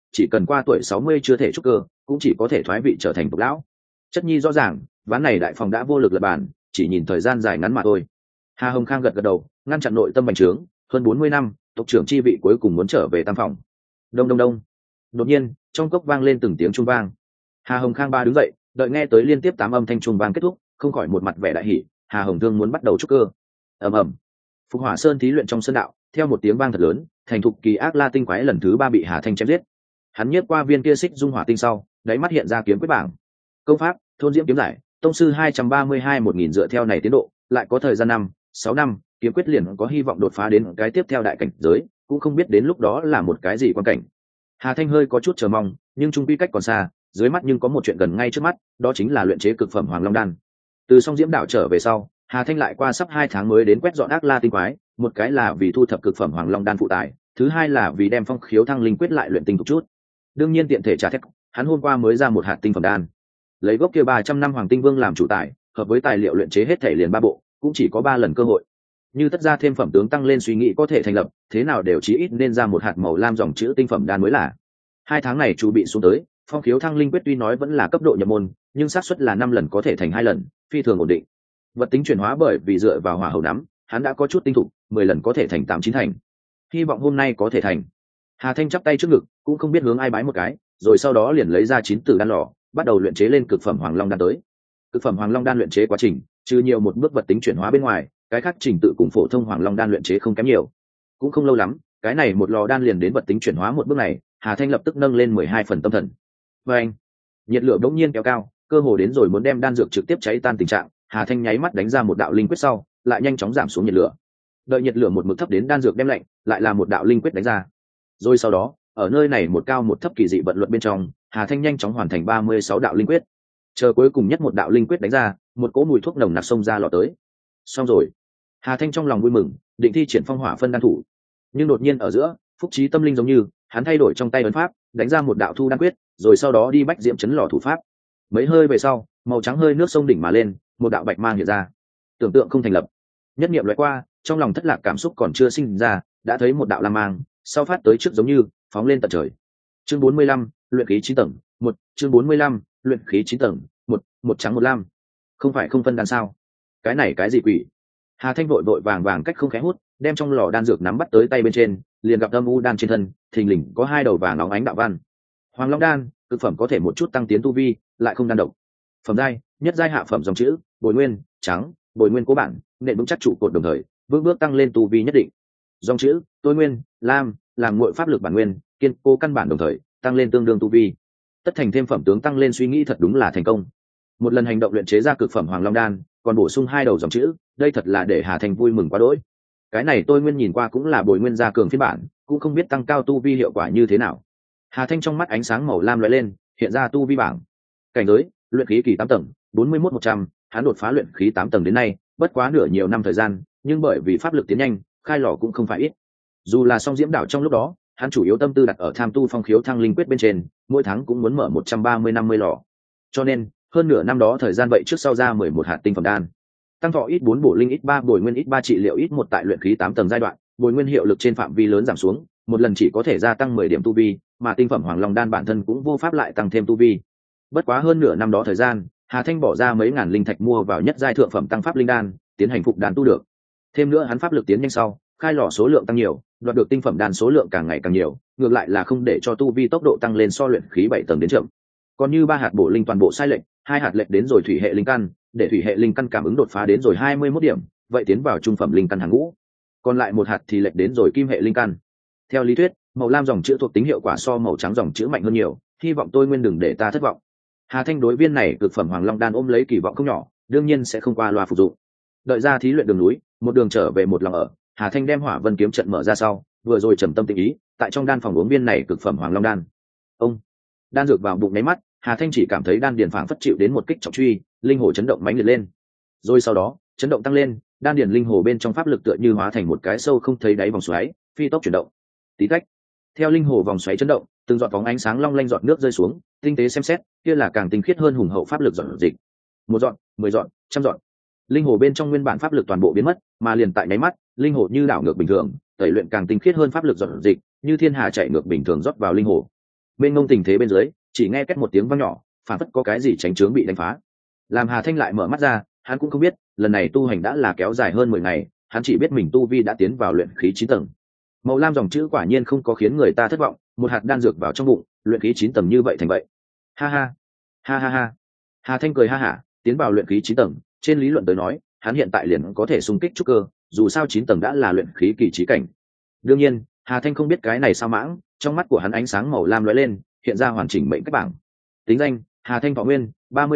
chỉ cần qua tuổi 60 chưa thể trúc cơ, cũng chỉ có thể thoái vị trở thành tục lão. Chất nhi rõ ràng, ván này đại phòng đã vô lực lật bàn, chỉ nhìn thời gian dài ngắn mà thôi. Hà Hồng Khang gật gật đầu, ngăn chặn nội tâm bành trướng, hơn 40 năm, tộc trưởng chi vị cuối cùng muốn trở về tam phòng. Đông đông đông. Đột nhiên, trong cốc vang lên từng tiếng chuông vang. Hà Hồng Khang ba đứng dậy, đợi nghe tới liên tiếp 8 âm thanh chuông vang kết thúc, không khỏi một mặt vẻ đại hỉ, Hà Hồng Thương muốn bắt đầu trúc cơ. Ầm ầm. Phục Hỏa Sơn thí luyện trong sơn đạo, theo một tiếng vang thật lớn, thành thục kỳ ác la tinh quái lần thứ 3 bị Hà Thanh chém giết. Hắn nhiếp qua viên kia xích dung hỏa tinh sau, đáy mắt hiện ra kiếm quyết bảng. Công pháp, thôn diễm kiếm giải, tông sư 232-1000 dựa theo này tiến độ, lại có thời gian 6 năm, kiếm quyết liền có hy vọng đột phá đến cái tiếp theo đại cảnh giới, cũng không biết đến lúc đó là một cái gì quan cảnh. Hà Thanh hơi có chút chờ mong, nhưng trung quy cách còn xa, dưới mắt nhưng có một chuyện gần ngay trước mắt, đó chính là luyện chế cực phẩm Hoàng Long đan. Từ Song Diễm đảo trở về sau, Hà Thanh lại qua sắp 2 tháng mới đến quét dọn ác la tinh quái, một cái là vì thu thập cực phẩm Hoàng Long đan phụ tải, thứ hai là vì đem phong khiếu thăng linh quyết lại luyện tinh một chút. Đương nhiên tiện thể trả thép, hắn hôm qua mới ra một hạt tinh phẩm đan. Lấy gốc kia 300 năm Hoàng Tinh Vương làm chủ tải, hợp với tài liệu luyện chế hết thể liền 3 bộ, cũng chỉ có 3 lần cơ hội. Như tất ra thêm phẩm tướng tăng lên suy nghĩ có thể thành lập, thế nào đều chí ít nên ra một hạt màu lam dòng chữ tinh phẩm đan mới là. 2 tháng này chuẩn bị xuống tới, phong khiếu thăng linh quyết tuy nói vẫn là cấp độ nhập môn, nhưng xác suất là 5 lần có thể thành 2 lần, phi thường ổn định. Vật tính chuyển hóa bởi vì dựa vào hỏa hầu nắm, hắn đã có chút tinh thục, 10 lần có thể thành 8-9 thành. Hy vọng hôm nay có thể thành. Hà Thanh chắp tay trước ngực, cũng không biết hướng ai bái một cái, rồi sau đó liền lấy ra 9 tử đan lò, bắt đầu luyện chế lên cực phẩm Hoàng Long đan tới. Cực phẩm Hoàng Long đan luyện chế quá trình, trừ nhiều một bước vật tính chuyển hóa bên ngoài, cái khác trình tự cùng phổ thông Hoàng Long đan luyện chế không kém nhiều. Cũng không lâu lắm, cái này một lò đan liền đến vật tính chuyển hóa một bước này, Hà Thanh lập tức nâng lên 12 phần tâm thần. Và anh, nhiệt lượng đống nhiên kéo cao, cơ hồ đến rồi muốn đem đan dược trực tiếp cháy tan tình trạng, Hà Thanh nháy mắt đánh ra một đạo linh quyết sau, lại nhanh chóng giảm xuống nhiệt lửa. Đợi nhiệt lửa một mực thấp đến đan dược đem lạnh, lại là một đạo linh quyết đánh ra. Rồi sau đó, ở nơi này một cao một thấp kỳ dị vận luật bên trong, Hà Thanh nhanh chóng hoàn thành 36 đạo linh quyết. Chờ cuối cùng nhất một đạo linh quyết đánh ra, một cỗ mùi thuốc nồng nặc xông ra lọ tới. Xong rồi. Hà Thanh trong lòng vui mừng, định thi triển phong hỏa phân đan thủ. Nhưng đột nhiên ở giữa, phúc trí tâm linh giống như, hắn thay đổi trong tay ấn pháp, đánh ra một đạo thu đan quyết, rồi sau đó đi bách diễm chấn lò thủ pháp. Mấy hơi về sau, màu trắng hơi nước sông đỉnh mà lên, một đạo bạch mang hiện ra. Tưởng tượng không thành lập. Nhất niệm lóe qua, trong lòng thất lạc cảm xúc còn chưa sinh ra, đã thấy một đạo lam mang, sau phát tới trước giống như phóng lên tận trời. Chương 45, luyện khí 9 tầng, 1, chương 45, luyện khí 9 tầng, 1, một trắng một lam. Không phải không phân đan sao? Cái này cái gì quỷ? Hà Thanh vội vội vàng vàng cách không khẽ hút, đem trong lò đan dược nắm bắt tới tay bên trên, liền gặp âm u đan trên thân, thình lình có 2 đầu vàng óng ánh đạo văn. Hoàng Long đan, cực phẩm có thể một chút tăng tiến tu vi, lại không đan độc. Phẩm giai, nhất giai hạ phẩm dòng chữ, Bồi Nguyên, trắng, Bồi Nguyên cố bản, nền vững chắc trụ cột đồng thời, bước bước tăng lên tu vi nhất định. Dòng chữ, Tôi Nguyên, lam, làm nguội pháp lực bản nguyên, kiên cố căn bản đồng thời, tăng lên tương đương tu vi. Tất thành thêm phẩm tướng tăng lên suy nghĩ thật đúng là thành công. Một lần hành động luyện chế ra cực phẩm Hoàng Long đan, còn bổ sung 2 đầu dòng chữ, đây thật là để Hà Thanh vui mừng quá đỗi. Cái này Tôi Nguyên nhìn qua cũng là Bồi Nguyên gia cường phiên bản, cũng không biết tăng cao tu vi hiệu quả như thế nào. Hà Thanh trong mắt ánh sáng màu lam lóe lên, hiện ra tu vi bảng. Cảnh giới, luyện khí kỳ 8 tầng, 41-100, hắn đột phá luyện khí 8 tầng đến nay, bất quá nửa nhiều năm thời gian, nhưng bởi vì pháp lực tiến nhanh, khai lò cũng không phải ít. Dù là Song Diễm đảo trong lúc đó, hắn chủ yếu tâm tư đặt ở tham tu phong khiếu thăng linh quyết bên trên, mỗi tháng cũng muốn mở 130-50 lò. Cho nên, hơn nửa năm đó thời gian vậy trước sau ra 11 hạt tinh phẩm đan. Tăng thọ ít 4 bổ linh ít 3 bồi nguyên ít 3 trị liệu ít 1 tại luyện khí 8 tầng giai đoạn, bồi nguyên hiệu lực trên phạm vi lớn giảm xuống, một lần chỉ có thể gia tăng 10 điểm tu vi, mà tinh phẩm Hoàng Long đan bản thân cũng vô pháp lại tăng thêm tu vi. Bất quá hơn nửa năm đó thời gian, Hà Thanh bỏ ra mấy ngàn linh thạch mua vào nhất giai thượng phẩm tăng pháp linh đan, tiến hành phục đan tu được. Thêm nữa hắn pháp lực tiến nhanh sau, khai lò số lượng tăng nhiều, đoạt được tinh phẩm đan số lượng càng ngày càng nhiều, ngược lại là không để cho tu vi tốc độ tăng lên so luyện khí 7 tầng đến chậm. Còn như 3 hạt bổ linh toàn bộ sai lệch, 2 hạt lệch đến rồi thủy hệ linh căn, để thủy hệ linh căn cảm ứng đột phá đến rồi 21 điểm, vậy tiến vào trung phẩm linh căn hàng ngũ. Còn lại 1 hạt thì lệch đến rồi kim hệ linh căn. Theo lý thuyết, màu lam dòng chữ thuộc tính hiệu quả so màu trắng dòng chữ mạnh hơn nhiều, hy vọng tôi nguyên đừng để ta thất vọng. Hà Thanh đối viên này cực phẩm Hoàng Long đan ôm lấy kỳ vọng không nhỏ, đương nhiên sẽ không qua loa phục dụng. Đợi ra thí luyện đường núi, một đường trở về một lòng ở, Hà Thanh đem Hỏa Vân kiếm trận mở ra sau, vừa rồi trầm tâm tĩnh ý, tại trong đan phòng uống viên này cực phẩm Hoàng Long đan. Ông, đan dược vào bụng nháy mắt, Hà Thanh chỉ cảm thấy đan điền phảng phất chịu đến một kích trọng truy, linh hồ chấn động mãnh liệt lên. Rồi sau đó, chấn động tăng lên, đan điền linh hồ bên trong pháp lực tựa như hóa thành một cái sâu không thấy đáy vòng xoáy, phi tốc chuyển động. Tí tách. Theo linh hồ vòng xoáy chấn động, từng giọt bóng ánh sáng long lanh giọt nước rơi xuống, tinh tế xem xét, kia là càng tinh khiết hơn hùng hậu pháp lực giọt dịch. 1 giọt, 10 giọt, 100 giọt. Linh hồ bên trong nguyên bản pháp lực toàn bộ biến mất, mà liền tại nháy mắt, linh hồ như đảo ngược bình thường, tẩy luyện càng tinh khiết hơn pháp lực giọt dịch, như thiên hà chạy ngược bình thường rót vào linh hồ. bên ngông tình thế bên dưới chỉ nghe két một tiếng vang nhỏ, phản phất có cái gì tránh trướng bị đánh phá. Làm Hà Thanh lại mở mắt ra, hắn cũng không biết lần này tu hành đã là kéo dài hơn 10 ngày, hắn chỉ biết mình tu vi đã tiến vào luyện khí 9 tầng. Màu lam dòng chữ quả nhiên không có khiến người ta thất vọng, một hạt đan dược vào trong bụng, luyện khí 9 tầng như vậy thành vậy. Ha ha, ha ha ha. Hà Thanh cười ha hả, tiến vào luyện khí 9 tầng, trên lý luận tới nói, hắn hiện tại liền có thể xung kích trúc cơ, dù sao 9 tầng đã là luyện khí kỳ chí cảnh. Đương nhiên, Hà Thanh không biết cái này sao mãng, trong mắt của hắn ánh sáng màu lam lóe lên, hiện ra hoàn chỉnh mệnh cách bảng. Tính danh: Hà Thanh Thọ Nguyên,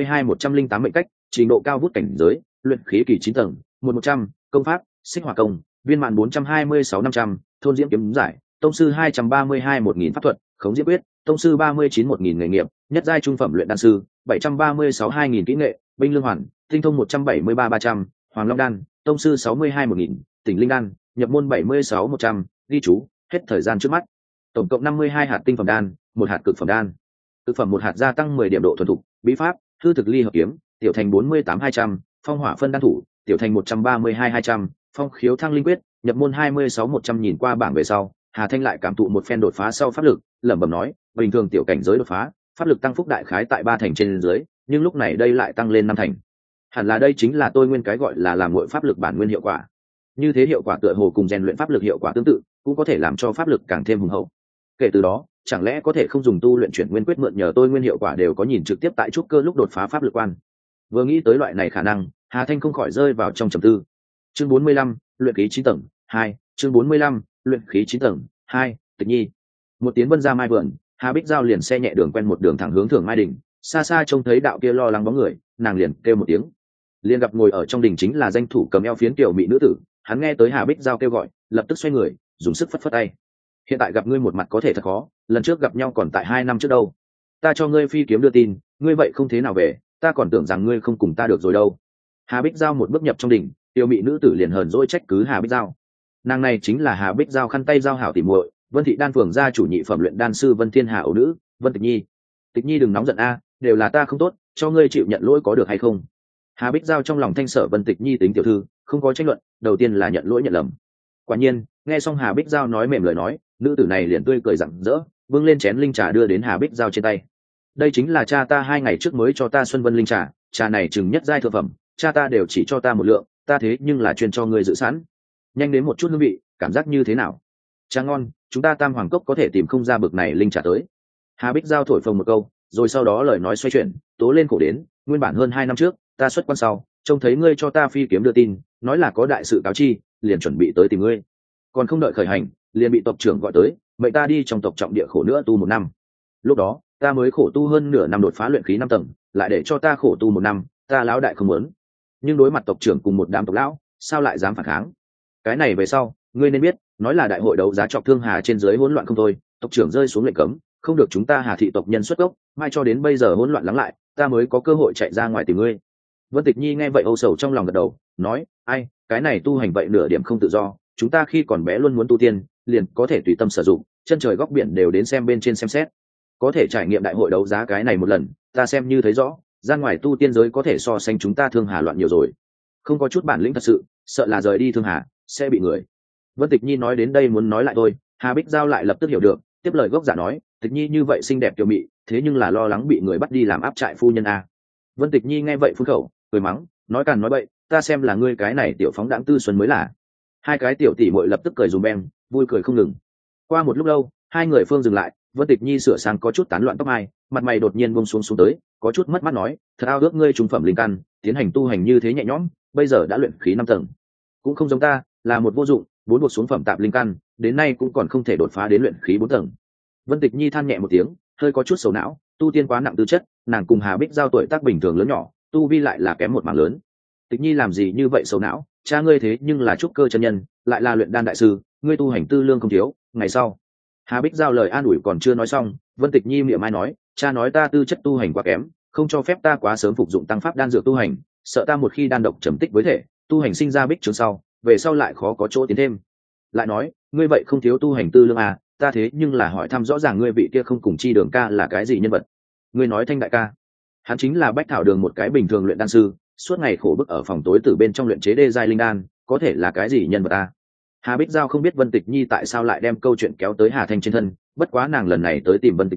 32-108 mệnh cách, trình độ cao vút cảnh giới, luyện khí kỳ 9 tầng, 1-100, công pháp: Xích Hỏa Công, viên mãn 426-500, thôn diễm kiếm giải, tông sư 232-1000 pháp thuật, khống diễm quyết, tông sư 39-1000 nghề nghiệp, nhất giai trung phẩm luyện đan sư, 736-2000 kỹ nghệ, binh lương hoàn, tinh thông 173-300, hoàng long đan, tông sư 62-1000, tỉnh linh đan, nhập môn 76-100, ghi chú, hết thời gian trước mắt. Tổng cộng 52 hạt tinh phẩm đan, một hạt cực phẩm đan. Cực phẩm một hạt gia tăng 10 điểm độ thuần thục, bí pháp: hư thực ly hợp kiếm, tiểu thành 48-200, phong hỏa phân đan thủ, tiểu thành 132-200, phong khiếu thăng linh quyết, nhập môn 26-100. Nhìn qua bảng về sau, Hà Thanh lại cảm thụ một phen đột phá sau pháp lực, lẩm bẩm nói, bình thường tiểu cảnh giới đột phá, pháp lực tăng phúc đại khái tại 3 thành trên dưới, nhưng lúc này đây lại tăng lên 5 thành. Hẳn là đây chính là tôi nguyên cái gọi là làm nguội pháp lực bản nguyên hiệu quả. Như thế hiệu quả tựa hồ cùng rèn luyện pháp lực hiệu quả tương tự, cũng có thể làm cho pháp lực càng thêm hùng hậu. Kể từ đó, chẳng lẽ có thể không dùng tu luyện chuyển nguyên quyết mượn nhờ tôi nguyên hiệu quả đều có nhìn trực tiếp tại trúc cơ lúc đột phá pháp lực quan. Vừa nghĩ tới loại này khả năng, Hà Thanh không khỏi rơi vào trong trầm tư. Chương 45, luyện khí 9 tầng 2, chương 45, luyện khí 9 tầng 2, Tịch Nhi. Một tiếng vân ra mai vườn, Hà Bích Giao liền xe nhẹ đường quen một đường thẳng hướng Thường Mai Đình, xa xa trông thấy đạo kia lo lắng bóng người, nàng liền kêu một tiếng. Liền gặp ngồi ở trong đình chính là danh thủ cầm eo phiến tiểu mỹ nữ tử, hắn nghe tới Hà Bích Giao kêu gọi, lập tức xoay người, dùng sức phất phất tay. Hiện tại gặp ngươi một mặt có thể thật khó, lần trước gặp nhau còn tại 2 năm trước đâu. Ta cho ngươi phi kiếm đưa tin, ngươi vậy không thế nào về, ta còn tưởng rằng ngươi không cùng ta được rồi đâu. Hà Bích Giao một bước nhập trong đình, tiểu mỹ nữ tử liền hờn dỗi trách cứ Hà Bích Giao. Nàng này chính là Hà Bích Giao khăn tay giao hảo tỉ muội, Vân Thị Đan Phường gia chủ nhị phẩm luyện đan sư Vân Thiên Hà ấu nữ, Vân Tịch Nhi. Tịch Nhi đừng nóng giận a, đều là ta không tốt, cho ngươi chịu nhận lỗi có được hay không? Hà Bích Giao trong lòng thanh sở Vân Tịch Nhi tính tiểu thư, không có tranh luận, đầu tiên là nhận lỗi nhận lầm. Quả nhiên, nghe xong Hà Bích Giao nói mềm lời nói, nữ tử này liền tươi cười rạng rỡ, bưng lên chén linh trà đưa đến Hà Bích Giao trên tay. Đây chính là cha ta 2 ngày trước mới cho ta Xuân Vân linh trà, trà này chừng nhất giai thượng phẩm, cha ta đều chỉ cho ta một lượng, ta thế nhưng là chuyên cho ngươi dự sẵn. Nhanh đến một chút hương vị, cảm giác như thế nào? Trà ngon, chúng ta Tam Hoàng Cốc có thể tìm không ra bực này linh trà tới. Hà Bích Giao thổi phồng một câu, rồi sau đó lời nói xoay chuyển, tố lên khổ đến, nguyên bản hơn 2 năm trước, ta xuất quan sau, trông thấy ngươi cho ta phi kiếm đưa tin, nói là có đại sự cáo chi, liền chuẩn bị tới tìm ngươi. Còn không đợi khởi hành, liền bị tộc trưởng gọi tới, mệnh ta đi trong tộc trọng địa khổ nữa tu 1 năm. Lúc đó, ta mới khổ tu hơn nửa năm đột phá luyện khí 5 tầng, lại để cho ta khổ tu 1 năm, ta lão đại không muốn. Nhưng đối mặt tộc trưởng cùng một đám tộc lão, sao lại dám phản kháng? Cái này về sau, ngươi nên biết, nói là đại hội đấu giá trọc thương Hà trên dưới hỗn loạn không thôi, tộc trưởng rơi xuống lệnh cấm, không được chúng ta Hà thị tộc nhân xuất gốc, mai cho đến bây giờ hỗn loạn lắng lại, ta mới có cơ hội chạy ra ngoài tìm ngươi. Vân Tịch Nhi nghe vậy âu sầu trong lòng gật đầu, nói, ai, cái này tu hành vậy nửa điểm không tự do, chúng ta khi còn bé luôn muốn tu tiên, liền có thể tùy tâm sử dụng, chân trời góc biển đều đến xem bên trên xem xét. Có thể trải nghiệm đại hội đấu giá cái này một lần, ta xem như thấy rõ, ra ngoài tu tiên giới có thể so sánh chúng ta Thương Hà loạn nhiều rồi. Không có chút bản lĩnh thật sự, sợ là rời đi Thương Hà sẽ bị người. Vân Tịch Nhi nói đến đây muốn nói lại thôi, Hà Bích Giao lại lập tức hiểu được, tiếp lời gốc giả nói, Tịch Nhi như vậy xinh đẹp tiểu mị, thế nhưng là lo lắng bị người bắt đi làm áp trại phu nhân a. Vân Tịch Nhi nghe vậy phun khẩu, cười mắng, nói càn nói bậy, ta xem là ngươi cái này tiểu phóng đãng tư xuân mới là. Hai cái tiểu tỷ muội lập tức cười dùm beng, vui cười không ngừng. Qua một lúc lâu, hai người phương dừng lại, Vân Tịch Nhi sửa sang có chút tán loạn tóc mai, mặt mày đột nhiên buông xuống xuống tới, có chút mất mát nói, thật ao ước ngươi trung phẩm linh căn, tiến hành tu hành như thế nhẹ nhõm, bây giờ đã luyện khí 5 tầng, cũng không giống ta, là một vô dụng, 4 buộc xuống phẩm tạp linh căn, đến nay cũng còn không thể đột phá đến luyện khí 4 tầng. Vân Tịch Nhi than nhẹ một tiếng, hơi có chút sầu não, tu tiên quá nặng tư chất, nàng cùng Hà Bích Giao tuổi tác bình thường lớn nhỏ, tu vi lại là kém một mảng lớn. Tịch Nhi làm gì như vậy sầu não, cha ngươi thế nhưng là trúc cơ chân nhân, lại là luyện đan đại sư, ngươi tu hành tư lương không thiếu, ngày sau. Hà Bích Giao lời an ủi còn chưa nói xong, Vân Tịch Nhi miệng mai nói, cha nói ta tư chất tu hành quá kém, không cho phép ta quá sớm phục dụng tăng pháp đan dược tu hành, sợ ta một khi đan độc trầm tích với thể, tu hành sinh ra bích trường sau, về sau lại khó có chỗ tiến thêm. Lại nói, ngươi vậy không thiếu tu hành tư lương à, ta thế nhưng là hỏi thăm rõ ràng ngươi vị kia không cùng chi đường ca là cái gì nhân vật. Ngươi nói Thanh đại ca, hắn chính là Bách Thảo Đường một cái bình thường luyện đan sư, suốt ngày khổ bức ở phòng tối từ bên trong luyện chế đê giai linh đan, có thể là cái gì nhân vật à? Hà Bích Giao không biết Vân Tịch Nhi tại sao lại đem câu chuyện kéo tới Hà Thanh trên thân, bất quá nàng lần này tới tìm Vân Tịch Nhi,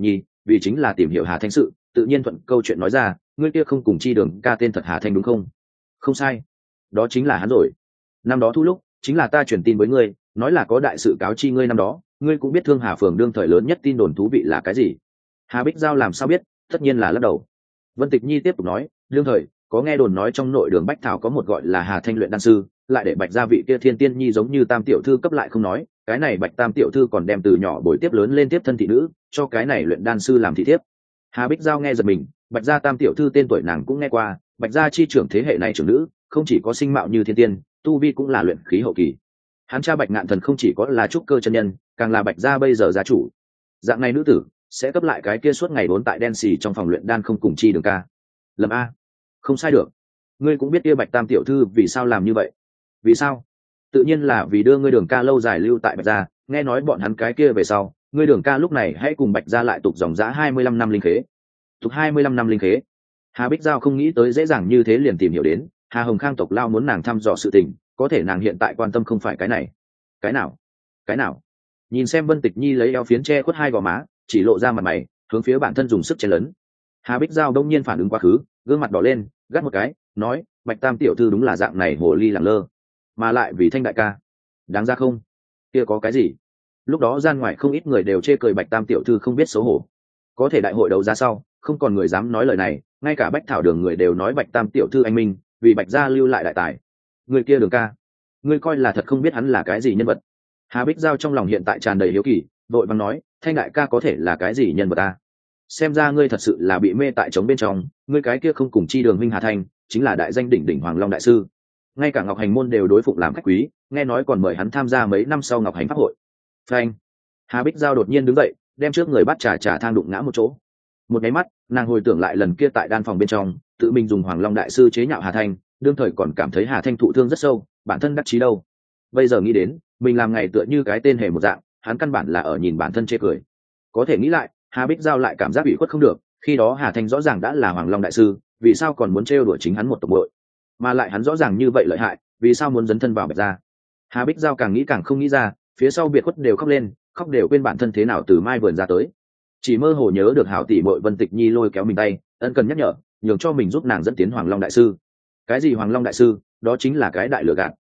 vì chính là tìm hiểu Hà Thanh sự, tự nhiên thuận câu chuyện nói ra, ngươi kia không cùng chi đường ca tên thật Hà Thanh đúng không? Không sai, đó chính là hắn rồi. Năm đó thu lúc chính là ta truyền tin với ngươi, nói là có đại sự cáo chi ngươi năm đó, ngươi cũng biết Thương Hà phường đương thời lớn nhất tin đồn thú vị là cái gì. Hà Bích Giao làm sao biết, tất nhiên là lắc đầu. Vân Tịch Nhi tiếp tục nói, đương thời có nghe đồn nói trong nội đường Bách Thảo có một gọi là Hà Thanh luyện đan sư, lại để Bạch gia vị kia Thiên Tiên Nhi giống như Tam tiểu thư cấp lại không nói, cái này Bạch Tam tiểu thư còn đem từ nhỏ bồi tiếp lớn lên tiếp thân thị nữ, cho cái này luyện đan sư làm thị thiếp. Hà Bích Giao nghe giật mình, Bạch gia Tam tiểu thư tên tuổi nàng cũng nghe qua, Bạch gia chi trưởng thế hệ này trưởng nữ, không chỉ có sinh mạo như thiên tiên, tu vi cũng là luyện khí hậu kỳ. Hắn cha Bạch Ngạn Thần không chỉ có là trúc cơ chân nhân, càng là Bạch gia bây giờ gia chủ. Dạng này nữ tử sẽ cấp lại cái kia suốt ngày vốn tại đen xì trong phòng luyện đan không cùng chi đường ca. Lầm a, không sai được. Ngươi cũng biết kia Bạch Tam tiểu thư vì sao làm như vậy. Vì sao? Tự nhiên là vì đưa ngươi Đường ca lâu dài lưu tại Bạch gia, nghe nói bọn hắn cái kia về sau, ngươi Đường ca lúc này hãy cùng Bạch gia lại tục dòng giá 25 năm linh khế. Tục 25 năm linh khế. Hà Bích Giao không nghĩ tới dễ dàng như thế liền tìm hiểu đến, Hà Hồng Khang tộc lao muốn nàng thăm dò sự tình, có thể nàng hiện tại quan tâm không phải cái này. Cái nào? Cái nào? Nhìn xem Vân Tịch Nhi lấy eo phiến che khuất hai gò má, chỉ lộ ra mặt mày, hướng phía bản thân dùng sức chen lớn. Hà Bích Giao đông nhiên phản ứng quá khứ, gương mặt đỏ lên, gắt một cái, nói, Bạch Tam tiểu thư đúng là dạng này hồ ly lẳng lơ, mà lại vì Thanh đại ca, đáng ra không? Kia có cái gì? Lúc đó gian ngoài không ít người đều chê cười Bạch Tam tiểu thư không biết xấu hổ. Có thể đại hội đấu giá sau, không còn người dám nói lời này, ngay cả Bách Thảo Đường người đều nói Bạch Tam tiểu thư anh minh, vì Bạch gia lưu lại đại tài. Người kia Đường ca, ngươi coi là thật không biết hắn là cái gì nhân vật. Hà Bích Giao trong lòng hiện tại tràn đầy hiếu kỳ, vội vàng nói, Thanh đại ca có thể là cái gì nhân vật ta? Xem ra ngươi thật sự là bị mê tại trống bên trong, ngươi cái kia không cùng chi đường minh Hà Thanh, chính là đại danh đỉnh đỉnh Hoàng Long đại sư. Ngay cả Ngọc Hành môn đều đối phụng làm khách quý, nghe nói còn mời hắn tham gia mấy năm sau Ngọc Hành pháp hội. Phanh! Hà Bích Giao đột nhiên đứng dậy, đem trước người bắt trà thang đụng ngã một chỗ. Một nháy mắt, nàng hồi tưởng lại lần kia tại đan phòng bên trong, tự mình dùng Hoàng Long đại sư chế nhạo Hà Thanh, đương thời còn cảm thấy Hà Thanh thụ thương rất sâu, bản thân đắc chí đâu. Bây giờ nghĩ đến, mình làm ngày tựa như cái tên hề một dạng, hắn căn bản là ở nhìn bản thân chê cười. Có thể nghĩ lại, Hà Bích Giao lại cảm giác bị khuất không được, khi đó Hà Thanh rõ ràng đã là Hoàng Long đại sư, vì sao còn muốn trêu đùa chính hắn một tộc bội, mà lại hắn rõ ràng như vậy lợi hại, vì sao muốn dấn thân vào Bạch gia? Hà Bích Giao càng nghĩ càng không nghĩ ra, phía sau biệt khuất đều khóc lên, khóc đều quên bản thân thế nào từ mai vườn ra tới, chỉ mơ hồ nhớ được hảo tỷ muội Vân Tịch Nhi lôi kéo mình tay, ân cần nhắc nhở, nhường cho mình giúp nàng dẫn tiến Hoàng Long đại sư. Cái gì Hoàng Long đại sư? Đó chính là cái đại lừa gạt.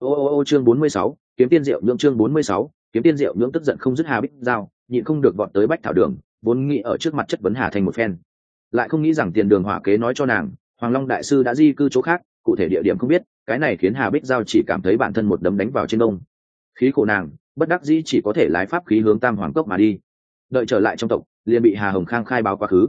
Ô chương 46, kiếm tiên diệu nhưỡng chương 46, kiếm tiên diệu nhưỡng tức giận không dứt Hà Bích Giao, nhịn không được vọt tới Bách Thảo Đường, vốn nghĩ ở trước mặt chất vấn Hà Thanh một phen, lại không nghĩ rằng Tiền Đường hỏa kế nói cho nàng, Hoàng Long đại sư đã di cư chỗ khác, cụ thể địa điểm không biết, cái này khiến Hà Bích Giao chỉ cảm thấy bản thân một đấm đánh vào trên đông. Khí khổ nàng, bất đắc dĩ chỉ có thể lái pháp khí hướng Tam Hoàng cốc mà đi. Đợi trở lại trong tộc, liền bị Hà Hồng Khang khai báo quá khứ.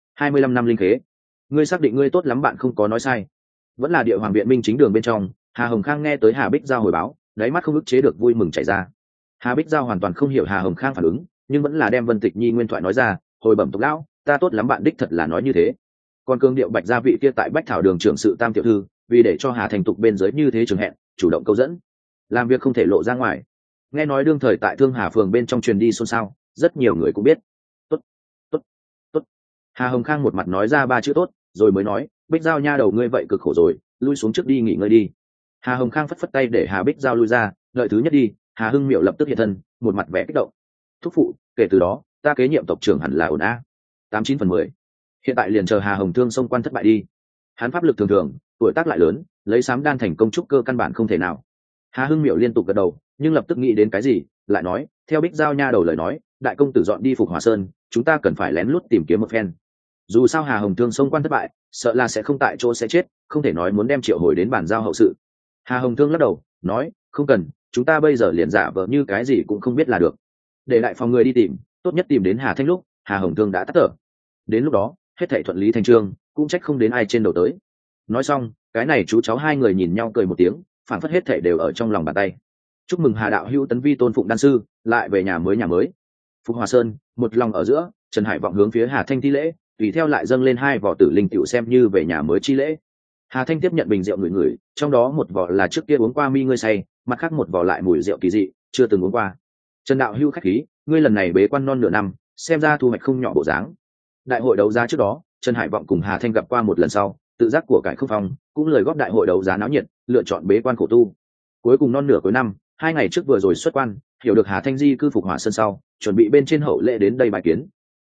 25 năm linh khế. Ngươi xác định ngươi tốt lắm, bạn không có nói sai. Vẫn là địa hoàng viện minh chính đường bên trong, Hà Hồng Khang nghe tới Hà Bích Giao hồi báo, đáy mắt không ức chế được vui mừng chảy ra. Hà Bích Giao hoàn toàn không hiểu Hà Hồng Khang phản ứng, nhưng vẫn là đem Vân Tịch Nhi nguyên thoại nói ra, hồi bẩm tộc lão, ta tốt lắm bạn đích thật là nói như thế. Còn cương điệu Bạch gia vị kia tại Bách Thảo Đường trưởng sự Tam tiểu thư, vì để cho Hà Thành tục bên dưới như thế trường hẹn, chủ động câu dẫn, làm việc không thể lộ ra ngoài. Nghe nói đương thời tại Thương Hà phường bên trong truyền đi xôn xao, rất nhiều người cũng biết. Tốt, tốt, tốt. Hà Hồng Khang một mặt nói ra 3 chữ tốt, rồi mới nói, Bích Giao nha đầu ngươi vậy cực khổ rồi, lui xuống trước đi nghỉ ngơi đi. Hà Hồng Khang phất phất tay để Hà Bích Giao lui ra, đợi thứ nhất đi. Hà Hưng Miệu lập tức hiện thân, một mặt vẻ kích động. Thúc phụ, kể từ đó, ta kế nhiệm tộc trưởng hẳn là ổn a. 89/10. Hiện tại liền chờ Hà Hồng Thương xông quan thất bại đi. Hắn pháp lực thường thường, tuổi tác lại lớn, lấy sám đan thành công trúc cơ căn bản không thể nào. Hà Hưng Miệu liên tục gật đầu, nhưng lập tức nghĩ đến cái gì, lại nói, theo Bích Giao nha đầu lời nói, đại công tử dọn đi Phục Hòa Sơn, chúng ta cần phải lén lút tìm kiếm một phen. Dù sao Hà Hồng Thương xông quan thất bại, sợ là sẽ không tại chỗ sẽ chết, không thể nói muốn đem triệu hồi đến bàn giao hậu sự. Hà Hồng Thương lắc đầu, nói, không cần, chúng ta bây giờ liền giả vờ như cái gì cũng không biết là được. Để lại phòng người đi tìm, tốt nhất tìm đến Hà Thanh lúc Hà Hồng Thương đã tắt thở. Đến lúc đó, hết thảy thuận lý thành chương, cũng trách không đến ai trên đầu tới. Nói xong, cái này chú cháu hai người nhìn nhau cười một tiếng, phản phất hết thảy đều ở trong lòng bàn tay. Chúc mừng Hà đạo hữu tấn vi tôn phụng đan sư, lại về nhà mới. Phục Hòa Sơn, một lòng ở giữa, Trần Hải vọng hướng phía Hà Thanh thi lễ, tùy theo lại dâng lên 2 vỏ tử linh tiểu xem như về nhà mới chi lễ. Hà Thanh tiếp nhận bình rượu ngửi, trong đó một vỏ là trước kia uống qua mi ngươi say, mặt khác một vỏ lại mùi rượu kỳ dị, chưa từng uống qua. Trần đạo hữu khách khí, ngươi lần này bế quan non nửa năm, xem ra thu hoạch không nhỏ bộ dáng. Đại hội đấu giá trước đó, Trần Hải vọng cùng Hà Thanh gặp qua một lần sau, tự giác của cải không phong, cũng lời góp đại hội đấu giá náo nhiệt, lựa chọn bế quan khổ tu. Cuối cùng non nửa cuối năm, 2 ngày trước vừa rồi xuất quan, hiểu được Hà Thanh di cư Phục Hỏa Sơn sau, chuẩn bị bên trên hậu lễ đến đây bài kiến.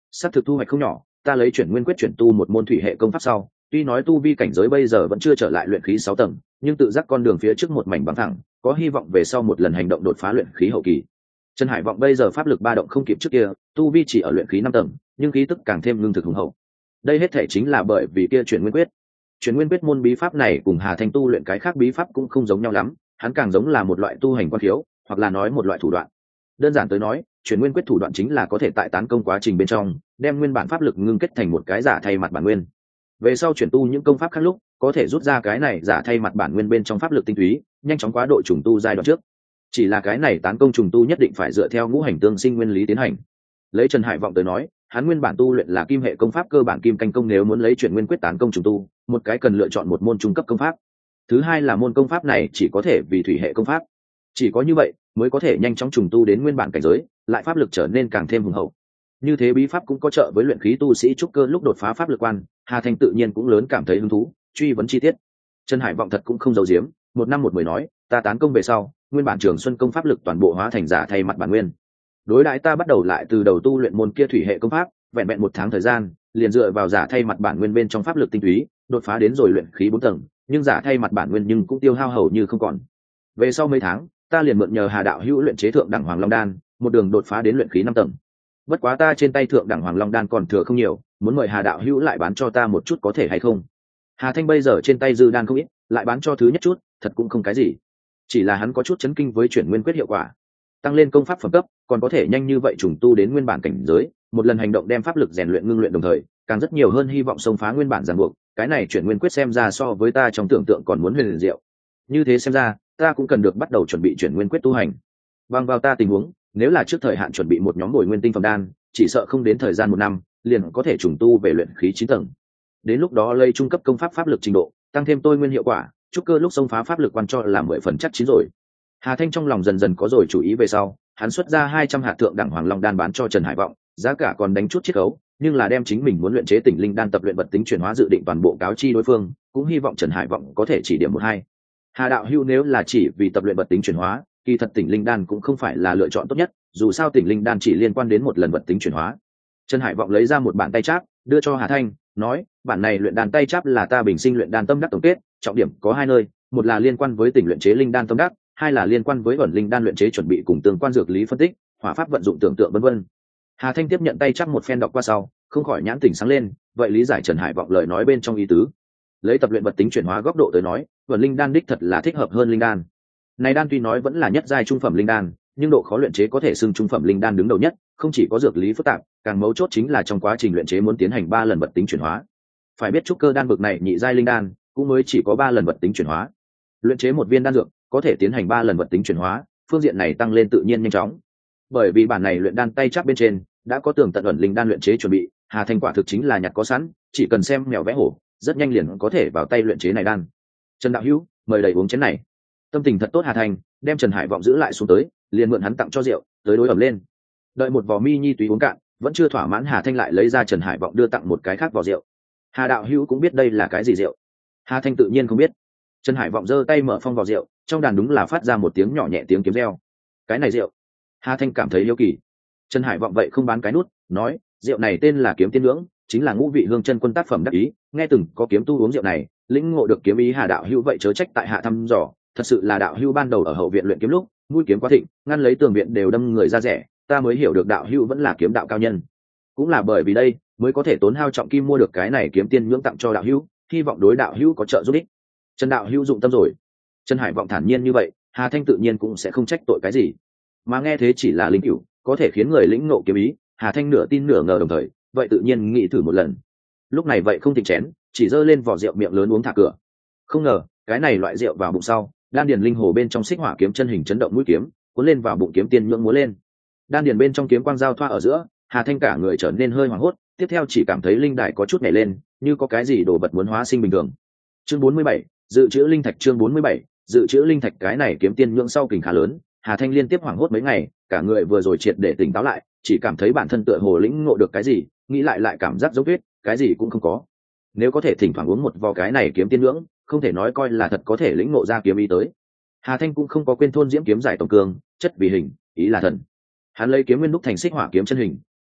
xác thực thu hoạch không nhỏ. Ta lấy chuyển nguyên quyết chuyển tu một môn thủy hệ công pháp sau, tuy nói tu vi cảnh giới bây giờ vẫn chưa trở lại luyện khí 6 tầng, nhưng tự giác con đường phía trước một mảnh bằng thẳng, có hy vọng về sau một lần hành động đột phá luyện khí hậu kỳ. Trần Hải Vọng bây giờ pháp lực ba động không kịp trước kia, tu vi chỉ ở luyện khí 5 tầng, nhưng khí tức càng thêm ngưng thực hùng hậu. Đây hết thể chính là bởi vì kia chuyển nguyên quyết. Chuyển nguyên quyết môn bí pháp này cùng Hà Thanh tu luyện cái khác bí pháp cũng không giống nhau lắm, hắn càng giống là một loại tu hành quan khiếu, hoặc là nói một loại thủ đoạn. Đơn giản tới nói, chuyển nguyên quyết thủ đoạn chính là có thể tại tán công quá trình bên trong, đem nguyên bản pháp lực ngưng kết thành một cái giả thay mặt bản nguyên. Về sau chuyển tu những công pháp khác lúc, có thể rút ra cái này giả thay mặt bản nguyên bên trong pháp lực tinh túy, nhanh chóng quá độ trùng tu giai đoạn trước. Chỉ là cái này tán công trùng tu nhất định phải dựa theo ngũ hành tương sinh nguyên lý tiến hành. Lấy Trần Hải Vọng tới nói, hắn nguyên bản tu luyện là kim hệ công pháp cơ bản kim canh công, nếu muốn lấy chuyển nguyên quyết tán công trùng tu, một cái cần lựa chọn một môn trung cấp công pháp. Thứ hai là môn công pháp này chỉ có thể vì thủy hệ công pháp. Chỉ có như vậy mới có thể nhanh chóng trùng tu đến nguyên bản cảnh giới, lại pháp lực trở nên càng thêm hùng hậu. Như thế bí pháp cũng có trợ với luyện khí tu sĩ trúc cơ lúc đột phá pháp lực quan, Hà Thanh tự nhiên cũng lớn cảm thấy hứng thú, truy vấn chi tiết. Trần Hải Vọng thật cũng không giấu giếm, một năm một mười nói, ta tán công về sau, nguyên bản Trường Xuân công pháp lực toàn bộ hóa thành giả thay mặt bản nguyên. Đối đãi ta bắt đầu lại từ đầu tu luyện môn kia thủy hệ công pháp, vẹn vẹn một tháng thời gian, liền dựa vào giả thay mặt bản nguyên bên trong pháp lực tinh túy, đột phá đến rồi luyện khí 4 tầng, nhưng giả thay mặt bản nguyên nhưng cũng tiêu hao hầu như không còn. Về sau mấy tháng, ta liền mượn nhờ Hà đạo hữu luyện chế thượng đẳng Hoàng Long đan, một đường đột phá đến luyện khí 5 tầng. Bất quá ta trên tay thượng đẳng Hoàng Long đan còn thừa không nhiều, muốn mời Hà đạo hữu lại bán cho ta một chút có thể hay không? Hà Thanh bây giờ trên tay dư đan không ít, lại bán cho thứ nhất chút, thật cũng không cái gì. Chỉ là hắn có chút chấn kinh với chuyển nguyên quyết hiệu quả, tăng lên công pháp phẩm cấp, còn có thể nhanh như vậy trùng tu đến nguyên bản cảnh giới, một lần hành động đem pháp lực rèn luyện ngưng luyện đồng thời, càng rất nhiều hơn hy vọng xông phá nguyên bản ràng buộc. Cái này chuyển nguyên quyết xem ra so với ta trong tưởng tượng còn muốn huyền diệu. Như thế xem ra, ta cũng cần được bắt đầu chuẩn bị chuyển nguyên quyết tu hành. Bằng vào ta tình huống, nếu là trước thời hạn chuẩn bị một nhóm bồi nguyên tinh phẩm đan, chỉ sợ không đến thời gian 1 năm, liền có thể trùng tu về luyện khí 9 tầng. Đến lúc đó lấy trung cấp công pháp pháp lực trình độ, tăng thêm tôi nguyên hiệu quả, trúc cơ lúc xông phá pháp lực quan cho là 10 phần chắc chín rồi. Hà Thanh trong lòng dần dần có rồi chủ ý về sau, hắn xuất ra 200 hạt thượng đẳng Hoàng Long đan bán cho Trần Hải Vọng, giá cả còn đánh chút chiết khấu, nhưng là đem chính mình muốn luyện chế Tỉnh Linh đan tập luyện vật tính chuyển hóa dự định toàn bộ cáo chi đối phương, cũng hy vọng Trần Hải Vọng có thể chỉ điểm một hai. Hà đạo hữu nếu là chỉ vì tập luyện vật tính chuyển hóa, kỳ thật Tỉnh Linh đan cũng không phải là lựa chọn tốt nhất, dù sao Tỉnh Linh đan chỉ liên quan đến một lần vật tính chuyển hóa. Trần Hải Vọng lấy ra một bản tay cháp, đưa cho Hà Thanh, nói, bản này luyện đan tay cháp là ta bình sinh luyện đan tâm đắc tổng kết, trọng điểm có 2 nơi, một là liên quan với tỉnh luyện chế linh đan tâm đắc, 2 là liên quan với ẩn linh đan luyện chế chuẩn bị cùng tương quan dược lý phân tích, hỏa pháp vận dụng tưởng tượng vân vân. Hà Thanh tiếp nhận tay chắp một phen đọc qua sau, không khỏi nhãn tỉnh sáng lên, vậy lý giải Trần Hải Vọng lời nói bên trong ý tứ. Lấy tập luyện vật tính chuyển hóa góc độ tới nói, ẩn linh đan đích thật là thích hợp hơn linh đan. Này đan tuy nói vẫn là nhất giai trung phẩm linh đan, nhưng độ khó luyện chế có thể xưng trung phẩm linh đan đứng đầu nhất, không chỉ có dược lý phức tạp, càng mấu chốt chính là trong quá trình luyện chế muốn tiến hành 3 lần vật tính chuyển hóa. Phải biết trúc cơ đan bực này nhị giai linh đan, cũng mới chỉ có 3 lần vật tính chuyển hóa. Luyện chế một viên đan dược có thể tiến hành 3 lần vật tính chuyển hóa, phương diện này tăng lên tự nhiên nhanh chóng. Bởi vì bản này luyện đan tay chắc bên trên đã có tường tận ẩn linh đan luyện chế chuẩn bị, Hà Thanh quả thực chính là nhặt có sẵn, chỉ cần xem mèo vẽ hổ, rất nhanh liền có thể vào tay luyện chế này đan. Trần đạo hữu, mời đầy uống chén này. Tâm tình thật tốt Hà Thanh, đem Trần Hải Vọng giữ lại xuống tới, liền mượn hắn tặng cho rượu, tới đối ẩm lên. Đợi một vò mi nhi tùy uống cạn, vẫn chưa thỏa mãn, Hà Thanh lại lấy ra Trần Hải Vọng đưa tặng một cái khác vò rượu. Hà đạo hữu cũng biết đây là cái gì rượu? Hà Thanh tự nhiên không biết. Trần Hải Vọng giơ tay mở phong vò rượu, trong đàn đúng là phát ra một tiếng nhỏ nhẹ tiếng kiếm reo. Cái này rượu? Hà Thanh cảm thấy yêu kỳ. Trần Hải Vọng vậy không bán cái nút, nói, rượu này tên là Kiếm Tiên Ngưỡng, chính là Ngũ Vị Hương chân quân tác phẩm đắc ý, nghe từng có kiếm tu uống rượu này, lĩnh ngộ được kiếm ý. Hà đạo hữu vậy chớ trách tại hạ thăm dò, thật sự là đạo hữu ban đầu ở hậu viện luyện kiếm lúc, mũi kiếm quá thịnh, ngăn lấy tường viện đều đâm người ra rẻ, ta mới hiểu được đạo hữu vẫn là kiếm đạo cao nhân. Cũng là bởi vì đây, mới có thể tốn hao trọng kim mua được cái này Kiếm Tiên Ngưỡng tặng cho đạo hữu, hy vọng đối đạo hữu có trợ giúp ích. Trần đạo hữu dụng tâm rồi. Trần Hải Vọng thản nhiên như vậy, Hà Thanh tự nhiên cũng sẽ không trách tội cái gì. Mà nghe thế chỉ là linh cửu, có thể khiến người lĩnh ngộ kiếm ý, Hà Thanh nửa tin nửa ngờ đồng thời, vậy tự nhiên nghĩ thử một lần. Lúc này vậy không thịnh chén, chỉ giơ lên vỏ rượu miệng lớn uống thả cửa. Không ngờ, cái này loại rượu vào bụng sau, đan điền linh hồ bên trong xích hỏa kiếm chân hình chấn động mũi kiếm, cuốn lên vào bụng Kiếm Tiên Nhượng múa lên. Đan điền bên trong kiếm quang giao thoa ở giữa, Hà Thanh cả người trở nên hơi hoảng hốt, tiếp theo chỉ cảm thấy linh đài có chút nhảy lên, như có cái gì đồ vật muốn hóa sinh bình thường. Chương 47, dự trữ linh thạch. Chương 47, dự trữ linh thạch. Cái này Kiếm Tiên Nhượng sau kình khá lớn, Hà Thanh liên tiếp hoảng hốt mấy ngày, cả người vừa rồi triệt để tỉnh táo lại, chỉ cảm thấy bản thân tựa hồ lĩnh ngộ được cái gì, nghĩ lại cảm giác dấu vết, cái gì cũng không có. Nếu có thể thỉnh thoảng uống một vò cái này Kiếm Tiên Ngưỡng, không thể nói coi là thật có thể lĩnh ngộ ra kiếm ý tới. Hà Thanh cũng không có quên thôn diễm kiếm giải tổng cương, chất vì hình, ý là thần. Hắn lấy kiếm nguyên đúc thành xích hỏa kiếm chân hình,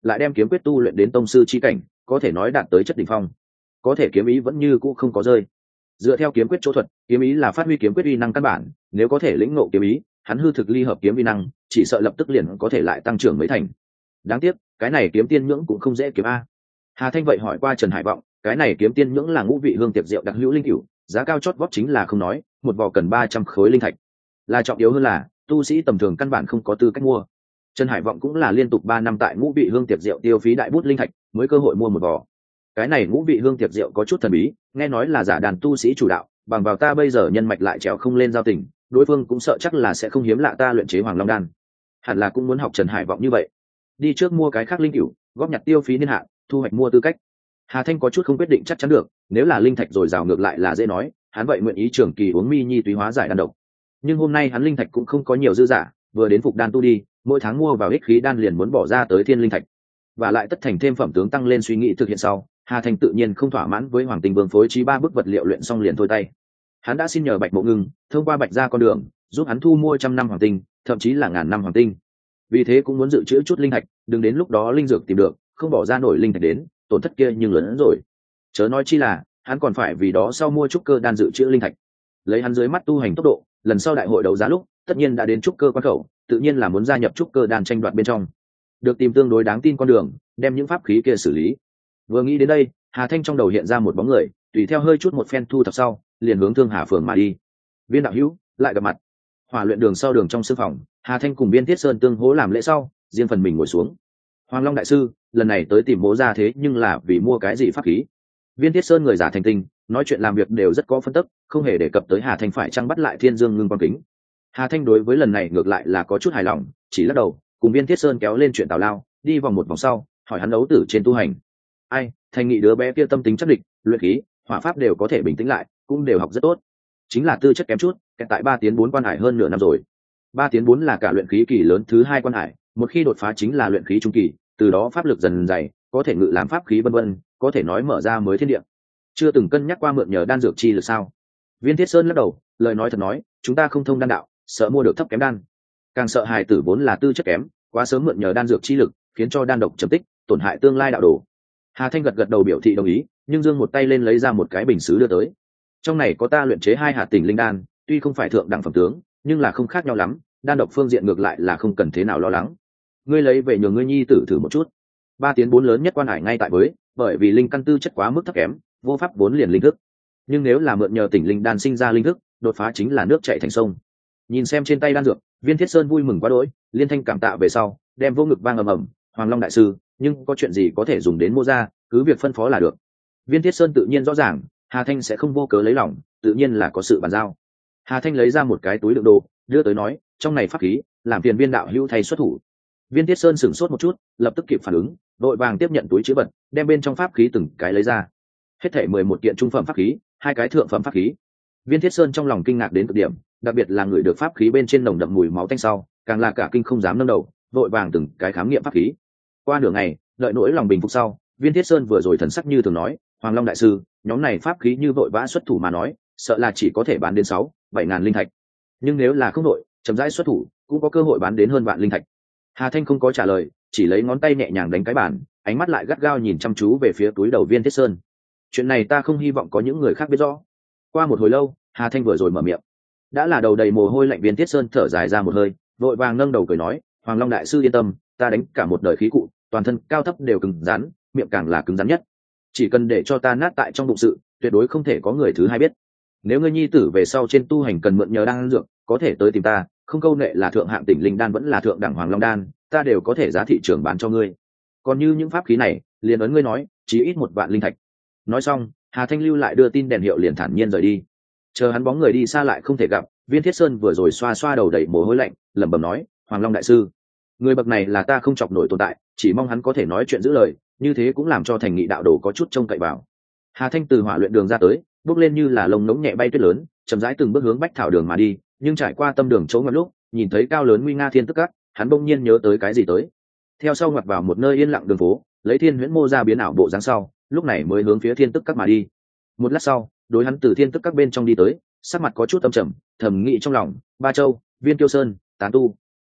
lại đem kiếm quyết tu luyện đến tông sư chi cảnh, có thể nói đạt tới chất đỉnh phong. Có thể kiếm ý vẫn như cũ không có rơi. Dựa theo kiếm quyết chỗ thuật, kiếm ý là phát huy kiếm quyết uy năng căn bản, nếu có thể lĩnh ngộ kiếm ý, hắn hư thực ly hợp kiếm uy năng, chỉ sợ lập tức liền có thể lại tăng trưởng mấy thành. Đáng tiếc, cái này kiếm tiên nhưỡng cũng không dễ kiếm a. Hà Thanh vậy hỏi qua Trần Hải Vọng, cái này kiếm tiên nhưỡng là ngũ vị hương tiệc rượu đặc hữu linh cửu, giá cao chót vót chính là không nói, một vỏ cần 300 khối linh thạch. Là trọng yếu hơn là, tu sĩ tầm thường căn bản không có tư cách mua. Trần Hải Vọng cũng là liên tục 3 năm tại ngũ vị hương tiệc rượu tiêu phí đại bút linh thạch, mới cơ hội mua một vỏ. Cái này ngũ vị hương tiệc rượu có chút thần bí, nghe nói là giả đàn tu sĩ chủ đạo, bằng vào ta bây giờ nhân mạch lại trèo không lên giao tình, đối phương cũng sợ chắc là sẽ không hiếm lạ ta luyện chế Hoàng Long đan. Hẳn là cũng muốn học Trần Hải Vọng như vậy, đi trước mua cái khác linh cửu, góp nhặt tiêu phí niên hạn, thu hoạch mua tư cách. Hà Thanh có chút không quyết định chắc chắn được, nếu là linh thạch rồi rào ngược lại là dễ nói, hắn vậy nguyện ý trường kỳ uống mi nhi túy hóa giải đan độc. Nhưng hôm nay hắn linh thạch cũng không có nhiều dư giả, vừa đến phục đan tu đi, mỗi tháng mua vào ích khí đan liền muốn bỏ ra tới thiên linh thạch, và lại tất thành thêm phẩm tướng tăng lên suy nghĩ thực hiện sau, Hà Thanh tự nhiên không thỏa mãn với Hoàng Tinh Vương phối trí 3 bức vật liệu luyện xong liền thôi tay. Hắn đã xin nhờ Bạch Mộ Ngưng thông qua Bạch gia con đường giúp hắn thu mua 100 năm hoàng tinh, thậm chí là ngàn năm hoàng tinh. Vì thế cũng muốn dự trữ chút linh thạch, đừng đến lúc đó linh dược tìm được, không bỏ ra nổi linh thạch đến, tổn thất kia nhưng lớn hơn rồi. Chớ nói chi là, hắn còn phải vì đó sau mua trúc cơ đan dự trữ linh thạch. Lấy hắn dưới mắt tu hành tốc độ, lần sau đại hội đấu giá lúc, tất nhiên đã đến trúc cơ quan khẩu, tự nhiên là muốn gia nhập trúc cơ đan tranh đoạt bên trong. Được tìm tương đối đáng tin con đường, đem những pháp khí kia xử lý. Vừa nghĩ đến đây, Hà Thanh trong đầu hiện ra một bóng người, tùy theo hơi chút một phen thu thập sau, liền hướng Thương Hà phường mà đi. Viên đạo hữu, lại gặp mặt. Hỏa luyện đường sau đường trong sư phòng, Hà Thanh cùng Viên Thiết Sơn tương hỗ làm lễ sau, riêng phần mình ngồi xuống. Hoàng Long đại sư, lần này tới tìm bố ra thế nhưng là vì mua cái gì pháp khí? Viên Thiết Sơn người giả thành tinh, nói chuyện làm việc đều rất có phân tích, không hề đề cập tới Hà Thanh phải chăng bắt lại Thiên Dương Ngưng Quang Kính. Hà Thanh đối với lần này ngược lại là có chút hài lòng, chỉ lắc đầu, cùng Viên Thiết Sơn kéo lên chuyện tào lao, đi vòng một vòng sau, hỏi hắn đấu tử trên tu hành. Ai, Thành nghị đứa bé kia tâm tính chắc địch, luyện khí, hỏa pháp đều có thể bình tĩnh lại, cũng đều học rất tốt. Chính là tư chất kém chút, kẹt tại 3 tiến 4 quan hải hơn nửa năm rồi. 3 tiến 4 là cả luyện khí kỳ lớn thứ 2 quan hải, một khi đột phá chính là luyện khí trung kỳ, từ đó pháp lực dần dày, có thể ngự làm pháp khí vân vân, có thể nói mở ra mới thiên địa. Chưa từng cân nhắc qua mượn nhờ đan dược chi lực sao? Viên Thiết Sơn lắc đầu, lời nói thật nói, chúng ta không thông đan đạo, sợ mua được thấp kém đan. Càng sợ hài tử vốn là tư chất kém, quá sớm mượn nhờ đan dược chi lực, khiến cho đan độc trầm tích, tổn hại tương lai đạo đồ. Hà Thanh gật gật đầu biểu thị đồng ý, nhưng giương một tay lên lấy ra một cái bình sứ đưa tới. Trong này có ta luyện chế 2 hạt tỉnh linh đan, tuy không phải thượng đẳng phẩm tướng, nhưng là không khác nhau lắm, đan độc phương diện ngược lại là không cần thế nào lo lắng. Ngươi lấy về nhường ngươi nhi tử thử một chút. 3 tiến 4 lớn nhất quan hải ngay tại với, bởi vì linh căn tư chất quá mức thấp kém, vô pháp vốn liền linh thức. Nhưng nếu là mượn nhờ tỉnh linh đan sinh ra linh thức, đột phá chính là nước chảy thành sông. Nhìn xem trên tay đan dược, Viên Thiết Sơn vui mừng quá đỗi, liên thanh cảm tạ về sau, đem vô ngực vang ầm ầm, Hoàng Long đại sư, nhưng có chuyện gì có thể dùng đến mua ra, cứ việc phân phó là được. Viên Thiết Sơn tự nhiên rõ ràng, Hà Thanh sẽ không vô cớ lấy lòng, tự nhiên là có sự bàn giao. Hà Thanh lấy ra một cái túi đựng đồ, đưa tới nói, trong này pháp khí, làm phiền Viên đạo hữu thay xuất thủ. Viên Thiết Sơn sửng sốt một chút, lập tức kịp phản ứng, vội vàng tiếp nhận túi trữ vật, đem bên trong pháp khí từng cái lấy ra. Hết thảy 11 kiện trung phẩm pháp khí, 2 cái thượng phẩm pháp khí. Viên Thiết Sơn trong lòng kinh ngạc đến cực điểm, đặc biệt là người được pháp khí bên trên nồng đậm mùi máu tanh sau, càng là cả kinh không dám nâng đầu, vội vàng từng cái khám nghiệm pháp khí. Qua nửa ngày, đợi nỗi lòng bình phục sau, Viên Thiết Sơn vừa rồi thần sắc như thường nói, Hoàng Long đại sư, nhóm này pháp khí như vội vã xuất thủ mà nói, sợ là chỉ có thể bán đến 6-7 ngàn linh thạch. Nhưng nếu là không đội, chậm rãi xuất thủ, cũng có cơ hội bán đến hơn vạn linh thạch. Hà Thanh không có trả lời, chỉ lấy ngón tay nhẹ nhàng đánh cái bàn, ánh mắt lại gắt gao nhìn chăm chú về phía túi đầu Viên Thiết Sơn. Chuyện này ta không hy vọng có những người khác biết rõ. Qua một hồi lâu, Hà Thanh vừa rồi mở miệng, đã là đầu đầy mồ hôi lạnh. Viên Thiết Sơn thở dài ra một hơi, vội vàng nâng đầu cười nói, Hoàng Long đại sư yên tâm, ta đánh cả một đời khí cụ, toàn thân cao thấp đều cứng rắn, miệng càng là cứng rắn nhất, chỉ cần để cho ta nát tại trong bụng sự, tuyệt đối không thể có người thứ hai biết. Nếu ngươi nhi tử về sau trên tu hành cần mượn nhờ đan dược, có thể tới tìm ta, không câu nệ là thượng hạng tỉnh linh đan vẫn là thượng đẳng Hoàng Long đan, ta đều có thể giá thị trường bán cho ngươi. Còn như những pháp khí này, liền ấn ngươi nói, chí ít 1 vạn linh thạch. Nói xong, Hà Thanh lưu lại đưa tin đèn hiệu liền thản nhiên rời đi. Chờ hắn bóng người đi xa lại không thể gặp, Viên Thiết Sơn vừa rồi xoa xoa đầu đầy mồ hôi lạnh, lẩm bẩm nói, Hoàng Long đại sư, người bậc này là ta không chọc nổi tồn tại, chỉ mong hắn có thể nói chuyện giữ lời, như thế cũng làm cho thành nghị đạo đồ có chút trông cậy vào. Hà Thanh từ hỏa luyện đường ra tới, bước lên như là lông ngỗng nhẹ bay tuyết lớn, chậm rãi từng bước hướng Bách Thảo đường mà đi, nhưng trải qua tâm đường chỗ ngoặt lúc, nhìn thấy cao lớn nguy nga thiên tức các, hắn bỗng nhiên nhớ tới cái gì tới. Theo sau ngoặt vào một nơi yên lặng đường phố, lấy thiên huyễn mô ra biến ảo bộ dáng sau, lúc này mới hướng phía thiên tức các mà đi. Một lát sau, đối hắn từ thiên tức các bên trong đi tới, sắc mặt có chút âm trầm, thầm nghĩ trong lòng, Ba Châu, Viên Kiêu Sơn, tán tu.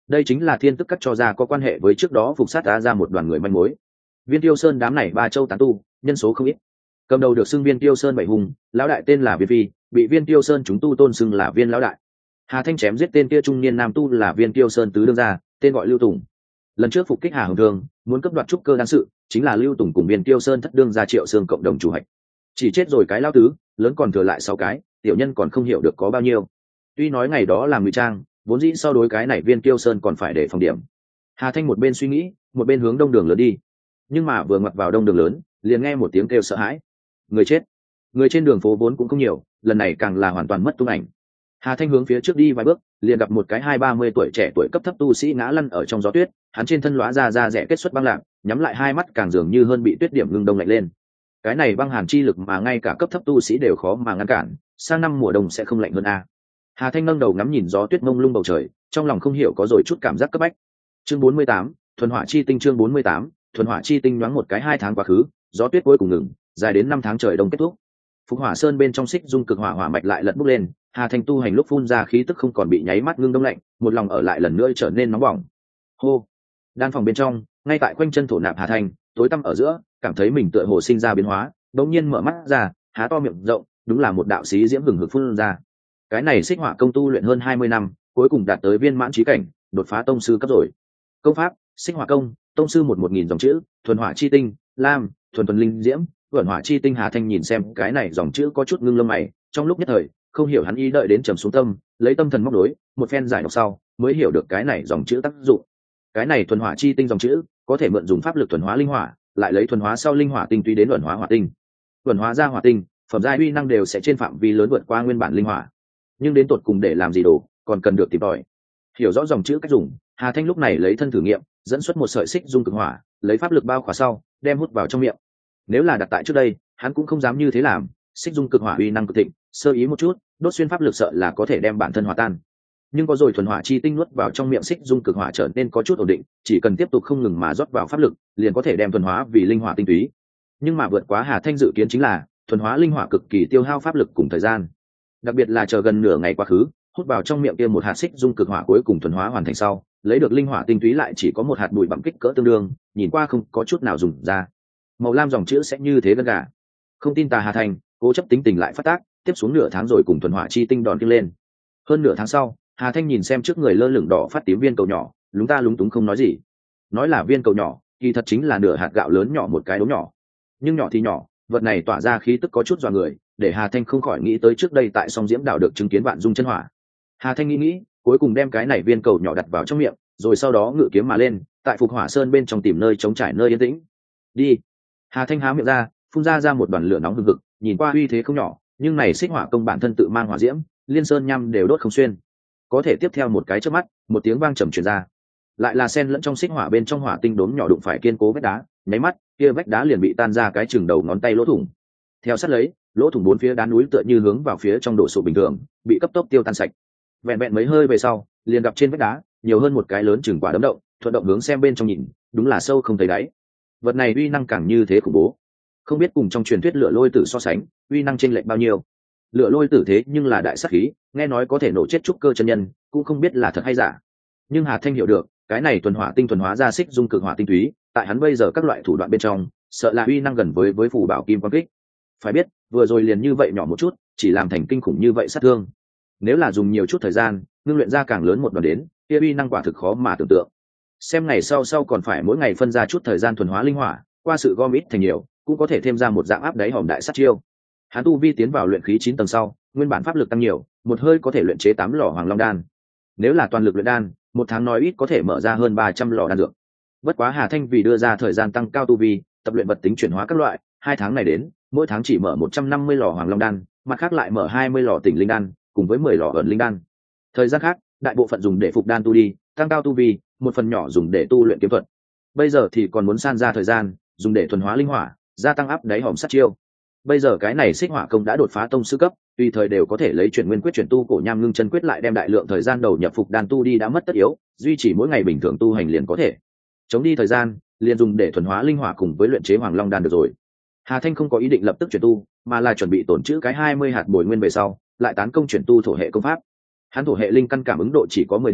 đây chính là thiên tức cắt cho ra có quan hệ với trước đó phục sát ra một đoàn người manh mối. Viên Tiêu Sơn đám này ba châu tán tu, nhân số không ít. Cầm đầu được xưng Viên Tiêu Sơn bảy hùng, lão đại tên là Viên Phi, bị Viên Tiêu Sơn chúng tu tôn xưng là Viên lão đại. Hà Thanh chém giết tên kia trung niên nam tu là Viên Tiêu Sơn tứ đương gia, tên gọi Lưu Tùng. Lần trước phục kích Hà Hồng Thương, muốn cấp đoạt trúc cơ đan sự, chính là Lưu Tùng cùng Viên Tiêu Sơn thất đương gia Triệu Sương cộng đồng chủ hạch. Chỉ chết rồi cái lão tứ, lớn còn thừa lại 6 cái, tiểu nhân còn không hiểu được có bao nhiêu. Tuy nói ngày đó làm ngụy trang, vốn dĩ sau đối cái này Viên Tiêu Sơn còn phải để phòng điểm. Hà Thanh một bên suy nghĩ, một bên hướng đông đường lớn đi. Nhưng mà vừa ngoặt vào đông đường lớn, liền nghe một tiếng kêu sợ hãi. Người chết. Người trên đường phố vốn cũng không nhiều, lần này càng là hoàn toàn mất tung ảnh. Hà Thanh hướng phía trước đi vài bước, liền gặp một cái 20-30 tuổi trẻ tuổi cấp thấp tu sĩ ngã lăn ở trong gió tuyết, hắn trên thân lóa ra rẻ kết xuất băng lạc, nhắm lại hai mắt càng dường như hơn bị tuyết điểm ngưng đông lạnh lên. Cái này băng hàn chi lực mà ngay cả cấp thấp tu sĩ đều khó mà ngăn cản, sang năm mùa đông sẽ không lạnh hơn a. Hà Thanh nâng đầu ngắm nhìn gió tuyết mông lung bầu trời, trong lòng không hiểu có rồi chút cảm giác cấp bách. Chương 48, thuần hỏa chi tinh. Chương 48, thuần hỏa chi tinh. Nhoáng một cái 2 tháng quá khứ, gió tuyết cuối cùng ngừng, dài đến 5 tháng trời đông kết thúc. Phục Hỏa Sơn bên trong xích dung cực hỏa hỏa mạch lại lật bốc lên, Hà Thanh tu hành lúc phun ra khí tức không còn bị nháy mắt ngưng đông lạnh, một lòng ở lại lần nữa trở nên nóng bỏng. Hô. Đan phòng bên trong, ngay tại quanh chân thổ nạp Hà Thanh, tối tăm ở giữa, cảm thấy mình tựa hồ sinh ra biến hóa, đột nhiên mở mắt ra, há to miệng rộng, đúng là một đạo xí diễm hừng hực phun ra. Cái này xích hỏa công tu luyện hơn 20 năm, cuối cùng đạt tới viên mãn chí cảnh, đột phá tông sư cấp rồi. Công pháp: xích hỏa công, tông sư 1000 dòng chữ, thuần hỏa chi tinh, lam, thuần thuần linh diễm, thuần hỏa chi tinh. Hà Thanh nhìn xem cái này dòng chữ có chút ngưng lông mày, trong lúc nhất thời không hiểu hắn ý đợi đến trầm xuống tâm, lấy tâm thần móc đối, một phen giải đọc sau mới hiểu được cái này dòng chữ tác dụng. Cái này thuần hỏa chi tinh dòng chữ có thể mượn dùng pháp lực thuần hóa linh hỏa, lại lấy thuần hóa sau linh hỏa tinh túy đến thuần hóa hỏa tinh. Thuần hóa ra hỏa tinh, phẩm giai uy năng đều sẽ trên phạm vi lớn vượt qua nguyên bản linh hỏa. Nhưng đến tột cùng để làm gì đồ, còn cần được tìm tòi. Hiểu rõ dòng chữ cách dùng, Hà Thanh lúc này lấy thân thử nghiệm, dẫn xuất một sợi xích dung cực hỏa, lấy pháp lực bao khỏa sau, đem hút vào trong miệng. Nếu là đặt tại trước đây, hắn cũng không dám như thế làm, xích dung cực hỏa uy năng cực thịnh, sơ ý một chút, đốt xuyên pháp lực sợ là có thể đem bản thân hòa tan. Nhưng có rồi thuần hỏa chi tinh nuốt vào trong miệng xích dung cực hỏa trở nên có chút ổn định, chỉ cần tiếp tục không ngừng mà rót vào pháp lực, liền có thể đem thuần hóa vì linh hỏa tinh túy. Nhưng mà vượt quá Hà Thanh dự kiến chính là, thuần hóa linh hỏa cực kỳ tiêu hao pháp lực cùng thời gian. Đặc biệt là chờ gần nửa ngày quá khứ, hút vào trong miệng kia một hạt xích dung cực hỏa cuối cùng thuần hóa hoàn thành sau, lấy được linh hỏa tinh túy lại chỉ có một hạt bụi bặm kích cỡ tương đương, nhìn qua không có chút nào dùng ra. Màu lam dòng chữ sẽ như thế gần gà. Không tin tà Hà Thanh, cố chấp tính tình lại phát tác, tiếp xuống nửa tháng rồi cùng thuần hỏa chi tinh đòn kia lên. Hơn nửa tháng sau, Hà Thanh nhìn xem trước người lơ lửng đỏ phát tím viên cầu nhỏ, lúng ta lúng túng không nói gì. Nói là viên cầu nhỏ, kỳ thật chính là nửa hạt gạo lớn nhỏ một cái đống nhỏ. Nhưng nhỏ thì nhỏ, vật này tỏa ra khí tức có chút dọa người, để Hà Thanh không khỏi nghĩ tới trước đây tại Song Diễm Đảo được chứng kiến vạn dung chân hỏa. Hà Thanh nghĩ, cuối cùng đem cái này viên cầu nhỏ đặt vào trong miệng, rồi sau đó ngự kiếm mà lên, tại Phục Hỏa Sơn bên trong tìm nơi trống trải nơi yên tĩnh. Đi. Hà Thanh há miệng ra, phun ra một đoàn lửa nóng hừng hực, nhìn qua uy thế không nhỏ, nhưng này xích hỏa công bản thân tự mang hỏa diễm, liên sơn nhăm đều đốt không xuyên. Có thể tiếp theo một cái chớp mắt, một tiếng vang trầm truyền ra, lại là sen lẫn trong xích hỏa bên trong hỏa tinh đốm nhỏ đụng phải kiên cố vách đá, nháy mắt kia vách đá liền bị tan ra cái chừng đầu ngón tay lỗ thủng. Theo sát lấy, lỗ thủng bốn phía đá núi tựa như hướng vào phía trong đổ sụp bình thường, bị cấp tốc tiêu tan sạch. Vẹn vẹn mấy hơi về sau, liền gặp trên vách đá nhiều hơn một cái lớn chừng quả đấm động, thuận động hướng xem bên trong nhìn, đúng là sâu không thấy đáy. Vật này uy năng càng như thế khủng bố, không biết cùng trong truyền thuyết lửa lôi tử so sánh, uy năng chênh lệch bao nhiêu. Lửa lôi tử thế nhưng là đại sát khí, nghe nói có thể nổ chết trúc cơ chân nhân, cũng không biết là thật hay giả. Nhưng Hà Thanh hiểu được, cái này thuần hỏa tinh thuần hóa ra xích dung cực hỏa tinh túy, tại hắn bây giờ các loại thủ đoạn bên trong, sợ là uy năng gần với phù bảo kim quang kích. Phải biết, vừa rồi liền như vậy nhỏ một chút, chỉ làm thành kinh khủng như vậy sát thương. Nếu là dùng nhiều chút thời gian, ngưng luyện ra càng lớn một đoạn đến, kia uy năng quả thực khó mà tưởng tượng. Xem ngày sau còn phải mỗi ngày phân ra chút thời gian thuần hóa linh hỏa, qua sự gom ít thành nhiều, cũng có thể thêm ra một dạng áp đáy hòm đại sát chiêu. Hắn tu vi tiến vào luyện khí 9 tầng sau, nguyên bản pháp lực tăng nhiều, một hơi có thể luyện chế 8 lò Hoàng Long đan. Nếu là toàn lực luyện đan, một tháng nói ít có thể mở ra hơn 300 lò đan dược. Bất quá Hà Thanh vì đưa ra thời gian tăng cao tu vi, tập luyện vật tính chuyển hóa các loại, 2 tháng này đến, mỗi tháng chỉ mở 150 lò Hoàng Long đan, mặt khác lại mở 20 lò Tỉnh Linh đan, cùng với 10 lò ẩn linh đan. Thời gian khác, đại bộ phận dùng để phục đan tu đi, tăng cao tu vi, một phần nhỏ dùng để tu luyện kiếm thuật. Bây giờ thì còn muốn san ra thời gian, dùng để thuần hóa linh hỏa, gia tăng áp đáy hòm sát chiêu. Bây giờ cái này xích hỏa công đã đột phá tông sư cấp, tùy thời đều có thể lấy chuyển nguyên quyết chuyển tu cổ nham ngưng chân quyết lại đem đại lượng thời gian đầu nhập phục đan tu đi đã mất tất yếu, duy trì mỗi ngày bình thường tu hành liền có thể. Chống đi thời gian, liền dùng để thuần hóa linh hỏa cùng với luyện chế Hoàng Long đan được rồi. Hà Thanh không có ý định lập tức chuyển tu, mà là chuẩn bị tổn trữ cái 20 hạt bồi nguyên về sau, lại tán công chuyển tu thổ hệ công pháp. Hắn thổ hệ linh căn cảm ứng độ chỉ có 10 điểm,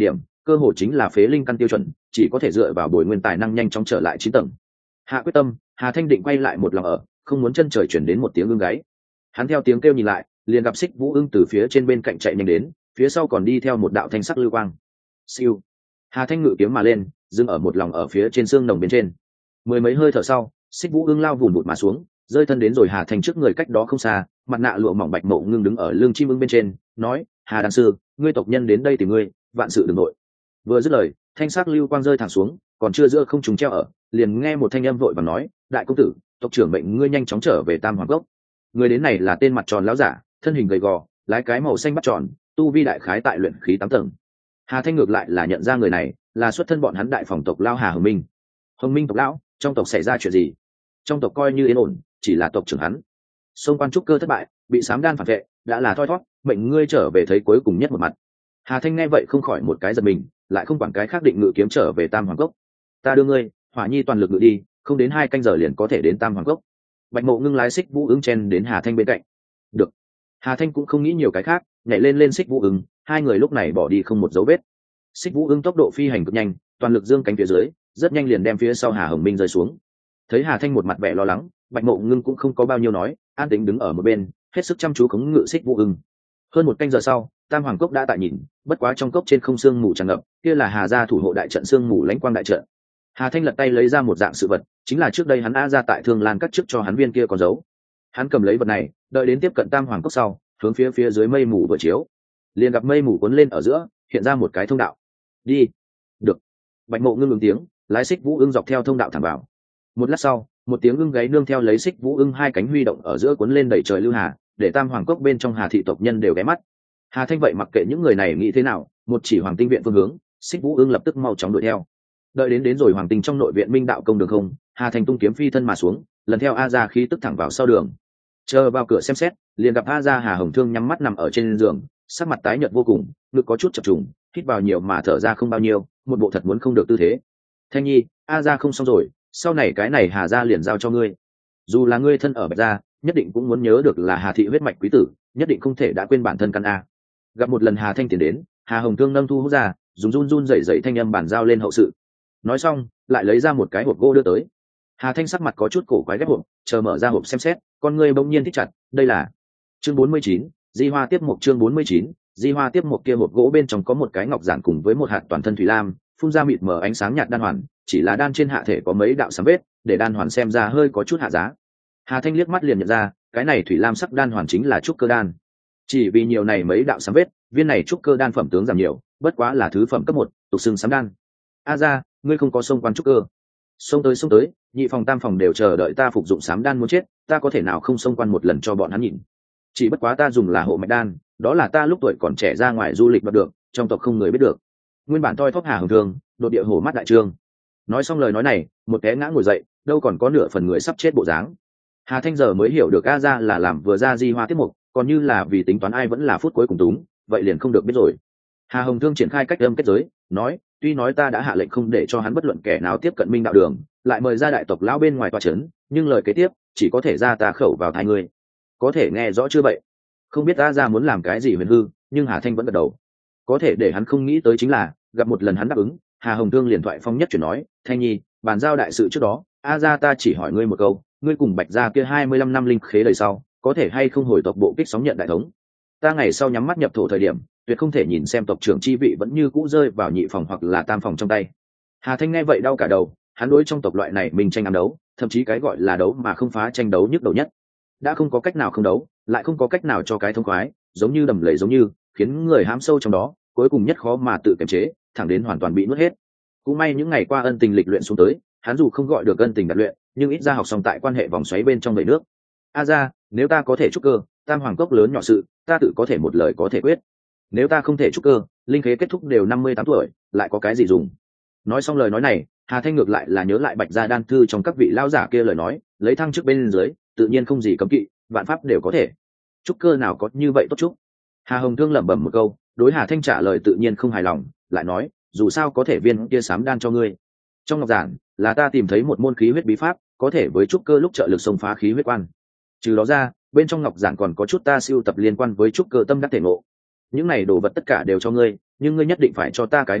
cơ hồ chính là phế linh căn tiêu chuẩn, chỉ có thể dựa vào bồi nguyên tài năng nhanh chóng trở lại 9 tầng. Hạ quyết tâm, Hà Thanh định quay lại một lòng ở, không muốn chân trời chuyển đến một tiếng ưng gáy. Hắn theo tiếng kêu nhìn lại, liền gặp Xích Vũ Ưng từ phía trên bên cạnh chạy nhanh đến, phía sau còn đi theo một đạo thanh sắc lưu quang. Siêu. Hà Thanh ngự kiếm mà lên, dừng ở một lòng ở phía trên xương nồng bên trên. Mười mấy hơi thở sau, Xích Vũ Ưng lao vùn vụt mà xuống, rơi thân đến rồi Hà Thanh trước người cách đó không xa, mặt nạ lụa mỏng Bạch Mộ Ngưng đứng ở lưng chim ưng bên trên, nói: "Hà đan sư, ngươi tộc nhân đến đây tìm ngươi, vạn sự đừng nội." Vừa dứt lời, thanh sắc lưu quang rơi thẳng xuống, còn chưa giữa không trùng treo ở, liền nghe một thanh âm vội vàng nói: "Đại công tử, tộc trưởng mệnh ngươi nhanh chóng trở về Tam Hoàng Cốc." Người đến này là tên mặt tròn lão giả, thân hình gầy gò, lái cái màu xanh bắt tròn, tu vi đại khái tại luyện khí 8 tầng. Hà Thanh ngược lại là nhận ra người này là xuất thân bọn hắn đại phòng tộc Lao Hà Hồng Minh. Hồng Minh tộc lão, trong tộc xảy ra chuyện gì? Trong tộc coi như yên ổn, chỉ là tộc trưởng hắn xông quan trúc cơ thất bại, bị sám đan phản vệ, đã là thoi thoát, mệnh ngươi trở về thấy cuối cùng nhất một mặt. Hà Thanh nghe vậy không khỏi một cái giật mình, lại không quản cái khác định ngự kiếm trở về Tam Hoàng Cốc. Ta đưa ngươi, Hỏa Nhi toàn lực ngự đi, không đến 2 canh giờ liền có thể đến Tam Hoàng Cốc. Bạch Mộ Ngưng lái Xích Vũ Ưng chen đến Hà Thanh bên cạnh. Được. Hà Thanh cũng không nghĩ nhiều cái khác, nhảy lên Xích Vũ Ưng, hai người lúc này bỏ đi không một dấu vết. Xích Vũ Ưng tốc độ phi hành cực nhanh, toàn lực dương cánh phía dưới, rất nhanh liền đem phía sau Hà Hồng Minh rơi xuống. Thấy Hà Thanh một mặt vẻ lo lắng, Bạch Mộ Ngưng cũng không có bao nhiêu nói, an tĩnh đứng ở một bên, hết sức chăm chú khống ngự Xích Vũ Ưng. Hơn 1 canh giờ sau, Tam Hoàng Cốc đã tại nhìn, bất quá trong cốc trên không sương mù tràn ngập, kia là Hà gia thủ hộ đại trận sương mù lãnh quang đại trận. Hà Thanh lật tay lấy ra một dạng sự vật, chính là trước đây hắn a ra tại Thương Lan cắt trước cho hắn viên kia còn giấu. Hắn cầm lấy vật này, đợi đến tiếp cận Tam Hoàng Cốc sau, hướng phía dưới mây mù vừa chiếu, liền gặp mây mù cuốn lên ở giữa, hiện ra một cái thông đạo. Đi. Được. Bạch Mộ Ngưng ứng tiếng, lái Xích Vũ Ưng dọc theo thông đạo thẳng vào. Một lát sau, một tiếng ưng gáy nương theo lấy Xích Vũ Ưng hai cánh huy động ở giữa cuốn lên đẩy trời lưu hà, để Tam Hoàng Cốc bên trong Hà thị tộc nhân đều ghé mắt. Hà Thanh vậy mặc kệ những người này nghĩ thế nào, một chỉ Hoàng Tinh viện phương hướng, Xích Vũ Ưng lập tức mau chóng đuổi theo. Đợi đến rồi Hoàng Tinh trong nội viện Minh đạo công đường không, Hà Thanh tung kiếm phi thân mà xuống, lần theo a ra khí tức thẳng vào sau đường. Chờ vào cửa xem xét, liền gặp a ra Hà Hồng Thương nhắm mắt nằm ở trên giường, sắc mặt tái nhợt vô cùng, ngực có chút chập trùng, hít vào nhiều mà thở ra không bao nhiêu, một bộ thật muốn không được tư thế. Thanh Nhi, a ra không xong rồi, sau này cái này Hà gia liền giao cho ngươi. Dù là ngươi thân ở Bạch gia, nhất định cũng muốn nhớ được là Hà thị huyết mạch quý tử, nhất định không thể đã quên bản thân căn a. Gặp một lần Hà Thanh tiến đến, Hà Hồng Thương nâng thu hút ra, dùng run run rẩy rẩy thanh âm bản giao lên hậu sự. Nói xong, lại lấy ra một cái hộp gỗ đưa tới. Hà Thanh sắc mặt có chút cổ quái ghép hộp, chờ mở ra hộp xem xét, con ngươi bỗng nhiên thích chặt, đây là chương 49, Di Hoa tiếp một chương 49, Di Hoa tiếp một kia hộp gỗ bên trong có một cái ngọc giản cùng với một hạt toàn thân thủy lam, phun ra mịt mờ ánh sáng nhạt đan hoàn, chỉ là đan trên hạ thể có mấy đạo sám vết, để đan hoàn xem ra hơi có chút hạ giá. Hà Thanh liếc mắt liền nhận ra, cái này thủy lam sắc đan hoàn chính là trúc cơ đan. Chỉ vì nhiều này mấy đạo sám vết, viên này trúc cơ đan phẩm tướng giảm nhiều, bất quá là thứ phẩm cấp 1, tục xưng sám đan. A gia, ngươi không có xông quan trúc cơ. Xông tới, nhị phòng tam phòng đều chờ đợi ta phục dụng sám đan muốn chết, ta có thể nào không xông quan một lần cho bọn hắn nhìn. Chỉ bất quá ta dùng là hộ mạch đan, đó là ta lúc tuổi còn trẻ ra ngoài du lịch bắt được, trong tộc không người biết được. Nguyên bản toi thóp Hà Hồng Thương, đột địa hổ mắt đại trương. Nói xong lời nói này, một té ngã ngồi dậy, đâu còn có nửa phần người sắp chết bộ dáng. Hà Thanh giờ mới hiểu được a ra là làm vừa ra Di Hoa tiếp mục, còn như là vì tính toán ai vẫn là phút cuối cùng túng, vậy liền không được biết rồi. Hà Hồng Thương triển khai cách âm kết giới, nói, tuy nói ta đã hạ lệnh không để cho hắn bất luận kẻ nào tiếp cận Minh đạo đường, lại mời ra đại tộc lão bên ngoài tòa trấn, nhưng lời kế tiếp chỉ có thể ra ta khẩu vào tai ngươi. Có thể nghe rõ chưa vậy? Không biết a ra muốn làm cái gì huyền hư, nhưng Hà Thanh vẫn gật đầu. Có thể để hắn không nghĩ tới chính là, gặp một lần hắn đáp ứng, Hà Hồng Thương liền thoại phong nhất chuyển nói, Thanh Nhi, bàn giao đại sự trước đó, a ra ta chỉ hỏi ngươi một câu, ngươi cùng Bạch gia kia 25 năm linh khế đời sau, có thể hay không hồi tộc bộ kích sóng nhận đại thống? Ta ngày sau nhắm mắt nhập thổ thời điểm, tuyệt không thể nhìn xem tộc trưởng chi vị vẫn như cũ rơi vào nhị phòng hoặc là tam phòng trong tay. Hà Thanh nghe vậy đau cả đầu, hắn đối trong tộc loại này mình tranh ám đấu, thậm chí cái gọi là đấu mà không phá tranh đấu nhức đầu nhất. Đã không có cách nào không đấu, lại không có cách nào cho cái thông khoái, giống như đầm lầy giống như, khiến người hãm sâu trong đó, cuối cùng nhất khó mà tự kiềm chế, thẳng đến hoàn toàn bị nuốt hết. Cũng may những ngày qua ân tình lịch luyện xuống tới, hắn dù không gọi được ân tình đặt luyện, nhưng ít ra học xong tại quan hệ vòng xoáy bên trong vẩy nước. A ra, nếu ta có thể trúc cơ, tam hoàng cốc lớn nhỏ sự, ta tự có thể một lời có thể quyết. Nếu ta không thể trúc cơ, linh khế kết thúc đều 58 tuổi, lại có cái gì dùng? Nói xong lời nói này, Hà Thanh ngược lại là nhớ lại Bạch gia đan thư trong các vị lão giả kia lời nói, lấy thăng trước bên dưới, tự nhiên không gì cấm kỵ, vạn pháp đều có thể. Trúc cơ nào có như vậy tốt chúc? Hà Hồng Thương lẩm bẩm một câu, đối Hà Thanh trả lời tự nhiên không hài lòng, lại nói, dù sao có thể viên kia sám đan cho ngươi. Trong ngọc giản, là ta tìm thấy một môn khí huyết bí pháp, có thể với trúc cơ lúc trợ lực xông phá khí huyết quan. Trừ đó ra, bên trong ngọc giản còn có chút ta siêu tập liên quan với trúc cơ tâm đắc thể ngộ. Những này đồ vật tất cả đều cho ngươi, nhưng ngươi nhất định phải cho ta cái hứa hẹn,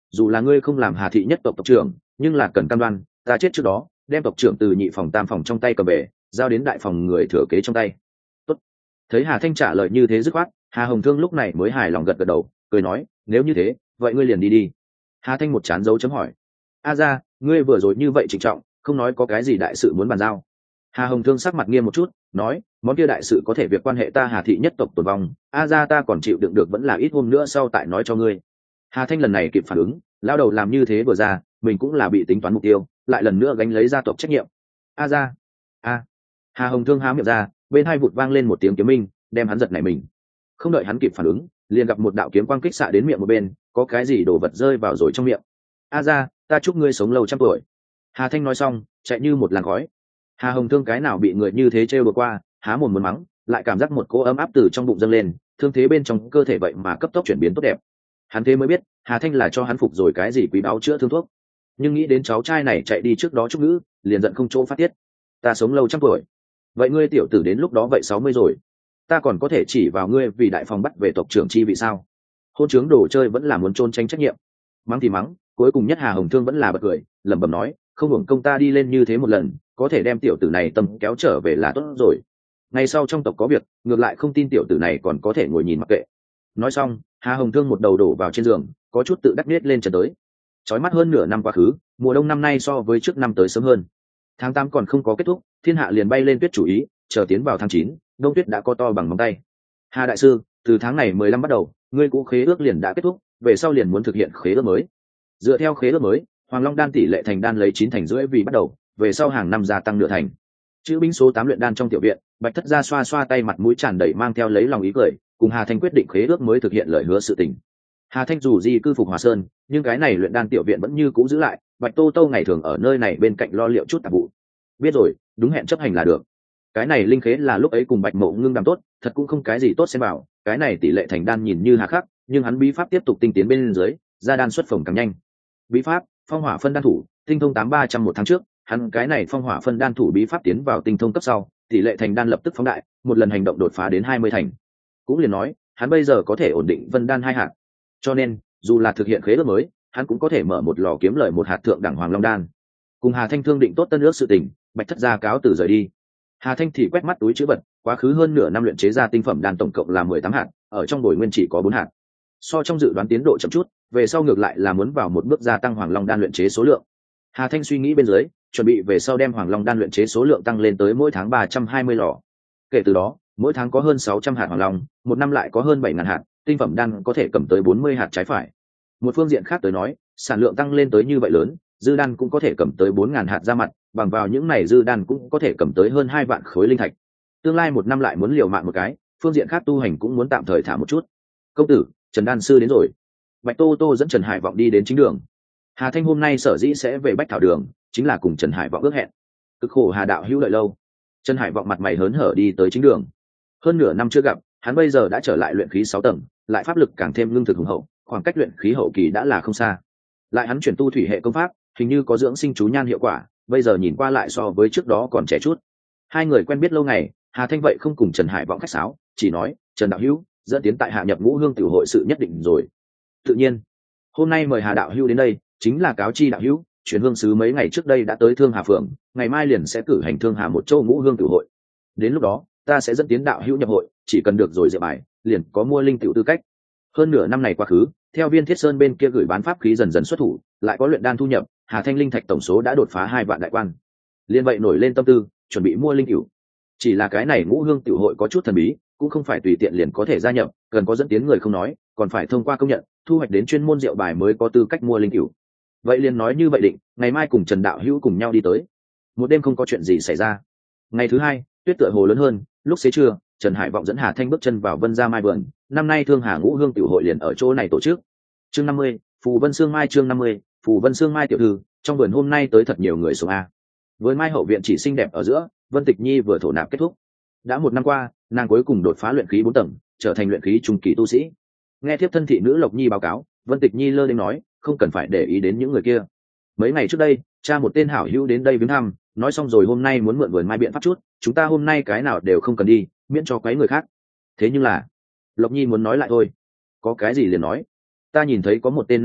dù là ngươi không làm Hà thị nhất tộc tộc trưởng, nhưng là cần cam đoan ta chết trước đó đem tộc trưởng từ nhị phòng tam phòng trong tay cầm về, giao đến đại phòng người thừa kế trong tay. Tốt. Thấy Hà Thanh trả lời như thế dứt khoát, Hà Hồng Thương lúc này mới hài lòng gật gật đầu, cười nói, nếu như thế vậy ngươi liền đi đi. Hà Thanh một chán dấu chấm hỏi, a ra, ngươi vừa rồi như vậy trịnh trọng, không nói có cái gì đại sự muốn bàn giao. Hà Hồng Thương sắc mặt nghiêm một chút, nói, món kia đại sự có thể việc quan hệ ta Hà thị nhất tộc tồn vong, a ra ta còn chịu đựng được vẫn là ít hôm nữa sau tại nói cho ngươi. Hà Thanh lần này kịp phản ứng, lao đầu làm như thế vừa ra, mình cũng là bị tính toán mục tiêu, lại lần nữa gánh lấy gia tộc trách nhiệm. A ra, a. Hà Hồng Thương há miệng ra, bên hai vụt vang lên một tiếng kiếm minh, đem hắn giật nảy mình. Không đợi hắn kịp phản ứng, liền gặp một đạo kiếm quang kích xạ đến miệng một bên, có cái gì đổ vật rơi vào rồi trong miệng. A ra, ta chúc ngươi sống lâu trăm tuổi. Hà Thanh nói xong, chạy như một làn khói. Hà Hồng Thương cái nào bị người như thế trêu đùa qua, há mồm muốn mắng, lại cảm giác một cỗ ấm áp từ trong bụng dâng lên, thương thế bên trong cơ thể vậy mà cấp tốc chuyển biến tốt đẹp. Hắn thế mới biết, Hà Thanh là cho hắn phục rồi cái gì quý báu chữa thương thuốc. Nhưng nghĩ đến cháu trai này chạy đi trước đó chúc ngữ, liền giận không chỗ phát tiết. Ta sống lâu trăm tuổi, vậy ngươi tiểu tử đến lúc đó vậy 60 rồi, ta còn có thể chỉ vào ngươi vì đại phòng bắt về tộc trưởng chi vị sao? Hôn trướng đồ chơi vẫn là muốn trôn tránh trách nhiệm. Mắng thì mắng, cuối cùng nhất Hà Hồng Thương vẫn là bật cười, lẩm bẩm nói, không hưởng công ta đi lên như thế một lần, có thể đem tiểu tử này tâm kéo trở về là tốt rồi. Ngày sau trong tộc có việc, ngược lại không tin tiểu tử này còn có thể ngồi nhìn mặc kệ. Nói xong, Hà Hồng Thương một đầu đổ vào trên giường, có chút tự đắc nết lên trần tới. Chói mắt hơn nửa năm quá khứ, mùa đông năm nay so với trước năm tới sớm hơn. Tháng 8 còn không có kết thúc, thiên hạ liền bay lên tuyết chủ ý, chờ tiến vào tháng 9, đông tuyết đã có to bằng ngón tay. Hà đại sư, từ tháng này 15 bắt đầu, ngươi cũ khế ước liền đã kết thúc, về sau liền muốn thực hiện khế ước mới. Dựa theo khế ước mới, Hoàng Long đan tỷ lệ thành đan lấy 9 thành rưỡi vì bắt đầu, về sau hàng năm gia tăng nửa thành. Chữ binh số 8 luyện đan trong tiểu viện, Bạch Thất gia xoa xoa tay mặt mũi tràn đầy mang theo lấy lòng ý cười, cùng Hà Thanh quyết định khế ước mới thực hiện lời hứa sự tình. Hà Thanh dù gì cư phục Hòa Sơn, nhưng cái này luyện đan tiểu viện vẫn như cũ giữ lại, Bạch Tô Tô ngày thường ở nơi này bên cạnh lo liệu chút tạp vụ. Biết rồi, đúng hẹn chấp hành là được. Cái này linh khế là lúc ấy cùng Bạch Mộ Ngưng đàm tốt, thật cũng không cái gì tốt xem bảo, cái này tỷ lệ thành đan nhìn như hà khắc, nhưng hắn bí pháp tiếp tục tinh tiến bên dưới, ra đan xuất phồng càng nhanh. Bí pháp, phong hỏa phân đan thủ, tinh thông 8300 một tháng trước, hắn cái này phong hỏa phân đan thủ bí pháp tiến vào tinh thông cấp sau, tỷ lệ thành đan lập tức phóng đại, một lần hành động đột phá đến 20 thành. Cũng liền nói, hắn bây giờ có thể ổn định vân đan 2 hạt. Cho nên, dù là thực hiện khế ước mới, hắn cũng có thể mở một lò kiếm lời 1 hạt thượng đẳng Hoàng Long đan. Cùng Hà Thanh thương định tốt tân ước sự tình, Bạch Thất gia cáo từ rời đi. Hà Thanh thì quét mắt túi chữ vật, quá khứ hơn nửa năm luyện chế ra tinh phẩm đan tổng cộng là 18 hạt, ở trong bồi nguyên chỉ có 4 hạt. So trong dự đoán tiến độ chậm chút, về sau ngược lại là muốn vào một bước gia tăng Hoàng Long đan luyện chế số lượng. Hà Thanh suy nghĩ bên dưới, chuẩn bị về sau đem Hoàng Long đan luyện chế số lượng tăng lên tới mỗi tháng 320 lò. Kể từ đó, mỗi tháng có hơn 600 hạt Hoàng Long, một năm lại có hơn 7000 hạt, tinh phẩm đan có thể cầm tới 40 hạt trái phải. Một phương diện khác tới nói, sản lượng tăng lên tới như vậy lớn, dư đan cũng có thể cầm tới 4000 hạt ra mặt, bằng vào những này dư đan cũng có thể cầm tới hơn 2 vạn khối linh thạch. Tương lai một năm lại muốn liều mạng một cái, phương diện khác tu hành cũng muốn tạm thời thả một chút. Công tử, Trần đan sư đến rồi. Bạch Tô Tô dẫn Trần Hải Vọng đi đến chính đường. Hà Thanh hôm nay sở dĩ sẽ về Bách Thảo Đường, chính là cùng Trần Hải Vọng ước hẹn. Cực khổ Hà đạo hữu đợi lâu. Trần Hải Vọng mặt mày hớn hở đi tới chính đường. Hơn nửa năm chưa gặp, hắn bây giờ đã trở lại luyện khí 6 tầng, lại pháp lực càng thêm lương thực hùng hậu, khoảng cách luyện khí hậu kỳ đã là không xa. Lại hắn chuyển tu thủy hệ công pháp, hình như có dưỡng sinh chú nhan hiệu quả, bây giờ nhìn qua lại so với trước đó còn trẻ chút. Hai người quen biết lâu ngày, Hà Thanh vậy không cùng Trần Hải Vọng khách sáo, chỉ nói, Trần đạo hữu, dẫn tiến tại hạ nhập ngũ hương tiểu hội sự nhất định rồi. Tự nhiên, hôm nay mời Hà đạo hữu đến đây, chính là cáo chi đạo hữu, chuyển hương sứ mấy ngày trước đây đã tới Thương Hà phường, ngày mai liền sẽ cử hành Thương Hà một châu ngũ hương tiểu hội. Đến lúc đó, ta sẽ dẫn tiến đạo hữu nhập hội, chỉ cần được rồi diệp bài, liền có mua linh tiểu tư cách. Hơn nửa năm này quá khứ, theo Viên Thiết Sơn bên kia gửi bán pháp khí dần dần xuất thủ, lại có luyện đan thu nhập, Hà Thanh linh thạch tổng số đã đột phá 2 vạn đại quan. Liên vậy nổi lên tâm tư, chuẩn bị mua linh tiểu. Chỉ là cái này ngũ hương tiểu hội có chút thần bí, cũng không phải tùy tiện liền có thể gia nhập, cần có dẫn tiến người không nói, còn phải thông qua công nhận, thu hoạch đến chuyên môn rượu bài mới có tư cách mua linh tiểu. Vậy liền nói như vậy định, ngày mai cùng Trần đạo hữu cùng nhau đi tới. Một đêm không có chuyện gì xảy ra. Ngày thứ hai, tuyết tựa hồ lớn hơn, lúc xế trưa, Trần Hải Vọng dẫn Hà Thanh bước chân vào Vân Gia Mai vườn, năm nay Thương Hà ngũ hương tiểu hội liền ở chỗ này tổ chức. Chương 50, Phù Vân Sương Mai chương 50, Phù Vân Sương Mai tiểu thư, trong vườn hôm nay tới thật nhiều người xuống a. Với Mai hậu viện chỉ xinh đẹp ở giữa, Vân Tịch Nhi vừa thổ nạp kết thúc. Đã một năm qua, nàng cuối cùng đột phá luyện khí 4 tầng, trở thành luyện khí trung kỳ tu sĩ. Nghe thiếp thân thị nữ Lộc Nhi báo cáo, Vân Tịch Nhi lơ đến nói, không cần phải để ý đến những người kia. Mấy ngày trước đây, cha một tên hảo hữu đến đây viếng thăm, nói xong rồi hôm nay muốn mượn vườn mai biện pháp chút, chúng ta hôm nay cái nào đều không cần đi, miễn cho quấy người khác. Thế nhưng là, Lộc Nhi muốn nói lại thôi. Có cái gì liền nói. Ta nhìn thấy có một tên nam tu,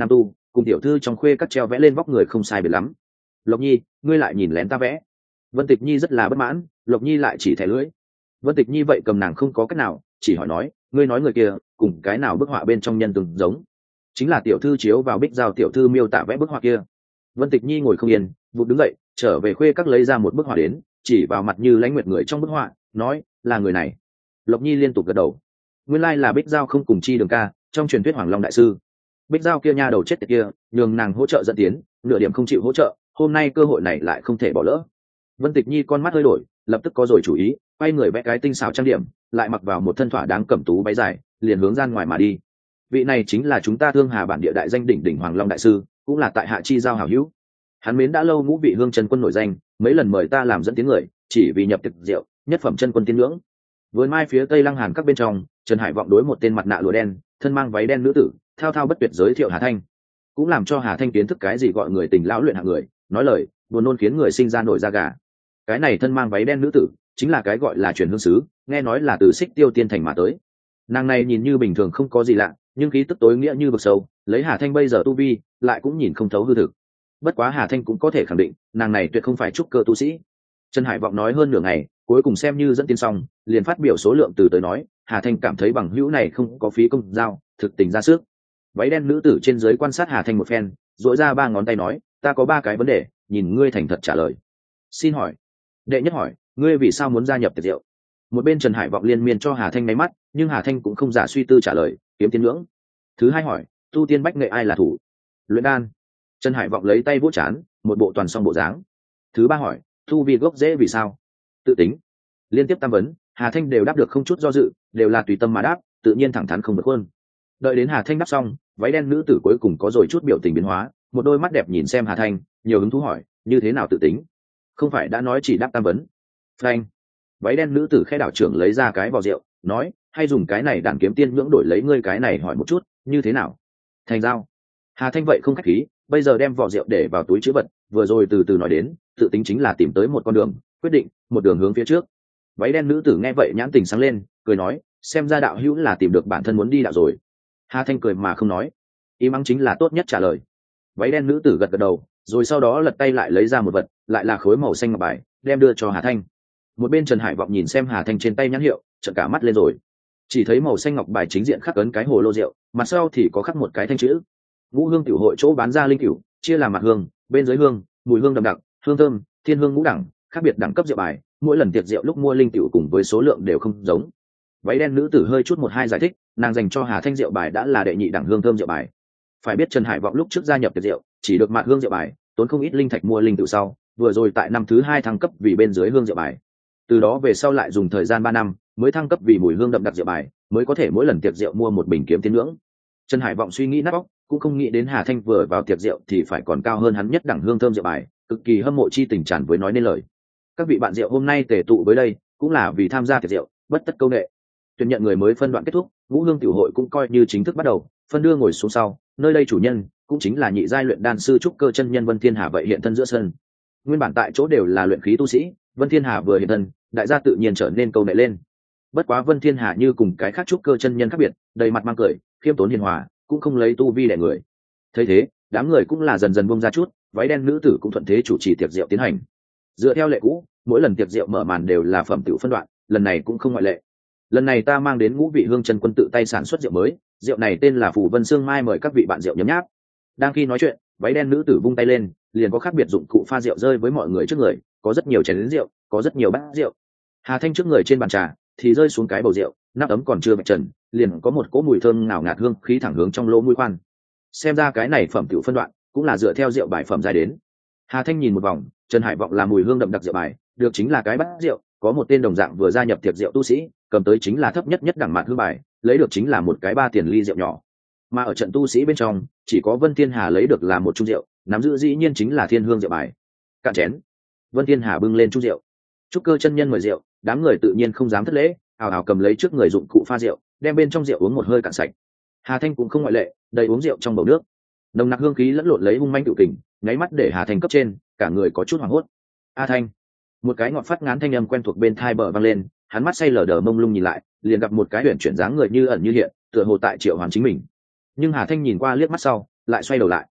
cùng tiểu thư trong khuê các treo vẽ lên vóc người không sai biệt lắm. Lộc Nhi, ngươi lại nhìn lén ta vẽ. Vân Tịch Nhi rất là bất mãn, Lộc Nhi lại chỉ thẻ lưỡi. Vân Tịch Nhi vậy cầm nàng không có cách nào, chỉ hỏi nói, ngươi nói người kia cùng cái nào bức họa bên trong nhân từng giống? Chính là tiểu thư chiếu vào bích giao tiểu thư miêu tả vẽ bức họa kia. Vân Tịch Nhi ngồi không yên, vụt đứng dậy, trở về khuê các lấy ra một bức họa đến, chỉ vào mặt Như Lãnh Nguyệt người trong bức họa, nói, là người này. Lộc Nhi liên tục gật đầu. Nguyên lai là bích giao không cùng chi đường ca, trong truyền thuyết Hoàng Long đại sư. Bích giao kia nha đầu chết tiệt kia, nhường nàng hỗ trợ dẫn tiến, nửa điểm không chịu hỗ trợ, hôm nay cơ hội này lại không thể bỏ lỡ. Vân Tịch Nhi con mắt hơi đổi, lập tức có rồi chủ ý, quay người vẽ cái tinh xảo trang điểm, lại mặc vào một thân thỏa đáng cẩm tú váy dài, liền hướng ra ngoài mà đi. Vị này chính là chúng ta Thương Hà bản địa đại danh đỉnh đỉnh Hoàng Long đại sư, cũng là tại hạ chi giao hảo hữu. Hắn mến đã lâu Ngũ Vị Hương chân quân nổi danh, mấy lần mời ta làm dẫn tiếng người, chỉ vì nhập thực rượu, nhất phẩm chân quân tiên ngưỡng. Vườn mai phía tây Lăng Hàn các bên trong, Trần Hải vọng đối một tên mặt nạ lụa đen, thân mang váy đen nữ tử, thao thao bất tuyệt giới thiệu Hà Thanh, cũng làm cho Hà Thanh kiến thức cái gì gọi người tình lão luyện hạng người, nói lời buồn nôn khiến người sinh ra nổi da gà. Cái này thân mang váy đen nữ tử, chính là cái gọi là truyền hương sứ, nghe nói là từ Xích Tiêu Tiên thành mà tới. Nàng này nhìn như bình thường không có gì lạ, nhưng khí tức tối nghĩa như vực sâu, lấy Hà Thanh bây giờ tu vi, lại cũng nhìn không thấu hư thực. Bất quá Hà Thanh cũng có thể khẳng định, nàng này tuyệt không phải trúc cơ tu sĩ. Trần Hải vọng nói hơn nửa ngày, cuối cùng xem như dẫn tiến xong, liền phát biểu số lượng từ tới nói, Hà Thanh cảm thấy bằng hữu này không có phí công giao, thực tình ra sức. Váy đen nữ tử trên dưới quan sát Hà Thanh một phen, duỗi ra 3 ngón tay nói, ta có 3 cái vấn đề, nhìn ngươi thành thật trả lời. Xin hỏi. Đệ nhất hỏi, ngươi vì sao muốn gia nhập tiệc rượu? Một bên Trần Hải vọng liên miên cho Hà Thanh máy mắt, nhưng Hà Thanh cũng không giả suy tư trả lời, kiếm tiến ngưỡng. Thứ hai hỏi, tu tiên bách nghệ ai là thủ? Luyện đan. Trần Hải vọng lấy tay vuốt trán, một bộ toàn song bộ dáng. Thứ ba hỏi, tu vi gốc dễ vì sao? Tự tính. Liên tiếp tam vấn, Hà Thanh đều đáp được không chút do dự, đều là tùy tâm mà đáp, tự nhiên thẳng thắn không bật hơn. Đợi đến Hà Thanh đáp xong, váy đen nữ tử cuối cùng có rồi chút biểu tình biến hóa, một đôi mắt đẹp nhìn xem Hà Thanh, nhiều hứng thú hỏi, như thế nào tự tính? Không phải đã nói chỉ đáp tam vấn. Phanh. Váy đen nữ tử khẽ đảo trưởng lấy ra cái vò rượu, nói, hay dùng cái này đàn kiếm tiên ngưỡng đổi lấy ngươi cái này hỏi một chút, như thế nào? Thành giao. Hà Thanh vậy không khách khí, bây giờ đem vò rượu để vào túi trữ vật, vừa rồi từ từ nói đến, tự tính chính là tìm tới một con đường, quyết định một đường hướng phía trước. Váy đen nữ tử nghe vậy nhãn tình sáng lên, cười nói, xem ra đạo hữu là tìm được bản thân muốn đi đạo rồi. Hà Thanh cười mà không nói, ý mắng chính là tốt nhất trả lời. Váy đen nữ tử gật gật đầu, rồi sau đó lật tay lại lấy ra một vật, lại là khối màu xanh ngọc bài, đem đưa cho Hà Thanh. Một bên Trần Hải vọng nhìn xem Hà Thanh trên tay nhãn hiệu, trợn cả mắt lên rồi. Chỉ thấy màu xanh ngọc bài chính diện khắc ấn cái hồ lô rượu, mặt sau thì có khắc một cái thanh chữ. Ngũ Hương tiểu hội chỗ bán ra linh tiểu, chia làm mặt hương, bên dưới hương, mùi hương đậm đặc, hương thơm, thiên hương ngũ đẳng, khác biệt đẳng cấp rượu bài, mỗi lần tiệc rượu lúc mua linh tiểu cùng với số lượng đều không giống. Váy đen nữ tử hơi chút một hai giải thích, nàng dành cho Hà Thanh rượu bài đã là đệ nhị đẳng hương thơm rượu bài. Phải biết Trần Hải vọng lúc trước gia nhập tiệc rượu, chỉ được mặt hương rượu bài, tốn không ít linh thạch mua linh tiểu sau, vừa rồi tại năm thứ 2 thăng cấp vì bên dưới hương rượu bài. Từ đó về sau lại dùng thời gian 3 năm mới thăng cấp vì mùi hương đậm đặc rượu bài, mới có thể mỗi lần tiệc rượu mua một bình kiếm tiến ngưỡng. Trần Hải vọng suy nghĩ nát óc, cũng không nghĩ đến Hà Thanh vừa vào tiệc rượu thì phải còn cao hơn hắn nhất đẳng hương thơm rượu bài, cực kỳ hâm mộ chi tình tràn với nói nên lời. Các vị bạn rượu hôm nay tề tụ với đây, cũng là vì tham gia tiệc rượu, bất tất câu nệ. Tuyển nhận người mới phân đoạn kết thúc, Ngũ Hương tiểu hội cũng coi như chính thức bắt đầu, phân đưa ngồi xuống sau, nơi đây chủ nhân cũng chính là nhị giai luyện đan sư trúc cơ chân nhân Vân Thiên Hà vậy hiện thân giữa sân. Nguyên bản tại chỗ đều là luyện khí tu sĩ, Vân Thiên Hà vừa hiện thân, đại gia tự nhiên trở nên câu nệ lên. Bất quá Vân Thiên Hà như cùng cái khác trúc cơ chân nhân khác biệt, đầy mặt mang cười, khiêm tốn hiền hòa, cũng không lấy tu vi đè người. Thấy thế, đám người cũng là dần dần buông ra chút, váy đen nữ tử cũng thuận thế chủ trì tiệc rượu tiến hành. Dựa theo lệ cũ, mỗi lần tiệc rượu mở màn đều là phẩm tiểu phân đoạn, lần này cũng không ngoại lệ. Lần này ta mang đến Ngũ Vị Hương chân quân tự tay sản xuất rượu mới, rượu này tên là Phủ Vân Sương Mai, mời các vị bạn rượu nhấm nháp. Đang khi nói chuyện, váy đen nữ tử vung tay lên, liền có khác biệt dụng cụ pha rượu rơi với mọi người trước người, có rất nhiều chén lớn rượu, có rất nhiều bát rượu. Hà Thanh trước người trên bàn trà thì rơi xuống cái bầu rượu, nắp ấm còn chưa vạch trần, liền có một cỗ mùi thơm ngào ngạt hương khí thẳng hướng trong lỗ mũi khoan. Xem ra cái này phẩm tiểu phân đoạn cũng là dựa theo rượu bài phẩm giai đến. Hà Thanh nhìn một vòng, Trần Hải vọng là mùi hương đậm đặc rượu bài, được chính là cái bát rượu, có một tên đồng dạng vừa gia nhập tiệc rượu tu sĩ, cầm tới chính là thấp nhất nhất đẳng mạn hương bài, lấy được chính là một cái 3 tiền ly rượu nhỏ. Mà ở trận tu sĩ bên trong, chỉ có Vân Thiên Hà lấy được là một chung rượu, nắm giữ dĩ nhiên chính là thiên hương rượu bài. Cạn chén. Vân Thiên Hà bưng lên chung rượu. Trúc cơ chân nhân mời rượu, đám người tự nhiên không dám thất lễ, ào ào cầm lấy trước người dụng cụ pha rượu, đem bên trong rượu uống một hơi cạn sạch. Hà Thanh cũng không ngoại lệ, đầy uống rượu trong bầu nước. Nồng nặc hương khí lẫn lộn lấy hung manh cự kình, nháy mắt để Hà Thanh cấp trên, cả người có chút hoảng hốt. A Thanh. Một cái ngọt phát ngán thanh âm quen thuộc bên tai bờ vang lên, hắn mắt say lờ đờ mông lung nhìn lại, liền gặp một cái huyền chuyển dáng người như ẩn như hiện, tựa hồ tại triệu hoàn chính mình. Nhưng Hà Thanh nhìn qua liếc mắt sau, lại xoay đầu lại.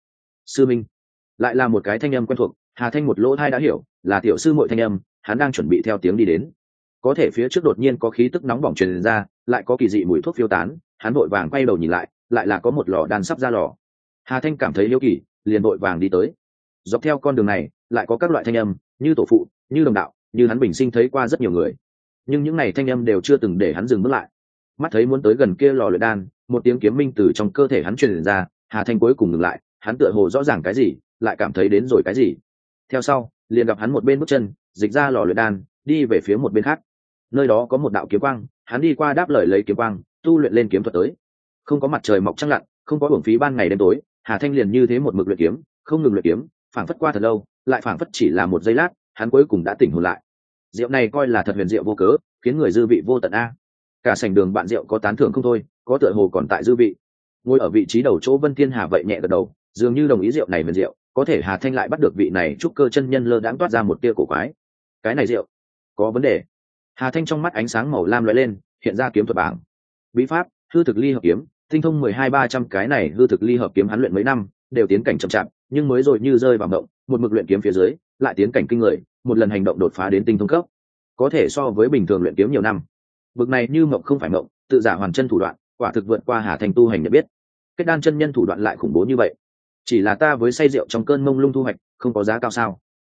sư minh. Lại là một cái thanh âm quen thuộc, Hà Thanh một lỗ tai đã hiểu, là tiểu sư muội thanh âm, hắn đang chuẩn bị theo tiếng đi đến. Có thể phía trước đột nhiên có khí tức nóng bỏng truyền ra, lại có kỳ dị mùi thuốc phiêu tán, hắn vội vàng quay đầu nhìn lại là có một lò đan sắp ra lò. Hà Thanh cảm thấy yếu kỳ, liền vội vàng đi tới. Dọc theo con đường này, lại có các loại thanh âm, như tổ phụ, như đồng đạo, như hắn bình sinh thấy qua rất nhiều người. Nhưng những này thanh âm đều chưa từng để hắn dừng bước lại. Mắt thấy muốn tới gần kia lò luyện đan, một tiếng kiếm minh từ trong cơ thể hắn truyền ra, Hà Thanh cuối cùng ngừng lại, hắn tựa hồ rõ ràng cái gì, lại cảm thấy đến rồi cái gì. Theo sau, liền gặp hắn một bên bước chân, dịch ra lò luyện đan, đi về phía một bên khác. Nơi đó có một đạo kiếm quang, hắn đi qua đáp lời lấy kiếm quang, tu luyện lên kiếm thuật tới. Không có mặt trời mọc trăng lặn, không có uổng phí ban ngày đêm tối, Hà Thanh liền như thế một mực luyện kiếm, không ngừng luyện kiếm, phảng phất qua thật lâu, lại phảng phất chỉ là một giây lát, hắn cuối cùng đã tỉnh hồn lại. Rượu này coi là thật huyền diệu vô cớ, khiến người dư vị vô tận a. Cả sảnh đường bạn rượu có tán thưởng không thôi, có tựa hồ còn tại dư vị. Ngồi ở vị trí đầu chỗ Vân Thiên Hà vậy nhẹ gật đầu, dường như đồng ý rượu này huyền diệu, có thể Hà Thanh lại bắt được vị này trúc cơ chân nhân lơ đãng toát ra một tia cổ quái. Cái này rượu có vấn đề. Hà Thanh trong mắt ánh sáng màu lam lóe lên, hiện ra kiếm thuật bảng. Bí pháp, hư thực ly hợp kiếm, tinh thông 12-300 cái này hư thực ly hợp kiếm hắn luyện mấy năm, đều tiến cảnh chậm chạp, nhưng mới rồi như rơi vào mộng, một mực luyện kiếm phía dưới, lại tiến cảnh kinh người, một lần hành động đột phá đến tinh thông cấp. Có thể so với bình thường luyện kiếm nhiều năm. Bực này như mộng không phải mộng, tự giả hoàn chân thủ đoạn, quả thực vượt qua Hà Thanh tu hành nhận biết. Kết đan chân nhân thủ đoạn lại khủng bố như vậy. Chỉ là ta với say rượu trong cơn mông lung thu hoạch, không có giá cao sao?